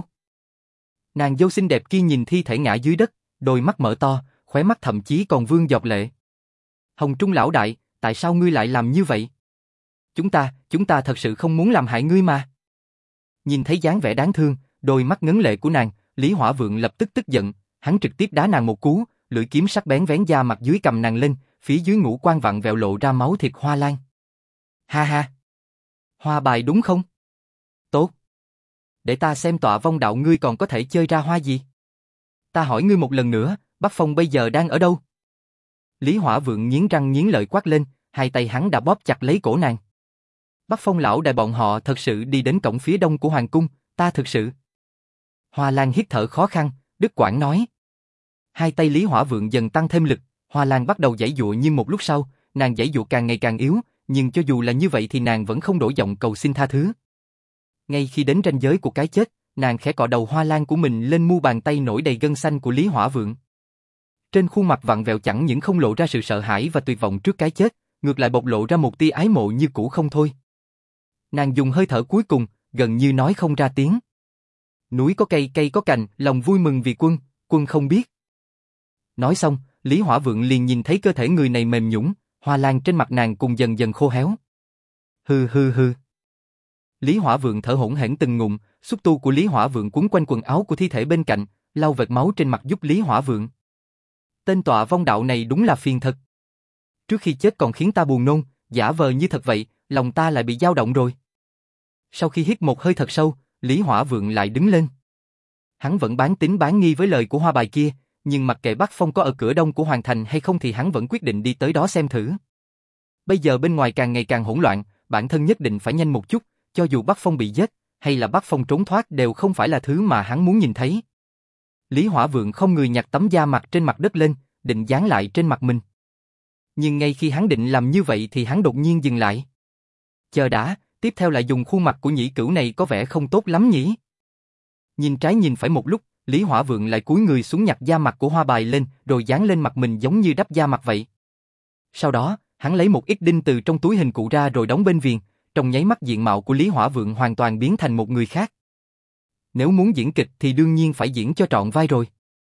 S1: Nàng dâu xinh đẹp kia nhìn thi thể ngã dưới đất, đôi mắt mở to, khóe mắt thậm chí còn vương giọt lệ. Hồng Trung lão đại, tại sao ngươi lại làm như vậy? Chúng ta, chúng ta thật sự không muốn làm hại ngươi mà. Nhìn thấy dáng vẻ đáng thương, đôi mắt ngấn lệ của nàng, Lý Hỏa Vượng lập tức tức giận, hắn trực tiếp đá nàng một cú, lưỡi kiếm sắc bén vén da mặt dưới cầm nàng lên, phía dưới ngũ quan vặn vẹo lộ ra máu thịt hoa lan. Ha ha! Hoa bài đúng không? Tốt! Để ta xem tọa vong đạo ngươi còn có thể chơi ra hoa gì. Ta hỏi ngươi một lần nữa, Bắc Phong bây giờ đang ở đâu? Lý Hỏa Vượng nghiến răng nghiến lợi quát lên, hai tay hắn đã bóp chặt lấy cổ nàng. Bắc Phong lão đại bọn họ thật sự đi đến cổng phía đông của hoàng cung, ta thực sự. Hoa Lan hít thở khó khăn, đứt quãng nói. Hai tay Lý Hỏa Vượng dần tăng thêm lực, Hoa Lan bắt đầu giãy giụa, nhưng một lúc sau, nàng giãy giụa càng ngày càng yếu, nhưng cho dù là như vậy thì nàng vẫn không đổi giọng cầu xin tha thứ. Ngay khi đến ranh giới của cái chết, nàng khẽ cọ đầu Hoa Lan của mình lên mu bàn tay nổi đầy gân xanh của Lý Hỏa Vượng. Trên khuôn mặt vặn vẹo chẳng những không lộ ra sự sợ hãi và tuyệt vọng trước cái chết, ngược lại bộc lộ ra một tia ái mộ như cũ không thôi. Nàng dùng hơi thở cuối cùng, gần như nói không ra tiếng. Núi có cây, cây có cành, lòng vui mừng vì quân, quân không biết. Nói xong, Lý Hỏa Vượng liền nhìn thấy cơ thể người này mềm nhũn, hoa lan trên mặt nàng cùng dần dần khô héo. Hừ hừ hừ. Lý Hỏa Vượng thở hổn hển từng ngụm, xúc tu của Lý Hỏa Vượng quấn quanh quần áo của thi thể bên cạnh, lau vệt máu trên mặt giúp Lý Hỏa Vượng. Tên tọa vong đạo này đúng là phiền thật. Trước khi chết còn khiến ta buồn nôn, giả vờ như thật vậy, lòng ta lại bị dao động rồi. Sau khi hít một hơi thật sâu, Lý Hỏa Vượng lại đứng lên. Hắn vẫn bán tín bán nghi với lời của hoa bài kia, nhưng mặc kệ Bắc Phong có ở cửa đông của hoàng thành hay không thì hắn vẫn quyết định đi tới đó xem thử. Bây giờ bên ngoài càng ngày càng hỗn loạn, bản thân nhất định phải nhanh một chút, cho dù Bắc Phong bị giết, hay là Bắc Phong trốn thoát đều không phải là thứ mà hắn muốn nhìn thấy. Lý Hỏa Vượng không người nhặt tấm da mặt trên mặt đất lên, định dán lại trên mặt mình. Nhưng ngay khi hắn định làm như vậy thì hắn đột nhiên dừng lại. Chờ đã, tiếp theo lại dùng khuôn mặt của nhĩ cửu này có vẻ không tốt lắm nhỉ. Nhìn trái nhìn phải một lúc, Lý Hỏa Vượng lại cúi người xuống nhặt da mặt của hoa bài lên, rồi dán lên mặt mình giống như đắp da mặt vậy. Sau đó, hắn lấy một ít đinh từ trong túi hình cụ ra rồi đóng bên viền, trong nháy mắt diện mạo của Lý Hỏa Vượng hoàn toàn biến thành một người khác. Nếu muốn diễn kịch thì đương nhiên phải diễn cho trọn vai rồi.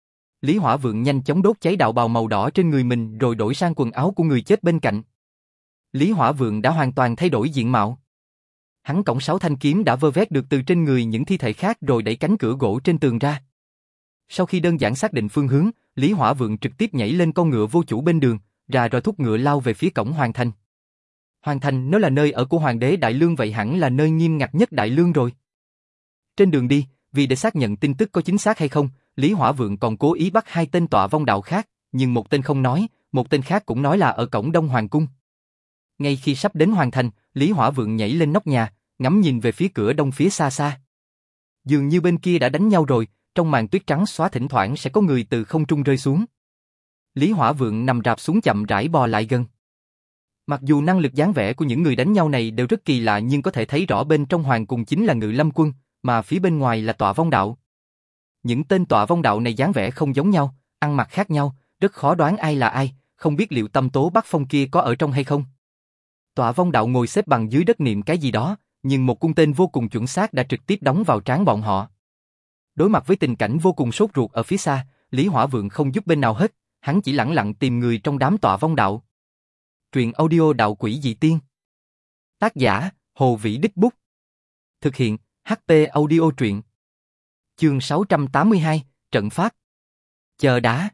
S1: Lý Hỏa Vượng nhanh chóng đốt cháy đạo bào màu đỏ trên người mình rồi đổi sang quần áo của người chết bên cạnh. Lý Hỏa Vượng đã hoàn toàn thay đổi diện mạo. Hắn cõng sáu thanh kiếm đã vơ vét được từ trên người những thi thể khác rồi đẩy cánh cửa gỗ trên tường ra. Sau khi đơn giản xác định phương hướng, Lý Hỏa Vượng trực tiếp nhảy lên con ngựa vô chủ bên đường, ra rồi thúc ngựa lao về phía cổng hoàng thành. Hoàng thành nếu là nơi ở của hoàng đế Đại Lương vậy hẳn là nơi nghiêm ngặt nhất Đại Lương rồi. Trên đường đi, vì để xác nhận tin tức có chính xác hay không, Lý Hỏa Vượng còn cố ý bắt hai tên tọa vong đạo khác, nhưng một tên không nói, một tên khác cũng nói là ở cổng đông hoàng cung. Ngay khi sắp đến hoàng thành, Lý Hỏa Vượng nhảy lên nóc nhà, ngắm nhìn về phía cửa đông phía xa xa. Dường như bên kia đã đánh nhau rồi, trong màn tuyết trắng xóa thỉnh thoảng sẽ có người từ không trung rơi xuống. Lý Hỏa Vượng nằm rạp xuống chậm rãi bò lại gần. Mặc dù năng lực dáng vẻ của những người đánh nhau này đều rất kỳ lạ nhưng có thể thấy rõ bên trong hoàng cung chính là Ngự Lâm quân, mà phía bên ngoài là tọa vong đạo. Những tên tọa vong đạo này dáng vẻ không giống nhau, ăn mặc khác nhau, rất khó đoán ai là ai, không biết liệu tâm tố Bắc Phong kia có ở trong hay không. Tọa vong đạo ngồi xếp bằng dưới đất niệm cái gì đó, nhưng một cung tên vô cùng chuẩn xác đã trực tiếp đóng vào trán bọn họ. Đối mặt với tình cảnh vô cùng sốt ruột ở phía xa, Lý Hỏa Vượng không giúp bên nào hết, hắn chỉ lẳng lặng tìm người trong đám tọa vong đạo. Truyện audio Đạo Quỷ Dị Tiên. Tác giả, Hồ Vĩ Đích Bút. Thực hiện, hát pê Audio Truyện. Chương sáu trăm tám mươi hai, Trận Pháp. Chờ đã.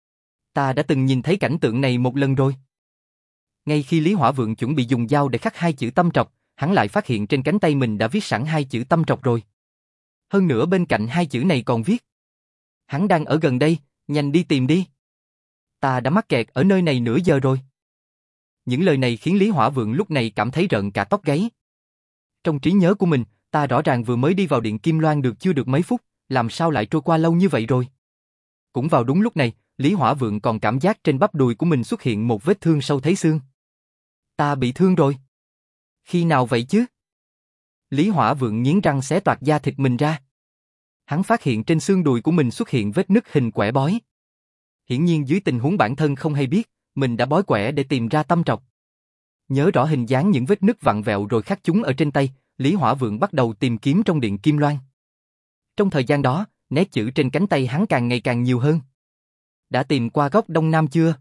S1: Ta đã từng nhìn thấy cảnh tượng này một lần rồi. Ngay khi Lý Hỏa Vượng chuẩn bị dùng dao để khắc hai chữ tâm trọc, hắn lại phát hiện trên cánh tay mình đã viết sẵn hai chữ tâm trọc rồi. Hơn nữa bên cạnh hai chữ này còn viết: hắn đang ở gần đây, nhanh đi tìm đi. Ta đã mắc kẹt ở nơi này nửa giờ rồi. Những lời này khiến Lý Hỏa Vượng lúc này cảm thấy rợn cả tóc gáy. Trong trí nhớ của mình, ta rõ ràng vừa mới đi vào điện Kim Loan được chưa được mấy phút, làm sao lại trôi qua lâu như vậy rồi? Cũng vào đúng lúc này, Lý Hỏa Vượng còn cảm giác trên bắp đùi của mình xuất hiện một vết thương sâu thấy xương. Ta bị thương rồi. Khi nào vậy chứ? Lý Hỏa Vượng nghiến răng xé toạc da thịt mình ra. Hắn phát hiện trên xương đùi của mình xuất hiện vết nứt hình quẻ bói. Hiển nhiên dưới tình huống bản thân không hay biết, mình đã bói quẻ để tìm ra tâm trọc. Nhớ rõ hình dáng những vết nứt vặn vẹo rồi khắc chúng ở trên tay, Lý Hỏa Vượng bắt đầu tìm kiếm trong điện Kim Loan. Trong thời gian đó, nét chữ trên cánh tay hắn càng ngày càng nhiều hơn. Đã tìm qua góc đông nam chưa?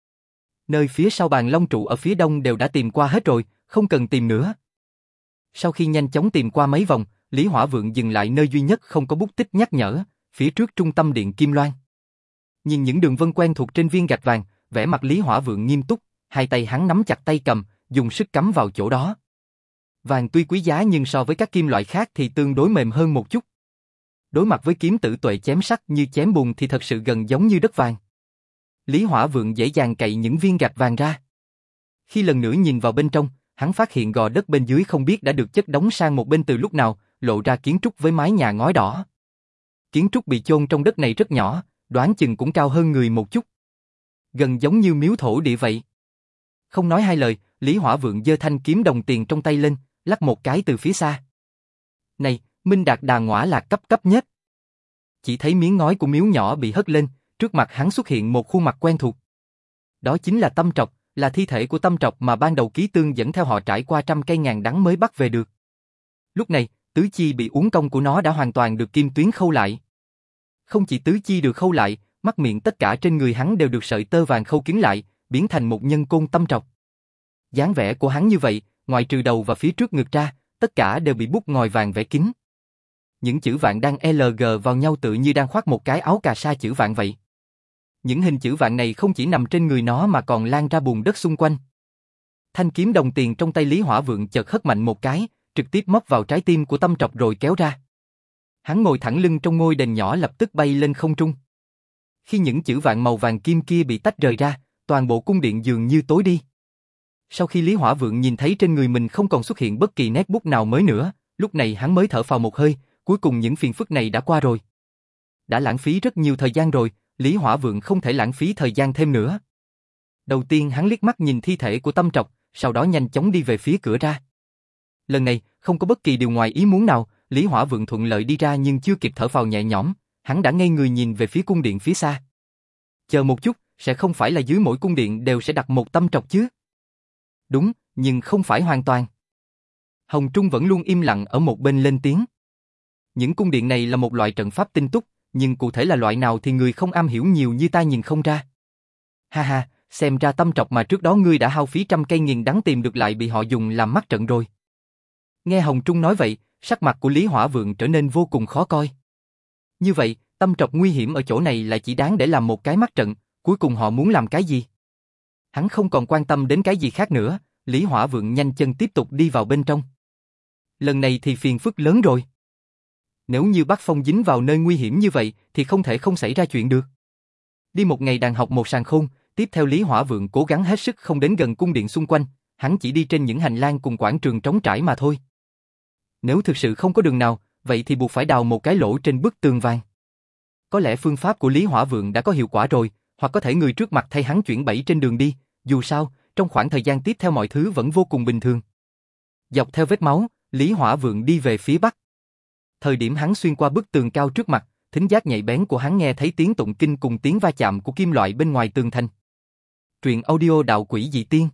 S1: Nơi phía sau bàn long trụ ở phía đông đều đã tìm qua hết rồi, không cần tìm nữa. Sau khi nhanh chóng tìm qua mấy vòng, Lý Hỏa Vượng dừng lại nơi duy nhất không có bút tích nhắc nhở, phía trước trung tâm điện Kim Loan. Nhìn những đường vân quen thuộc trên viên gạch vàng, vẻ mặt Lý Hỏa Vượng nghiêm túc, hai tay hắn nắm chặt tay cầm, dùng sức cắm vào chỗ đó. Vàng tuy quý giá nhưng so với các kim loại khác thì tương đối mềm hơn một chút. Đối mặt với kiếm tử tuệ chém sắt như chém bùn thì thật sự gần giống như đất vàng. Lý Hỏa Vượng dễ dàng cậy những viên gạch vàng ra. Khi lần nữa nhìn vào bên trong, hắn phát hiện gò đất bên dưới không biết đã được chất đóng sang một bên từ lúc nào, lộ ra kiến trúc với mái nhà ngói đỏ. Kiến trúc bị chôn trong đất này rất nhỏ, đoán chừng cũng cao hơn người một chút. Gần giống như miếu thổ địa vậy. Không nói hai lời, Lý Hỏa Vượng giơ thanh kiếm đồng tiền trong tay lên, lắc một cái từ phía xa. Này, Minh Đạt Đà Ngõa là cấp cấp nhất. Chỉ thấy miếng ngói của miếu nhỏ bị hất lên, trước mặt hắn xuất hiện một khuôn mặt quen thuộc. Đó chính là Tâm Trọc, là thi thể của Tâm Trọc mà ban đầu Ký Tương dẫn theo họ trải qua trăm cây ngàn đắng mới bắt về được. Lúc này, tứ chi bị uốn cong của nó đã hoàn toàn được kim tuyến khâu lại. Không chỉ tứ chi được khâu lại, mắt miệng tất cả trên người hắn đều được sợi tơ vàng khâu kín lại, biến thành một nhân côn Tâm Trọc. Dáng vẻ của hắn như vậy, ngoài trừ đầu và phía trước ngực ra, tất cả đều bị bút ngòi vàng vẽ kín. Những chữ vạn đang lờ giê vào nhau tự như đang khoác một cái áo cà sa chữ vạn vậy. Những hình chữ vạn này không chỉ nằm trên người nó mà còn lan ra bùn đất xung quanh. Thanh kiếm đồng tiền trong tay Lý Hỏa Vượng chợt hất mạnh một cái, trực tiếp móc vào trái tim của Tâm Trọc rồi kéo ra. Hắn ngồi thẳng lưng trong ngôi đền nhỏ lập tức bay lên không trung. Khi những chữ vạn màu vàng kim kia bị tách rời ra, toàn bộ cung điện dường như tối đi. Sau khi Lý Hỏa Vượng nhìn thấy trên người mình không còn xuất hiện bất kỳ nét bút nào mới nữa, lúc này hắn mới thở phào một hơi, cuối cùng những phiền phức này đã qua rồi. Đã lãng phí rất nhiều thời gian rồi, Lý Hỏa Vượng không thể lãng phí thời gian thêm nữa. Đầu tiên hắn liếc mắt nhìn thi thể của Tâm Trọc, sau đó nhanh chóng đi về phía cửa ra. Lần này, không có bất kỳ điều ngoài ý muốn nào, Lý Hỏa Vượng thuận lợi đi ra nhưng chưa kịp thở phào nhẹ nhõm, hắn đã ngây người nhìn về phía cung điện phía xa. Chờ một chút, sẽ không phải là dưới mỗi cung điện đều sẽ đặt một Tâm Trọc chứ? Đúng, nhưng không phải hoàn toàn. Hồng Trung vẫn luôn im lặng ở một bên lên tiếng. Những cung điện này là một loại trận pháp tinh túc, nhưng cụ thể là loại nào thì người không am hiểu nhiều như ta nhìn không ra. Ha ha, xem ra Tâm Trọc mà trước đó ngươi đã hao phí trăm cây nghìn đắng tìm được lại bị họ dùng làm mắt trận rồi. Nghe Hồng Trung nói vậy, sắc mặt của Lý Hỏa Vượng trở nên vô cùng khó coi. Như vậy, Tâm Trọc nguy hiểm ở chỗ này lại chỉ đáng để làm một cái mắt trận, cuối cùng họ muốn làm cái gì? Hắn không còn quan tâm đến cái gì khác nữa, Lý Hỏa Vượng nhanh chân tiếp tục đi vào bên trong. Lần này thì phiền phức lớn rồi. Nếu như Bắc Phong dính vào nơi nguy hiểm như vậy thì không thể không xảy ra chuyện được. Đi một ngày đàn học một sàng khôn, tiếp theo Lý Hỏa Vượng cố gắng hết sức không đến gần cung điện xung quanh, hắn chỉ đi trên những hành lang cùng quảng trường trống trải mà thôi. Nếu thực sự không có đường nào, vậy thì buộc phải đào một cái lỗ trên bức tường vàng. Có lẽ phương pháp của Lý Hỏa Vượng đã có hiệu quả rồi, hoặc có thể người trước mặt thay hắn chuyển bẫy trên đường đi, dù sao, trong khoảng thời gian tiếp theo mọi thứ vẫn vô cùng bình thường. Dọc theo vết máu, Lý Hỏa Vượng đi về phía bắc. Thời điểm hắn xuyên qua bức tường cao trước mặt, thính giác nhạy bén của hắn nghe thấy tiếng tụng kinh cùng tiếng va chạm của kim loại bên ngoài tường thành. Truyện audio Đạo Quỷ Dị Tiên.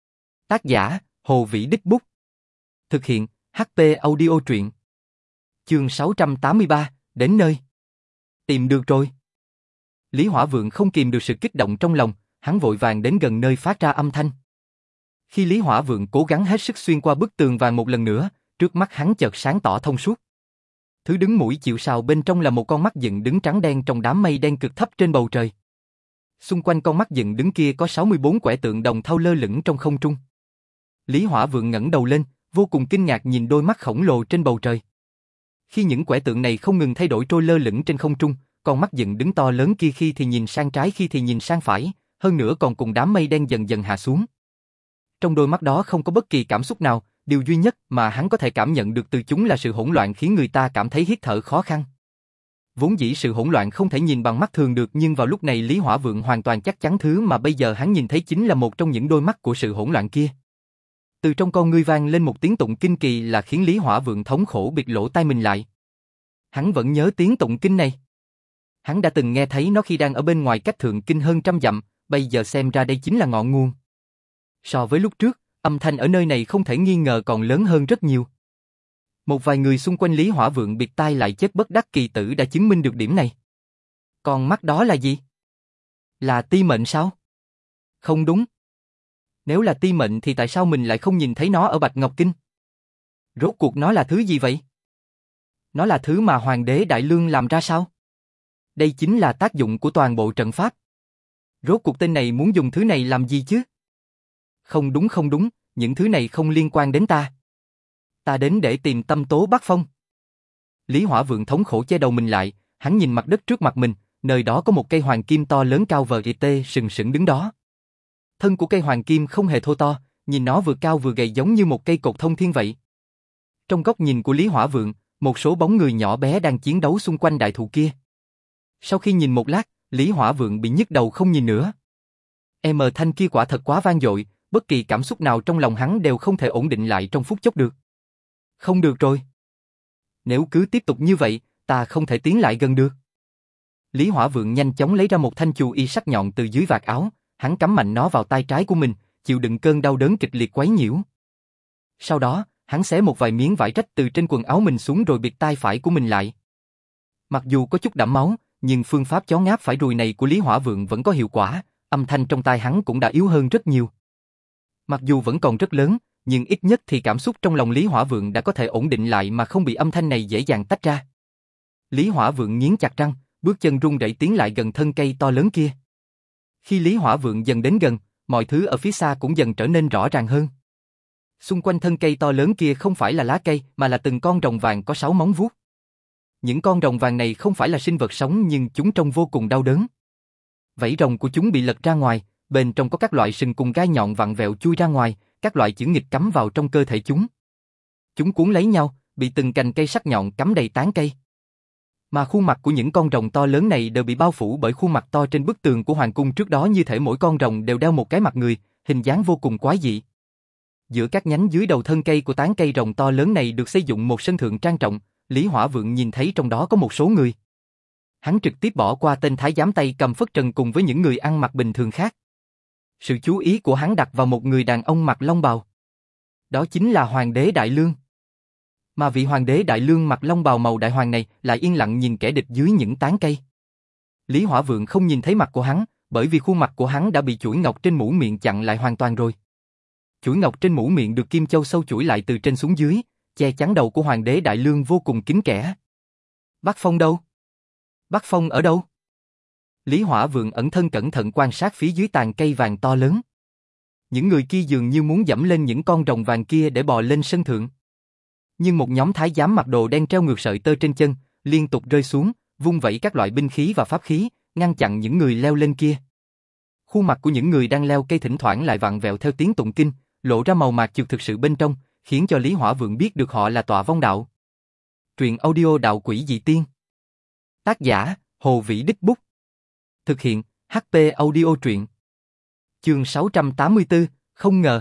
S1: Tác giả, Hồ Vĩ Đích Bút. Thực hiện, hát pê Audio Truyện. Chương sáu trăm tám mươi ba, đến nơi. Tìm được rồi. Lý Hỏa Vượng không kìm được sự kích động trong lòng, hắn vội vàng đến gần nơi phát ra âm thanh. Khi Lý Hỏa Vượng cố gắng hết sức xuyên qua bức tường vàng một lần nữa, trước mắt hắn chợt sáng tỏ thông suốt. Thứ đứng mũi chịu sào bên trong là một con mắt dựng đứng trắng đen trong đám mây đen cực thấp trên bầu trời. Xung quanh con mắt dựng đứng kia có sáu mươi bốn quẻ tượng đồng thau lơ lửng trong không trung. Lý Hỏa Vượng ngẩng đầu lên, vô cùng kinh ngạc nhìn đôi mắt khổng lồ trên bầu trời. Khi những quẻ tượng này không ngừng thay đổi trôi lơ lửng trên không trung, con mắt dựng đứng to lớn kia khi thì nhìn sang trái khi thì nhìn sang phải, hơn nữa còn cùng đám mây đen dần dần hạ xuống. Trong đôi mắt đó không có bất kỳ cảm xúc nào, điều duy nhất mà hắn có thể cảm nhận được từ chúng là sự hỗn loạn khiến người ta cảm thấy hít thở khó khăn. Vốn dĩ sự hỗn loạn không thể nhìn bằng mắt thường được, nhưng vào lúc này Lý Hỏa Vượng hoàn toàn chắc chắn thứ mà bây giờ hắn nhìn thấy chính là một trong những đôi mắt của sự hỗn loạn kia. Từ trong con ngươi vang lên một tiếng tụng kinh kỳ là khiến Lý Hỏa Vượng thống khổ bịt lỗ tai mình lại. Hắn vẫn nhớ tiếng tụng kinh này. Hắn đã từng nghe thấy nó khi đang ở bên ngoài cách thượng kinh hơn trăm dặm, bây giờ xem ra đây chính là ngọn nguồn. So với lúc trước, âm thanh ở nơi này không thể nghi ngờ còn lớn hơn rất nhiều. Một vài người xung quanh Lý Hỏa Vượng bịt tai lại chết bất đắc kỳ tử đã chứng minh được điểm này. Con mắt đó là gì? Là ti mệnh sao? Không đúng. Nếu là ti mệnh thì tại sao mình lại không nhìn thấy nó ở Bạch Ngọc Kinh? Rốt cuộc nó là thứ gì vậy? Nó là thứ mà Hoàng đế Đại Lương làm ra sao? Đây chính là tác dụng của toàn bộ trận pháp. Rốt cuộc tên này muốn dùng thứ này làm gì chứ? Không đúng không đúng, những thứ này không liên quan đến ta. Ta đến để tìm Tâm Tố Bắc Phong. Lý Hỏa Vượng thống khổ che đầu mình lại, hắn nhìn mặt đất trước mặt mình, nơi đó có một cây hoàng kim to lớn cao vờ tê sừng sững đứng đó. Thân của cây hoàng kim không hề thô to, nhìn nó vừa cao vừa gầy giống như một cây cột thông thiên vậy. Trong góc nhìn của Lý Hỏa Vượng, một số bóng người nhỏ bé đang chiến đấu xung quanh đại thụ kia. Sau khi nhìn một lát, Lý Hỏa Vượng bị nhức đầu không nhìn nữa. Em thanh kia quả thật quá vang dội, bất kỳ cảm xúc nào trong lòng hắn đều không thể ổn định lại trong phút chốc được. Không được rồi. Nếu cứ tiếp tục như vậy, ta không thể tiến lại gần được. Lý Hỏa Vượng nhanh chóng lấy ra một thanh chù y sắc nhọn từ dưới vạt áo, hắn cắm mạnh nó vào tay trái của mình, chịu đựng cơn đau đớn kịch liệt quấy nhiễu. Sau đó, hắn xé một vài miếng vải rách từ trên quần áo mình xuống rồi bịt tai phải của mình lại. Mặc dù có chút đẫm máu, nhưng phương pháp chó ngáp phải ruồi này của Lý Hỏa Vượng vẫn có hiệu quả, âm thanh trong tai hắn cũng đã yếu hơn rất nhiều. Mặc dù vẫn còn rất lớn, nhưng ít nhất thì cảm xúc trong lòng Lý Hỏa Vượng đã có thể ổn định lại mà không bị âm thanh này dễ dàng tách ra. Lý Hỏa Vượng nghiến chặt răng, bước chân run rẩy tiến lại gần thân cây to lớn kia. Khi Lý Hỏa Vượng dần đến gần, mọi thứ ở phía xa cũng dần trở nên rõ ràng hơn. Xung quanh thân cây to lớn kia không phải là lá cây mà là từng con rồng vàng có sáu móng vuốt. Những con rồng vàng này không phải là sinh vật sống nhưng chúng trông vô cùng đau đớn. Vảy rồng của chúng bị lật ra ngoài, bên trong có các loại sừng cùng gai nhọn vặn vẹo chui ra ngoài, các loại chữ nghịch cắm vào trong cơ thể chúng. Chúng cuốn lấy nhau, bị từng cành cây sắc nhọn cắm đầy tán cây. Mà khuôn mặt của những con rồng to lớn này đều bị bao phủ bởi khuôn mặt to trên bức tường của hoàng cung trước đó, như thể mỗi con rồng đều đeo một cái mặt người, hình dáng vô cùng quái dị. Giữa các nhánh dưới đầu thân cây của tán cây rồng to lớn này được xây dựng một sân thượng trang trọng, Lý Hỏa Vượng nhìn thấy trong đó có một số người. Hắn trực tiếp bỏ qua tên thái giám tay cầm phất trần cùng với những người ăn mặc bình thường khác. Sự chú ý của hắn đặt vào một người đàn ông mặc long bào. Đó chính là Hoàng đế Đại Lương. Mà vị Hoàng đế Đại Lương mặc long bào màu đại hoàng này lại yên lặng nhìn kẻ địch dưới những tán cây. Lý Hỏa Vượng không nhìn thấy mặt của hắn, bởi vì khuôn mặt của hắn đã bị chuỗi ngọc trên mũi miệng chặn lại hoàn toàn rồi. Chuỗi ngọc trên mũi miệng được kim châu sâu chuỗi lại từ trên xuống dưới, che chắn đầu của Hoàng đế Đại Lương vô cùng kín kẽ. Bắc Phong đâu? Bắc Phong ở đâu? Lý Hỏa Vượng ẩn thân cẩn thận quan sát phía dưới tàn cây vàng to lớn. Những người kia dường như muốn dẫm lên những con rồng vàng kia để bò lên sân thượng. Nhưng một nhóm thái giám mặc đồ đen treo ngược sợi tơ trên chân, liên tục rơi xuống, vung vẩy các loại binh khí và pháp khí, ngăn chặn những người leo lên kia. Khuôn mặt của những người đang leo cây thỉnh thoảng lại vặn vẹo theo tiếng tụng kinh, lộ ra màu mạc trược thực sự bên trong, khiến cho Lý Hỏa Vượng biết được họ là Tọa Vong Đạo. Truyện audio Đạo Quỷ Dị Tiên. Tác giả, Hồ Vĩ Đích Bút. Thực hiện, hát pê Audio Truyện. Chương sáu trăm tám mươi tư, không ngờ.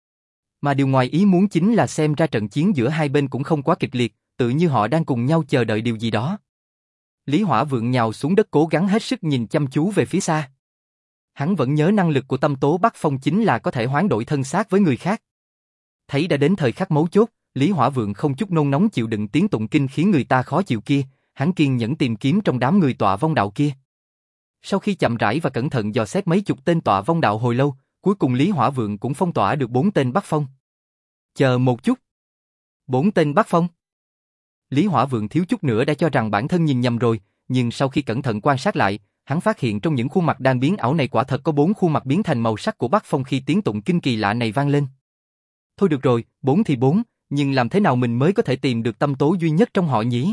S1: Mà điều ngoài ý muốn chính là xem ra trận chiến giữa hai bên cũng không quá kịch liệt, tự như họ đang cùng nhau chờ đợi điều gì đó. Lý Hỏa Vượng nhào xuống đất cố gắng hết sức nhìn chăm chú về phía xa. Hắn vẫn nhớ năng lực của tâm tố Bắc Phong chính là có thể hoán đổi thân xác với người khác. Thấy đã đến thời khắc mấu chốt, Lý Hỏa Vượng không chút nôn nóng chịu đựng tiếng tụng kinh khiến người ta khó chịu kia, hắn kiên nhẫn tìm kiếm trong đám người Tọa Vong Đạo kia. Sau khi chậm rãi và cẩn thận dò xét mấy chục tên Tọa Vong Đạo hồi lâu, cuối cùng Lý Hỏa Vượng cũng phong tỏa được bốn tên Bắc Phong. Chờ một chút. Bốn tên Bắc Phong. Lý Hỏa Vượng thiếu chút nữa đã cho rằng bản thân nhìn nhầm rồi, nhưng sau khi cẩn thận quan sát lại, hắn phát hiện trong những khuôn mặt đang biến ảo này quả thật có bốn khuôn mặt biến thành màu sắc của Bắc Phong khi tiếng tụng kinh kỳ lạ này vang lên. Thôi được rồi, bốn thì bốn, nhưng làm thế nào mình mới có thể tìm được tâm tố duy nhất trong họ nhỉ?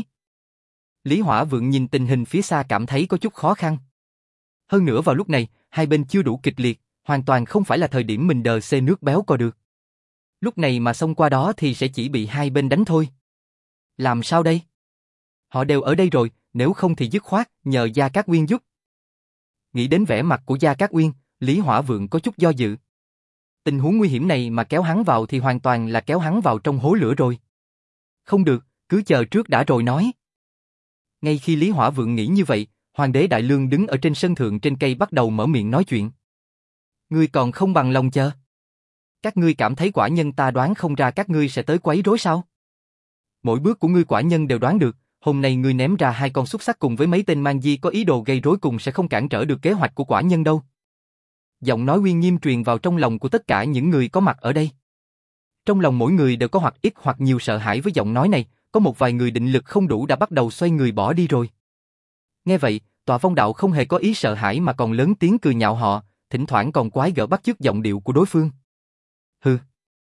S1: Lý Hỏa Vượng nhìn tình hình phía xa cảm thấy có chút khó khăn. Hơn nữa vào lúc này, hai bên chưa đủ kịch liệt, hoàn toàn không phải là thời điểm mình đờ xê nước béo co được. Lúc này mà xông qua đó thì sẽ chỉ bị hai bên đánh thôi. Làm sao đây? Họ đều ở đây rồi, nếu không thì dứt khoát, nhờ Gia Cát Uyên giúp. Nghĩ đến vẻ mặt của Gia Cát Uyên, Lý Hỏa Vượng có chút do dự. Tình huống nguy hiểm này mà kéo hắn vào thì hoàn toàn là kéo hắn vào trong hố lửa rồi. Không được, cứ chờ trước đã rồi nói. Ngay khi Lý Hỏa Vượng nghĩ như vậy, Hoàng đế Đại Lương đứng ở trên sân thượng trên cây bắt đầu mở miệng nói chuyện. Ngươi còn không bằng lòng chờ? Các ngươi cảm thấy quả nhân ta đoán không ra các ngươi sẽ tới quấy rối sao? Mỗi bước của ngươi quả nhân đều đoán được, hôm nay ngươi ném ra hai con xúc xắc cùng với mấy tên man di có ý đồ gây rối cùng sẽ không cản trở được kế hoạch của quả nhân đâu. Giọng nói uy nghiêm truyền vào trong lòng của tất cả những người có mặt ở đây. Trong lòng mỗi người đều có hoặc ít hoặc nhiều sợ hãi với giọng nói này, có một vài người định lực không đủ đã bắt đầu xoay người bỏ đi rồi. Nghe vậy, Tọa Vong Đạo không hề có ý sợ hãi mà còn lớn tiếng cười nhạo họ, thỉnh thoảng còn quái gở bắt chước giọng điệu của đối phương. Hừ.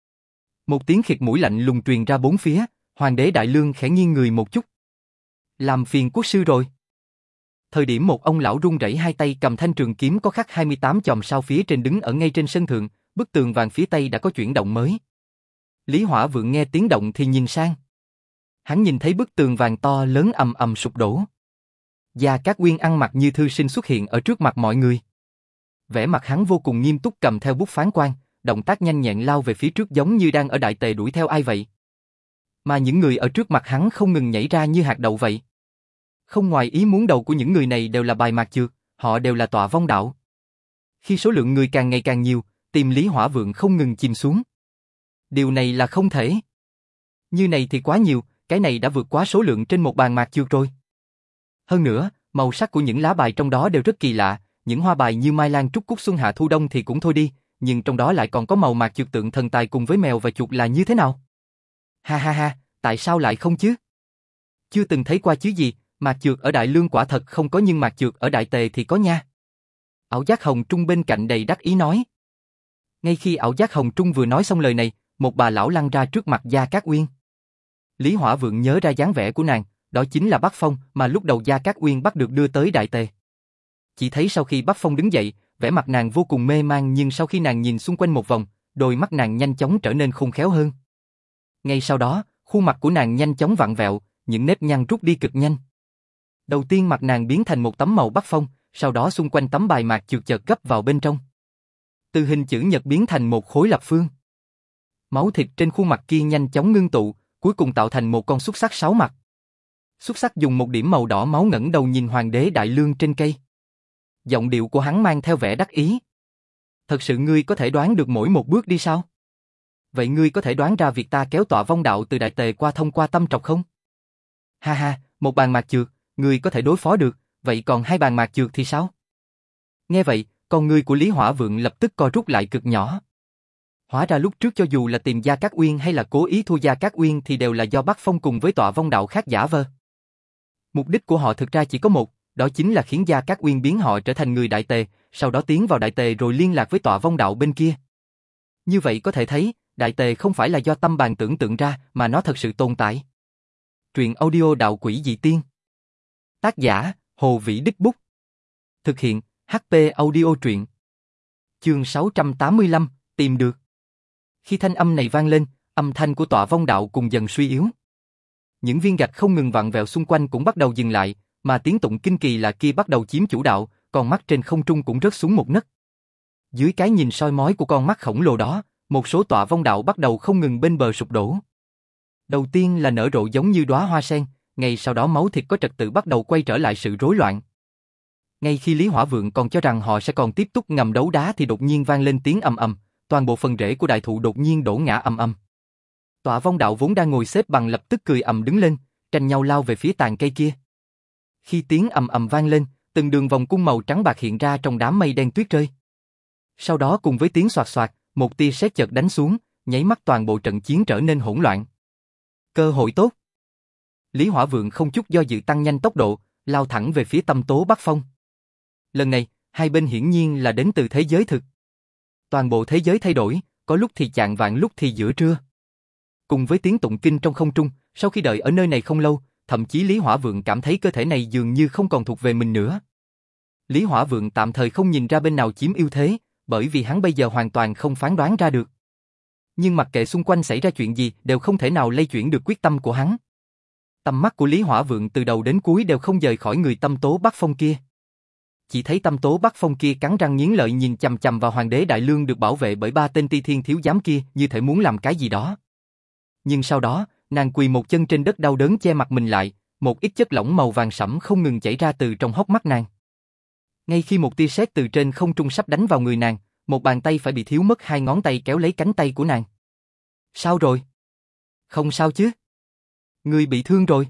S1: Một tiếng khịt mũi lạnh lùng truyền ra bốn phía, Hoàng đế Đại Lương khẽ nghiêng người một chút. Làm phiền quốc sư rồi. Thời điểm một ông lão run rẩy hai tay cầm thanh trường kiếm có khắc hai mươi tám chòm sao phía trên đứng ở ngay trên sân thượng, bức tường vàng phía tây đã có chuyển động mới. Lý Hỏa Vượng nghe tiếng động thì nhìn sang. Hắn nhìn thấy bức tường vàng to lớn ầm ầm sụp đổ. Gia Cát Uyên ăn mặc như thư sinh xuất hiện ở trước mặt mọi người. Vẻ mặt hắn vô cùng nghiêm túc cầm theo bút phán quan, động tác nhanh nhẹn lao về phía trước giống như đang ở đại tề đuổi theo ai vậy. Mà những người ở trước mặt hắn không ngừng nhảy ra như hạt đậu vậy. Không ngoài ý muốn đầu của những người này đều là bài mạc chược, họ đều là tọa vong đạo. Khi số lượng người càng ngày càng nhiều, tim Lý Hỏa Vượng không ngừng chìm xuống. Điều này là không thể. Như này thì quá nhiều, cái này đã vượt quá số lượng trên một bàn mạc chược rồi. Hơn nữa, màu sắc của những lá bài trong đó đều rất kỳ lạ, những hoa bài như mai lan trúc cúc xuân hạ thu đông thì cũng thôi đi, nhưng trong đó lại còn có màu mạc chược tượng thần tài cùng với mèo và chuột là như thế nào? Ha ha ha, tại sao lại không chứ? Chưa từng thấy qua chứ gì, mạc chược ở Đại Lương quả thật không có nhưng mạc chược ở Đại Tề thì có nha. Ảo Giác Hồng Trung bên cạnh đầy đắc ý nói. Ngay khi Ảo Giác Hồng Trung vừa nói xong lời này, một bà lão lăn ra trước mặt Gia Cát Uyên. Lý Hỏa Vượng nhớ ra dáng vẻ của nàng, đó chính là Bắc Phong mà lúc đầu Gia Cát Uyên bắt được đưa tới Đại Tề. Chỉ thấy sau khi Bắc Phong đứng dậy, vẻ mặt nàng vô cùng mê man nhưng sau khi nàng nhìn xung quanh một vòng, đôi mắt nàng nhanh chóng trở nên khôn khéo hơn. Ngay sau đó, khuôn mặt của nàng nhanh chóng vặn vẹo, những nếp nhăn rút đi cực nhanh. Đầu tiên mặt nàng biến thành một tấm màu Bắc Phong, sau đó xung quanh tấm bài mạc chược chợt gấp vào bên trong. Từ hình chữ nhật biến thành một khối lập phương. Máu thịt trên khuôn mặt kia nhanh chóng ngưng tụ, cuối cùng tạo thành một con xúc xắc sáu mặt. Xúc xắc dùng một điểm màu đỏ máu ngẩng đầu nhìn Hoàng đế Đại Lương trên cây. Giọng điệu của hắn mang theo vẻ đắc ý. Thật sự ngươi có thể đoán được mỗi một bước đi sao? Vậy ngươi có thể đoán ra việc ta kéo tọa vong đạo từ Đại Tề qua thông qua tâm trọc không? Ha ha, một bàn mạc chược, ngươi có thể đối phó được, vậy còn hai bàn mạc chược thì sao? Nghe vậy, con ngươi của Lý Hỏa Vượng lập tức co rút lại cực nhỏ. Hóa ra lúc trước cho dù là tìm Gia Cát Uyên hay là cố ý thua Gia Cát Uyên thì đều là do Bắc Phong cùng với tọa vong đạo khác giả vờ. Mục đích của họ thực ra chỉ có một, đó chính là khiến Gia Cát Uyên biến họ trở thành người Đại Tề, sau đó tiến vào Đại Tề rồi liên lạc với tọa vong đạo bên kia. Như vậy có thể thấy, Đại Tề không phải là do tâm bàn tưởng tượng ra mà nó thật sự tồn tại. Truyện audio Đạo Quỷ Dị Tiên. Tác giả, Hồ Vĩ Đích Bút. Thực hiện, hát pê Audio Truyện. Chương sáu trăm tám mươi lăm, tìm được. Khi thanh âm này vang lên, âm thanh của tọa vong đạo cùng dần suy yếu. Những viên gạch không ngừng vặn vẹo xung quanh cũng bắt đầu dừng lại, mà tiếng tụng kinh kỳ lạ kia bắt đầu chiếm chủ đạo, con mắt trên không trung cũng rớt xuống một nấc. Dưới cái nhìn soi mói của con mắt khổng lồ đó, một số tọa vong đạo bắt đầu không ngừng bên bờ sụp đổ. Đầu tiên là nở rộ giống như đóa hoa sen, ngay sau đó máu thịt có trật tự bắt đầu quay trở lại sự rối loạn. Ngay khi Lý Hỏa Vượng còn cho rằng họ sẽ còn tiếp tục ngầm đấu đá thì đột nhiên vang lên tiếng ầm ầm, toàn bộ phần rễ của đại thụ đột nhiên đổ ngã ầm ầm. Tọa vong đạo vốn đang ngồi xếp bằng lập tức cười ầm đứng lên, tranh nhau lao về phía tàn cây kia. Khi tiếng ầm ầm vang lên, từng đường vòng cung màu trắng bạc hiện ra trong đám mây đen tuyết rơi. Sau đó cùng với tiếng xoạt xoạt, một tia sét chợt đánh xuống, nháy mắt toàn bộ trận chiến trở nên hỗn loạn. Cơ hội tốt. Lý Hỏa Vượng không chút do dự tăng nhanh tốc độ, lao thẳng về phía Tâm Tố Bắc Phong. Lần này, hai bên hiển nhiên là đến từ thế giới thực. Toàn bộ thế giới thay đổi, có lúc thì chạng vạng lúc thì giữa trưa. Cùng với tiếng tụng kinh trong không trung, sau khi đợi ở nơi này không lâu, thậm chí Lý Hỏa Vượng cảm thấy cơ thể này dường như không còn thuộc về mình nữa. Lý Hỏa Vượng tạm thời không nhìn ra bên nào chiếm ưu thế, bởi vì hắn bây giờ hoàn toàn không phán đoán ra được. Nhưng mặc kệ xung quanh xảy ra chuyện gì đều không thể nào lay chuyển được quyết tâm của hắn. Tầm mắt của Lý Hỏa Vượng từ đầu đến cuối đều không rời khỏi người Tâm Tố Bắc Phong kia. Chỉ thấy Tâm Tố Bắc Phong kia cắn răng nghiến lợi nhìn chằm chằm vào Hoàng đế Đại Lương được bảo vệ bởi ba tên Ti Thiên thiếu giám kia như thể muốn làm cái gì đó. Nhưng sau đó, nàng quỳ một chân trên đất đau đớn che mặt mình lại, một ít chất lỏng màu vàng sẫm không ngừng chảy ra từ trong hốc mắt nàng. Ngay khi một tia sét từ trên không trung sắp đánh vào người nàng, một bàn tay phải bị thiếu mất hai ngón tay kéo lấy cánh tay của nàng. Sao rồi? Không sao chứ? Ngươi bị thương rồi.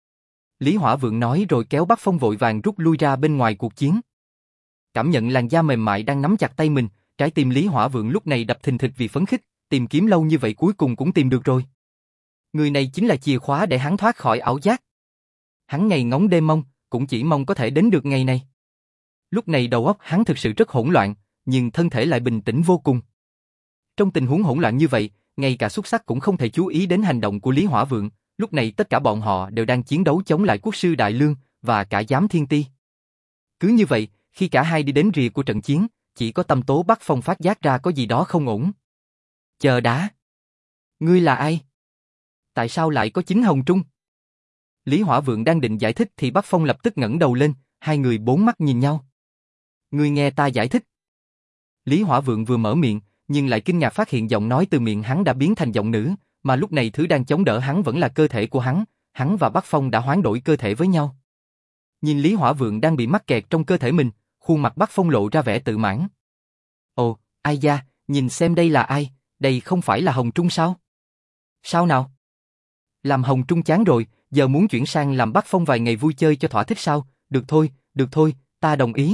S1: Lý Hỏa Vượng nói rồi kéo Bắc Phong vội vàng rút lui ra bên ngoài cuộc chiến. Cảm nhận làn da mềm mại đang nắm chặt tay mình, trái tim Lý Hỏa Vượng lúc này đập thình thịch vì phấn khích, tìm kiếm lâu như vậy cuối cùng cũng tìm được rồi. Người này chính là chìa khóa để hắn thoát khỏi ảo giác. Hắn ngày ngóng đêm mong, cũng chỉ mong có thể đến được ngày này. Lúc này đầu óc hắn thực sự rất hỗn loạn, nhưng thân thể lại bình tĩnh vô cùng. Trong tình huống hỗn loạn như vậy, ngay cả xúc sắc cũng không thể chú ý đến hành động của Lý Hỏa Vượng, lúc này tất cả bọn họ đều đang chiến đấu chống lại quốc sư Đại Lương và cả giám Thiên Ti. Cứ như vậy, khi cả hai đi đến rìa của trận chiến, chỉ có Tâm Tố Bắc Phong phát giác ra có gì đó không ổn. Chờ đã. Ngươi là ai? Tại sao lại có chính hồng trung? Lý Hỏa Vượng đang định giải thích thì Bắc Phong lập tức ngẩng đầu lên, hai người bốn mắt nhìn nhau. Ngươi nghe ta giải thích. Lý Hỏa Vượng vừa mở miệng, nhưng lại kinh ngạc phát hiện giọng nói từ miệng hắn đã biến thành giọng nữ, mà lúc này thứ đang chống đỡ hắn vẫn là cơ thể của hắn, hắn và Bắc Phong đã hoán đổi cơ thể với nhau. Nhìn Lý Hỏa Vượng đang bị mắc kẹt trong cơ thể mình, khuôn mặt Bắc Phong lộ ra vẻ tự mãn. Ồ, ai da, nhìn xem đây là ai, đây không phải là Hồng Trung sao? Sao nào? Làm Hồng Trung chán rồi, giờ muốn chuyển sang làm Bắc Phong vài ngày vui chơi cho thỏa thích sao? Được thôi, được thôi, ta đồng ý.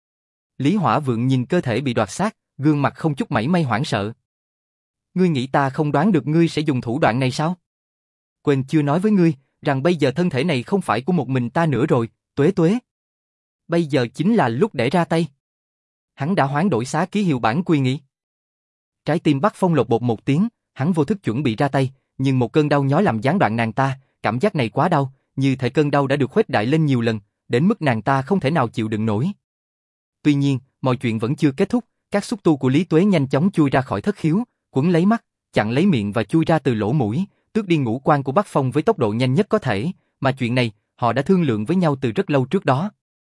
S1: Lý Hỏa Vượng nhìn cơ thể bị đoạt xác, gương mặt không chút mảy may hoảng sợ. Ngươi nghĩ ta không đoán được ngươi sẽ dùng thủ đoạn này sao? Quên chưa nói với ngươi, rằng bây giờ thân thể này không phải của một mình ta nữa rồi, Tuế Tuế. Bây giờ chính là lúc để ra tay. Hắn đã hoán đổi xá ký hiệu bản quy nghị. Trái tim Bắc Phong lột bột một tiếng, hắn vô thức chuẩn bị ra tay, nhưng một cơn đau nhói làm gián đoạn nàng ta, cảm giác này quá đau, như thể cơn đau đã được khuếch đại lên nhiều lần, đến mức nàng ta không thể nào chịu đựng nổi. Tuy nhiên, mọi chuyện vẫn chưa kết thúc, các xúc tu của Lý Tuế nhanh chóng chui ra khỏi thất khiếu, quấn lấy mắt, chặn lấy miệng và chui ra từ lỗ mũi, tước đi ngũ quan của Bắc Phong với tốc độ nhanh nhất có thể, mà chuyện này, họ đã thương lượng với nhau từ rất lâu trước đó.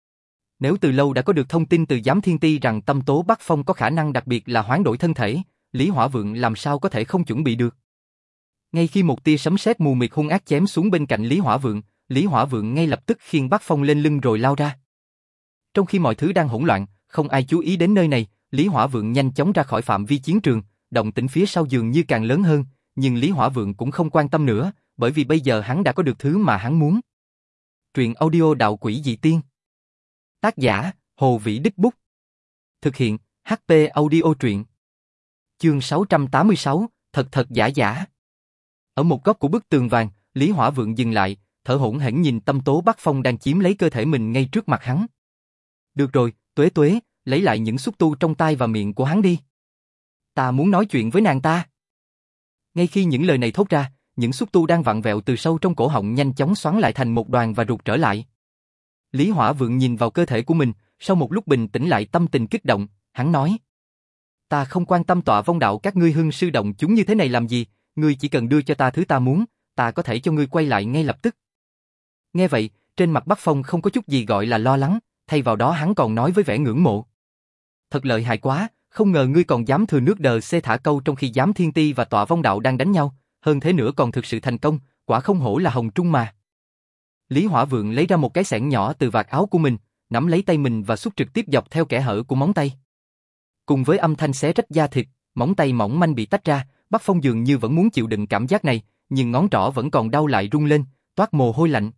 S1: Nếu từ lâu đã có được thông tin từ Giám Thiên Ti rằng Tâm Tố Bắc Phong có khả năng đặc biệt là hoán đổi thân thể, Lý Hỏa Vượng làm sao có thể không chuẩn bị được. Ngay khi một tia sấm sét mù mịt hung ác chém xuống bên cạnh Lý Hỏa Vượng, Lý Hỏa Vượng ngay lập tức khiêng Bắc Phong lên lưng rồi lao ra. Trong khi mọi thứ đang hỗn loạn, không ai chú ý đến nơi này, Lý Hỏa Vượng nhanh chóng ra khỏi phạm vi chiến trường, động tĩnh phía sau dường như càng lớn hơn, nhưng Lý Hỏa Vượng cũng không quan tâm nữa, bởi vì bây giờ hắn đã có được thứ mà hắn muốn. Truyện audio Đạo Quỷ Dị Tiên. Tác giả, Hồ Vĩ Đích Bút. Thực hiện, hát pê Audio Truyện. Chương sáu trăm tám mươi sáu, thật thật giả giả. Ở một góc của bức tường vàng, Lý Hỏa Vượng dừng lại, thở hổn hển nhìn Tâm Tố Bắc Phong đang chiếm lấy cơ thể mình ngay trước mặt hắn. Được rồi, Tuế Tuế, lấy lại những xúc tu trong tai và miệng của hắn đi. Ta muốn nói chuyện với nàng ta. Ngay khi những lời này thốt ra, những xúc tu đang vặn vẹo từ sâu trong cổ họng nhanh chóng xoắn lại thành một đoàn và rụt trở lại. Lý Hỏa Vượng nhìn vào cơ thể của mình, sau một lúc bình tĩnh lại tâm tình kích động, hắn nói: Ta không quan tâm tọa vong đạo các ngươi hưng sư động chúng như thế này làm gì, ngươi chỉ cần đưa cho ta thứ ta muốn, ta có thể cho ngươi quay lại ngay lập tức. Nghe vậy, trên mặt Bắc Phong không có chút gì gọi là lo lắng, thay vào đó hắn còn nói với vẻ ngưỡng mộ. Thật lợi hại quá, không ngờ ngươi còn dám thừa nước đờ xê thả câu trong khi Giám Thiên Ti và tọa vong đạo đang đánh nhau, hơn thế nữa còn thực sự thành công, quả không hổ là Hồng Trung mà. Lý Hỏa Vượng lấy ra một cái xẻng nhỏ từ vạt áo của mình, nắm lấy tay mình và xúc trực tiếp dọc theo kẽ hở của móng tay. Cùng với âm thanh xé rách da thịt, móng tay mỏng manh bị tách ra, Bắc Phong dường như vẫn muốn chịu đựng cảm giác này, nhưng ngón trỏ vẫn còn đau lại rung lên, toát mồ hôi lạnh.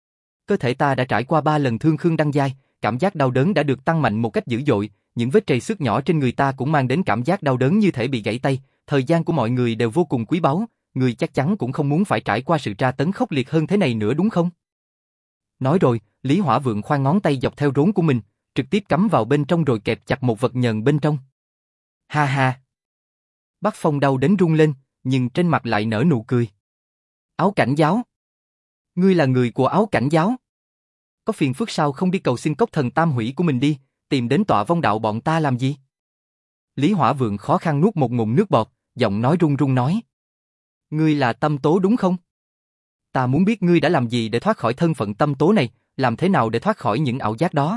S1: Cơ thể ta đã trải qua ba lần thương khương đăng giai, cảm giác đau đớn đã được tăng mạnh một cách dữ dội, những vết trầy xước nhỏ trên người ta cũng mang đến cảm giác đau đớn như thể bị gãy tay, thời gian của mọi người đều vô cùng quý báu, người chắc chắn cũng không muốn phải trải qua sự tra tấn khốc liệt hơn thế này nữa đúng không? Nói rồi, Lý Hỏa Vượng khoan ngón tay dọc theo rốn của mình, trực tiếp cắm vào bên trong rồi kẹp chặt một vật nhờn bên trong. Ha ha! Bắc Phong đau đến run lên, nhưng trên mặt lại nở nụ cười. Áo cảnh giáo! Ngươi là người của áo cảnh giáo? Có phiền phức sao không đi cầu xin cốc thần tam hủy của mình đi, tìm đến tọa vong đạo bọn ta làm gì? Lý Hỏa Vượng khó khăn nuốt một ngụm nước bọt, giọng nói run run nói. Ngươi là Tâm Tố đúng không? Ta muốn biết ngươi đã làm gì để thoát khỏi thân phận Tâm Tố này, làm thế nào để thoát khỏi những ảo giác đó?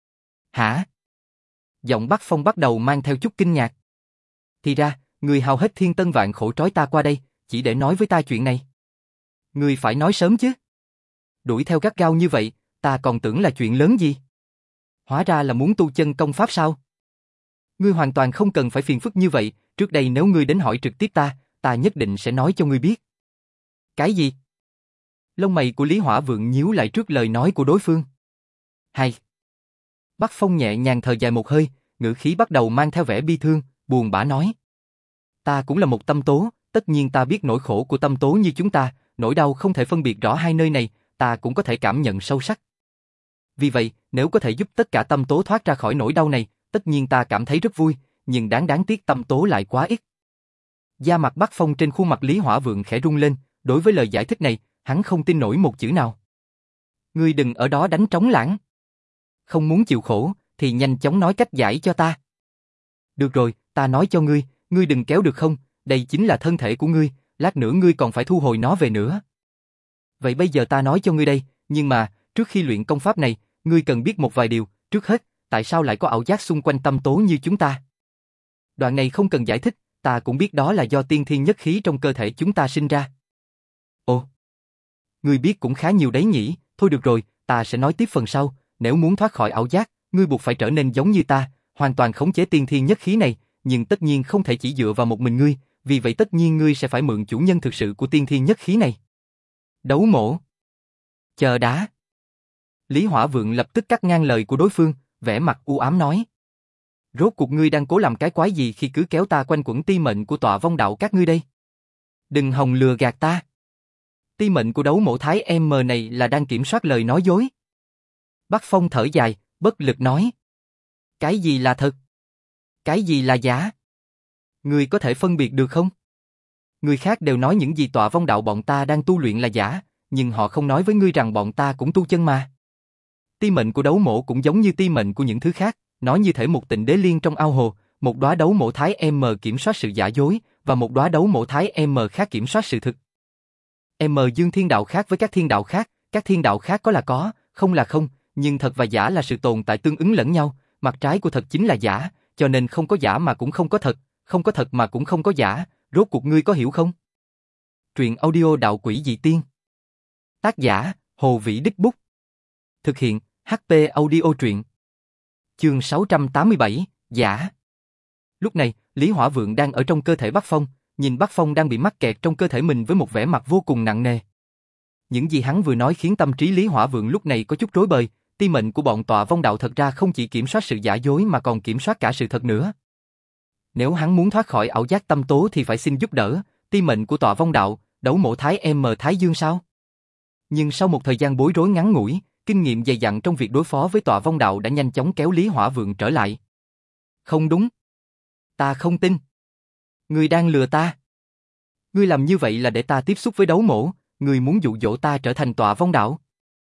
S1: Hả? Giọng Bắc Phong bắt đầu mang theo chút kinh ngạc. Thì ra, ngươi hao hết thiên tân vạn khổ trói ta qua đây, chỉ để nói với ta chuyện này. Ngươi phải nói sớm chứ. Đuổi theo gắt gao như vậy, ta còn tưởng là chuyện lớn gì. Hóa ra là muốn tu chân công pháp sao? Ngươi hoàn toàn không cần phải phiền phức như vậy, trước đây nếu ngươi đến hỏi trực tiếp ta, ta nhất định sẽ nói cho ngươi biết. Cái gì? Lông mày của Lý Hỏa Vượng nhíu lại trước lời nói của đối phương. Hay. Bắc Phong nhẹ nhàng thở dài một hơi, ngữ khí bắt đầu mang theo vẻ bi thương, buồn bã nói. Ta cũng là một tâm tố, tất nhiên ta biết nỗi khổ của tâm tố như chúng ta, nỗi đau không thể phân biệt rõ hai nơi này, ta cũng có thể cảm nhận sâu sắc. Vì vậy, nếu có thể giúp tất cả tâm tố thoát ra khỏi nỗi đau này, tất nhiên ta cảm thấy rất vui, nhưng đáng đáng tiếc tâm tố lại quá ít. Da mặt Bắc Phong trên khuôn mặt Lý Hỏa Vượng khẽ rung lên, đối với lời giải thích này, hắn không tin nổi một chữ nào. Ngươi đừng ở đó đánh trống lãng. Không muốn chịu khổ, thì nhanh chóng nói cách giải cho ta. Được rồi, ta nói cho ngươi, ngươi đừng kéo được không, đây chính là thân thể của ngươi, lát nữa ngươi còn phải thu hồi nó về nữa. Vậy bây giờ ta nói cho ngươi đây, nhưng mà, trước khi luyện công pháp này, ngươi cần biết một vài điều, trước hết, tại sao lại có ảo giác xung quanh tâm tố như chúng ta? Đoạn này không cần giải thích, ta cũng biết đó là do tiên thiên nhất khí trong cơ thể chúng ta sinh ra. Ồ, ngươi biết cũng khá nhiều đấy nhỉ, thôi được rồi, ta sẽ nói tiếp phần sau, nếu muốn thoát khỏi ảo giác, ngươi buộc phải trở nên giống như ta, hoàn toàn khống chế tiên thiên nhất khí này, nhưng tất nhiên không thể chỉ dựa vào một mình ngươi, vì vậy tất nhiên ngươi sẽ phải mượn chủ nhân thực sự của tiên thiên nhất khí này. Đấu mổ. Chờ đã. Lý Hỏa Vượng lập tức cắt ngang lời của đối phương, vẻ mặt u ám nói. Rốt cuộc ngươi đang cố làm cái quái gì khi cứ kéo ta quanh quẩn ti mệnh của tọa vong đạo các ngươi đây? Đừng hòng lừa gạt ta. Ti mệnh của đấu mổ thái M này là đang kiểm soát lời nói dối. Bắc Phong thở dài, bất lực nói. Cái gì là thật? Cái gì là giả? Ngươi có thể phân biệt được không? Người khác đều nói những gì tọa vong đạo bọn ta đang tu luyện là giả, nhưng họ không nói với ngươi rằng bọn ta cũng tu chân mà. Ti mệnh của đấu mổ cũng giống như ti mệnh của những thứ khác, nói như thể một tịnh đế liên trong ao hồ, một đóa đấu mổ thái M kiểm soát sự giả dối, và một đóa đấu mổ thái M khác kiểm soát sự thực. M dương thiên đạo khác với các thiên đạo khác, các thiên đạo khác có là có, không là không, nhưng thật và giả là sự tồn tại tương ứng lẫn nhau, mặt trái của thật chính là giả, cho nên không có giả mà cũng không có thật, không có thật mà cũng không có giả, rốt cuộc ngươi có hiểu không? Truyện audio đạo quỷ dị tiên. Tác giả, Hồ Vĩ Đích Bút. Thực hiện, hát pê Audio truyện. Chương sáu trăm tám mươi bảy, giả. Lúc này, Lý Hỏa Vượng đang ở trong cơ thể Bắc Phong, nhìn Bắc Phong đang bị mắc kẹt trong cơ thể mình với một vẻ mặt vô cùng nặng nề. Những gì hắn vừa nói khiến tâm trí Lý Hỏa Vượng lúc này có chút rối bời, ti mệnh của bọn tọa vong đạo thật ra không chỉ kiểm soát sự giả dối mà còn kiểm soát cả sự thật nữa. Nếu hắn muốn thoát khỏi ảo giác tâm tố thì phải xin giúp đỡ, ti mệnh của tọa vong đạo, đấu mổ thái M Thái Dương sao? Nhưng sau một thời gian bối rối ngắn ngủi, kinh nghiệm dày dặn trong việc đối phó với tọa vong đạo đã nhanh chóng kéo Lý Hỏa Vượng trở lại. Không đúng. Ta không tin. Ngươi đang lừa ta. Ngươi làm như vậy là để ta tiếp xúc với đấu mổ, ngươi muốn dụ dỗ ta trở thành tọa vong đạo.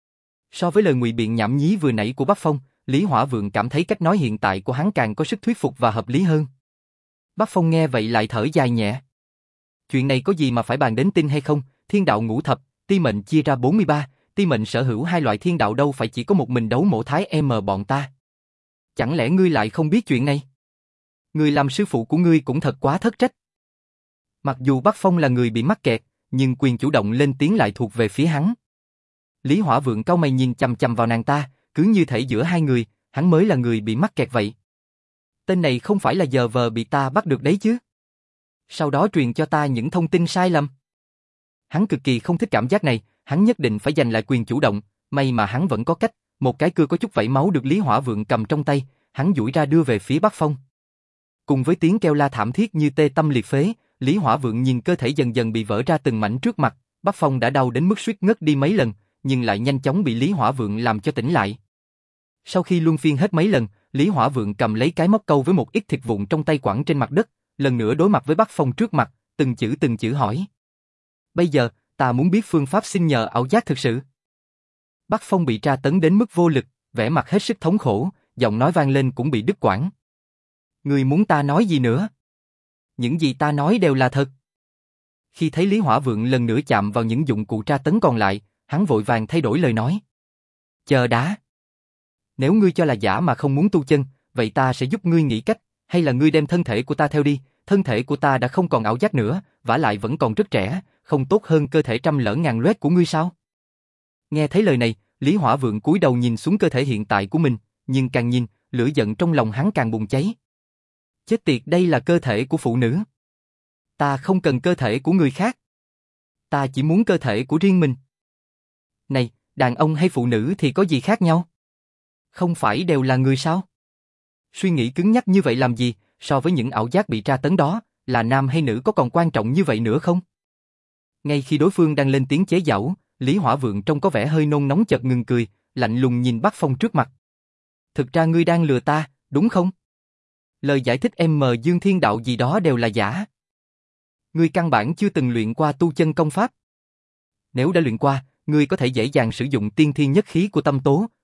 S1: So với lời ngụy biện nhảm nhí vừa nãy của Bắc Phong, Lý Hỏa Vượng cảm thấy cách nói hiện tại của hắn càng có sức thuyết phục và hợp lý hơn. Bắc Phong nghe vậy lại thở dài nhẹ. Chuyện này có gì mà phải bàn đến tin hay không, thiên đạo ngũ thập, ti mệnh chia ra bốn mươi ba, ti mệnh sở hữu hai loại thiên đạo đâu phải chỉ có một mình đấu mổ thái M bọn ta. Chẳng lẽ ngươi lại không biết chuyện này? Ngươi làm sư phụ của ngươi cũng thật quá thất trách. Mặc dù Bắc Phong là người bị mắc kẹt, nhưng quyền chủ động lên tiếng lại thuộc về phía hắn. Lý Hỏa Vượng cau mày nhìn chằm chằm vào nàng ta, cứ như thể giữa hai người, hắn mới là người bị mắc kẹt vậy. Tên này không phải là giờ vờ bị ta bắt được đấy chứ? Sau đó truyền cho ta những thông tin sai lầm. Hắn cực kỳ không thích cảm giác này, hắn nhất định phải giành lại quyền chủ động, may mà hắn vẫn có cách, một cái cưa có chút vảy máu được Lý Hỏa Vượng cầm trong tay, hắn duỗi ra đưa về phía Bắc Phong. Cùng với tiếng kêu la thảm thiết như tê tâm liệt phế, Lý Hỏa Vượng nhìn cơ thể dần dần bị vỡ ra từng mảnh trước mặt, Bắc Phong đã đau đến mức suýt ngất đi mấy lần, nhưng lại nhanh chóng bị Lý Hỏa Vượng làm cho tỉnh lại. Sau khi luân phiên hết mấy lần, Lý Hỏa Vượng cầm lấy cái móc câu với một ít thịt vụn trong tay quẳng trên mặt đất, lần nữa đối mặt với Bắc Phong trước mặt, từng chữ từng chữ hỏi. Bây giờ, ta muốn biết phương pháp xin nhờ ảo giác thực sự. Bắc Phong bị tra tấn đến mức vô lực, vẻ mặt hết sức thống khổ, giọng nói vang lên cũng bị đứt quãng. Ngươi muốn ta nói gì nữa? Những gì ta nói đều là thật. Khi thấy Lý Hỏa Vượng lần nữa chạm vào những dụng cụ tra tấn còn lại, hắn vội vàng thay đổi lời nói. Chờ đã. Nếu ngươi cho là giả mà không muốn tu chân, vậy ta sẽ giúp ngươi nghĩ cách, hay là ngươi đem thân thể của ta theo đi, thân thể của ta đã không còn ảo giác nữa, vả lại vẫn còn rất trẻ, không tốt hơn cơ thể trăm lỡ ngàn loét của ngươi sao? Nghe thấy lời này, Lý Hỏa Vượng cúi đầu nhìn xuống cơ thể hiện tại của mình, nhưng càng nhìn, lửa giận trong lòng hắn càng bùng cháy. Chết tiệt, đây là cơ thể của phụ nữ. Ta không cần cơ thể của người khác. Ta chỉ muốn cơ thể của riêng mình. Này, đàn ông hay phụ nữ thì có gì khác nhau? Không phải đều là người sao? Suy nghĩ cứng nhắc như vậy làm gì, so với những ảo giác bị tra tấn đó, là nam hay nữ có còn quan trọng như vậy nữa không? Ngay khi đối phương đang lên tiếng chế giễu, Lý Hỏa Vượng trông có vẻ hơi nôn nóng chợt ngừng cười, lạnh lùng nhìn Bắc Phong trước mặt. Thực ra ngươi đang lừa ta, đúng không? Lời giải thích em mờ Dương Thiên Đạo gì đó đều là giả. Ngươi căn bản chưa từng luyện qua tu chân công pháp. Nếu đã luyện qua, ngươi có thể dễ dàng sử dụng tiên thiên nhất khí của tâm tố,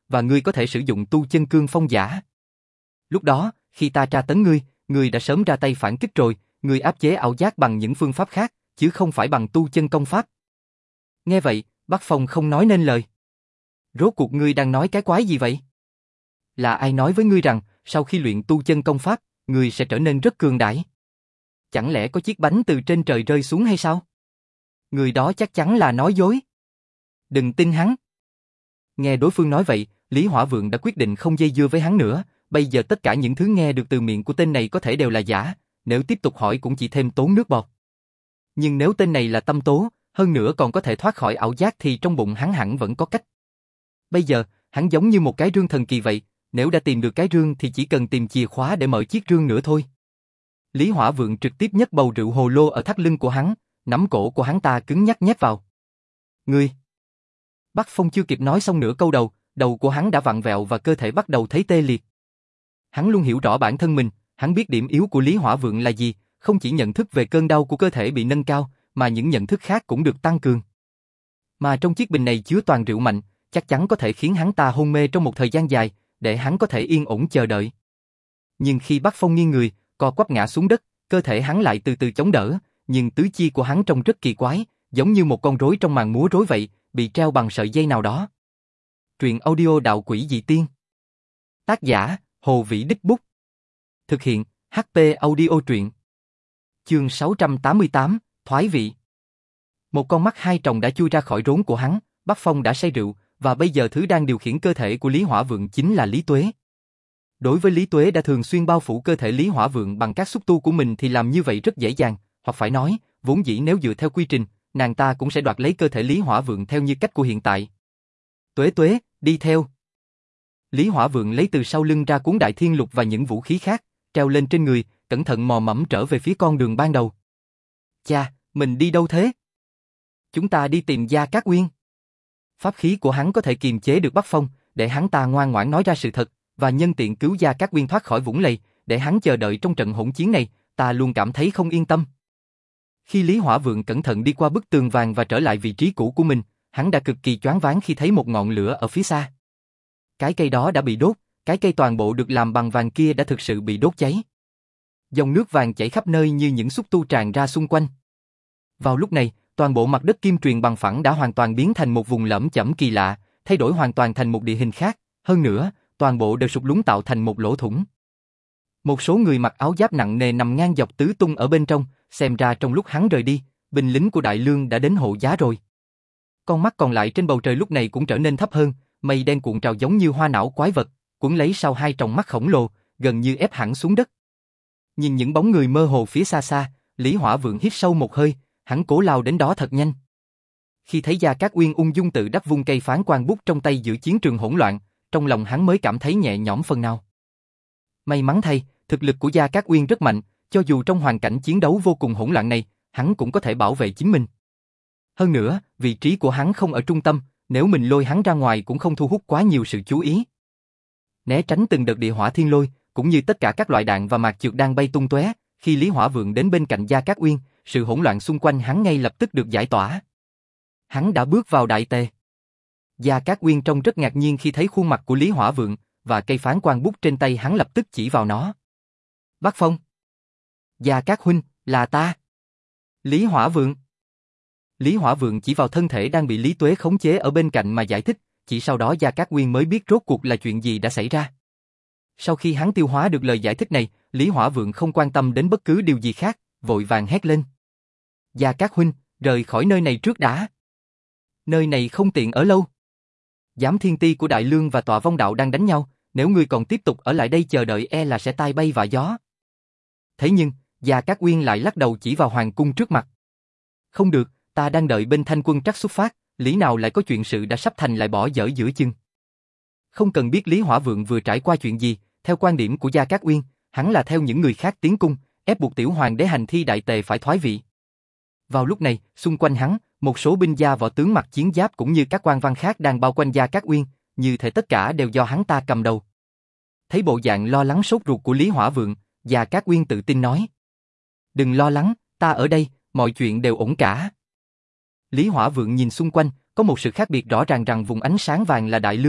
S1: và ngươi có thể sử dụng tu chân cương phong giả. Lúc đó, khi ta tra tấn ngươi, ngươi đã sớm ra tay phản kích rồi, ngươi áp chế ảo giác bằng những phương pháp khác, chứ không phải bằng tu chân công pháp. Nghe vậy, Bắc Phong không nói nên lời. Rốt cuộc ngươi đang nói cái quái gì vậy? Là ai nói với ngươi rằng, sau khi luyện tu chân công pháp, ngươi sẽ trở nên rất cường đại? Chẳng lẽ có chiếc bánh từ trên trời rơi xuống hay sao? Người đó chắc chắn là nói dối. Đừng tin hắn. Nghe đối phương nói vậy, Lý Hỏa Vượng đã quyết định không dây dưa với hắn nữa, bây giờ tất cả những thứ nghe được từ miệng của tên này có thể đều là giả, nếu tiếp tục hỏi cũng chỉ thêm tốn nước bọt. Nhưng nếu tên này là tâm tố, hơn nữa còn có thể thoát khỏi ảo giác thì trong bụng hắn hẳn vẫn có cách. Bây giờ, hắn giống như một cái rương thần kỳ vậy, nếu đã tìm được cái rương thì chỉ cần tìm chìa khóa để mở chiếc rương nữa thôi. Lý Hỏa Vượng trực tiếp nhấc bầu rượu hồ lô ở thắt lưng của hắn, nắm cổ của hắn ta cứng nhắc nhét vào. Ngươi! Bắc Phong chưa kịp nói xong nửa câu đầu, đầu của hắn đã vặn vẹo và cơ thể bắt đầu thấy tê liệt. Hắn luôn hiểu rõ bản thân mình, hắn biết điểm yếu của Lý Hỏa Vượng là gì, không chỉ nhận thức về cơn đau của cơ thể bị nâng cao, mà những nhận thức khác cũng được tăng cường. Mà trong chiếc bình này chứa toàn rượu mạnh, chắc chắn có thể khiến hắn ta hôn mê trong một thời gian dài, để hắn có thể yên ổn chờ đợi. Nhưng khi Bắc Phong nghiêng người, co quắp ngã xuống đất, cơ thể hắn lại từ từ chống đỡ, nhưng tứ chi của hắn trông rất kỳ quái, giống như một con rối trong màn múa rối vậy, bị treo bằng sợi dây nào đó. Truyện audio Đạo Quỷ Dị Tiên. Tác giả, Hồ Vĩ Đích Bút. Thực hiện, hát pê Audio Truyện. Chương sáu trăm tám mươi tám, Thoái vị. Một con mắt hai tròng đã chui ra khỏi rốn của hắn, Bắc Phong đã say rượu, và bây giờ thứ đang điều khiển cơ thể của Lý Hỏa Vượng chính là Lý Tuế. Đối với Lý Tuế đã thường xuyên bao phủ cơ thể Lý Hỏa Vượng bằng các xúc tu của mình thì làm như vậy rất dễ dàng, hoặc phải nói, vốn dĩ nếu dựa theo quy trình, nàng ta cũng sẽ đoạt lấy cơ thể Lý Hỏa Vượng theo như cách của hiện tại. Tuế Tuế, đi theo. Lý Hỏa Vượng lấy từ sau lưng ra cuốn đại thiên lục và những vũ khí khác, treo lên trên người, cẩn thận mò mẫm trở về phía con đường ban đầu. Cha, mình đi đâu thế? Chúng ta đi tìm Gia Cát Uyên. Pháp khí của hắn có thể kiềm chế được Bắc Phong, để hắn ta ngoan ngoãn nói ra sự thật, và nhân tiện cứu Gia Cát Uyên thoát khỏi vũng lầy, để hắn chờ đợi trong trận hỗn chiến này, ta luôn cảm thấy không yên tâm. Khi Lý Hỏa Vượng cẩn thận đi qua bức tường vàng và trở lại vị trí cũ của mình, hắn đã cực kỳ choáng váng khi thấy một ngọn lửa ở phía xa. Cái cây đó đã bị đốt, cái cây toàn bộ được làm bằng vàng kia đã thực sự bị đốt cháy. Dòng nước vàng chảy khắp nơi như những xúc tu tràn ra xung quanh. Vào lúc này, toàn bộ mặt đất kim truyền bằng phẳng đã hoàn toàn biến thành một vùng lởm chởm kỳ lạ, thay đổi hoàn toàn thành một địa hình khác, hơn nữa, toàn bộ đều sụt lún tạo thành một lỗ thủng. Một số người mặc áo giáp nặng nề nằm ngang dọc tứ tung ở bên trong, xem ra trong lúc hắn rời đi, binh lính của Đại Lương đã đến hộ giá rồi. Con mắt còn lại trên bầu trời lúc này cũng trở nên thấp hơn, mây đen cuộn trào giống như hoa não quái vật, cuốn lấy sau hai tròng mắt khổng lồ, gần như ép hẳn xuống đất. Nhìn những bóng người mơ hồ phía xa xa, Lý Hỏa Vượng hít sâu một hơi, hắn cố lao đến đó thật nhanh. Khi thấy Gia Cát Uyên ung dung tự đắc vung cây phán quan bút trong tay giữa chiến trường hỗn loạn, trong lòng hắn mới cảm thấy nhẹ nhõm phần nào. May mắn thay, thực lực của Gia Cát Uyên rất mạnh, cho dù trong hoàn cảnh chiến đấu vô cùng hỗn loạn này, hắn cũng có thể bảo vệ chính mình. Hơn nữa, vị trí của hắn không ở trung tâm, nếu mình lôi hắn ra ngoài cũng không thu hút quá nhiều sự chú ý. Né tránh từng đợt địa hỏa thiên lôi, cũng như tất cả các loại đạn và mạc chược đang bay tung tóe, khi Lý Hỏa Vượng đến bên cạnh Gia Cát Uyên, sự hỗn loạn xung quanh hắn ngay lập tức được giải tỏa. Hắn đã bước vào đại tề. Gia Cát Uyên trông rất ngạc nhiên khi thấy khuôn mặt của Lý Hỏa Vượng, và cây phán quan bút trên tay hắn lập tức chỉ vào nó. Bắc Phong. Gia Cát huynh, là ta. Lý Hỏa Vượng. Lý Hỏa Vượng chỉ vào thân thể đang bị Lý Tuế khống chế ở bên cạnh mà giải thích, chỉ sau đó Gia Cát Uyên mới biết rốt cuộc là chuyện gì đã xảy ra. Sau khi hắn tiêu hóa được lời giải thích này, Lý Hỏa Vượng không quan tâm đến bất cứ điều gì khác, vội vàng hét lên. Gia Cát huynh, rời khỏi nơi này trước đã. Nơi này không tiện ở lâu. Giám thiên ti của Đại Lương và Tọa Vong Đạo đang đánh nhau, nếu ngươi còn tiếp tục ở lại đây chờ đợi e là sẽ tai bay vạ gió. Thế nhưng, Gia Cát Uyên lại lắc đầu chỉ vào hoàng cung trước mặt. Không được, ta đang đợi bên Thanh Quân Trắc xuất phát, lý nào lại có chuyện sự đã sắp thành lại bỏ dở giữa chừng. Không cần biết Lý Hỏa Vượng vừa trải qua chuyện gì, theo quan điểm của Gia Cát Uyên, hắn là theo những người khác tiến cung, ép buộc tiểu hoàng đế hành thi đại tề phải thoái vị. Vào lúc này, xung quanh hắn, một số binh gia võ tướng mặc chiến giáp cũng như các quan văn khác đang bao quanh Gia Cát Uyên, như thể tất cả đều do hắn ta cầm đầu. Thấy bộ dạng lo lắng sốt ruột của Lý Hỏa Vượng, Gia Cát Uyên tự tin nói. Đừng lo lắng, ta ở đây, mọi chuyện đều ổn cả. Lý Hỏa Vượng nhìn xung quanh, có một sự khác biệt rõ ràng rằng vùng ánh sáng vàng là Đại Lương,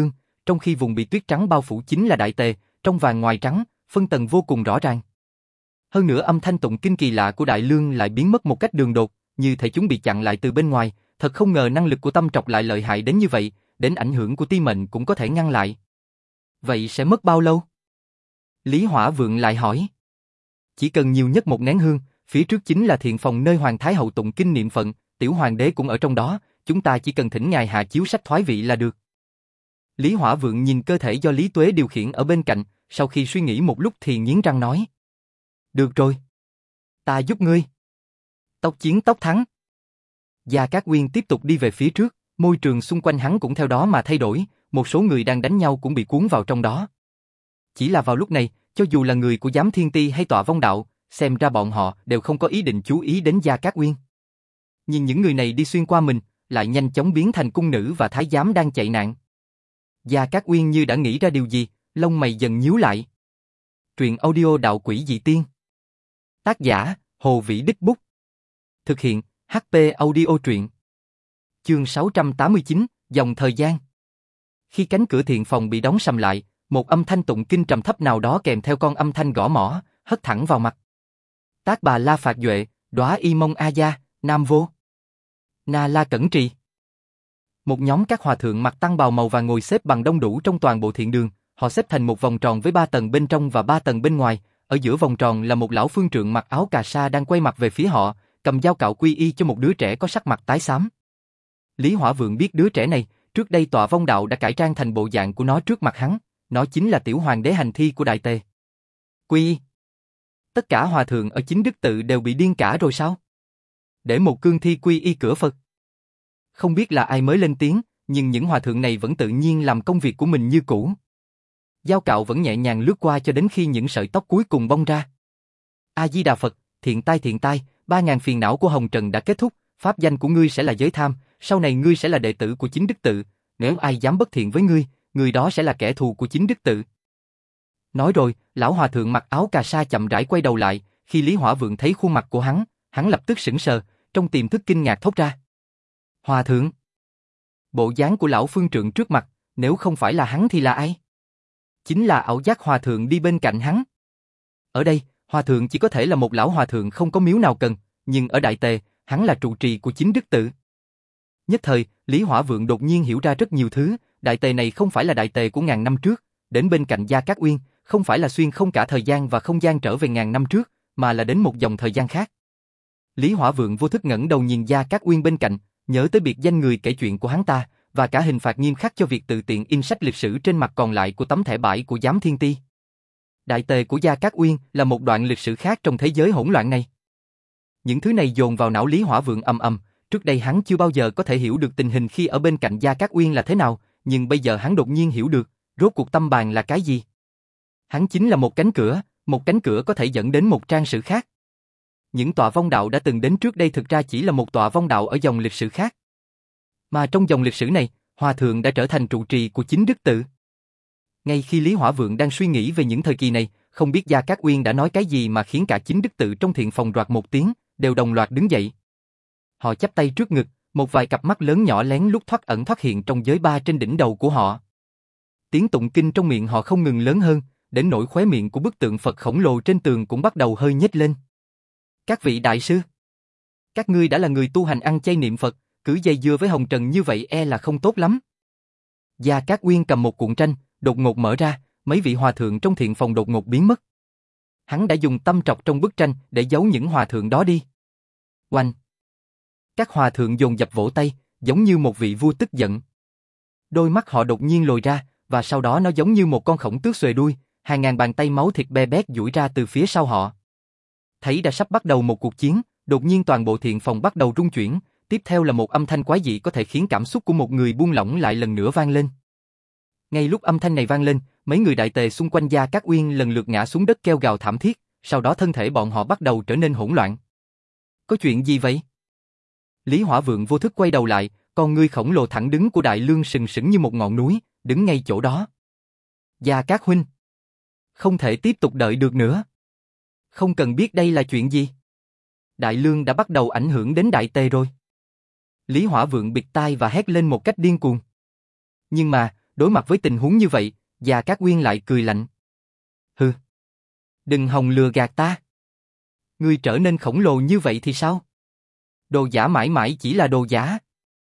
S1: trong khi vùng bị tuyết trắng bao phủ chính là đại tề, trong vàng ngoài trắng, phân tầng vô cùng rõ ràng. Hơn nữa âm thanh tụng kinh kỳ lạ của Đại Lương lại biến mất một cách đường đột, như thể chúng bị chặn lại từ bên ngoài, thật không ngờ năng lực của Tâm Trọc lại lợi hại đến như vậy, đến ảnh hưởng của ti mệnh cũng có thể ngăn lại. Vậy sẽ mất bao lâu? Lý Hỏa Vượng lại hỏi. Chỉ cần nhiều nhất một nén hương, phía trước chính là thiện phòng nơi Hoàng Thái Hậu tụng kinh niệm phận, tiểu hoàng đế cũng ở trong đó, chúng ta chỉ cần thỉnh ngài hạ chiếu sách thoái vị là được. Lý Hỏa Vượng nhìn cơ thể do Lý Tuế điều khiển ở bên cạnh, sau khi suy nghĩ một lúc thì nghiến răng nói. Được rồi. Ta giúp ngươi. Tốc chiến tốc thắng. Gia Cát Uyên tiếp tục đi về phía trước, môi trường xung quanh hắn cũng theo đó mà thay đổi, một số người đang đánh nhau cũng bị cuốn vào trong đó. Chỉ là vào lúc này, cho dù là người của Giám Thiên Ti hay Tọa Vong Đạo, xem ra bọn họ đều không có ý định chú ý đến Gia Cát Uyên. Nhưng những người này đi xuyên qua mình, lại nhanh chóng biến thành cung nữ và thái giám đang chạy nạn. Gia Cát Uyên như đã nghĩ ra điều gì, lông mày dần nhíu lại. Truyện audio Đạo Quỷ Dị Tiên. Tác giả, Hồ Vĩ Đích Bút. Thực hiện, hát pê Audio Truyện. Chương sáu trăm tám mươi chín, Dòng Thời Gian. Khi cánh cửa thiện phòng bị đóng sầm lại, một âm thanh tụng kinh trầm thấp nào đó kèm theo con âm thanh gõ mõ, hất thẳng vào mặt. Tác Bà La Phạt Duệ, Đóa Y Mông A Gia, Nam Vô. Na La Cẩn Trì. Một nhóm các hòa thượng mặc tăng bào màu vàng ngồi xếp bằng đông đủ trong toàn bộ thiện đường, họ xếp thành một vòng tròn với ba tầng bên trong và ba tầng bên ngoài, ở giữa vòng tròn là một lão phương trượng mặc áo cà sa đang quay mặt về phía họ, cầm dao cạo quy y cho một đứa trẻ có sắc mặt tái xám. Lý Hỏa Vượng biết đứa trẻ này, trước đây Tọa Vong Đạo đã cải trang thành bộ dạng của nó trước mặt hắn, nó chính là tiểu hoàng đế hành thi của Đại Tề. Quy y. Tất cả hòa thượng ở Chính Đức Tự đều bị điên cả rồi sao? Để một cương thi quy y cửa Phật. Không biết là ai mới lên tiếng, nhưng những hòa thượng này vẫn tự nhiên làm công việc của mình như cũ. Dao cạo vẫn nhẹ nhàng lướt qua cho đến khi những sợi tóc cuối cùng bong ra. A Di Đà Phật, thiện tai thiện tai, ba ngàn phiền não của Hồng Trần đã kết thúc, pháp danh của ngươi sẽ là giới tham, sau này ngươi sẽ là đệ tử của Chính Đức Tự, nếu ai dám bất thiện với ngươi, người đó sẽ là kẻ thù của Chính Đức Tự. Nói rồi, lão hòa thượng mặc áo cà sa chậm rãi quay đầu lại, khi Lý Hỏa Vượng thấy khuôn mặt của hắn, hắn lập tức sững sờ, trong tiềm thức kinh ngạc thốt ra. Hòa thượng. Bộ dáng của lão phương trượng trước mặt, nếu không phải là hắn thì là ai? Chính là ảo giác hòa thượng đi bên cạnh hắn. Ở đây, hòa thượng chỉ có thể là một lão hòa thượng không có miếu nào cần, nhưng ở Đại Tề, hắn là trụ trì của Chính Đức Tự. Nhất thời, Lý Hỏa Vượng đột nhiên hiểu ra rất nhiều thứ, Đại Tề này không phải là Đại Tề của ngàn năm trước, đến bên cạnh Gia Cát Uyên, không phải là xuyên không cả thời gian và không gian trở về ngàn năm trước, mà là đến một dòng thời gian khác. Lý Hỏa Vượng vô thức ngẩng đầu nhìn Gia Cát Uyên bên cạnh, nhớ tới biệt danh người kể chuyện của hắn ta, và cả hình phạt nghiêm khắc cho việc tự tiện in sách lịch sử trên mặt còn lại của tấm thẻ bãi của Giám Thiên Ti. Đại Tề của Gia Cát Uyên là một đoạn lịch sử khác trong thế giới hỗn loạn này. Những thứ này dồn vào não Lý Hỏa Vượng ầm ầm, trước đây hắn chưa bao giờ có thể hiểu được tình hình khi ở bên cạnh Gia Cát Uyên là thế nào, nhưng bây giờ hắn đột nhiên hiểu được, rốt cuộc tâm bàn là cái gì. Hắn chính là một cánh cửa, một cánh cửa có thể dẫn đến một trang sử khác. Những tọa vong đạo đã từng đến trước đây thực ra chỉ là một tọa vong đạo ở dòng lịch sử khác. Mà trong dòng lịch sử này, Hòa Thượng đã trở thành trụ trì của Chính Đức Tự. Ngay khi Lý Hỏa Vượng đang suy nghĩ về những thời kỳ này, không biết Gia Cát Uyên đã nói cái gì mà khiến cả Chính Đức Tự trong thiện phòng roạt một tiếng, đều đồng loạt đứng dậy. Họ chắp tay trước ngực, một vài cặp mắt lớn nhỏ lén lút thoát ẩn thoát hiện trong giới ba trên đỉnh đầu của họ. Tiếng tụng kinh trong miệng họ không ngừng lớn hơn, đến nỗi khóe miệng của bức tượng Phật khổng lồ trên tường cũng bắt đầu hơi nhếch lên. Các vị đại sư, các ngươi đã là người tu hành ăn chay niệm Phật, cứ dây dưa với hồng trần như vậy e là không tốt lắm. Gia Cát Uyên cầm một cuộn tranh, đột ngột mở ra, mấy vị hòa thượng trong thiện phòng đột ngột biến mất. Hắn đã dùng tâm trọc trong bức tranh để giấu những hòa thượng đó đi. Oanh! Các hòa thượng dồn dập vỗ tay, giống như một vị vua tức giận. Đôi mắt họ đột nhiên lồi ra, và sau đó nó giống như một con khổng tước xuề đuôi, hàng ngàn bàn tay máu thịt be bét duỗi ra từ phía sau họ. Thấy đã sắp bắt đầu một cuộc chiến, đột nhiên toàn bộ thiện phòng bắt đầu rung chuyển, tiếp theo là một âm thanh quái dị có thể khiến cảm xúc của một người buông lỏng lại lần nữa vang lên. Ngay lúc âm thanh này vang lên, mấy người đại tề xung quanh Gia Cát Uyên lần lượt ngã xuống đất kêu gào thảm thiết, sau đó thân thể bọn họ bắt đầu trở nên hỗn loạn. Có chuyện gì vậy? Lý Hỏa Vượng vô thức quay đầu lại, con ngươi khổng lồ thẳng đứng của Đại Lương sừng sững như một ngọn núi, đứng ngay chỗ đó. Gia Cát huynh, không thể tiếp tục đợi được nữa. Không cần biết đây là chuyện gì. Đại Lương đã bắt đầu ảnh hưởng đến Đại Tề rồi. Lý Hỏa Vượng bịt tai và hét lên một cách điên cuồng. Nhưng mà, Đối mặt với tình huống như vậy, Gia Cát Nguyên lại cười lạnh. Hừ. Đừng hòng lừa gạt ta. Ngươi trở nên khổng lồ như vậy thì sao? Đồ giả mãi mãi chỉ là đồ giả.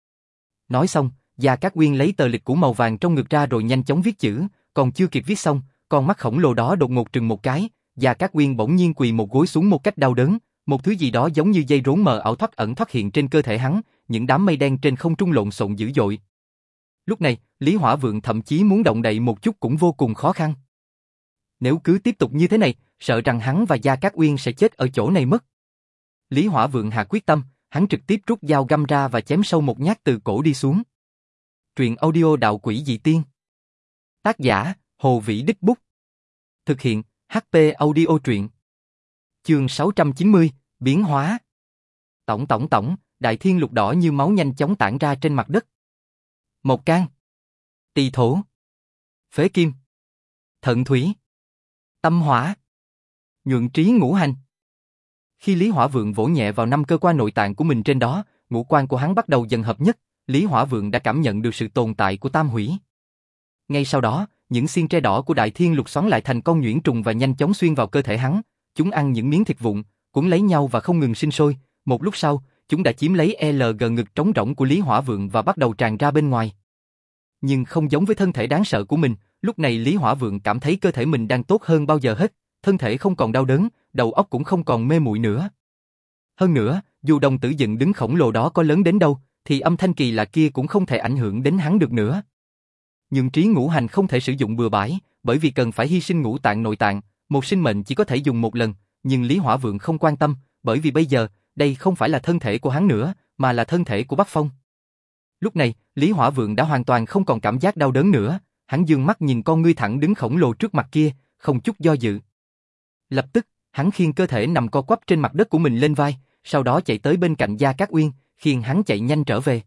S1: Nói xong, Gia Cát Nguyên lấy tờ lịch cũ màu vàng trong ngực ra rồi nhanh chóng viết chữ, còn chưa kịp viết xong, con mắt khổng lồ đó đột ngột trừng một cái, Gia Cát Nguyên bỗng nhiên quỳ một gối xuống một cách đau đớn, một thứ gì đó giống như dây rốn mờ ảo thoát ẩn thoát hiện trên cơ thể hắn, những đám mây đen trên không trung lộn xộn dữ dội. Lúc này, Lý Hỏa Vượng thậm chí muốn động đậy một chút cũng vô cùng khó khăn. Nếu cứ tiếp tục như thế này, sợ rằng hắn và Gia Cát Nguyên sẽ chết ở chỗ này mất. Lý Hỏa Vượng hạ quyết tâm, hắn trực tiếp rút dao găm ra và chém sâu một nhát từ cổ đi xuống. Truyện audio Đạo Quỷ Dị Tiên. Tác giả, Hồ Vĩ Đích Bút. Thực hiện, hát pê Audio Truyện. Chương sáu trăm chín mươi, Biến Hóa. Tổng tổng tổng, đại thiên lục đỏ như máu nhanh chóng tản ra trên mặt đất. Mộc can, tỳ thổ, phế kim, thận thủy, tâm hỏa, nhuận trí ngũ hành. Khi Lý Hỏa Vượng vỗ nhẹ vào năm cơ quan nội tạng của mình trên đó, ngũ quan của hắn bắt đầu dần hợp nhất, Lý Hỏa Vượng đã cảm nhận được sự tồn tại của tam hủy. Ngay sau đó, những xiên tre đỏ của đại thiên lục xoắn lại thành con nhuyễn trùng và nhanh chóng xuyên vào cơ thể hắn, chúng ăn những miếng thịt vụn, cuốn lấy nhau và không ngừng sinh sôi, một lúc sau, chúng đã chiếm lấy lờ giê ngực trống rỗng của Lý Hỏa Vượng và bắt đầu tràn ra bên ngoài. Nhưng không giống với thân thể đáng sợ của mình, lúc này Lý Hỏa Vượng cảm thấy cơ thể mình đang tốt hơn bao giờ hết, thân thể không còn đau đớn, đầu óc cũng không còn mê muội nữa. Hơn nữa, dù đồng tử dựng đứng khổng lồ đó có lớn đến đâu, thì âm thanh kỳ lạ kia cũng không thể ảnh hưởng đến hắn được nữa. Nhưng trí ngũ hành không thể sử dụng bừa bãi, bởi vì cần phải hy sinh ngũ tạng nội tạng, một sinh mệnh chỉ có thể dùng một lần, nhưng Lý Hỏa Vượng không quan tâm, bởi vì bây giờ, đây không phải là thân thể của hắn nữa, mà là thân thể của Bắc Phong. Lúc này, Lý Hỏa Vượng đã hoàn toàn không còn cảm giác đau đớn nữa, hắn dương mắt nhìn con ngươi thẳng đứng khổng lồ trước mặt kia, không chút do dự. Lập tức, hắn khiêng cơ thể nằm co quắp trên mặt đất của mình lên vai, sau đó chạy tới bên cạnh Gia Cát Uyên, khiêng hắn chạy nhanh trở về.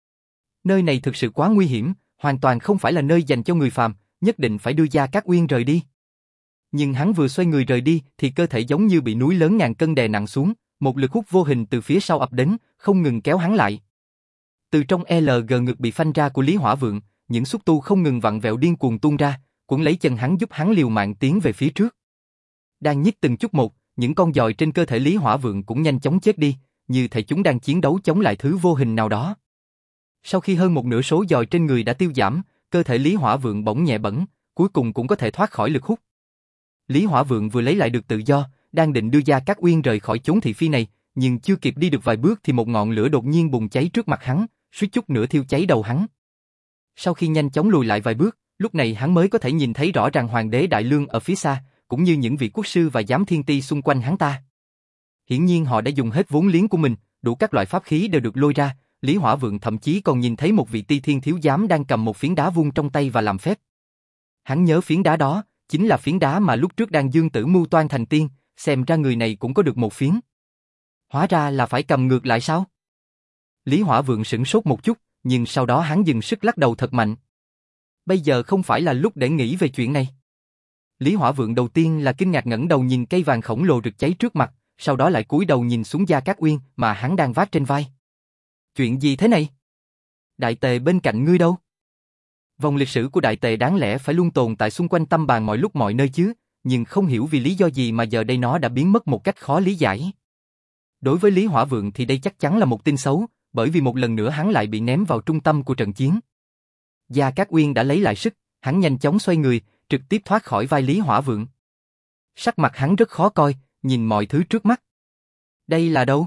S1: Nơi này thực sự quá nguy hiểm, hoàn toàn không phải là nơi dành cho người phàm, nhất định phải đưa Gia Cát Uyên rời đi. Nhưng hắn vừa xoay người rời đi thì cơ thể giống như bị núi lớn ngàn cân đè nặng xuống, một lực hút vô hình từ phía sau ập đến, không ngừng kéo hắn lại. Từ trong lờ giê ngực bị phanh ra của Lý Hỏa Vượng, những xúc tu không ngừng vặn vẹo điên cuồng tuôn ra, cuốn lấy chân hắn giúp hắn liều mạng tiến về phía trước. Đang nhích từng chút một, những con giòi trên cơ thể Lý Hỏa Vượng cũng nhanh chóng chết đi, như thể chúng đang chiến đấu chống lại thứ vô hình nào đó. Sau khi hơn một nửa số giòi trên người đã tiêu giảm, cơ thể Lý Hỏa Vượng bỗng nhẹ bẫng, cuối cùng cũng có thể thoát khỏi lực hút. Lý Hỏa Vượng vừa lấy lại được tự do, đang định đưa Gia Cát Uyên rời khỏi chốn thị phi này, nhưng chưa kịp đi được vài bước thì một ngọn lửa đột nhiên bùng cháy trước mặt hắn, suýt chút nữa thiêu cháy đầu hắn. Sau khi nhanh chóng lùi lại vài bước, lúc này hắn mới có thể nhìn thấy rõ ràng Hoàng đế Đại Lương ở phía xa, cũng như những vị quốc sư và giám thiên ti xung quanh hắn ta. Hiển nhiên họ đã dùng hết vốn liếng của mình, đủ các loại pháp khí đều được lôi ra, Lý Hỏa Vượng thậm chí còn nhìn thấy một vị ti thiên thiếu giám đang cầm một phiến đá vuông trong tay và làm phép. Hắn nhớ phiến đá đó, chính là phiến đá mà lúc trước đang dương tử mưu toan thành tiên, xem ra người này cũng có được một phiến. Hóa ra là phải cầm ngược lại sao? Lý Hỏa Vượng sửng sốt một chút, nhưng sau đó hắn dừng sức lắc đầu thật mạnh. Bây giờ không phải là lúc để nghĩ về chuyện này. Lý Hỏa Vượng đầu tiên là kinh ngạc ngẩng đầu nhìn cây vàng khổng lồ rực cháy trước mặt, sau đó lại cúi đầu nhìn xuống Gia Cát Uyên mà hắn đang vác trên vai. Chuyện gì thế này? Đại tề bên cạnh ngươi đâu? Vòng lịch sử của đại tề đáng lẽ phải luôn tồn tại xung quanh tâm bàn mọi lúc mọi nơi chứ, nhưng không hiểu vì lý do gì mà giờ đây nó đã biến mất một cách khó lý giải. Đối với Lý Hỏa Vượng thì đây chắc chắn là một tin xấu, bởi vì một lần nữa hắn lại bị ném vào trung tâm của trận chiến. Gia Cát Uyên đã lấy lại sức, hắn nhanh chóng xoay người, trực tiếp thoát khỏi vai Lý Hỏa Vượng. Sắc mặt hắn rất khó coi, nhìn mọi thứ trước mắt. Đây là đâu?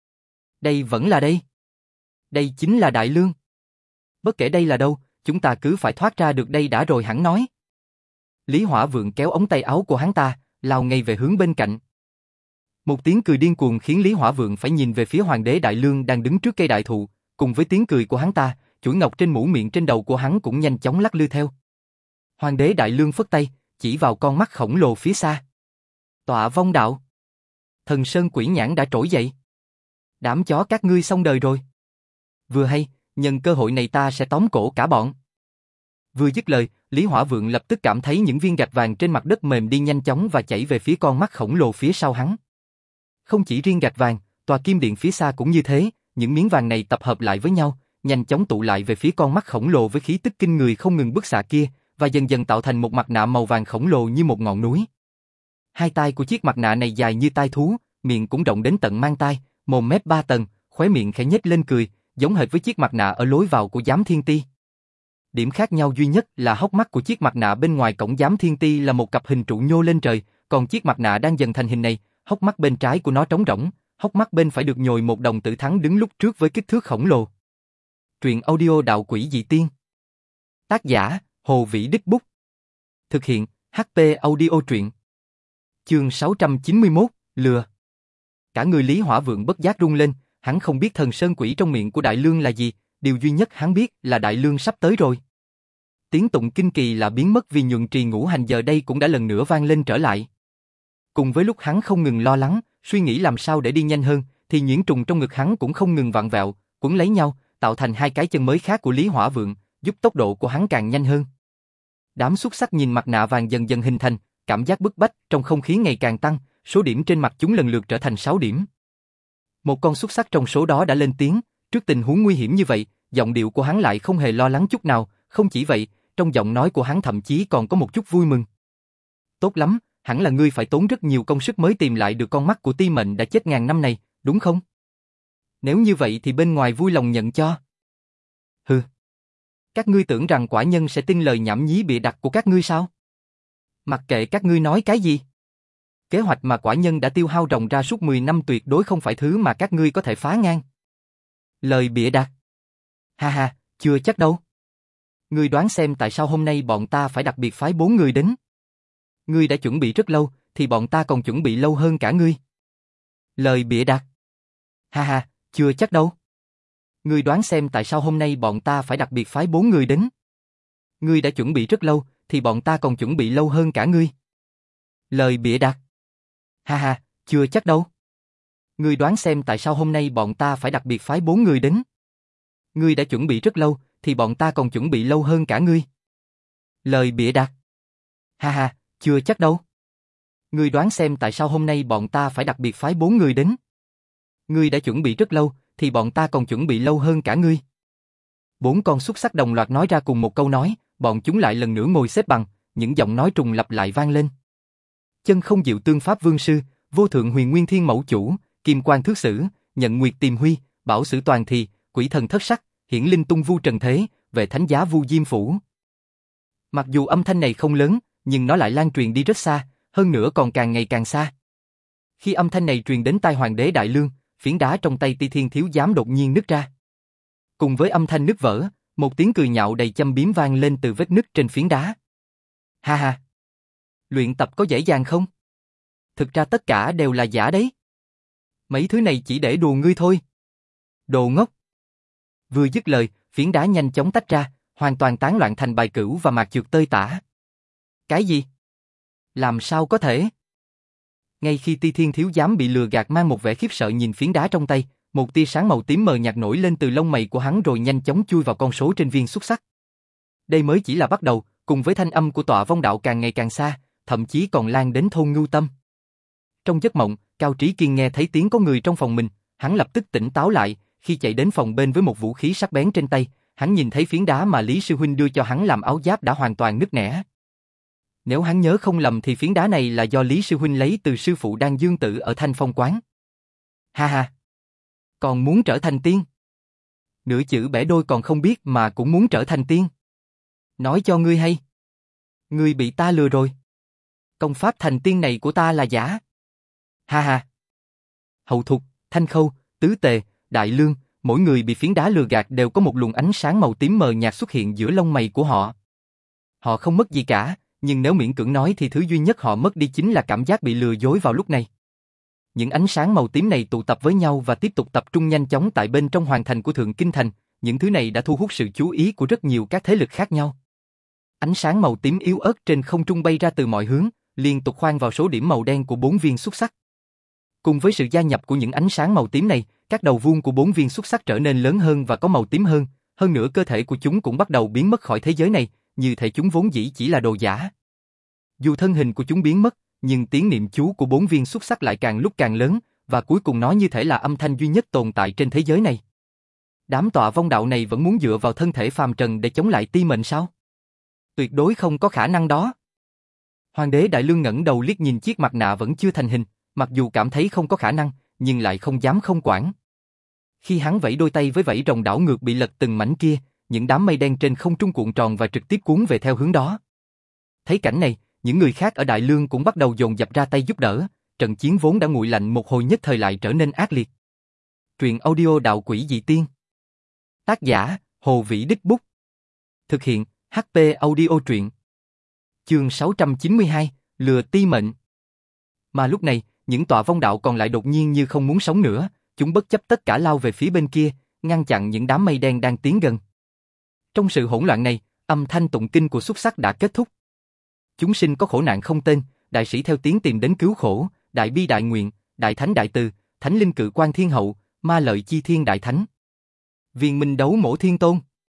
S1: Đây vẫn là đây. Đây chính là Đại Lương. Bất kể đây là đâu, chúng ta cứ phải thoát ra được đây đã rồi hắn nói. Lý Hỏa Vượng kéo ống tay áo của hắn ta, lao ngay về hướng bên cạnh. Một tiếng cười điên cuồng khiến Lý Hỏa Vượng phải nhìn về phía Hoàng đế Đại Lương đang đứng trước cây đại thụ, cùng với tiếng cười của hắn ta, chuỗi ngọc trên mũ miệng trên đầu của hắn cũng nhanh chóng lắc lư theo. Hoàng đế Đại Lương phất tay, chỉ vào con mắt khổng lồ phía xa. Tọa vong đạo. Thần Sơn Quỷ Nhãn đã trỗi dậy. Đám chó các ngươi xong đời rồi. Vừa hay, nhân cơ hội này ta sẽ tóm cổ cả bọn. Vừa dứt lời, Lý Hỏa Vượng lập tức cảm thấy những viên gạch vàng trên mặt đất mềm đi nhanh chóng và chảy về phía con mắt khổng lồ phía sau hắn. Không chỉ riêng gạch vàng, tòa kim điện phía xa cũng như thế, những miếng vàng này tập hợp lại với nhau, nhanh chóng tụ lại về phía con mắt khổng lồ với khí tức kinh người không ngừng bức xạ kia, và dần dần tạo thành một mặt nạ màu vàng khổng lồ như một ngọn núi. Hai tai của chiếc mặt nạ này dài như tai thú, miệng cũng rộng đến tận mang tai, mồm mép ba tầng, khóe miệng khẽ nhếch lên cười, giống hệt với chiếc mặt nạ ở lối vào của Giám Thiên Ti. Điểm khác nhau duy nhất là hốc mắt của chiếc mặt nạ bên ngoài cổng Giám Thiên Ti là một cặp hình trụ nhô lên trời, còn chiếc mặt nạ đang dần thành hình này, hốc mắt bên trái của nó trống rỗng, hốc mắt bên phải được nhồi một đồng tử thắng đứng lúc trước với kích thước khổng lồ. Truyện audio Đạo Quỷ Dị Tiên. Tác giả: Hồ Vĩ Đích Bút. Thực hiện: hát pê Audio Truyện. Chương sáu trăm chín mươi mốt, lừa. Cả người Lý Hỏa Vượng bất giác rung lên, hắn không biết thần sơn quỷ trong miệng của Đại Lương là gì, điều duy nhất hắn biết là Đại Lương sắp tới rồi. Tiếng tụng kinh kỳ lạ biến mất vì nhuận trì ngũ hành giờ đây cũng đã lần nữa vang lên trở lại. Cùng với lúc hắn không ngừng lo lắng, suy nghĩ làm sao để đi nhanh hơn, thì nhuyễn trùng trong ngực hắn cũng không ngừng vặn vẹo, quấn lấy nhau, tạo thành hai cái chân mới khác của Lý Hỏa Vượng, giúp tốc độ của hắn càng nhanh hơn. Đám xuất sắc nhìn mặt nạ vàng dần dần hình thành, cảm giác bức bách trong không khí ngày càng tăng, số điểm trên mặt chúng lần lượt trở thành sáu điểm. Một con xuất sắc trong số đó đã lên tiếng, trước tình huống nguy hiểm như vậy, giọng điệu của hắn lại không hề lo lắng chút nào, không chỉ vậy, trong giọng nói của hắn thậm chí còn có một chút vui mừng. Tốt lắm, hẳn là ngươi phải tốn rất nhiều công sức mới tìm lại được con mắt của Ti Mệnh đã chết ngàn năm này, đúng không? Nếu như vậy thì bên ngoài vui lòng nhận cho. Hừ. Các ngươi tưởng rằng quả nhân sẽ tin lời nhảm nhí bịa đặt của các ngươi sao? Mặc kệ các ngươi nói cái gì. Kế hoạch mà quả nhân đã tiêu hao ròng ra suốt mười năm tuyệt đối không phải thứ mà các ngươi có thể phá ngang. Lời bịa đặt. Ha ha, chưa chắc đâu. Ngươi đoán xem tại sao hôm nay bọn ta phải đặc biệt phái bốn người đến. Ngươi đã chuẩn bị rất lâu, thì bọn ta còn chuẩn bị lâu hơn cả ngươi. Lời bịa đặt. Ha ha, chưa chắc đâu. Ngươi đoán xem tại sao hôm nay bọn ta phải đặc biệt phái bốn người đến. Ngươi đã chuẩn bị rất lâu, thì bọn ta còn chuẩn bị lâu hơn cả ngươi. Lời bịa đặt. Ha ha, chưa chắc đâu. Ngươi đoán xem tại sao hôm nay bọn ta phải đặc biệt phái bốn người đến. Ngươi đã chuẩn bị rất lâu, thì bọn ta còn chuẩn bị lâu hơn cả ngươi. Lời bịa đặt. Ha ha, chưa chắc đâu. Ngươi đoán xem tại sao hôm nay bọn ta phải đặc biệt phái bốn người đến. Ngươi đã chuẩn bị rất lâu, thì bọn ta còn chuẩn bị lâu hơn cả ngươi. Bốn con xuất sắc đồng loạt nói ra cùng một câu nói, bọn chúng lại lần nữa ngồi xếp bằng, những giọng nói trùng lặp lại vang lên. Chân không diệu tương pháp vương sư, vô thượng huyền nguyên thiên mẫu chủ, kim quan thước sử, nhận nguyệt tiềm huy, bảo sử toàn thì, quỷ thần thất sắc, hiển linh tung vu trần thế, về thánh giá vu diêm phủ. Mặc dù âm thanh này không lớn, nhưng nó lại lan truyền đi rất xa, hơn nữa còn càng ngày càng xa. Khi âm thanh này truyền đến tai hoàng đế Đại Lương, phiến đá trong tay Ti Thiên Thiếu Giám đột nhiên nứt ra. Cùng với âm thanh nứt vỡ, một tiếng cười nhạo đầy châm biếm vang lên từ vết nứt trên phiến đá. Ha ha! Luyện tập có dễ dàng không? Thực ra tất cả đều là giả đấy. Mấy thứ này chỉ để đùa ngươi thôi. Đồ ngốc! Vừa dứt lời, phiến đá nhanh chóng tách ra, hoàn toàn tán loạn thành bài cửu và mạc trượt tơi tả. Cái gì? Làm sao có thể? Ngay khi Ti Thiên Thiếu Giám bị lừa gạt mang một vẻ khiếp sợ nhìn phiến đá trong tay, một tia sáng màu tím mờ nhạt nổi lên từ lông mày của hắn rồi nhanh chóng chui vào con số trên viên xuất sắc. Đây mới chỉ là bắt đầu, cùng với thanh âm của tọa vong đạo càng ngày càng xa, thậm chí còn lan đến thôn Ngưu Tâm. Trong giấc mộng, Cao Trí Kiên nghe thấy tiếng có người trong phòng mình, hắn lập tức tỉnh táo lại, khi chạy đến phòng bên với một vũ khí sắc bén trên tay, hắn nhìn thấy phiến đá mà Lý sư huynh đưa cho hắn làm áo giáp đã hoàn toàn nứt nẻ. Nếu hắn nhớ không lầm thì phiến đá này là do Lý sư huynh lấy từ sư phụ Đan Dương Tự ở Thanh Phong quán. Ha ha, còn muốn trở thành tiên? Nửa chữ bẻ đôi còn không biết mà cũng muốn trở thành tiên. Nói cho ngươi hay, ngươi bị ta lừa rồi. Công pháp thành tiên này của ta là giả. Ha ha. Hậu Thục, Thanh Khâu, Tứ Tề, Đại Lương, mỗi người bị phiến đá lừa gạt đều có một luồng ánh sáng màu tím mờ nhạt xuất hiện giữa lông mày của họ. Họ không mất gì cả, nhưng nếu miễn cưỡng nói thì thứ duy nhất họ mất đi chính là cảm giác bị lừa dối vào lúc này. Những ánh sáng màu tím này tụ tập với nhau và tiếp tục tập trung nhanh chóng tại bên trong hoàng thành của Thượng Kinh Thành, những thứ này đã thu hút sự chú ý của rất nhiều các thế lực khác nhau. Ánh sáng màu tím yếu ớt trên không trung bay ra từ mọi hướng, liên tục khoan vào số điểm màu đen của bốn viên xuất sắc. Cùng với sự gia nhập của những ánh sáng màu tím này, các đầu vuông của bốn viên xuất sắc trở nên lớn hơn và có màu tím hơn, hơn nữa cơ thể của chúng cũng bắt đầu biến mất khỏi thế giới này, như thể chúng vốn dĩ chỉ là đồ giả. Dù thân hình của chúng biến mất, nhưng tiếng niệm chú của bốn viên xuất sắc lại càng lúc càng lớn, và cuối cùng nó như thể là âm thanh duy nhất tồn tại trên thế giới này. Đám tọa vong đạo này vẫn muốn dựa vào thân thể phàm trần để chống lại ti mệnh sao? Tuyệt đối không có khả năng đó. Hoàng đế Đại Lương ngẩng đầu liếc nhìn chiếc mặt nạ vẫn chưa thành hình, mặc dù cảm thấy không có khả năng, nhưng lại không dám không quản. Khi hắn vẫy đôi tay với vảy rồng đảo ngược bị lật từng mảnh kia, những đám mây đen trên không trung cuộn tròn và trực tiếp cuốn về theo hướng đó. Thấy cảnh này, những người khác ở Đại Lương cũng bắt đầu dồn dập ra tay giúp đỡ, trận chiến vốn đã nguội lạnh một hồi nhất thời lại trở nên ác liệt. Truyện audio Đạo Quỷ Dị Tiên. Tác giả, Hồ Vĩ Đích Bút. Thực hiện, hát pê Audio Truyện. Chương sáu trăm chín mươi hai, Lừa ti mệnh. Mà lúc này, những tọa vong đạo còn lại đột nhiên như không muốn sống nữa, chúng bất chấp tất cả lao về phía bên kia, ngăn chặn những đám mây đen đang tiến gần. Trong sự hỗn loạn này, âm thanh tụng kinh của xuất sắc đã kết thúc. Chúng sinh có khổ nạn không tên, đại sĩ theo tiếng tìm đến cứu khổ, đại bi đại nguyện, đại thánh đại từ, thánh linh cự quan thiên hậu, ma lợi chi thiên đại thánh. Viên minh đấu mổ thiên tôn.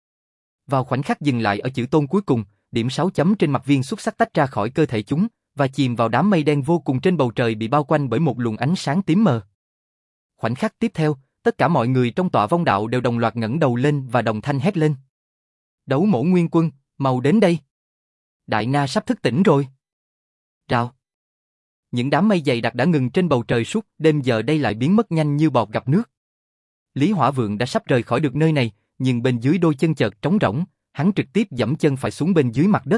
S1: Vào khoảnh khắc dừng lại ở chữ tôn cuối cùng, điểm sáu chấm trên mặt viên xuất sắc tách ra khỏi cơ thể chúng, và chìm vào đám mây đen vô cùng trên bầu trời bị bao quanh bởi một luồng ánh sáng tím mờ. Khoảnh khắc tiếp theo, tất cả mọi người trong tọa vong đạo đều đồng loạt ngẩng đầu lên và đồng thanh hét lên. Đấu mổ nguyên quân, mau đến đây. Đại Na sắp thức tỉnh rồi. Rào. Những đám mây dày đặc đã ngừng trên bầu trời suốt đêm giờ đây lại biến mất nhanh như bọt gặp nước. Lý Hỏa Vượng đã sắp rời khỏi được nơi này, nhưng bên dưới đôi chân chợt trống rỗng, hắn trực tiếp giẫm chân phải xuống bên dưới mặt đất.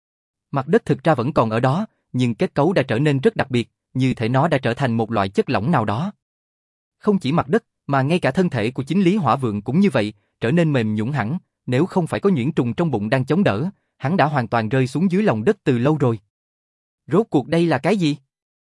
S1: Mặt đất thực ra vẫn còn ở đó, nhưng kết cấu đã trở nên rất đặc biệt, như thể nó đã trở thành một loại chất lỏng nào đó. Không chỉ mặt đất, mà ngay cả thân thể của chính Lý Hỏa Vượng cũng như vậy, trở nên mềm nhũn hẳn, nếu không phải có nhuyễn trùng trong bụng đang chống đỡ, hắn đã hoàn toàn rơi xuống dưới lòng đất từ lâu rồi. Rốt cuộc đây là cái gì?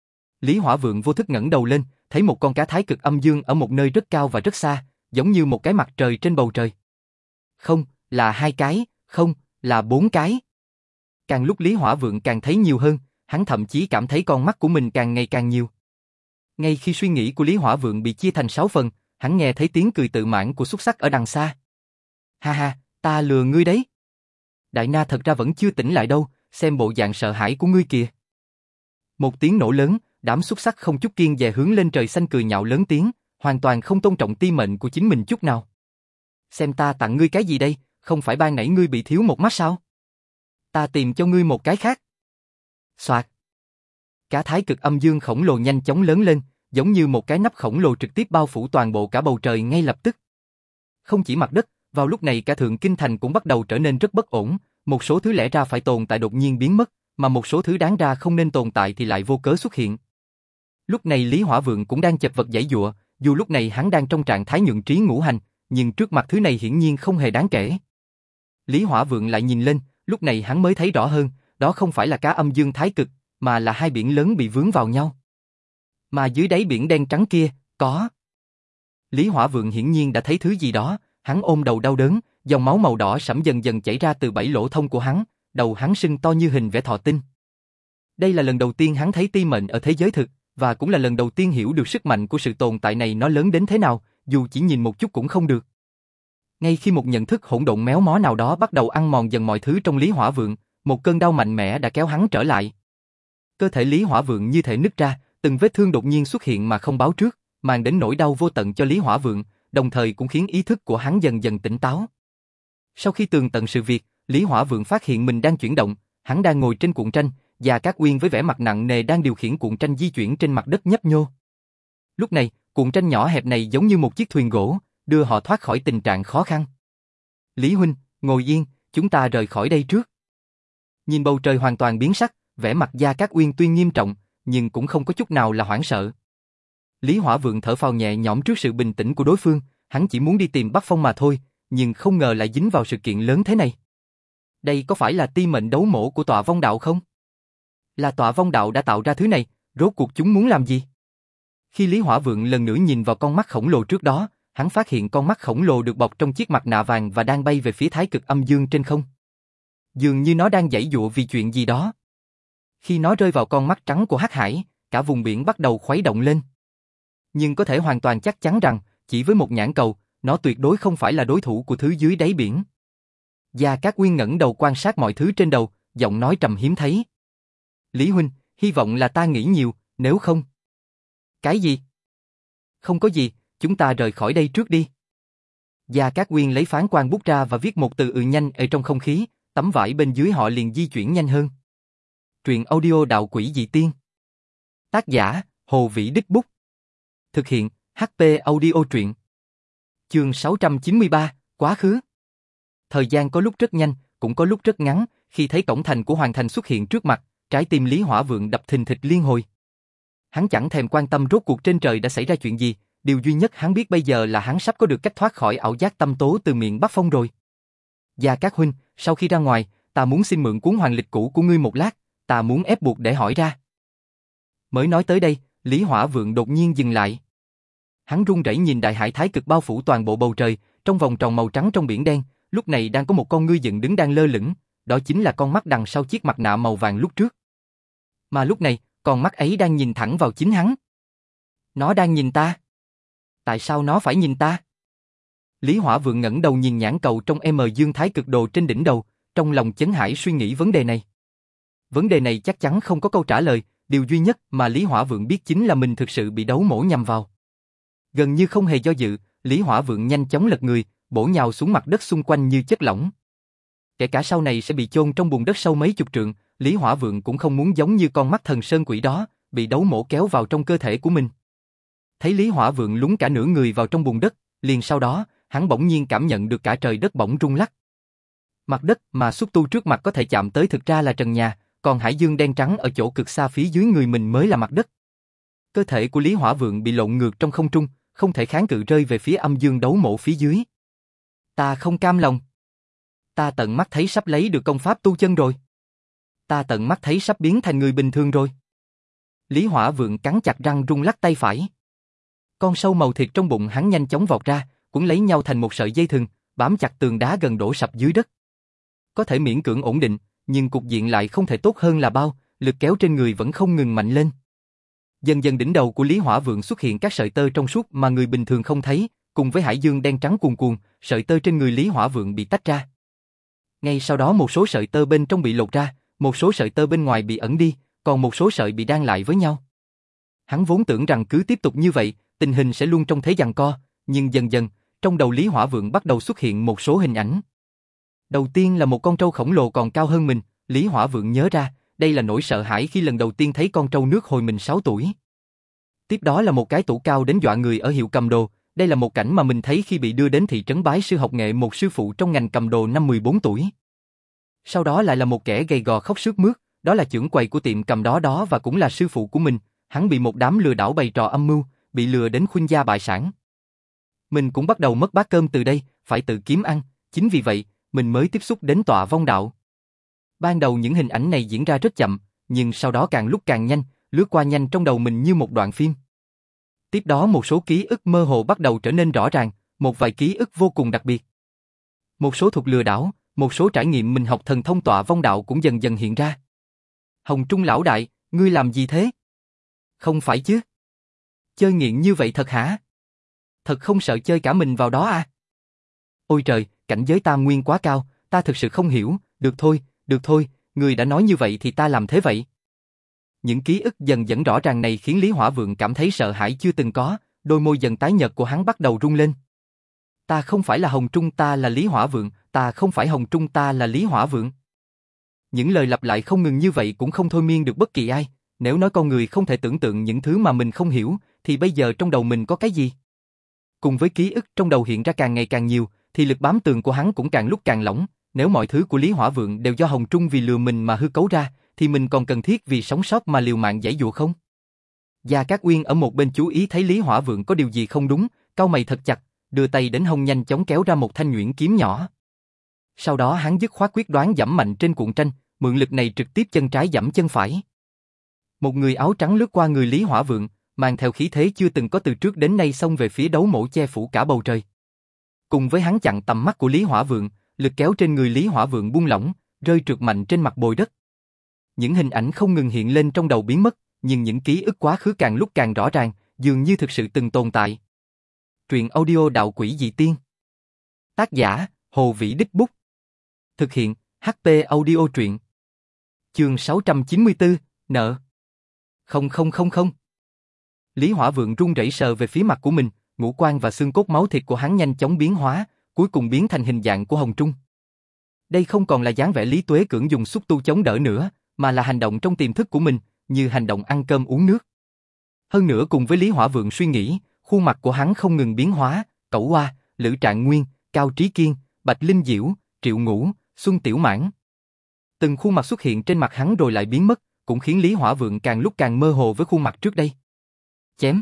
S1: Lý Hỏa Vượng vô thức ngẩng đầu lên, thấy một con cá thái cực âm dương ở một nơi rất cao và rất xa, giống như một cái mặt trời trên bầu trời. Không, là hai cái, không, là bốn cái. Càng lúc Lý Hỏa Vượng càng thấy nhiều hơn, hắn thậm chí cảm thấy con mắt của mình càng ngày càng nhiều. Ngay khi suy nghĩ của Lý Hỏa Vượng bị chia thành sáu phần, hắn nghe thấy tiếng cười tự mãn của xuất sắc ở đằng xa. Ha ha, ta lừa ngươi đấy. Đại Na thật ra vẫn chưa tỉnh lại đâu, xem bộ dạng sợ hãi của ngươi kìa. Một tiếng nổ lớn, đám xuất sắc không chút kiêng dè hướng lên trời xanh cười nhạo lớn tiếng, hoàn toàn không tôn trọng ti mệnh của chính mình chút nào. Xem ta tặng ngươi cái gì đây, không phải ban nãy ngươi bị thiếu một mắt sao? Ta tìm cho ngươi một cái khác. Soạt. Cá thái cực âm dương khổng lồ nhanh chóng lớn lên, giống như một cái nắp khổng lồ trực tiếp bao phủ toàn bộ cả bầu trời ngay lập tức. Không chỉ mặt đất, vào lúc này cả thượng kinh thành cũng bắt đầu trở nên rất bất ổn, một số thứ lẽ ra phải tồn tại đột nhiên biến mất, mà một số thứ đáng ra không nên tồn tại thì lại vô cớ xuất hiện. Lúc này Lý Hỏa Vượng cũng đang chật vật giãy giụa, dù lúc này hắn đang trong trạng thái nhượng trí ngũ hành, nhưng trước mặt thứ này hiển nhiên không hề đáng kể. Lý Hỏa Vượng lại nhìn lên, lúc này hắn mới thấy rõ hơn, đó không phải là cá âm dương thái cực, mà là hai biển lớn bị vướng vào nhau. Mà dưới đáy biển đen trắng kia, có... Lý Hỏa Vượng hiển nhiên đã thấy thứ gì đó, hắn ôm đầu đau đớn, dòng máu màu đỏ sẫm dần dần chảy ra từ bảy lỗ thông của hắn, đầu hắn sưng to như hình vẽ thọ tinh. Đây là lần đầu tiên hắn thấy ti mệnh ở thế giới thực, và cũng là lần đầu tiên hiểu được sức mạnh của sự tồn tại này nó lớn đến thế nào, dù chỉ nhìn một chút cũng không được. Ngay khi một nhận thức hỗn độn méo mó nào đó bắt đầu ăn mòn dần mọi thứ trong Lý Hỏa Vượng, một cơn đau mạnh mẽ đã kéo hắn trở lại. Cơ thể Lý Hỏa Vượng như thể nứt ra, từng vết thương đột nhiên xuất hiện mà không báo trước, mang đến nỗi đau vô tận cho Lý Hỏa Vượng, đồng thời cũng khiến ý thức của hắn dần dần tỉnh táo. Sau khi tường tận sự việc, Lý Hỏa Vượng phát hiện mình đang chuyển động, hắn đang ngồi trên cuộn tranh, và Cát Uyên với vẻ mặt nặng nề đang điều khiển cuộn tranh di chuyển trên mặt đất nhấp nhô. Lúc này, cuộn tranh nhỏ hẹp này giống như một chiếc thuyền gỗ, đưa họ thoát khỏi tình trạng khó khăn. Lý huynh, ngồi yên, chúng ta rời khỏi đây trước. Nhìn bầu trời hoàn toàn biến sắc, vẻ mặt Gia Cát Uyên tuy nghiêm trọng, nhưng cũng không có chút nào là hoảng sợ. Lý Hỏa Vượng thở phào nhẹ nhõm trước sự bình tĩnh của đối phương, hắn chỉ muốn đi tìm Bắc Phong mà thôi, nhưng không ngờ lại dính vào sự kiện lớn thế này. Đây có phải là ti mệnh đấu mổ của tọa vong đạo không? Là tọa vong đạo đã tạo ra thứ này, rốt cuộc chúng muốn làm gì? Khi Lý Hỏa Vượng lần nữa nhìn vào con mắt khổng lồ trước đó, hắn phát hiện con mắt khổng lồ được bọc trong chiếc mặt nạ vàng và đang bay về phía thái cực âm dương trên không. Dường như nó đang giãy giụa vì chuyện gì đó. Khi nó rơi vào con mắt trắng của Hắc Hải, cả vùng biển bắt đầu khuấy động lên. Nhưng có thể hoàn toàn chắc chắn rằng, chỉ với một nhãn cầu, nó tuyệt đối không phải là đối thủ của thứ dưới đáy biển. Gia Cát Uyên ngẩng đầu quan sát mọi thứ trên đầu, giọng nói trầm hiếm thấy. Lý huynh, hy vọng là ta nghĩ nhiều, nếu không... Cái gì? Không có gì, chúng ta rời khỏi đây trước đi. Gia Cát Quyên lấy phán quan bút ra và viết một từ ừ nhanh ở trong không khí, tấm vải bên dưới họ liền di chuyển nhanh hơn. Truyện audio Đạo Quỷ Dị Tiên. Tác giả, Hồ Vĩ Đích Bút. Thực hiện, hát pê Audio Truyện. Chương sáu trăm chín mươi ba, Quá khứ. Thời gian có lúc rất nhanh, cũng có lúc rất ngắn, khi thấy cổng thành của Hoàng Thành xuất hiện trước mặt, trái tim Lý Hỏa Vượng đập thình thịch liên hồi. Hắn chẳng thèm quan tâm rốt cuộc trên trời đã xảy ra chuyện gì, điều duy nhất hắn biết bây giờ là hắn sắp có được cách thoát khỏi ảo giác tâm tố từ miệng Bắc Phong rồi. Gia Cát huynh, sau khi ra ngoài, ta muốn xin mượn cuốn hoàng lịch cũ của ngươi một lát, ta muốn ép buộc để hỏi ra. Mới nói tới đây, Lý Hỏa Vượng đột nhiên dừng lại. Hắn run rẩy nhìn đại hải thái cực bao phủ toàn bộ bầu trời, trong vòng tròn màu trắng trong biển đen, lúc này đang có một con ngư dựng đứng đang lơ lửng, đó chính là con mắt đằng sau chiếc mặt nạ màu vàng lúc trước. Mà lúc này, con mắt ấy đang nhìn thẳng vào chính hắn. Nó đang nhìn ta. Tại sao nó phải nhìn ta? Lý Hỏa Vượng ngẩng đầu nhìn nhãn cầu trong M Dương Thái Cực Đồ trên đỉnh đầu, trong lòng chấn hãi suy nghĩ vấn đề này. Vấn đề này chắc chắn không có câu trả lời, điều duy nhất mà Lý Hỏa Vượng biết chính là mình thực sự bị đấu mổ nhằm vào. Gần như không hề do dự, Lý Hỏa Vượng nhanh chóng lật người, bổ nhào xuống mặt đất xung quanh như chất lỏng. Kể cả sau này sẽ bị chôn trong bùn đất sâu mấy chục trượng, Lý Hỏa Vượng cũng không muốn giống như con mắt thần sơn quỷ đó, bị đấu mổ kéo vào trong cơ thể của mình. Thấy Lý Hỏa Vượng lún cả nửa người vào trong bùn đất, liền sau đó, hắn bỗng nhiên cảm nhận được cả trời đất bỗng rung lắc. Mặt đất mà xúc tu trước mặt có thể chạm tới thực ra là trần nhà, còn hải dương đen trắng ở chỗ cực xa phía dưới người mình mới là mặt đất. Cơ thể của Lý Hỏa Vượng bị lộn ngược trong không trung, không thể kháng cự rơi về phía âm dương đấu mộ phía dưới. Ta không cam lòng. Ta tận mắt thấy sắp lấy được công pháp tu chân rồi. Ta tận mắt thấy sắp biến thành người bình thường rồi. Lý Hỏa Vượng cắn chặt răng rung lắc tay phải. Con sâu màu thịt trong bụng hắn nhanh chóng vọt ra, cuốn lấy nhau thành một sợi dây thừng, bám chặt tường đá gần đổ sập dưới đất. Có thể miễn cưỡng ổn định, nhưng cục diện lại không thể tốt hơn là bao, lực kéo trên người vẫn không ngừng mạnh lên. Dần dần đỉnh đầu của Lý Hỏa Vượng xuất hiện các sợi tơ trong suốt mà người bình thường không thấy, cùng với hải dương đen trắng cuồn cuộn, sợi tơ trên người Lý Hỏa Vượng bị tách ra. Ngay sau đó một số sợi tơ bên trong bị lột ra, một số sợi tơ bên ngoài bị ẩn đi, còn một số sợi bị đan lại với nhau. Hắn vốn tưởng rằng cứ tiếp tục như vậy, tình hình sẽ luôn trong thế giằng co, nhưng dần dần, trong đầu Lý Hỏa Vượng bắt đầu xuất hiện một số hình ảnh. Đầu tiên là một con trâu khổng lồ còn cao hơn mình, Lý Hỏa Vượng nhớ ra, đây là nỗi sợ hãi khi lần đầu tiên thấy con trâu nước hồi mình sáu tuổi. Tiếp đó là một cái tủ cao đến dọa người ở hiệu cầm đồ, đây là một cảnh mà mình thấy khi bị đưa đến thị trấn bái sư học nghệ một sư phụ trong ngành cầm đồ năm mười bốn tuổi. Sau đó lại là một kẻ gầy gò khóc sướt mướt, đó là trưởng quầy của tiệm cầm đó đó và cũng là sư phụ của mình, hắn bị một đám lừa đảo bày trò âm mưu, bị lừa đến khuynh gia bại sản. Mình cũng bắt đầu mất bát cơm từ đây, phải tự kiếm ăn, chính vì vậy, mình mới tiếp xúc đến tọa vong đạo. Ban đầu những hình ảnh này diễn ra rất chậm, nhưng sau đó càng lúc càng nhanh, lướt qua nhanh trong đầu mình như một đoạn phim. Tiếp đó một số ký ức mơ hồ bắt đầu trở nên rõ ràng, một vài ký ức vô cùng đặc biệt. Một số thuộc lừa đảo, một số trải nghiệm mình học thần thông tọa vong đạo cũng dần dần hiện ra. Hồng Trung lão đại, ngươi làm gì thế? Không phải chứ? Chơi nghiện như vậy thật hả? Thật không sợ chơi cả mình vào đó à? Ôi trời, cảnh giới tam nguyên quá cao, ta thực sự không hiểu, được thôi, được thôi, người đã nói như vậy thì ta làm thế vậy. Những ký ức dần dần rõ ràng này khiến Lý Hỏa Vượng cảm thấy sợ hãi chưa từng có, đôi môi dần tái nhợt của hắn bắt đầu rung lên. Ta không phải là Hồng Trung, ta là Lý Hỏa Vượng, ta không phải Hồng Trung, ta là Lý Hỏa Vượng. Những lời lặp lại không ngừng như vậy cũng không thôi miên được bất kỳ ai, nếu nói con người không thể tưởng tượng những thứ mà mình không hiểu, thì bây giờ trong đầu mình có cái gì? Cùng với ký ức trong đầu hiện ra càng ngày càng nhiều, thì lực bám tường của hắn cũng càng lúc càng lỏng, nếu mọi thứ của Lý Hỏa Vượng đều do Hồng Trung vì lừa mình mà hư cấu ra, thì mình còn cần thiết vì sống sót mà liều mạng giãy giụa không? Gia Cát Uyên ở một bên chú ý thấy Lý Hỏa Vượng có điều gì không đúng, cau mày thật chặt, đưa tay đến hông nhanh chóng kéo ra một thanh nhuyễn kiếm nhỏ. Sau đó hắn dứt khoát quyết đoán giẫm mạnh trên cuộn tranh, mượn lực này trực tiếp chân trái giẫm chân phải. Một người áo trắng lướt qua người Lý Hỏa Vượng, mang theo khí thế chưa từng có từ trước đến nay xông về phía đấu mổ che phủ cả bầu trời. Cùng với hắn chặn tầm mắt của Lý Hỏa Vượng, lực kéo trên người Lý Hỏa Vượng buông lỏng, rơi trượt mạnh trên mặt bồi đất. Những hình ảnh không ngừng hiện lên trong đầu biến mất, nhưng những ký ức quá khứ càng lúc càng rõ ràng, dường như thực sự từng tồn tại. Truyện audio Đạo Quỷ Dị Tiên. Tác giả, Hồ Vĩ Đích Bút. Thực hiện, hát pê Audio Truyện. Chương sáu trăm chín mươi tư, nợ. Không không không không. Lý Hỏa Vượng run rẩy sờ về phía mặt của mình, ngũ quan và xương cốt máu thịt của hắn nhanh chóng biến hóa, cuối cùng biến thành hình dạng của Hồng Trung. Đây không còn là dáng vẻ Lý Tuế Cưỡng dùng xúc tu chống đỡ nữa, mà là hành động trong tiềm thức của mình, như hành động ăn cơm uống nước. Hơn nữa cùng với Lý Hỏa Vượng suy nghĩ, khuôn mặt của hắn không ngừng biến hóa, Cẩu Hoa, Lữ Trạng Nguyên, Cao Trí Kiên, Bạch Linh Diễu, Triệu Ngũ, Xuân Tiểu Mãn. Từng khuôn mặt xuất hiện trên mặt hắn rồi lại biến mất, cũng khiến Lý Hỏa Vượng càng lúc càng mơ hồ với khuôn mặt trước đây. Chém.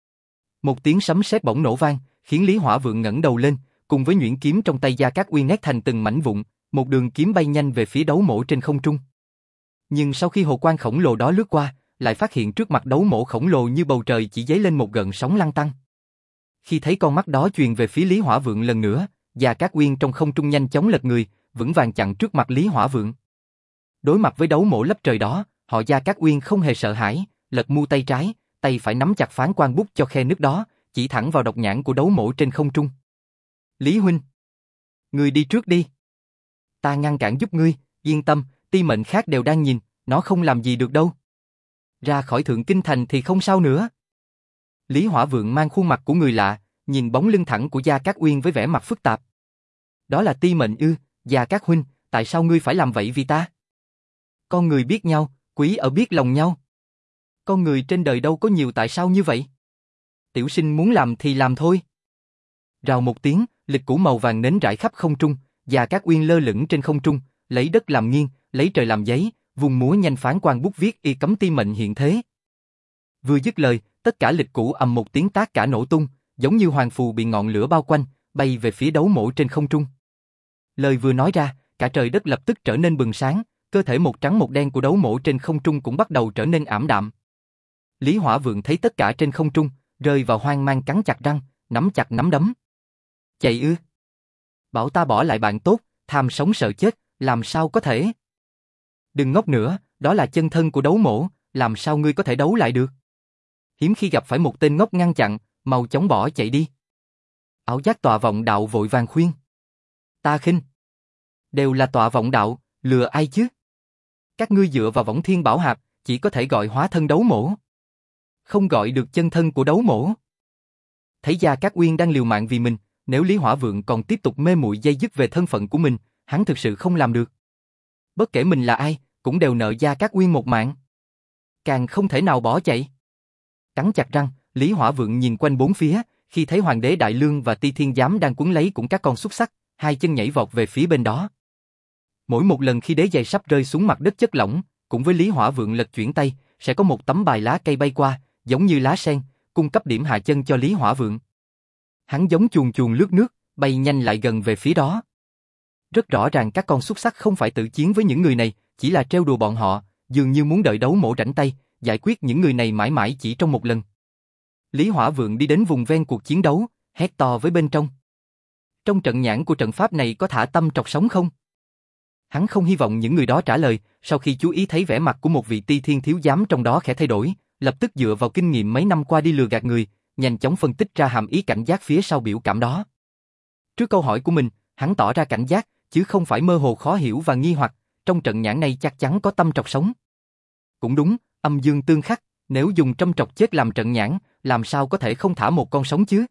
S1: Một tiếng sấm sét bỗng nổ vang, khiến Lý Hỏa Vượng ngẩng đầu lên, cùng với nhuyễn kiếm trong tay Gia Cát Uyên nét thành từng mảnh vụn, một đường kiếm bay nhanh về phía đấu mổ trên không trung. Nhưng sau khi hồ quang khổng lồ đó lướt qua, lại phát hiện trước mặt đấu mổ khổng lồ như bầu trời chỉ dấy lên một gợn sóng lăn tăn. Khi thấy con mắt đó truyền về phía Lý Hỏa Vượng lần nữa, Gia Cát Uyên trong không trung nhanh chóng lật người, vững vàng chặn trước mặt Lý Hỏa Vượng. Đối mặt với đấu mổ lấp trời đó, họ Gia Cát Uyên không hề sợ hãi, lật mu tay trái, tay phải nắm chặt phán quan bút cho khe nước đó, chỉ thẳng vào độc nhãn của đấu mổ trên không trung. Lý huynh, ngươi đi trước đi. Ta ngăn cản giúp ngươi, yên tâm, ti mệnh khác đều đang nhìn, nó không làm gì được đâu. Ra khỏi Thượng Kinh Thành thì không sao nữa. Lý Hỏa Vượng mang khuôn mặt của người lạ, nhìn bóng lưng thẳng của Gia Cát Uyên với vẻ mặt phức tạp. Đó là ti mệnh ư? Gia Cát huynh, tại sao ngươi phải làm vậy vì ta? Con người biết nhau, quý ở biết lòng nhau. Con người trên đời đâu có nhiều tại sao như vậy? Tiểu sinh muốn làm thì làm thôi. Rào một tiếng, lịch cũ màu vàng nến rải khắp không trung, Gia Cát Uyên lơ lửng trên không trung, lấy đất làm nghiêng, lấy trời làm giấy, vùng múa nhanh phán quan bút viết y cấm ti mệnh hiện thế. Vừa dứt lời, tất cả lịch cũ ầm một tiếng tác cả nổ tung, giống như hoàng phù bị ngọn lửa bao quanh, bay về phía đấu mổ trên không trung. Lời vừa nói ra, cả trời đất lập tức trở nên bừng sáng, cơ thể một trắng một đen của đấu mổ trên không trung cũng bắt đầu trở nên ảm đạm. Lý Hỏa Vượng thấy tất cả trên không trung, rơi vào hoang mang cắn chặt răng, nắm chặt nắm đấm. Chạy ư? Bảo ta bỏ lại bạn tốt, tham sống sợ chết, làm sao có thể? Đừng ngốc nữa, đó là chân thân của đấu mổ, làm sao ngươi có thể đấu lại được? Hiếm khi gặp phải một tên ngốc ngăn chặn, mau chóng bỏ chạy đi. Ảo giác Tọa Vọng Đạo vội vàng khuyên. Ta khinh. Đều là Tọa Vọng Đạo, lừa ai chứ? Các ngươi dựa vào Võng Thiên Bảo Hạp, chỉ có thể gọi hóa thân đấu mổ. Không gọi được chân thân của đấu mổ. Thấy Gia Cát Uyên đang liều mạng vì mình, nếu Lý Hỏa Vượng còn tiếp tục mê muội dây dứt về thân phận của mình, hắn thực sự không làm được. Bất kể mình là ai, cũng đều nợ Gia Cát Uyên một mạng. Càng không thể nào bỏ chạy. Cắn chặt răng, Lý Hỏa Vượng nhìn quanh bốn phía, khi thấy Hoàng đế Đại Lương và Ti Thiên Giám đang quấn lấy cũng các con xúc xắc, hai chân nhảy vọt về phía bên đó. Mỗi một lần khi đế giày sắp rơi xuống mặt đất chất lỏng, cũng với Lý Hỏa Vượng lật chuyển tay, sẽ có một tấm bài lá cây bay qua, giống như lá sen, cung cấp điểm hạ chân cho Lý Hỏa Vượng. Hắn giống chuồn chuồn lướt nước, bay nhanh lại gần về phía đó. Rất rõ ràng các con xúc xắc không phải tự chiến với những người này, chỉ là trêu đùa bọn họ, dường như muốn đợi đấu mổ rảnh tay, giải quyết những người này mãi mãi chỉ trong một lần. Lý Hỏa Vượng đi đến vùng ven cuộc chiến đấu, hét to với bên trong. Trong trận nhãn của trận pháp này có thả tâm trọc sống không? Hắn không hy vọng những người đó trả lời, sau khi chú ý thấy vẻ mặt của một vị Ti Thiên thiếu giám trong đó khẽ thay đổi, lập tức dựa vào kinh nghiệm mấy năm qua đi lừa gạt người, nhanh chóng phân tích ra hàm ý cảnh giác phía sau biểu cảm đó. Trước câu hỏi của mình, hắn tỏ ra cảnh giác, chứ không phải mơ hồ khó hiểu và nghi hoặc, trong trận nhãn này chắc chắn có tâm trọc sống. Cũng đúng, âm dương tương khắc, nếu dùng trăm trọc chết làm trận nhãn, làm sao có thể không thả một con sống chứ?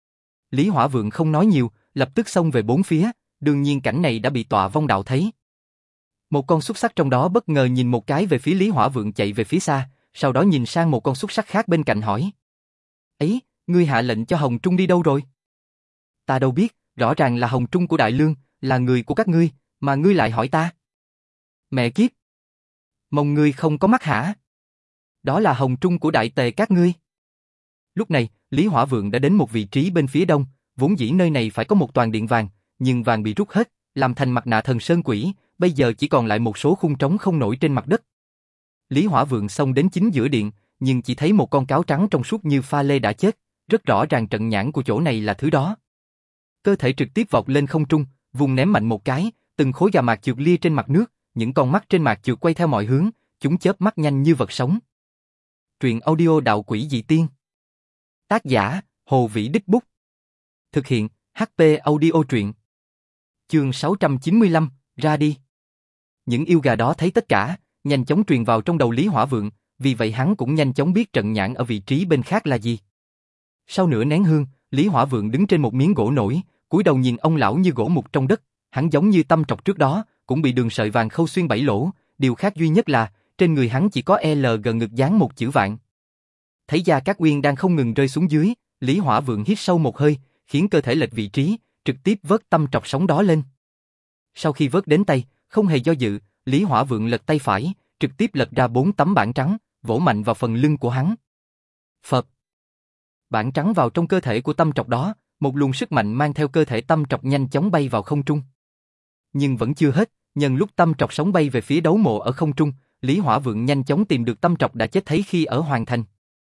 S1: Lý Hỏa Vượng không nói nhiều, lập tức xông về bốn phía, đương nhiên cảnh này đã bị Tọa Vong Đạo thấy. Một con xúc sắc trong đó bất ngờ nhìn một cái về phía Lý Hỏa Vượng chạy về phía xa, sau đó nhìn sang một con xúc sắc khác bên cạnh hỏi. Ấy, ngươi hạ lệnh cho Hồng Trung đi đâu rồi? Ta đâu biết, rõ ràng là Hồng Trung của Đại Lương, là người của các ngươi, mà ngươi lại hỏi ta. Mẹ kiếp! Mong ngươi không có mắt hả? Đó là Hồng Trung của Đại Tề các ngươi. Lúc này, Lý Hỏa Vượng đã đến một vị trí bên phía đông, vốn dĩ nơi này phải có một toàn điện vàng, nhưng vàng bị rút hết, làm thành mặt nạ thần sơn quỷ, bây giờ chỉ còn lại một số khung trống không nổi trên mặt đất. Lý Hỏa Vượng xông đến chính giữa điện, nhưng chỉ thấy một con cáo trắng trong suốt như pha lê đã chết, rất rõ ràng trận nhãn của chỗ này là thứ đó. Cơ thể trực tiếp vọt lên không trung, vùng ném mạnh một cái, từng khối gà mạc trượt lia trên mặt nước, những con mắt trên mạc trượt quay theo mọi hướng, chúng chớp mắt nhanh như vật sống. Truyện audio Đạo Quỷ Dị Tiên. Tác giả: Hồ Vĩ Đích Bút. Thực hiện: hát pê Audio Truyện. Chương sáu trăm chín mươi lăm, ra đi. Những yêu gà đó thấy tất cả, nhanh chóng truyền vào trong đầu Lý Hỏa Vượng, vì vậy hắn cũng nhanh chóng biết trận nhãn ở vị trí bên khác là gì. Sau nửa nén hương, Lý Hỏa Vượng đứng trên một miếng gỗ nổi, cúi đầu nhìn ông lão như gỗ mục trong đất, hắn giống như Tâm Trọc trước đó, cũng bị đường sợi vàng khâu xuyên bảy lỗ, điều khác duy nhất là, trên người hắn chỉ có L G ngực dán một chữ vạn. Thấy Gia Cát Uyên đang không ngừng rơi xuống dưới, Lý Hỏa Vượng hít sâu một hơi, khiến cơ thể lệch vị trí, trực tiếp vớt Tâm Trọc sống đó lên. Sau khi vớt đến tay, không hề do dự, Lý Hỏa Vượng lật tay phải, trực tiếp lật ra bốn tấm bảng trắng, vỗ mạnh vào phần lưng của hắn. Phập. Bảng trắng vào trong cơ thể của Tâm Trọc đó, một luồng sức mạnh mang theo cơ thể Tâm Trọc nhanh chóng bay vào không trung. Nhưng vẫn chưa hết, nhân lúc Tâm Trọc sống bay về phía đấu mộ ở không trung, Lý Hỏa Vượng nhanh chóng tìm được Tâm Trọc đã chết thấy khi ở Hoàng Thành.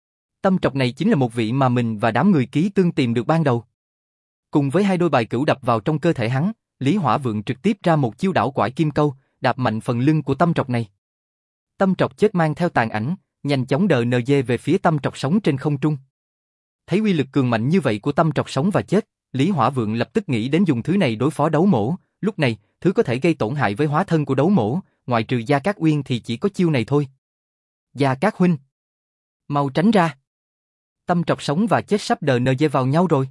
S1: Tâm Trọc này chính là một vị mà mình và đám người Ký Tương tìm được ban đầu. Cùng với hai đôi bài cửu đập vào trong cơ thể hắn, Lý Hỏa Vượng trực tiếp ra một chiêu đảo quải kim câu, đạp mạnh phần lưng của Tâm Trọc này. Tâm Trọc chết mang theo tàn ảnh, nhanh chóng đờ nờ dê về phía Tâm Trọc sống trên không trung. Thấy uy lực cường mạnh như vậy của Tâm Trọc sống và chết, Lý Hỏa Vượng lập tức nghĩ đến dùng thứ này đối phó đấu mổ. Lúc này, thứ có thể gây tổn hại với hóa thân của đấu mổ, ngoại trừ Gia Cát Uyên thì chỉ có chiêu này thôi. Gia Cát huynh, mau tránh ra. Tâm Trọc sống và chết sắp đờ nờ dê vào nhau rồi.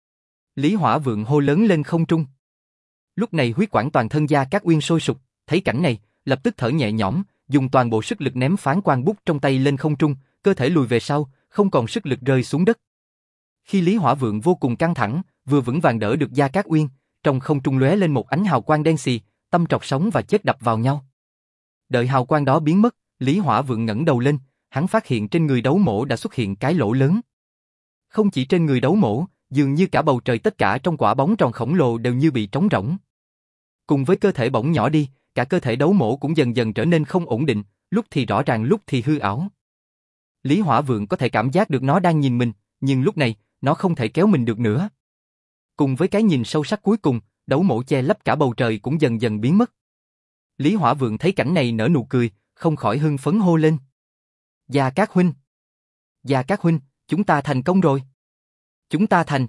S1: Lý Hỏa Vượng hô lớn lên không trung. Lúc này huyết quản toàn thân Gia Cát Uyên sôi sục, thấy cảnh này, lập tức thở nhẹ nhõm, dùng toàn bộ sức lực ném phán quan bút trong tay lên không trung, cơ thể lùi về sau, không còn sức lực rơi xuống đất. Khi Lý Hỏa Vượng vô cùng căng thẳng, vừa vững vàng đỡ được Gia Cát Uyên, trong không trung lóe lên một ánh hào quang đen xì, Tâm Trọc sống và chết đập vào nhau. Đợi hào quang đó biến mất, Lý Hỏa Vượng ngẩng đầu lên, hắn phát hiện trên người đấu mổ đã xuất hiện cái lỗ lớn. Không chỉ trên người đấu mổ, dường như cả bầu trời tất cả trong quả bóng tròn khổng lồ đều như bị trống rỗng. Cùng với cơ thể bỗng nhỏ đi, cả cơ thể đấu mổ cũng dần dần trở nên không ổn định, lúc thì rõ ràng lúc thì hư ảo. Lý Hỏa Vượng có thể cảm giác được nó đang nhìn mình, nhưng lúc này, nó không thể kéo mình được nữa. Cùng với cái nhìn sâu sắc cuối cùng, đấu mổ che lấp cả bầu trời cũng dần dần biến mất. Lý Hỏa Vượng thấy cảnh này nở nụ cười, không khỏi hưng phấn hô lên. Gia Cát huynh! Gia Cát huynh, chúng ta thành công rồi! Chúng ta thành!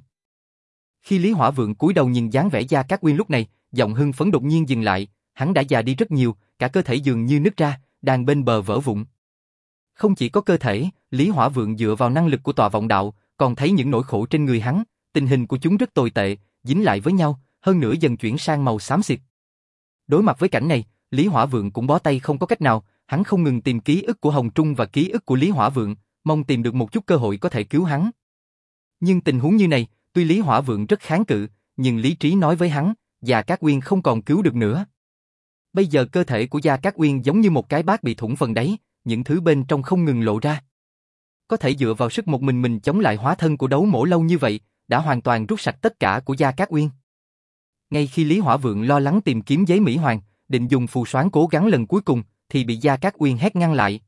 S1: Khi Lý Hỏa Vượng cúi đầu nhìn dáng vẻ Gia Cát Uyên lúc này, giọng hưng phấn đột nhiên dừng lại, hắn đã già đi rất nhiều, cả cơ thể dường như nứt ra, đang bên bờ vỡ vụn. Không chỉ có cơ thể, Lý Hỏa Vượng dựa vào năng lực của tọa vọng đạo, còn thấy những nỗi khổ trên người hắn, tình hình của chúng rất tồi tệ, dính lại với nhau, hơn nữa dần chuyển sang màu xám xịt. Đối mặt với cảnh này, Lý Hỏa Vượng cũng bó tay không có cách nào, hắn không ngừng tìm ký ức của Hồng Trung và ký ức của Lý Hỏa Vượng, mong tìm được một chút cơ hội có thể cứu hắn. Nhưng tình huống như này, tuy Lý Hỏa Vượng rất kháng cự, nhưng lý trí nói với hắn, Gia Cát Uyên không còn cứu được nữa. Bây giờ cơ thể của Gia Cát Uyên giống như một cái bát bị thủng phần đáy, những thứ bên trong không ngừng lộ ra. Có thể dựa vào sức một mình mình chống lại hóa thân của đấu mổ lâu như vậy, đã hoàn toàn rút sạch tất cả của Gia Cát Uyên. Ngay khi Lý Hỏa Vượng lo lắng tìm kiếm giấy Mỹ Hoàng, định dùng phù xoán cố gắng lần cuối cùng, thì bị Gia Cát Uyên hét ngăn lại.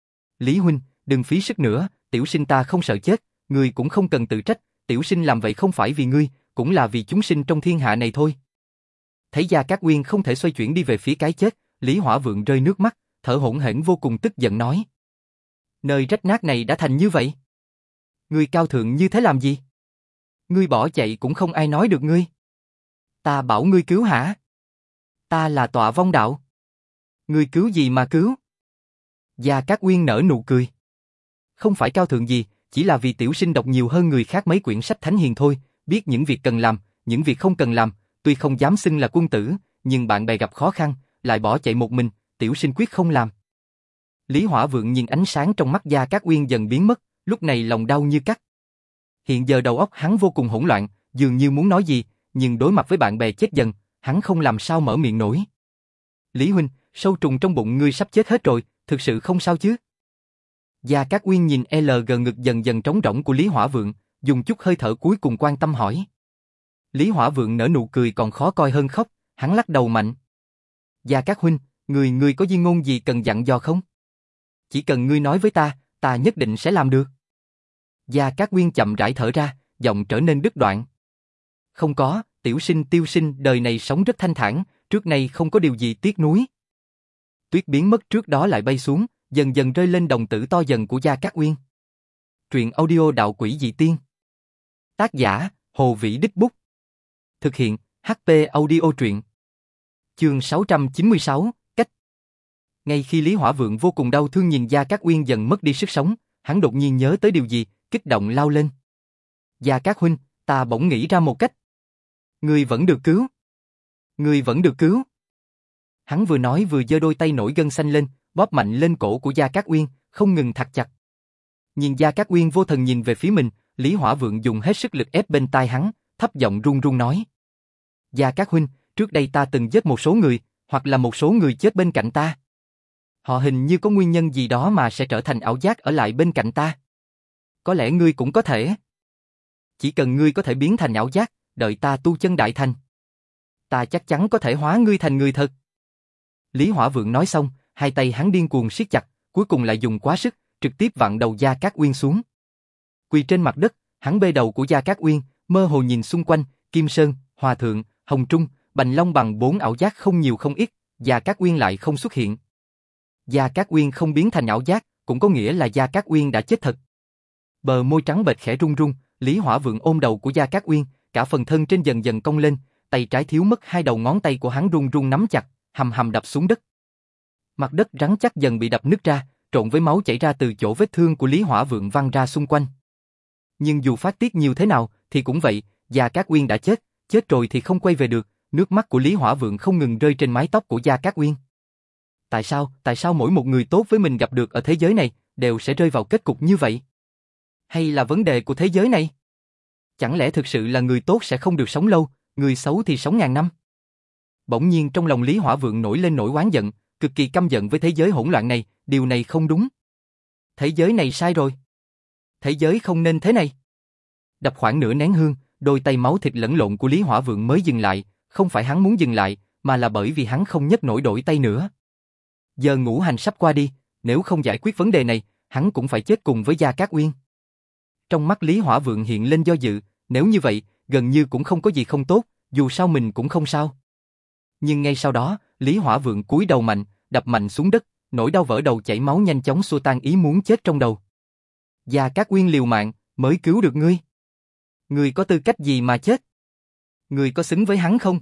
S1: Lý huynh, đừng phí sức nữa, tiểu sinh ta không sợ chết, ngươi cũng không cần tự trách, tiểu sinh làm vậy không phải vì ngươi, cũng là vì chúng sinh trong thiên hạ này thôi. Thấy Gia Cát Uyên không thể xoay chuyển đi về phía cái chết, Lý Hỏa Vượng rơi nước mắt, thở hổn hển vô cùng tức giận nói. Nơi rách nát này đã thành như vậy. Ngươi cao thượng như thế làm gì? Ngươi bỏ chạy cũng không ai nói được ngươi. Ta bảo ngươi cứu hả? Ta là tọa vong đạo. Ngươi cứu gì mà cứu? Gia Cát Uyên nở nụ cười. Không phải cao thượng gì, chỉ là vì tiểu sinh đọc nhiều hơn người khác mấy quyển sách thánh hiền thôi, biết những việc cần làm, những việc không cần làm, tuy không dám xưng là quân tử, nhưng bạn bè gặp khó khăn, lại bỏ chạy một mình, tiểu sinh quyết không làm. Lý Hỏa Vượng nhìn ánh sáng trong mắt Gia Cát Uyên dần biến mất, lúc này lòng đau như cắt. Hiện giờ đầu óc hắn vô cùng hỗn loạn, dường như muốn nói gì, nhưng đối mặt với bạn bè chết dần, hắn không làm sao mở miệng nổi. Lý huynh, sâu trùng trong bụng ngươi sắp chết hết rồi, thực sự không sao chứ? Gia Cát Uyên nhìn L G ngực dần dần trống rỗng của Lý Hỏa Vượng, dùng chút hơi thở cuối cùng quan tâm hỏi. Lý Hỏa Vượng nở nụ cười còn khó coi hơn khóc, hắn lắc đầu mạnh. Gia Cát huynh, người người có di ngôn gì cần dặn dò không? Chỉ cần ngươi nói với ta, ta nhất định sẽ làm được. Gia Cát Uyên chậm rãi thở ra, giọng trở nên đứt đoạn. Không có, tiểu sinh tiêu sinh đời này sống rất thanh thản, trước nay không có điều gì tiếc nuối. Tuyết biến mất trước đó lại bay xuống, dần dần rơi lên đồng tử to dần của Gia Cát Uyên. Truyện audio đạo quỷ dị tiên. Tác giả, Hồ Vĩ Đích Bút. Thực hiện, hát pê Audio truyện. Chương sáu trăm chín mươi sáu, cách. Ngay khi Lý Hỏa Vượng vô cùng đau thương nhìn Gia Cát Uyên dần mất đi sức sống, hắn đột nhiên nhớ tới điều gì, kích động lao lên. Gia Cát huynh, ta bỗng nghĩ ra một cách. Ngươi vẫn được cứu. Ngươi vẫn được cứu. Hắn vừa nói vừa giơ đôi tay nổi gân xanh lên, bóp mạnh lên cổ của Gia Cát Uyên, không ngừng thắt chặt. Nhìn Gia Cát Uyên vô thần nhìn về phía mình, Lý Hỏa Vượng dùng hết sức lực ép bên tai hắn, thấp giọng run run nói. Gia Cát huynh, trước đây ta từng giết một số người, hoặc là một số người chết bên cạnh ta. Họ hình như có nguyên nhân gì đó mà sẽ trở thành ảo giác ở lại bên cạnh ta. Có lẽ ngươi cũng có thể. Chỉ cần ngươi có thể biến thành ảo giác, đợi ta tu chân đại thành. Ta chắc chắn có thể hóa ngươi thành người thật. Lý Hỏa Vượng nói xong, hai tay hắn điên cuồng siết chặt, cuối cùng lại dùng quá sức, trực tiếp vặn đầu Gia Cát Uyên xuống. Quỳ trên mặt đất, hắn bê đầu của Gia Cát Uyên, mơ hồ nhìn xung quanh, Kim Sơn, Hòa Thượng, Hồng Trung, Bành Long bằng bốn ảo giác không nhiều không ít, Gia Cát Uyên lại không xuất hiện. Gia Cát Uyên không biến thành ảo giác, cũng có nghĩa là Gia Cát Uyên đã chết thật. Bờ môi trắng bệch khẽ run run, Lý Hỏa Vượng ôm đầu của Gia Cát Uyên, cả phần thân trên dần dần cong lên, tay trái thiếu mất hai đầu ngón tay của hắn run run nắm chặt, hầm hầm đập xuống đất. Mặt đất rắn chắc dần bị đập nứt ra, trộn với máu chảy ra từ chỗ vết thương của Lý Hỏa Vượng văng ra xung quanh. Nhưng dù phát tiết nhiều thế nào, thì cũng vậy, Gia Cát Uyên đã chết, chết rồi thì không quay về được, nước mắt của Lý Hỏa Vượng không ngừng rơi trên mái tóc của Gia Cát Uyên. Tại sao, tại sao mỗi một người tốt với mình gặp được ở thế giới này, đều sẽ rơi vào kết cục như vậy? Hay là vấn đề của thế giới này? Chẳng lẽ thực sự là người tốt sẽ không được sống lâu, người xấu thì sống ngàn năm? Bỗng nhiên trong lòng Lý Hỏa Vượng nổi lên nỗi oán giận, cực kỳ căm giận với thế giới hỗn loạn này, điều này không đúng. Thế giới này sai rồi. Thế giới không nên thế này. Đập khoảng nửa nén hương, đôi tay máu thịt lẫn lộn của Lý Hỏa Vượng mới dừng lại, không phải hắn muốn dừng lại, mà là bởi vì hắn không nhấc nổi đổi tay nữa. Giờ ngũ hành sắp qua đi, nếu không giải quyết vấn đề này, hắn cũng phải chết cùng với Gia Cát Uyên. Trong mắt Lý Hỏa Vượng hiện lên do dự, nếu như vậy, gần như cũng không có gì không tốt, dù sao mình cũng không sao. Nhưng ngay sau đó, Lý Hỏa Vượng cúi đầu mạnh, đập mạnh xuống đất, nỗi đau vỡ đầu chảy máu nhanh chóng xua tan ý muốn chết trong đầu. Gia Cát Uyên liều mạng, mới cứu được ngươi. Ngươi có tư cách gì mà chết? Ngươi có xứng với hắn không?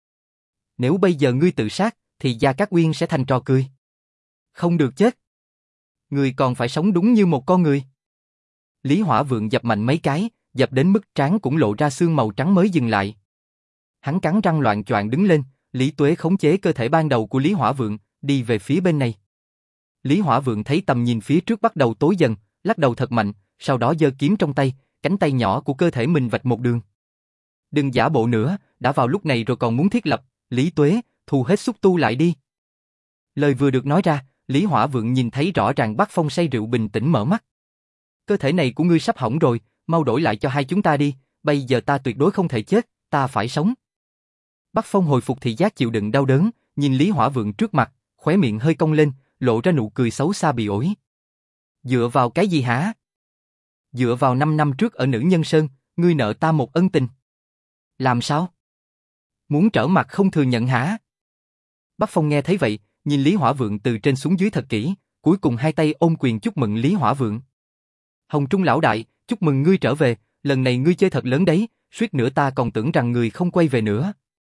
S1: Nếu bây giờ ngươi tự sát, thì Gia Cát Uyên sẽ thành trò cười. Không được chết. Ngươi còn phải sống đúng như một con người. Lý Hỏa Vượng dập mạnh mấy cái, dập đến mức trán cũng lộ ra xương màu trắng mới dừng lại. Hắn cắn răng loạng choạng đứng lên, Lý Tuế khống chế cơ thể ban đầu của Lý Hỏa Vượng, đi về phía bên này. Lý Hỏa Vượng thấy tầm nhìn phía trước bắt đầu tối dần, lắc đầu thật mạnh, sau đó giơ kiếm trong tay, cánh tay nhỏ của cơ thể mình vạch một đường. Đừng giả bộ nữa, đã vào lúc này rồi còn muốn thiết lập, Lý Tuế, thu hết xúc tu lại đi. Lời vừa được nói ra, Lý Hỏa Vượng nhìn thấy rõ ràng Bắc Phong say rượu bình tĩnh mở mắt. Cơ thể này của ngươi sắp hỏng rồi, mau đổi lại cho hai chúng ta đi, bây giờ ta tuyệt đối không thể chết, ta phải sống. Bắc Phong hồi phục thị giác chịu đựng đau đớn, nhìn Lý Hỏa Vượng trước mặt, khóe miệng hơi cong lên, lộ ra nụ cười xấu xa bị ổi. Dựa vào cái gì hả? Dựa vào năm năm trước ở Nữ Nhân Sơn, ngươi nợ ta một ân tình. Làm sao? Muốn trở mặt không thừa nhận hả? Bắc Phong nghe thấy vậy, nhìn Lý Hỏa Vượng từ trên xuống dưới thật kỹ, cuối cùng hai tay ôm quyền chúc mừng Lý Hỏa Vượng. Hồng Trung lão đại, chúc mừng ngươi trở về, lần này ngươi chơi thật lớn đấy, suýt nữa ta còn tưởng rằng ngươi không quay về nữa.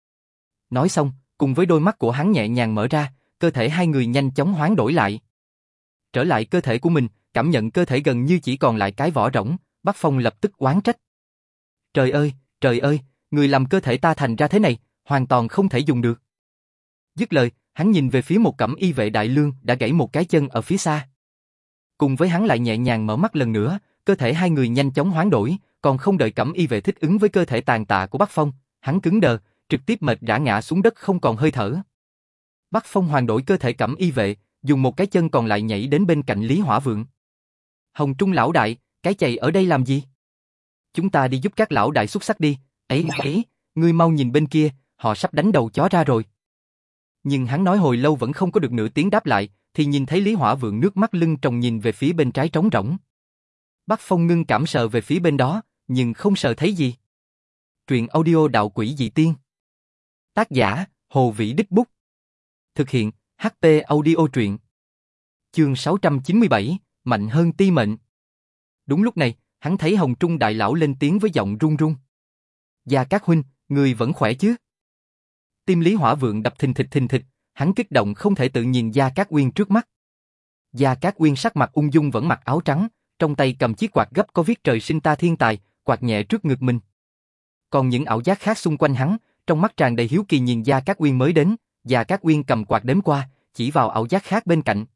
S1: Nói xong, cùng với đôi mắt của hắn nhẹ nhàng mở ra, cơ thể hai người nhanh chóng hoán đổi lại. Trở lại cơ thể của mình, cảm nhận cơ thể gần như chỉ còn lại cái vỏ rỗng, Bắc Phong lập tức oán trách. Trời ơi, trời ơi, người làm cơ thể ta thành ra thế này, hoàn toàn không thể dùng được. Dứt lời, hắn nhìn về phía một cẩm y vệ đại lương đã gãy một cái chân ở phía xa. Cùng với hắn lại nhẹ nhàng mở mắt lần nữa, cơ thể hai người nhanh chóng hoán đổi, còn không đợi cẩm y vệ thích ứng với cơ thể tàn tạ của Bắc Phong, hắn cứng đờ, trực tiếp mệt rã ngã xuống đất không còn hơi thở. Bắc Phong hoàn đổi cơ thể cẩm y vệ, dùng một cái chân còn lại nhảy đến bên cạnh Lý Hỏa Vượng. Hồng Trung lão đại, cái chày ở đây làm gì? Chúng ta đi giúp các lão đại xuất sắc đi, ấy ấy, ngươi mau nhìn bên kia, họ sắp đánh đầu chó ra rồi. Nhưng hắn nói hồi lâu vẫn không có được nửa tiếng đáp lại, thì nhìn thấy Lý Hỏa Vượng nước mắt lưng tròng nhìn về phía bên trái trống rỗng. Bắc Phong ngưng cảm sờ về phía bên đó, nhưng không sờ thấy gì. Truyện audio Đạo Quỷ Dị Tiên. Tác giả, Hồ Vĩ Đích Bút. Thực hiện, hát pê Audio Truyện. Chương sáu trăm chín mươi bảy, Mạnh hơn ti mệnh. Đúng lúc này, hắn thấy Hồng Trung đại lão lên tiếng với giọng run run. Gia Cát huynh, người vẫn khỏe chứ? Tim Lý Hỏa Vượng đập thình thịch thình thịch, hắn kích động không thể tự nhìn Gia Cát Uyên trước mắt. Gia Cát Uyên sắc mặt ung dung vẫn mặc áo trắng, trong tay cầm chiếc quạt gấp có viết trời sinh ta thiên tài, quạt nhẹ trước ngực mình. Còn những ảo giác khác xung quanh hắn, trong mắt tràn đầy hiếu kỳ nhìn Gia Cát Uyên mới đến, Gia Cát Uyên cầm quạt đếm qua, chỉ vào ảo giác khác bên cạnh.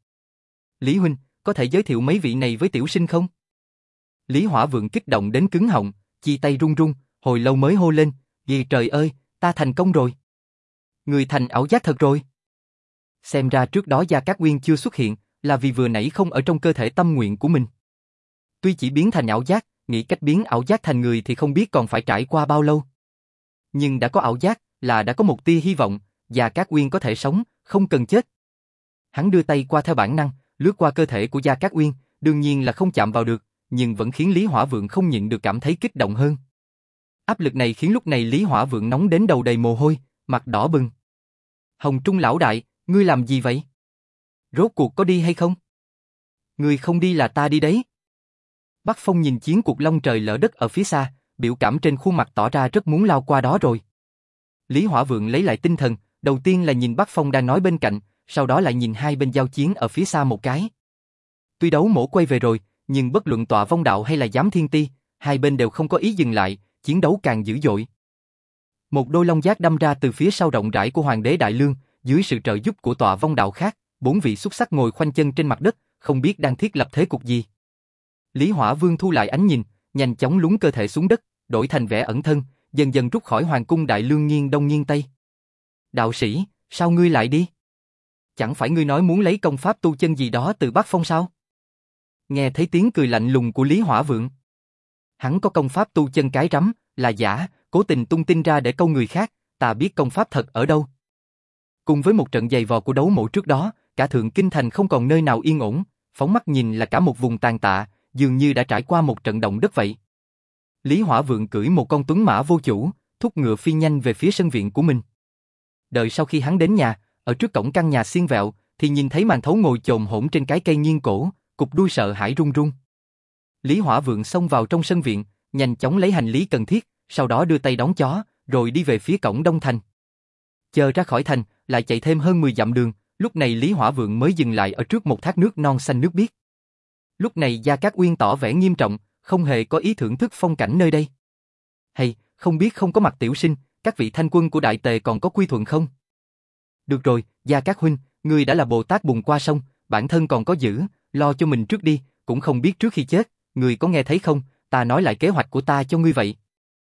S1: Lý huynh, có thể giới thiệu mấy vị này với tiểu sinh không? Lý Hỏa Vượng kích động đến cứng họng, chi tay run run, hồi lâu mới hô lên, "Gì trời ơi, ta thành công rồi. Người thành ảo giác thật rồi." Xem ra trước đó Gia Cát Uyên chưa xuất hiện, là vì vừa nãy không ở trong cơ thể tâm nguyện của mình. Tuy chỉ biến thành ảo giác, nghĩ cách biến ảo giác thành người thì không biết còn phải trải qua bao lâu. Nhưng đã có ảo giác, là đã có một tia hy vọng, Gia Cát Uyên có thể sống, không cần chết. Hắn đưa tay qua theo bản năng, lướt qua cơ thể của Gia Cát Uyên, đương nhiên là không chạm vào được, nhưng vẫn khiến Lý Hỏa Vượng không nhịn được cảm thấy kích động hơn. Áp lực này khiến lúc này Lý Hỏa Vượng nóng đến đầu đầy mồ hôi, mặt đỏ bừng. "Hồng Trung lão đại, ngươi làm gì vậy? Rốt cuộc có đi hay không?" "Ngươi không đi là ta đi đấy." Bắc Phong nhìn chiến cuộc long trời lỡ đất ở phía xa, biểu cảm trên khuôn mặt tỏ ra rất muốn lao qua đó rồi. Lý Hỏa Vượng lấy lại tinh thần, đầu tiên là nhìn Bắc Phong đang nói bên cạnh, sau đó lại nhìn hai bên giao chiến ở phía xa một cái. Tuy đấu mổ quay về rồi, nhưng bất luận Tọa Vong Đạo hay là Giám Thiên Ti, hai bên đều không có ý dừng lại, chiến đấu càng dữ dội. Một đôi long giác đâm ra từ phía sau rộng rãi của Hoàng đế Đại Lương, dưới sự trợ giúp của Tọa Vong Đạo khác, bốn vị xuất sắc ngồi khoanh chân trên mặt đất, không biết đang thiết lập thế cục gì. Lý Hỏa Vương thu lại ánh nhìn, nhanh chóng lún cơ thể xuống đất, đổi thành vẻ ẩn thân, dần dần rút khỏi Hoàng cung Đại Lương nghiêng đông nghiêng tây. "Đạo sĩ, sao ngươi lại đi? Chẳng phải ngươi nói muốn lấy công pháp tu chân gì đó từ Bắc Phong sao?" Nghe thấy tiếng cười lạnh lùng của Lý Hỏa Vượng. "Hắn có công pháp tu chân cái rắm, là giả, cố tình tung tin ra để câu người khác, ta biết công pháp thật ở đâu." Cùng với một trận giày vò của đấu mộ trước đó, cả Thượng Kinh Thành không còn nơi nào yên ổn, phóng mắt nhìn là cả một vùng tàn tạ, dường như đã trải qua một trận động đất vậy. Lý Hỏa Vượng cưỡi một con tuấn mã vô chủ, thúc ngựa phi nhanh về phía sân viện của mình. Đợi sau khi hắn đến nhà, ở trước cổng căn nhà xiên vẹo, thì nhìn thấy Màn Thấu ngồi chồm hổm trên cái cây nghiêng cổ, cụp đuôi sợ hãi run run. Lý Hỏa Vượng xông vào trong sân viện, nhanh chóng lấy hành lý cần thiết, sau đó đưa tay đón chó, rồi đi về phía cổng Đông Thành. Chờ ra khỏi thành, lại chạy thêm hơn mười dặm đường, lúc này Lý Hỏa Vượng mới dừng lại ở trước một thác nước non xanh nước biếc. Lúc này Gia Cát Uyên tỏ vẻ nghiêm trọng, không hề có ý thưởng thức phong cảnh nơi đây. "Hay, không biết không có mặt tiểu sinh, các vị thanh quân của Đại Tề còn có quy thuận không?" "Được rồi, Gia Cát huynh, ngươi đã là Bồ Tát bùn qua sông, bản thân còn có giữ, lo cho mình trước đi, cũng không biết trước khi chết, ngươi có nghe thấy không, ta nói lại kế hoạch của ta cho ngươi vậy."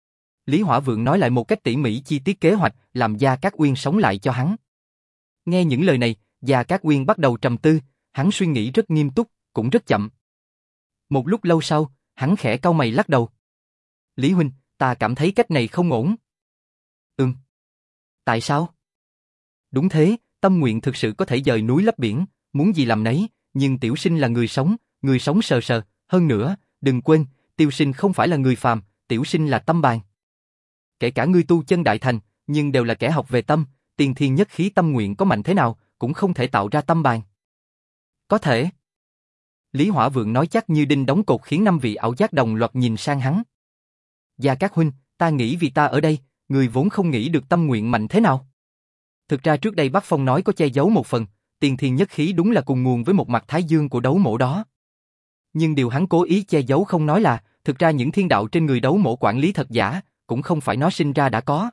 S1: Lý Hỏa Vượng nói lại một cách tỉ mỉ chi tiết kế hoạch, làm Gia Cát Uyên sống lại cho hắn. Nghe những lời này, Gia Cát Uyên bắt đầu trầm tư, hắn suy nghĩ rất nghiêm túc, cũng rất chậm. Một lúc lâu sau, hắn khẽ cau mày lắc đầu. "Lý huynh, ta cảm thấy cách này không ổn." "Ừm. Tại sao?" "Đúng thế, tâm nguyện thực sự có thể dời núi lấp biển, muốn gì làm nấy, nhưng tiểu sinh là người sống, người sống sờ sờ, hơn nữa, đừng quên, tiểu sinh không phải là người phàm, tiểu sinh là tâm bàn. Kể cả ngươi tu chân đại thành, nhưng đều là kẻ học về tâm, tiên thiên nhất khí tâm nguyện có mạnh thế nào, cũng không thể tạo ra tâm bàn." "Có thể." Lý Hỏa Vượng nói chắc như đinh đóng cột khiến năm vị ảo giác đồng loạt nhìn sang hắn. "Gia Cát huynh, ta nghĩ vì ta ở đây, người vốn không nghĩ được tâm nguyện mạnh thế nào. Thực ra trước đây Bắc Phong nói có che giấu một phần, tiên thiên nhất khí đúng là cùng nguồn với một mặt thái dương của đấu mổ đó. Nhưng điều hắn cố ý che giấu không nói là, thực ra những thiên đạo trên người đấu mổ quản lý thật giả, cũng không phải nó sinh ra đã có."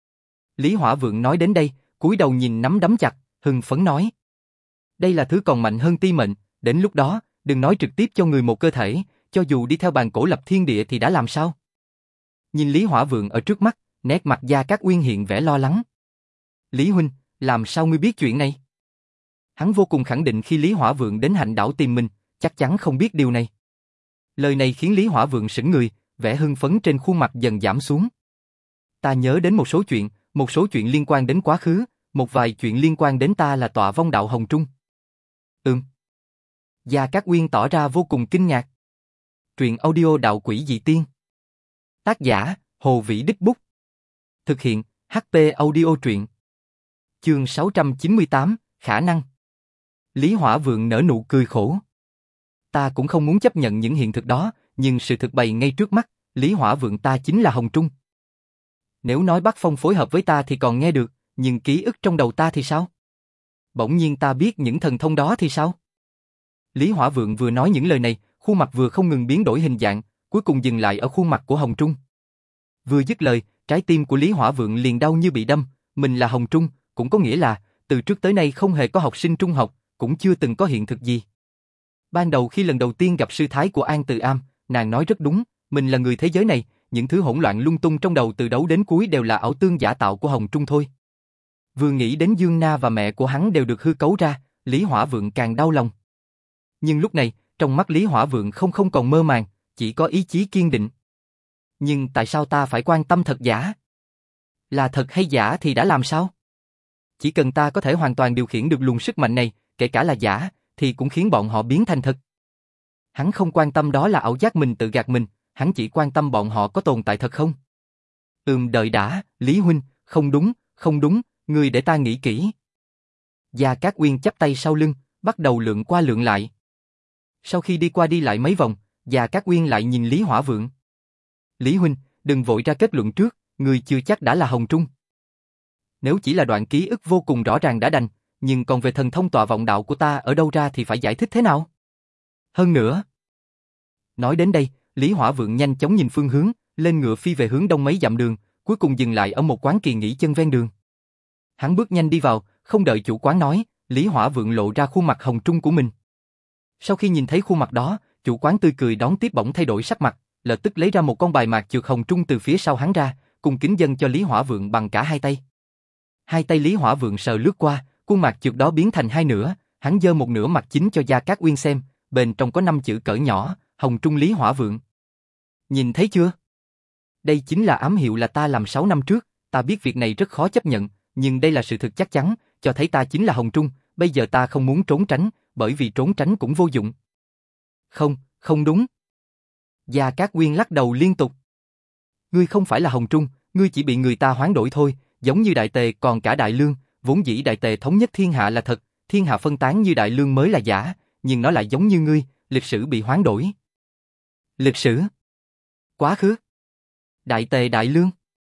S1: Lý Hỏa Vượng nói đến đây, cúi đầu nhìn nắm đấm chặt, hưng phấn nói. "Đây là thứ còn mạnh hơn ti mệnh, đến lúc đó, đừng nói trực tiếp cho người một cơ thể, cho dù đi theo bàn cổ lập thiên địa thì đã làm sao?" Nhìn Lý Hỏa Vượng ở trước mắt, nét mặt Gia Cát Uyên hiện vẻ lo lắng. "Lý huynh, làm sao ngươi biết chuyện này?" Hắn vô cùng khẳng định khi Lý Hỏa Vượng đến Hạnh đảo tìm mình, chắc chắn không biết điều này. Lời này khiến Lý Hỏa Vượng sững người, vẻ hưng phấn trên khuôn mặt dần giảm xuống. "Ta nhớ đến một số chuyện, một số chuyện liên quan đến quá khứ, một vài chuyện liên quan đến ta là Tọa Vong Đạo Hồng Trung." "Ừm." Gia Cát Uyên tỏ ra vô cùng kinh ngạc. Truyện audio Đạo Quỷ Dị Tiên. Tác giả, Hồ Vĩ Đích Bút. Thực hiện, hát pê Audio truyện. Chương sáu trăm chín mươi tám, khả năng. Lý Hỏa Vượng nở nụ cười khổ. "Ta cũng không muốn chấp nhận những hiện thực đó, nhưng sự thực bày ngay trước mắt, Lý Hỏa Vượng ta chính là Hồng Trung. Nếu nói Bắc Phong phối hợp với ta thì còn nghe được, nhưng ký ức trong đầu ta thì sao? Bỗng nhiên ta biết những thần thông đó thì sao?" Lý Hỏa Vượng vừa nói những lời này, khuôn mặt vừa không ngừng biến đổi hình dạng, cuối cùng dừng lại ở khuôn mặt của Hồng Trung. Vừa dứt lời, trái tim của Lý Hỏa Vượng liền đau như bị đâm, mình là Hồng Trung, cũng có nghĩa là, từ trước tới nay không hề có học sinh trung học, cũng chưa từng có hiện thực gì. Ban đầu khi lần đầu tiên gặp sư thái của An Từ Am, nàng nói rất đúng, mình là người thế giới này, những thứ hỗn loạn lung tung trong đầu từ đầu đến cuối đều là ảo tương giả tạo của Hồng Trung thôi. Vừa nghĩ đến Dương Na và mẹ của hắn đều được hư cấu ra, Lý Hỏa Vượng càng đau lòng. Nhưng lúc này, trong mắt Lý Hỏa Vượng không không còn mơ màng, chỉ có ý chí kiên định. Nhưng tại sao ta phải quan tâm thật giả? Là thật hay giả thì đã làm sao? Chỉ cần ta có thể hoàn toàn điều khiển được luồng sức mạnh này, kể cả là giả, thì cũng khiến bọn họ biến thành thật. Hắn không quan tâm đó là ảo giác mình tự gạt mình, hắn chỉ quan tâm bọn họ có tồn tại thật không? Ừm đợi đã, Lý Huynh, không đúng, không đúng, ngươi để ta nghĩ kỹ. Gia Cát Uyên chắp tay sau lưng, bắt đầu lượn qua lượn lại. Sau khi đi qua đi lại mấy vòng, Gia Cát Uyên lại nhìn Lý Hỏa Vượng. Lý Huynh, đừng vội ra kết luận trước, ngươi chưa chắc đã là Hồng Trung. Nếu chỉ là đoạn ký ức vô cùng rõ ràng đã đành, nhưng còn về thần thông tọa vọng đạo của ta ở đâu ra thì phải giải thích thế nào? Hơn nữa. Nói đến đây, Lý Hỏa Vượng nhanh chóng nhìn phương hướng, lên ngựa phi về hướng đông mấy dặm đường, cuối cùng dừng lại ở một quán kỳ nghỉ chân ven đường. Hắn bước nhanh đi vào, không đợi chủ quán nói, Lý Hỏa Vượng lộ ra khuôn mặt Hồng Trung của mình. Sau khi nhìn thấy khuôn mặt đó, chủ quán tươi cười đón tiếp bỗng thay đổi sắc mặt, lập tức lấy ra một con bài mạc trượt Hồng Trung từ phía sau hắn ra, cùng kính dâng cho Lý Hỏa Vượng bằng cả hai tay. Hai tay Lý Hỏa Vượng sờ lướt qua, khuôn mặt trượt đó biến thành hai nửa, hắn giơ một nửa mặt chính cho Gia Cát Uyên xem, bên trong có năm chữ cỡ nhỏ, Hồng Trung Lý Hỏa Vượng. Nhìn thấy chưa? Đây chính là ám hiệu là ta làm sáu năm trước, ta biết việc này rất khó chấp nhận, nhưng đây là sự thực chắc chắn, cho thấy ta chính là Hồng Trung, bây giờ ta không muốn trốn tránh, bởi vì trốn tránh cũng vô dụng. Không, không đúng. Gia Cát Uyên lắc đầu liên tục. Ngươi không phải là Hồng Trung, ngươi chỉ bị người ta hoán đổi thôi, giống như Đại Tề còn cả Đại Lương, vốn dĩ Đại Tề thống nhất thiên hạ là thật, thiên hạ phân tán như Đại Lương mới là giả, nhưng nó lại giống như ngươi, lịch sử bị hoán đổi. Lịch sử? Quá khứ? Đại Tề Đại Lương?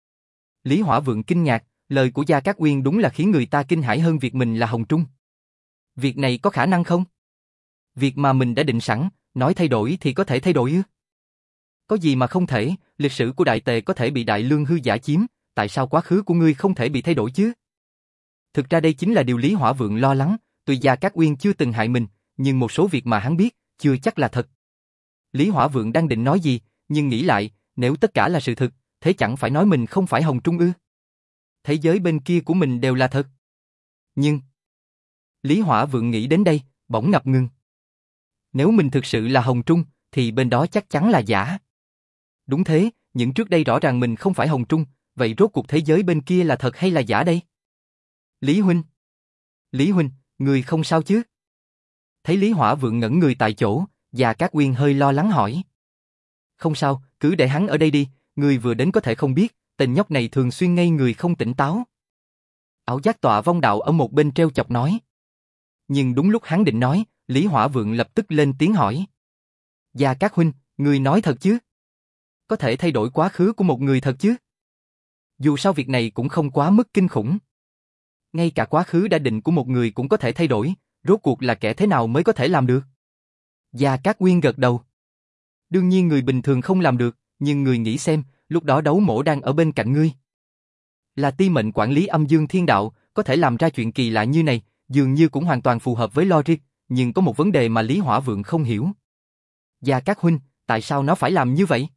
S1: Lý Hỏa Vượng kinh ngạc, lời của Gia Cát Uyên đúng là khiến người ta kinh hãi hơn việc mình là Hồng Trung. Việc này có khả năng không? Việc mà mình đã định sẵn, nói thay đổi thì có thể thay đổi ư? Có gì mà không thể, lịch sử của Đại Tề có thể bị Đại Lương hư giả chiếm, tại sao quá khứ của ngươi không thể bị thay đổi chứ? Thực ra đây chính là điều Lý Hỏa Vượng lo lắng, tuy Gia Cát Uyên chưa từng hại mình, nhưng một số việc mà hắn biết, chưa chắc là thật. Lý Hỏa Vượng đang định nói gì, nhưng nghĩ lại, nếu tất cả là sự thực, thế chẳng phải nói mình không phải Hồng Trung ư? Thế giới bên kia của mình đều là thật. Nhưng... Lý Hỏa Vượng nghĩ đến đây, bỗng ngập ngừng. Nếu mình thực sự là Hồng Trung, thì bên đó chắc chắn là giả. Đúng thế, những trước đây rõ ràng mình không phải Hồng Trung, vậy rốt cuộc thế giới bên kia là thật hay là giả đây? Lý Huynh! Lý Huynh, người không sao chứ? Thấy Lý Hỏa Vượng ngẩn người tại chỗ, Gia Cát Uyên hơi lo lắng hỏi. Không sao, cứ để hắn ở đây đi, người vừa đến có thể không biết, tên nhóc này thường xuyên ngây người không tỉnh táo. Ảo giác tọa vong đạo ở một bên treo chọc nói. Nhưng đúng lúc hắn định nói, Lý Hỏa Vượng lập tức lên tiếng hỏi. Gia Cát Huynh, người nói thật chứ? Có thể thay đổi quá khứ của một người thật chứ? Dù sao việc này cũng không quá mức kinh khủng. Ngay cả quá khứ đã định của một người cũng có thể thay đổi, rốt cuộc là kẻ thế nào mới có thể làm được? Gia Cát Uyên gật đầu. Đương nhiên người bình thường không làm được, nhưng người nghĩ xem, lúc đó Đấu Mỗ đang ở bên cạnh ngươi. Là ti mệnh quản lý âm dương thiên đạo, có thể làm ra chuyện kỳ lạ như này, dường như cũng hoàn toàn phù hợp với logic, nhưng có một vấn đề mà Lý Hỏa Vượng không hiểu. Gia Cát Huynh, tại sao nó phải làm như vậy?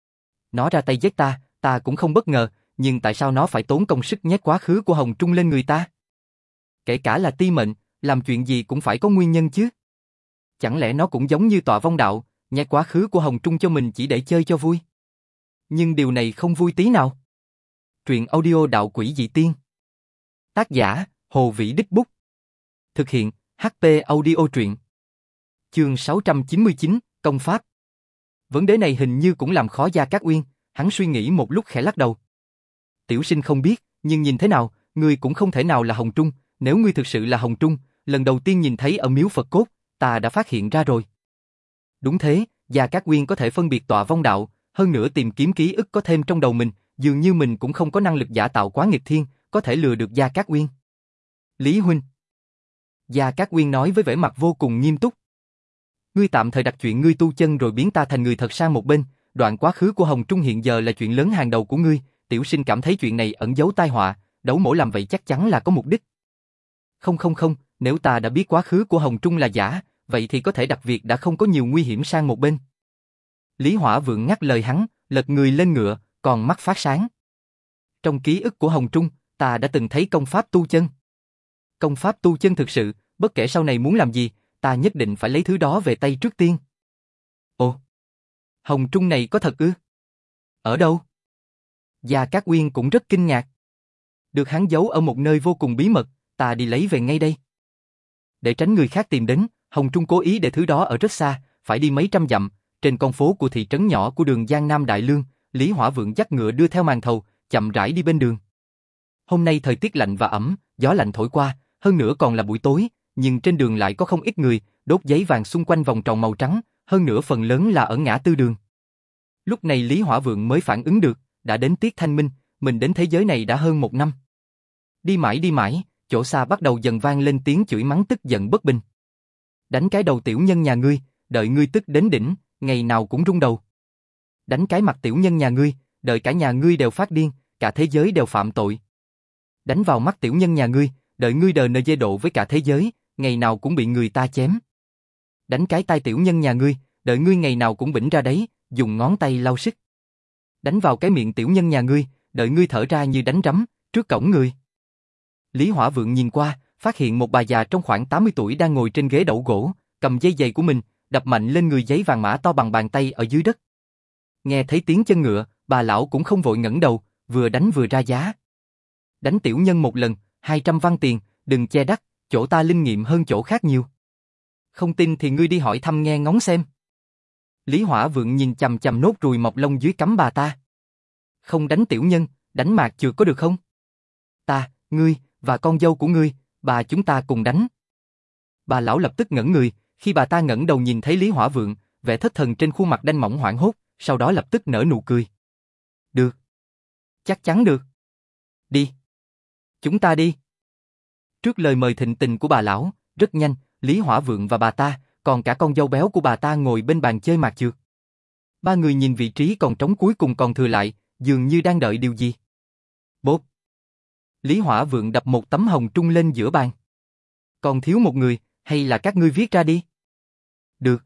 S1: Nó ra tay giết ta, ta cũng không bất ngờ, nhưng tại sao nó phải tốn công sức nhét quá khứ của Hồng Trung lên người ta? Kể cả là ti mệnh, làm chuyện gì cũng phải có nguyên nhân chứ. Chẳng lẽ nó cũng giống như tọa vong đạo, nhét quá khứ của Hồng Trung cho mình chỉ để chơi cho vui? Nhưng điều này không vui tí nào. Truyện audio đạo quỷ dị tiên. Tác giả, Hồ Vĩ Đích Bút. Thực hiện, hát pê Audio truyện. Chương sáu trăm chín mươi chín, Công Pháp. Vấn đề này hình như cũng làm khó Gia Cát Uyên, hắn suy nghĩ một lúc khẽ lắc đầu. Tiểu sinh không biết, nhưng nhìn thế nào, ngươi cũng không thể nào là Hồng Trung, nếu ngươi thực sự là Hồng Trung, lần đầu tiên nhìn thấy ở miếu Phật cốt, ta đã phát hiện ra rồi. Đúng thế, Gia Cát Uyên có thể phân biệt tọa vong đạo, hơn nữa tìm kiếm ký ức có thêm trong đầu mình, dường như mình cũng không có năng lực giả tạo quá nghịch thiên, có thể lừa được Gia Cát Uyên. Lý Huynh. Gia Cát Uyên nói với vẻ mặt vô cùng nghiêm túc. Ngươi tạm thời đặt chuyện ngươi tu chân rồi biến ta thành người thật sang một bên, đoạn quá khứ của Hồng Trung hiện giờ là chuyện lớn hàng đầu của ngươi, tiểu sinh cảm thấy chuyện này ẩn giấu tai họa, đấu mổ làm vậy chắc chắn là có mục đích. Không không không, nếu ta đã biết quá khứ của Hồng Trung là giả, vậy thì có thể đặt việc đã không có nhiều nguy hiểm sang một bên. Lý Hỏa Vượng ngắt lời hắn, lật người lên ngựa, còn mắt phát sáng. Trong ký ức của Hồng Trung, ta đã từng thấy công pháp tu chân. Công pháp tu chân thực sự, bất kể sau này muốn làm gì, ta nhất định phải lấy thứ đó về tay trước tiên. Ồ, Hồng Trung này có thật ư? Ở đâu? Gia Cát Uyên cũng rất kinh ngạc. Được hắn giấu ở một nơi vô cùng bí mật, ta đi lấy về ngay đây. Để tránh người khác tìm đến, Hồng Trung cố ý để thứ đó ở rất xa, phải đi mấy trăm dặm, trên con phố của thị trấn nhỏ của đường Giang Nam Đại Lương, Lý Hỏa Vượng dắt ngựa đưa theo màn thầu, chậm rãi đi bên đường. Hôm nay thời tiết lạnh và ẩm, gió lạnh thổi qua, hơn nữa còn là buổi tối, nhưng trên đường lại có không ít người, đốt giấy vàng xung quanh vòng tròn màu trắng, hơn nữa phần lớn là ở ngã tư đường. Lúc này Lý Hỏa Vượng mới phản ứng được, đã đến tiết thanh minh, mình đến thế giới này đã hơn một năm. Đi mãi đi mãi, chỗ xa bắt đầu dần vang lên tiếng chửi mắng tức giận bất bình. Đánh cái đầu tiểu nhân nhà ngươi, đợi ngươi tức đến đỉnh, ngày nào cũng rung đầu. Đánh cái mặt tiểu nhân nhà ngươi, đợi cả nhà ngươi đều phát điên, cả thế giới đều phạm tội. Đánh vào mắt tiểu nhân nhà ngươi, đợi ngươi đờ nờ dê độ với cả thế giới, ngày nào cũng bị người ta chém. Đánh cái tai tiểu nhân nhà ngươi, đợi ngươi ngày nào cũng bỉnh ra đấy, dùng ngón tay lau sức. Đánh vào cái miệng tiểu nhân nhà ngươi, đợi ngươi thở ra như đánh rắm, trước cổng người. Lý Hỏa Vượng nhìn qua, phát hiện một bà già trong khoảng tám mươi tuổi đang ngồi trên ghế đẩu gỗ, cầm dây giày của mình, đập mạnh lên người giấy vàng mã to bằng bàn tay ở dưới đất. Nghe thấy tiếng chân ngựa, bà lão cũng không vội ngẩng đầu, vừa đánh vừa ra giá. Đánh tiểu nhân một lần, hai trăm văn tiền, đừng che đắt, chỗ ta linh nghiệm hơn chỗ khác nhiều. Không tin thì ngươi đi hỏi thăm nghe ngóng xem. Lý Hỏa Vượng nhìn chằm chằm nốt ruồi mọc lông dưới cắm bà ta. Không đánh tiểu nhân, đánh mạc chưa có được không? Ta, ngươi, và con dâu của ngươi, bà chúng ta cùng đánh. Bà lão lập tức ngẩn người, khi bà ta ngẩng đầu nhìn thấy Lý Hỏa Vượng, vẻ thất thần trên khuôn mặt đanh mỏng hoảng hốt, sau đó lập tức nở nụ cười. Được. Chắc chắn được. Đi. Chúng ta đi. Trước lời mời thịnh tình của bà lão, rất nhanh, Lý Hỏa Vượng và bà ta, còn cả con dâu béo của bà ta ngồi bên bàn chơi mạc chược. Ba người nhìn vị trí còn trống cuối cùng còn thừa lại, dường như đang đợi điều gì. Bốp. Lý Hỏa Vượng đập một tấm hồng trung lên giữa bàn. Còn thiếu một người, hay là các ngươi viết ra đi? Được.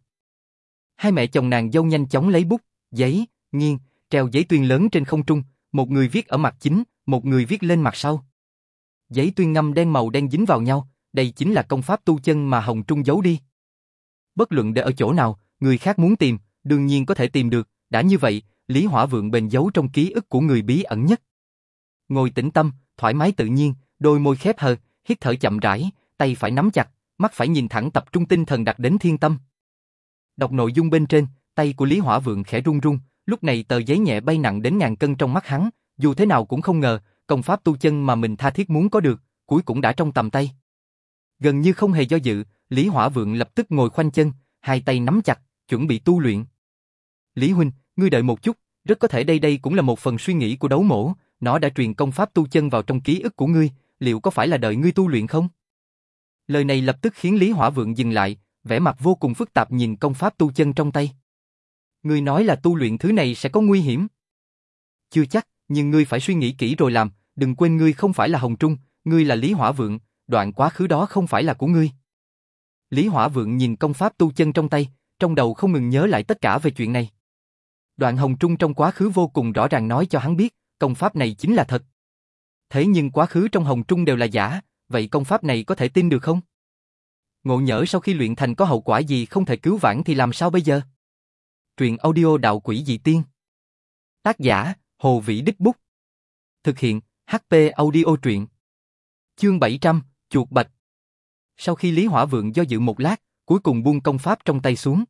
S1: Hai mẹ chồng nàng dâu nhanh chóng lấy bút, giấy, nghiêng, treo giấy tuyên lớn trên không trung, một người viết ở mặt chính, một người viết lên mặt sau. Giấy tuyên ngâm đen màu đen dính vào nhau, đây chính là công pháp tu chân mà Hồng Trung giấu đi. Bất luận để ở chỗ nào, người khác muốn tìm, đương nhiên có thể tìm được, đã như vậy, Lý Hỏa Vượng bền giấu trong ký ức của người bí ẩn nhất. Ngồi tĩnh tâm, thoải mái tự nhiên, đôi môi khép hờ, hít thở chậm rãi, tay phải nắm chặt, mắt phải nhìn thẳng tập trung tinh thần đặt đến thiên tâm. Đọc nội dung bên trên, tay của Lý Hỏa Vượng khẽ run run, lúc này tờ giấy nhẹ bay nặng đến ngàn cân trong mắt hắn, dù thế nào cũng không ngờ, công pháp tu chân mà mình tha thiết muốn có được, cuối cũng đã trong tầm tay. Gần như không hề do dự, Lý Hỏa Vượng lập tức ngồi khoanh chân, hai tay nắm chặt, chuẩn bị tu luyện. Lý huynh, ngươi đợi một chút, rất có thể đây đây cũng là một phần suy nghĩ của đấu mổ, nó đã truyền công pháp tu chân vào trong ký ức của ngươi, liệu có phải là đợi ngươi tu luyện không? Lời này lập tức khiến Lý Hỏa Vượng dừng lại, vẻ mặt vô cùng phức tạp nhìn công pháp tu chân trong tay. Ngươi nói là tu luyện thứ này sẽ có nguy hiểm? Chưa chắc, nhưng ngươi phải suy nghĩ kỹ rồi làm, đừng quên ngươi không phải là Hồng Trung, ngươi là Lý Hỏa Vượng, đoạn quá khứ đó không phải là của ngươi. Lý Hỏa Vượng nhìn công pháp tu chân trong tay, trong đầu không ngừng nhớ lại tất cả về chuyện này. Đoạn Hồng Trung trong quá khứ vô cùng rõ ràng nói cho hắn biết, công pháp này chính là thật. Thế nhưng quá khứ trong Hồng Trung đều là giả, vậy công pháp này có thể tin được không? Ngộ nhỡ sau khi luyện thành có hậu quả gì không thể cứu vãn thì làm sao bây giờ? Truyện audio Đạo Quỷ Dị Tiên. Tác giả, Hồ Vĩ Đích Bút. Thực hiện, hát pê Audio Truyện. Chương bảy trăm, Chuột Bạch. Sau khi Lý Hỏa Vượng do dự một lát, cuối cùng buông công pháp trong tay xuống.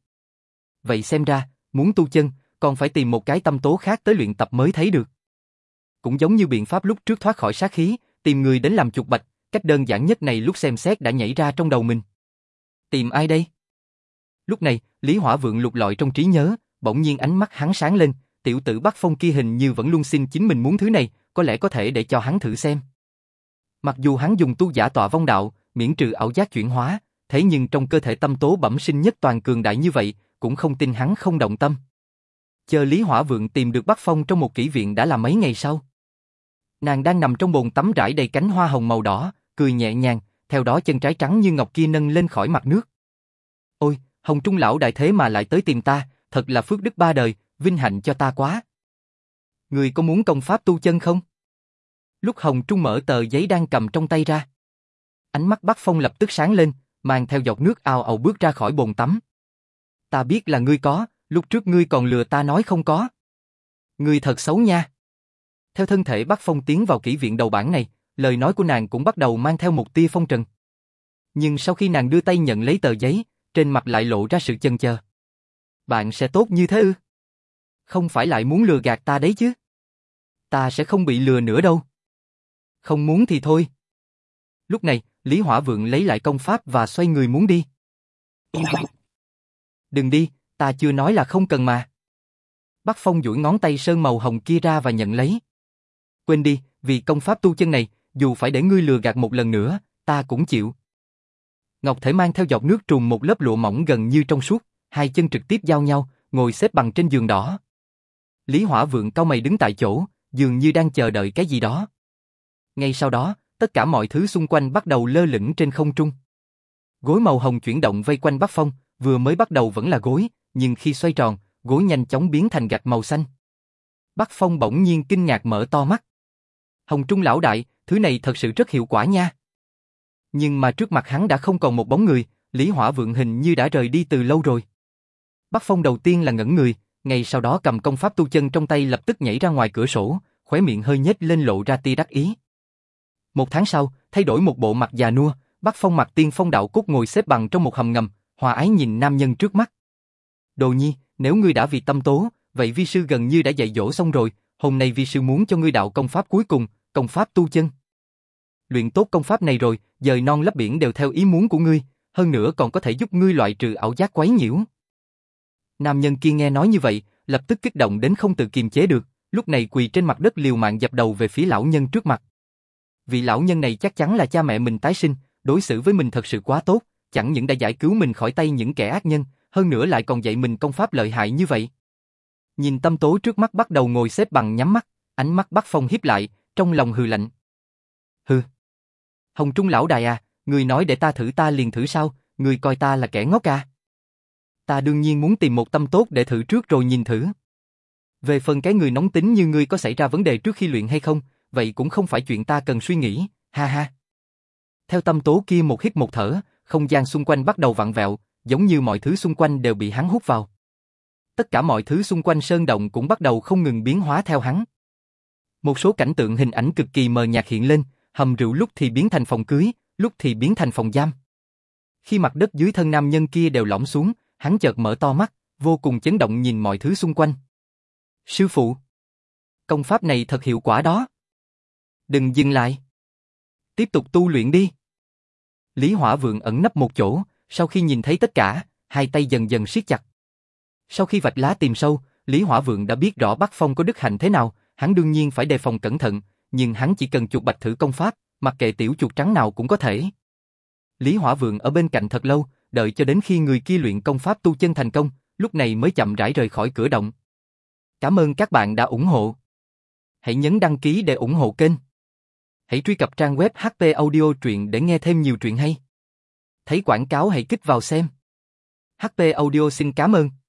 S1: Vậy xem ra, muốn tu chân, còn phải tìm một cái tâm tố khác tới luyện tập mới thấy được. Cũng giống như biện pháp lúc trước thoát khỏi sát khí, tìm người đến làm chuột bạch, cách đơn giản nhất này lúc xem xét đã nhảy ra trong đầu mình. Tìm ai đây? Lúc này, Lý Hỏa Vượng lục lọi trong trí nhớ, bỗng nhiên ánh mắt hắn sáng lên, tiểu tử Bắc Phong kia hình như vẫn luôn xin chính mình muốn thứ này, có lẽ có thể để cho hắn thử xem. Mặc dù hắn dùng tu giả tọa vong đạo, miễn trừ ảo giác chuyển hóa, thế nhưng trong cơ thể tâm tố bẩm sinh nhất toàn cường đại như vậy, cũng không tin hắn không động tâm. Chờ Lý Hỏa Vượng tìm được Bắc Phong trong một kỹ viện đã là mấy ngày sau. Nàng đang nằm trong bồn tắm rải đầy cánh hoa hồng màu đỏ, cười nhẹ nhàng, theo đó chân trái trắng như ngọc kia nâng lên khỏi mặt nước. Ôi, Hồng Trung lão đại thế mà lại tới tìm ta, thật là phước đức ba đời, vinh hạnh cho ta quá. Người có muốn công pháp tu chân không? Lúc Hồng Trung mở tờ giấy đang cầm trong tay ra, ánh mắt Bắc Phong lập tức sáng lên, mang theo giọt nước ào ào bước ra khỏi bồn tắm. Ta biết là ngươi có, lúc trước ngươi còn lừa ta nói không có. Ngươi thật xấu nha. Theo thân thể Bắc Phong tiến vào kỹ viện đầu bảng này, lời nói của nàng cũng bắt đầu mang theo một tia phong trần. Nhưng sau khi nàng đưa tay nhận lấy tờ giấy, trên mặt lại lộ ra sự chần chờ. Bạn sẽ tốt như thế ư? Không phải lại muốn lừa gạt ta đấy chứ? Ta sẽ không bị lừa nữa đâu. Không muốn thì thôi. Lúc này, Lý Hỏa Vượng lấy lại công pháp và xoay người muốn đi. Đừng đi, ta chưa nói là không cần mà. Bắc Phong duỗi ngón tay sơn màu hồng kia ra và nhận lấy. Quên đi, vì công pháp tu chân này, dù phải để ngươi lừa gạt một lần nữa, ta cũng chịu. Ngọc thể mang theo giọt nước trùm một lớp lụa mỏng gần như trong suốt, hai chân trực tiếp giao nhau, ngồi xếp bằng trên giường đỏ. Lý Hỏa Vượng cau mày đứng tại chỗ, dường như đang chờ đợi cái gì đó. Ngay sau đó, tất cả mọi thứ xung quanh bắt đầu lơ lửng trên không trung. Gối màu hồng chuyển động vây quanh Bắc Phong, vừa mới bắt đầu vẫn là gối, nhưng khi xoay tròn, gối nhanh chóng biến thành gạch màu xanh. Bắc Phong bỗng nhiên kinh ngạc mở to mắt. Hồng Trung lão đại, thứ này thật sự rất hiệu quả nha. Nhưng mà trước mặt hắn đã không còn một bóng người, Lý Hỏa Vượng hình như đã rời đi từ lâu rồi. Bắc Phong đầu tiên là ngẩn người, ngay sau đó cầm công pháp tu chân trong tay lập tức nhảy ra ngoài cửa sổ, khóe miệng hơi nhếch lên lộ ra tia đắc ý. Một tháng sau, thay đổi một bộ mặt già nua, Bắc Phong mặc tiên phong đạo cốt ngồi xếp bằng trong một hầm ngầm, hòa ái nhìn nam nhân trước mắt. Đồ nhi, nếu ngươi đã vì tâm tố, vậy vi sư gần như đã dạy dỗ xong rồi, hôm nay vi sư muốn cho ngươi đạo công pháp cuối cùng, công pháp tu chân. Luyện tốt công pháp này rồi, dời non lấp biển đều theo ý muốn của ngươi, hơn nữa còn có thể giúp ngươi loại trừ ảo giác quấy nhiễu. Nam nhân kia nghe nói như vậy, lập tức kích động đến không tự kiềm chế được, lúc này quỳ trên mặt đất liều mạng dập đầu về phía lão nhân trước mặt. Vị lão nhân này chắc chắn là cha mẹ mình tái sinh, đối xử với mình thật sự quá tốt, chẳng những đã giải cứu mình khỏi tay những kẻ ác nhân, hơn nữa lại còn dạy mình công pháp lợi hại như vậy. Nhìn tâm tố trước mắt bắt đầu ngồi xếp bằng nhắm mắt, ánh mắt Bắc Phong híp lại, trong lòng hừ lạnh. Hừ. Hồng Trung lão đại à, người nói để ta thử ta liền thử sao, người coi ta là kẻ ngốc à? Ta đương nhiên muốn tìm một tâm tốt để thử trước rồi nhìn thử. Về phần cái người nóng tính như ngươi có xảy ra vấn đề trước khi luyện hay không, vậy cũng không phải chuyện ta cần suy nghĩ, ha ha. Theo tâm tố kia một hít một thở, không gian xung quanh bắt đầu vặn vẹo, giống như mọi thứ xung quanh đều bị hắn hút vào. Tất cả mọi thứ xung quanh sơn động cũng bắt đầu không ngừng biến hóa theo hắn. Một số cảnh tượng hình ảnh cực kỳ mờ nhạt hiện lên, hầm rượu lúc thì biến thành phòng cưới, lúc thì biến thành phòng giam. Khi mặt đất dưới thân nam nhân kia đều lõm xuống, hắn chợt mở to mắt, vô cùng chấn động nhìn mọi thứ xung quanh. Sư phụ, công pháp này thật hiệu quả đó. Đừng dừng lại. Tiếp tục tu luyện đi. Lý Hỏa Vượng ẩn nấp một chỗ, sau khi nhìn thấy tất cả, hai tay dần dần siết chặt. Sau khi vạch lá tìm sâu, Lý Hỏa Vượng đã biết rõ Bắc Phong có đức hạnh thế nào, hắn đương nhiên phải đề phòng cẩn thận, nhưng hắn chỉ cần chuột bạch thử công pháp, mặc kệ tiểu chuột trắng nào cũng có thể. Lý Hỏa Vượng ở bên cạnh thật lâu, đợi cho đến khi người kia luyện công pháp tu chân thành công, lúc này mới chậm rãi rời khỏi cửa động. Cảm ơn các bạn đã ủng hộ. Hãy nhấn đăng ký để ủng hộ kênh. Hãy truy cập trang web hát pê Audio Truyện để nghe thêm nhiều truyện hay. Thấy quảng cáo hãy kích vào xem. hát pê Audio xin cảm ơn.